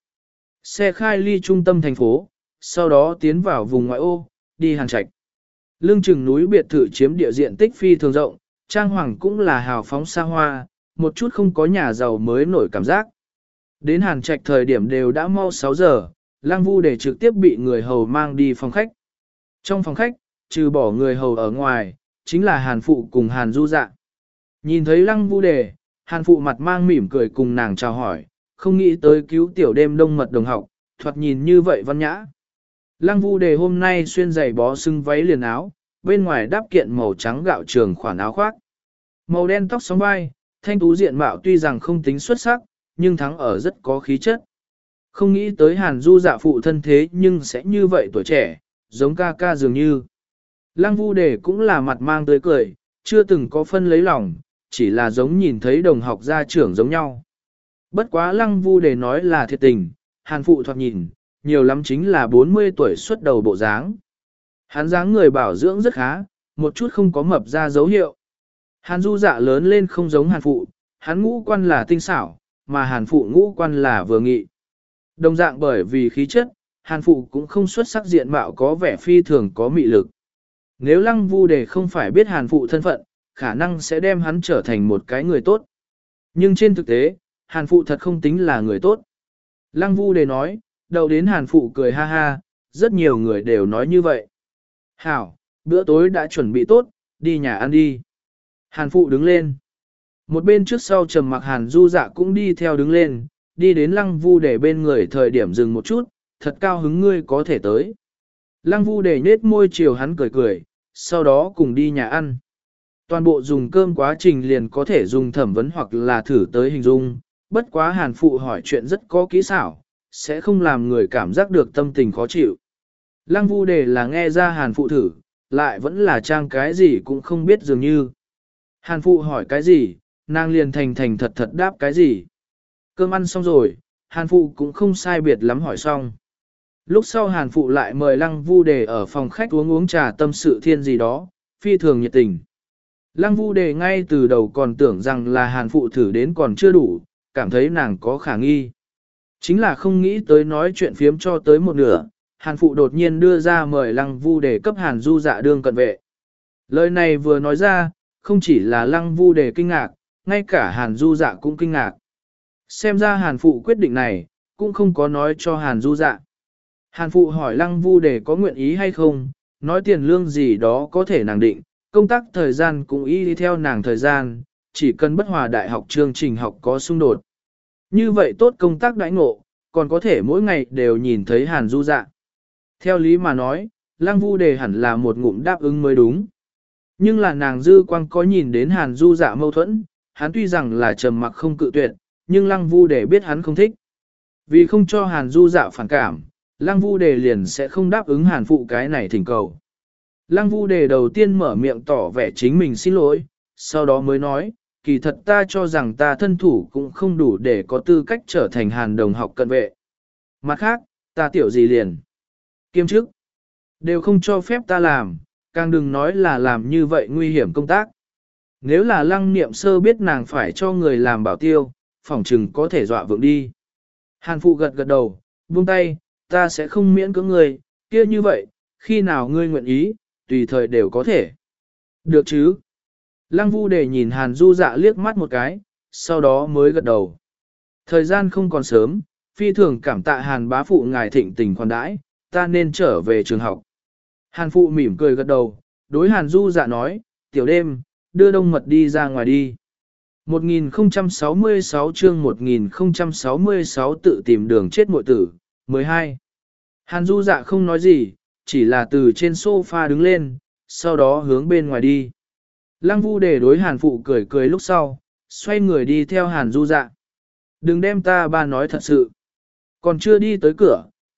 Xe khai ly trung tâm thành phố, sau đó tiến vào vùng ngoại ô, đi Hàn Trạch. Lương chừng núi biệt thự chiếm địa diện tích phi thường rộng, trang hoàng cũng là hào phóng xa hoa, một chút không có nhà giàu mới nổi cảm giác. Đến Hàn Trạch thời điểm đều đã mau sáu giờ, Lăng Vu để trực tiếp bị người hầu mang đi phòng khách. Trong phòng khách, trừ bỏ người hầu ở ngoài, chính là Hàn Phụ cùng Hàn Du Dạ. Nhìn thấy Lăng Vu đề, Hàn Phụ mặt mang mỉm cười cùng nàng chào hỏi, không nghĩ tới cứu tiểu đêm đông mật đồng học, thoạt nhìn như vậy văn nhã. Lăng Vu đề hôm nay xuyên giày bó sưng váy liền áo, bên ngoài đắp kiện màu trắng gạo trường khoản áo khoác. Màu đen tóc sóng vai, thanh tú diện mạo tuy rằng không tính xuất sắc, nhưng thắng ở rất có khí chất. Không nghĩ tới Hàn Du Dạ phụ thân thế nhưng sẽ như vậy tuổi trẻ, giống ca ca dường như. Lăng Vu đề cũng là mặt mang tươi cười, chưa từng có phân lấy lòng, chỉ là giống nhìn thấy đồng học gia trưởng giống nhau. Bất quá Lăng Vu đề nói là thiệt tình, Hàn Phụ thoạt nhìn, nhiều lắm chính là bốn mươi tuổi xuất đầu bộ dáng. Hắn dáng người bảo dưỡng rất khá, một chút không có mập ra dấu hiệu. Hàn Du Dạ lớn lên không giống Hàn Phụ, hắn ngũ quan là tinh xảo, mà Hàn Phụ ngũ quan là vừa nghị. Đồng dạng bởi vì khí chất, Hàn Phụ cũng không xuất sắc diện mạo có vẻ phi thường có mị lực. Nếu Lăng Vu đề không phải biết Hàn Phụ thân phận, khả năng sẽ đem hắn trở thành một cái người tốt. Nhưng trên thực tế, Hàn Phụ thật không tính là người tốt. Lăng Vu đề nói, đầu đến Hàn Phụ cười ha ha, rất nhiều người đều nói như vậy. Hảo, bữa tối đã chuẩn bị tốt, đi nhà ăn đi. Hàn Phụ đứng lên. Một bên trước sau trầm mặc Hàn Du Dạ cũng đi theo đứng lên, đi đến Lăng Vu để bên người thời điểm dừng một chút, thật cao hứng ngươi có thể tới. Lăng Vu để nết môi chiều hắn cười cười, sau đó cùng đi nhà ăn. Toàn bộ dùng cơm quá trình liền có thể dùng thẩm vấn hoặc là thử tới hình dung, bất quá Hàn Phụ hỏi chuyện rất có kỹ xảo, sẽ không làm người cảm giác được tâm tình khó chịu. Lăng Vu đề là nghe ra Hàn Phụ thử, lại vẫn là trang cái gì cũng không biết dường như. Hàn Phụ hỏi cái gì, nàng liền thành thành thật thật đáp cái gì. Cơm ăn xong rồi, Hàn Phụ cũng không sai biệt lắm hỏi xong. Lúc sau Hàn Phụ lại mời Lăng Vu đề ở phòng khách uống uống trà tâm sự thiên gì đó, phi thường nhiệt tình. Lăng Vu đề ngay từ đầu còn tưởng rằng là Hàn Phụ thử đến còn chưa đủ, cảm thấy nàng có khả nghi. Chính là không nghĩ tới nói chuyện phiếm cho tới một nửa, Hàn Phụ đột nhiên đưa ra mời Lăng Vu đề cấp Hàn Du Dạ đương cận vệ. Lời này vừa nói ra, không chỉ là Lăng Vu đề kinh ngạc, ngay cả Hàn Du Dạ cũng kinh ngạc. Xem ra Hàn Phụ quyết định này, cũng không có nói cho Hàn Du Dạ. Hàn Phụ hỏi Lăng Vu đề có nguyện ý hay không, nói tiền lương gì đó có thể nàng định, công tác thời gian cũng y đi theo nàng thời gian, chỉ cần bất hòa đại học chương trình học có xung đột. Như vậy tốt công tác đãi ngộ, còn có thể mỗi ngày đều nhìn thấy Hàn Du Dạ. Theo lý mà nói, Lăng Vu đề hẳn là một ngụm đáp ứng mới đúng. Nhưng là nàng dư quang có nhìn đến Hàn Du Dạ mâu thuẫn, hắn tuy rằng là trầm mặc không cự tuyệt, nhưng Lăng Vu đề biết hắn không thích. Vì không cho Hàn Du Dạ phản cảm, Lăng Vu đề liền sẽ không đáp ứng Hàn Phụ cái này thỉnh cầu. Lăng Vu đề đầu tiên mở miệng tỏ vẻ chính mình xin lỗi, sau đó mới nói, kỳ thật ta cho rằng ta thân thủ cũng không đủ để có tư cách trở thành Hàn đồng học cận vệ. Mặt khác, ta tiểu gì liền. Kiêm chức, đều không cho phép ta làm, càng đừng nói là làm như vậy nguy hiểm công tác. Nếu là Lăng Niệm Sơ biết nàng phải cho người làm bảo tiêu, phỏng chừng có thể dọa vượng đi. Hàn Phụ gật gật đầu, buông tay, ta sẽ không miễn cưỡng ngươi, kia như vậy, khi nào ngươi nguyện ý, tùy thời đều có thể. Được chứ? Lăng Vu đề nhìn Hàn Du Dạ liếc mắt một cái, sau đó mới gật đầu. Thời gian không còn sớm, phi thường cảm tạ Hàn bá phụ ngài thịnh tình khoản đãi, ta nên trở về trường học. Hàn Phụ mỉm cười gật đầu, đối Hàn Du Dạ nói, tiểu đêm, đưa đông mật đi ra ngoài đi. một nghìn không trăm sáu mươi sáu chương một nghìn không trăm sáu mươi sáu tự tìm đường chết muội tử, mười hai. Hàn Du Dạ không nói gì, chỉ là từ trên sofa đứng lên, sau đó hướng bên ngoài đi. Lăng Vu đề đối Hàn Phụ cười cười lúc sau, xoay người đi theo Hàn Du Dạ. Đừng đem ta ba nói thật sự. Còn chưa đi tới cửa,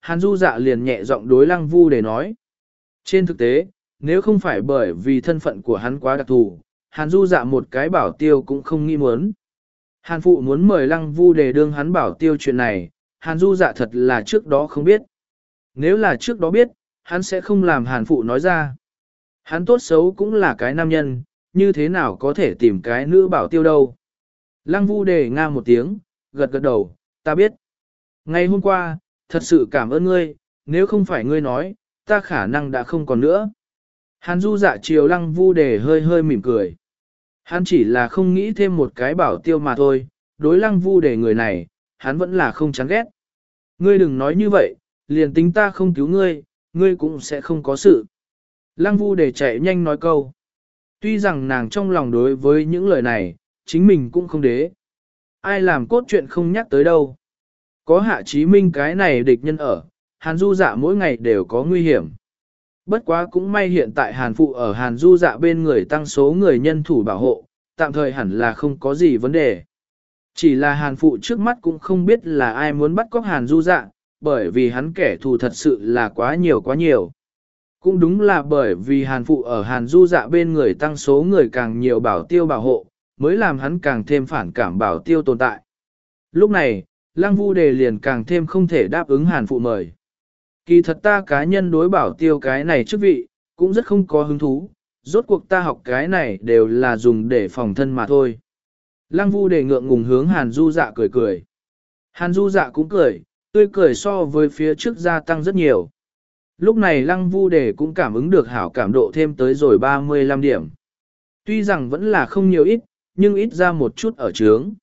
Hàn Du Dạ liền nhẹ giọng đối Lăng Vu Đề nói. Trên thực tế, nếu không phải bởi vì thân phận của hắn quá đặc thù, Hàn Du Dạ một cái bảo tiêu cũng không nghĩ muốn. Hàn Phụ muốn mời Lăng Vu Đề đương hắn bảo tiêu chuyện này, Hàn Du Dạ thật là trước đó không biết. Nếu là trước đó biết, hắn sẽ không làm Hàn Phụ nói ra. Hắn tốt xấu cũng là cái nam nhân, như thế nào có thể tìm cái nữ bảo tiêu đâu. Lăng Vu Đề nga một tiếng, gật gật đầu, ta biết. Ngày hôm qua, thật sự cảm ơn ngươi, nếu không phải ngươi nói, ta khả năng đã không còn nữa. Hàn Du Dạ chiều Lăng Vu Đề hơi hơi mỉm cười. Hắn chỉ là không nghĩ thêm một cái bảo tiêu mà thôi, đối Lăng Vu Đề người này, hắn vẫn là không chán ghét. Ngươi đừng nói như vậy, liền tính ta không cứu ngươi, ngươi cũng sẽ không có sự. Lăng Vu Đề chạy nhanh nói câu. Tuy rằng nàng trong lòng đối với những lời này, chính mình cũng không đế. Ai làm cốt truyện không nhắc tới đâu. Có Hạ Chí Minh cái này địch nhân ở, Hàn Du Dạ mỗi ngày đều có nguy hiểm. Bất quá cũng may hiện tại Hàn Phụ ở Hàn Du Dạ bên người tăng số người nhân thủ bảo hộ, tạm thời hẳn là không có gì vấn đề. Chỉ là Hàn Phụ trước mắt cũng không biết là ai muốn bắt cóc Hàn Du Dạ, bởi vì hắn kẻ thù thật sự là quá nhiều quá nhiều. Cũng đúng là bởi vì Hàn Phụ ở Hàn Du Dạ bên người tăng số người càng nhiều bảo tiêu bảo hộ, mới làm hắn càng thêm phản cảm bảo tiêu tồn tại. Lúc này, Lăng Vu Đề liền càng thêm không thể đáp ứng Hàn Phụ mời. Kỳ thật ta cá nhân đối bảo tiêu cái này chức vị, cũng rất không có hứng thú, rốt cuộc ta học cái này đều là dùng để phòng thân mà thôi. Lăng Vu Đề ngượng ngùng hướng Hàn Du Dạ cười cười. Hàn Du Dạ cũng cười, tươi cười so với phía trước gia tăng rất nhiều. Lúc này Lăng Vu Đề cũng cảm ứng được hảo cảm độ thêm tới rồi ba mươi lăm điểm. Tuy rằng vẫn là không nhiều ít, nhưng ít ra một chút ở trướng.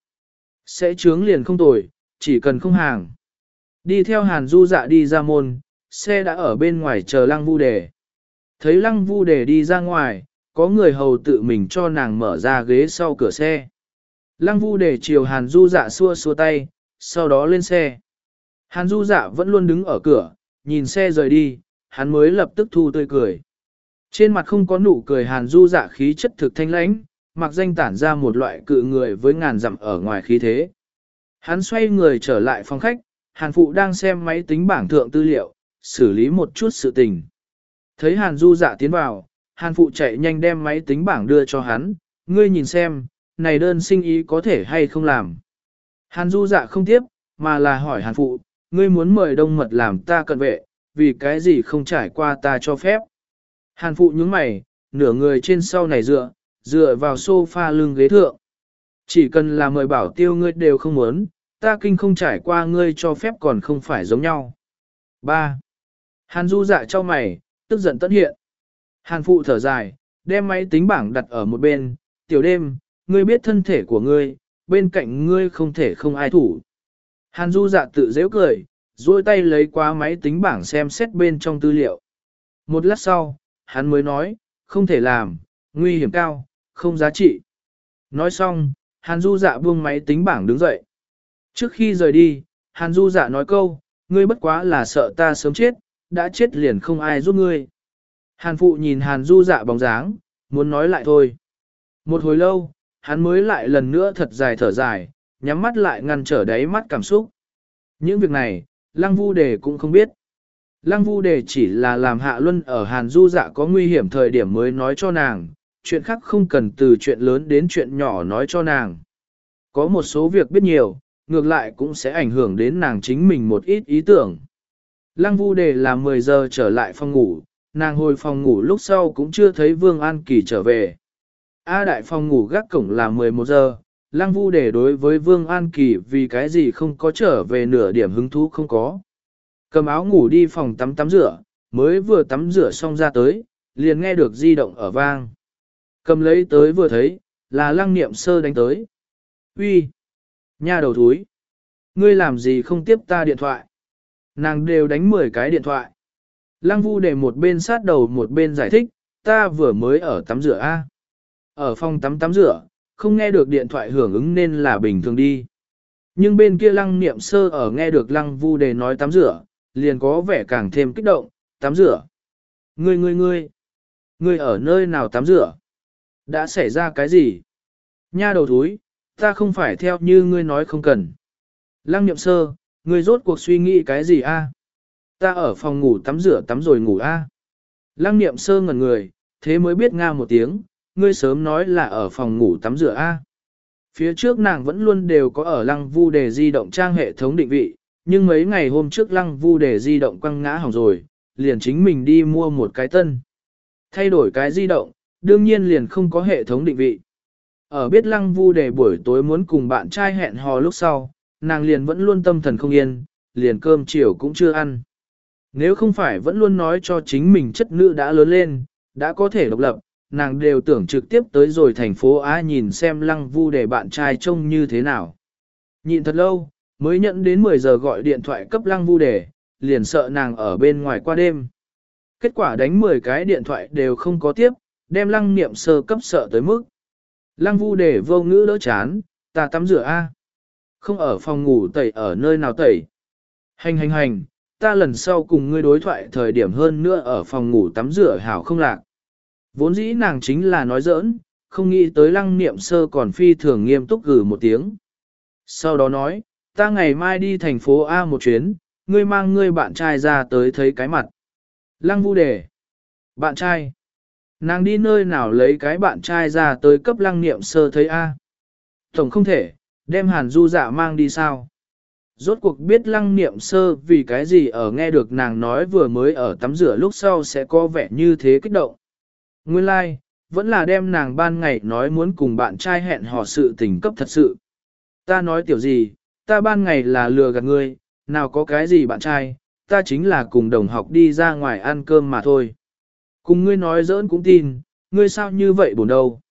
Sẽ trướng liền không tồi, chỉ cần không hàng. Đi theo Hàn Du Dạ đi ra môn, xe đã ở bên ngoài chờ Lăng Vu Đề. Thấy Lăng Vu Đề đi ra ngoài, có người hầu tự mình cho nàng mở ra ghế sau cửa xe. Lăng Vu Đề chiều Hàn Du Dạ xua xua tay, sau đó lên xe. Hàn Du Dạ vẫn luôn đứng ở cửa, nhìn xe rời đi, hắn mới lập tức thu tươi cười. Trên mặt không có nụ cười Hàn Du Dạ khí chất thực thanh lãnh, mặc danh tản ra một loại cự người với ngàn dặm ở ngoài khí thế. Hắn xoay người trở lại phòng khách, Hàn Phụ đang xem máy tính bảng thượng tư liệu, xử lý một chút sự tình. Thấy Hàn Du Dạ tiến vào, Hàn Phụ chạy nhanh đem máy tính bảng đưa cho hắn, ngươi nhìn xem, này đơn sinh ý có thể hay không làm. Hàn Du Dạ không tiếp, mà là hỏi Hàn Phụ, ngươi muốn mời Đông Mật làm ta cận vệ, vì cái gì không trải qua ta cho phép. Hàn Phụ nhướng mày, nửa người trên sau này dựa, dựa vào sofa lưng ghế thượng. Chỉ cần là mời bảo tiêu ngươi đều không muốn, ta kinh không trải qua ngươi cho phép còn không phải giống nhau. ba. Hàn Du Dạ cho mày, tức giận tất hiện. Hàn Phụ thở dài, đem máy tính bảng đặt ở một bên, tiểu đêm, ngươi biết thân thể của ngươi, bên cạnh ngươi không thể không ai thủ. Hàn Du Dạ tự dễ cười, duỗi tay lấy qua máy tính bảng xem xét bên trong tư liệu. Một lát sau, hắn mới nói, không thể làm, nguy hiểm cao, không giá trị. Nói xong, Hàn Du Dạ buông máy tính bảng đứng dậy. Trước khi rời đi, Hàn Du Dạ nói câu, ngươi bất quá là sợ ta sớm chết, đã chết liền không ai giúp ngươi. Hàn Phụ nhìn Hàn Du Dạ bóng dáng, muốn nói lại thôi. Một hồi lâu, hắn mới lại lần nữa thật dài thở dài, nhắm mắt lại ngăn trở đáy mắt cảm xúc. Những việc này, Lăng Vu Đề cũng không biết. Lăng Vu Đề chỉ là làm Hạ Luân ở Hàn Du Dạ có nguy hiểm thời điểm mới nói cho nàng, chuyện khác không cần từ chuyện lớn đến chuyện nhỏ nói cho nàng. Có một số việc biết nhiều, ngược lại cũng sẽ ảnh hưởng đến nàng chính mình một ít ý tưởng. Lăng Vu Đề là mười giờ trở lại phòng ngủ, nàng hồi phòng ngủ lúc sau cũng chưa thấy Vương An Kỳ trở về. A đại phòng ngủ gác cổng là mười một giờ, Lăng Vu Đề đối với Vương An Kỳ vì cái gì không có trở về nửa điểm hứng thú không có. Cầm áo ngủ đi phòng tắm tắm rửa, mới vừa tắm rửa xong ra tới, liền nghe được di động ở vang. Cầm lấy tới vừa thấy, là Lăng Niệm Sơ đánh tới. Uy, nha đầu thúi, ngươi làm gì không tiếp ta điện thoại? Nàng đều đánh mười cái điện thoại. Lăng Vu Đề một bên sát đầu một bên giải thích, ta vừa mới ở tắm rửa A. Ở phòng tắm tắm rửa, không nghe được điện thoại hưởng ứng nên là bình thường đi. Nhưng bên kia Lăng Niệm Sơ ở nghe được Lăng Vu Đề nói tắm rửa, liền có vẻ càng thêm kích động, tắm rửa. Ngươi ngươi ngươi, ngươi ở nơi nào tắm rửa? Đã xảy ra cái gì? Nha đầu thúi, ta không phải theo như ngươi nói không cần. Lăng Niệm Sơ, ngươi rốt cuộc suy nghĩ cái gì a? Ta ở phòng ngủ tắm rửa tắm rồi ngủ a. Lăng niệm sơ ngẩn người, thế mới biết nga một tiếng, ngươi sớm nói là ở phòng ngủ tắm rửa a. Phía trước nàng vẫn luôn đều có ở lăng vu đề di động trang hệ thống định vị, nhưng mấy ngày hôm trước lăng vu đề di động quăng ngã hỏng rồi, liền chính mình đi mua một cái tân. Thay đổi cái di động, đương nhiên liền không có hệ thống định vị. Ở biết lăng vu đề buổi tối muốn cùng bạn trai hẹn hò lúc sau, nàng liền vẫn luôn tâm thần không yên, liền cơm chiều cũng chưa ăn. Nếu không phải vẫn luôn nói cho chính mình chất nữ đã lớn lên, đã có thể độc lập, nàng đều tưởng trực tiếp tới rồi thành phố Á nhìn xem lăng vu để bạn trai trông như thế nào. Nhịn thật lâu, mới nhận đến mười giờ gọi điện thoại cấp lăng vu để, liền sợ nàng ở bên ngoài qua đêm. Kết quả đánh mười cái điện thoại đều không có tiếp, đem lăng niệm sơ cấp sợ tới mức. Lăng vu để vô ngữ đỡ chán, ta tắm rửa a, không ở phòng ngủ tẩy ở nơi nào tẩy. Hành hành hành, ta lần sau cùng ngươi đối thoại thời điểm hơn nữa ở phòng ngủ tắm rửa hảo không lạc. Vốn dĩ nàng chính là nói giỡn, không nghĩ tới lăng niệm sơ còn phi thường nghiêm túc gửi một tiếng. Sau đó nói, ta ngày mai đi thành phố A một chuyến, ngươi mang ngươi bạn trai ra tới thấy cái mặt. Lăng vu đề. Bạn trai. Nàng đi nơi nào lấy cái bạn trai ra tới cấp lăng niệm sơ thấy A. Tổng không thể, đem hàn du dạ mang đi sao. Rốt cuộc biết lăng niệm sơ vì cái gì ở nghe được nàng nói vừa mới ở tắm rửa lúc sau sẽ có vẻ như thế kích động. Nguyên lai, like, vẫn là đem nàng ban ngày nói muốn cùng bạn trai hẹn hò sự tình cấp thật sự. Ta nói tiểu gì, ta ban ngày là lừa gạt ngươi, nào có cái gì bạn trai, ta chính là cùng đồng học đi ra ngoài ăn cơm mà thôi. Cùng ngươi nói giỡn cũng tin, ngươi sao như vậy buồn đâu.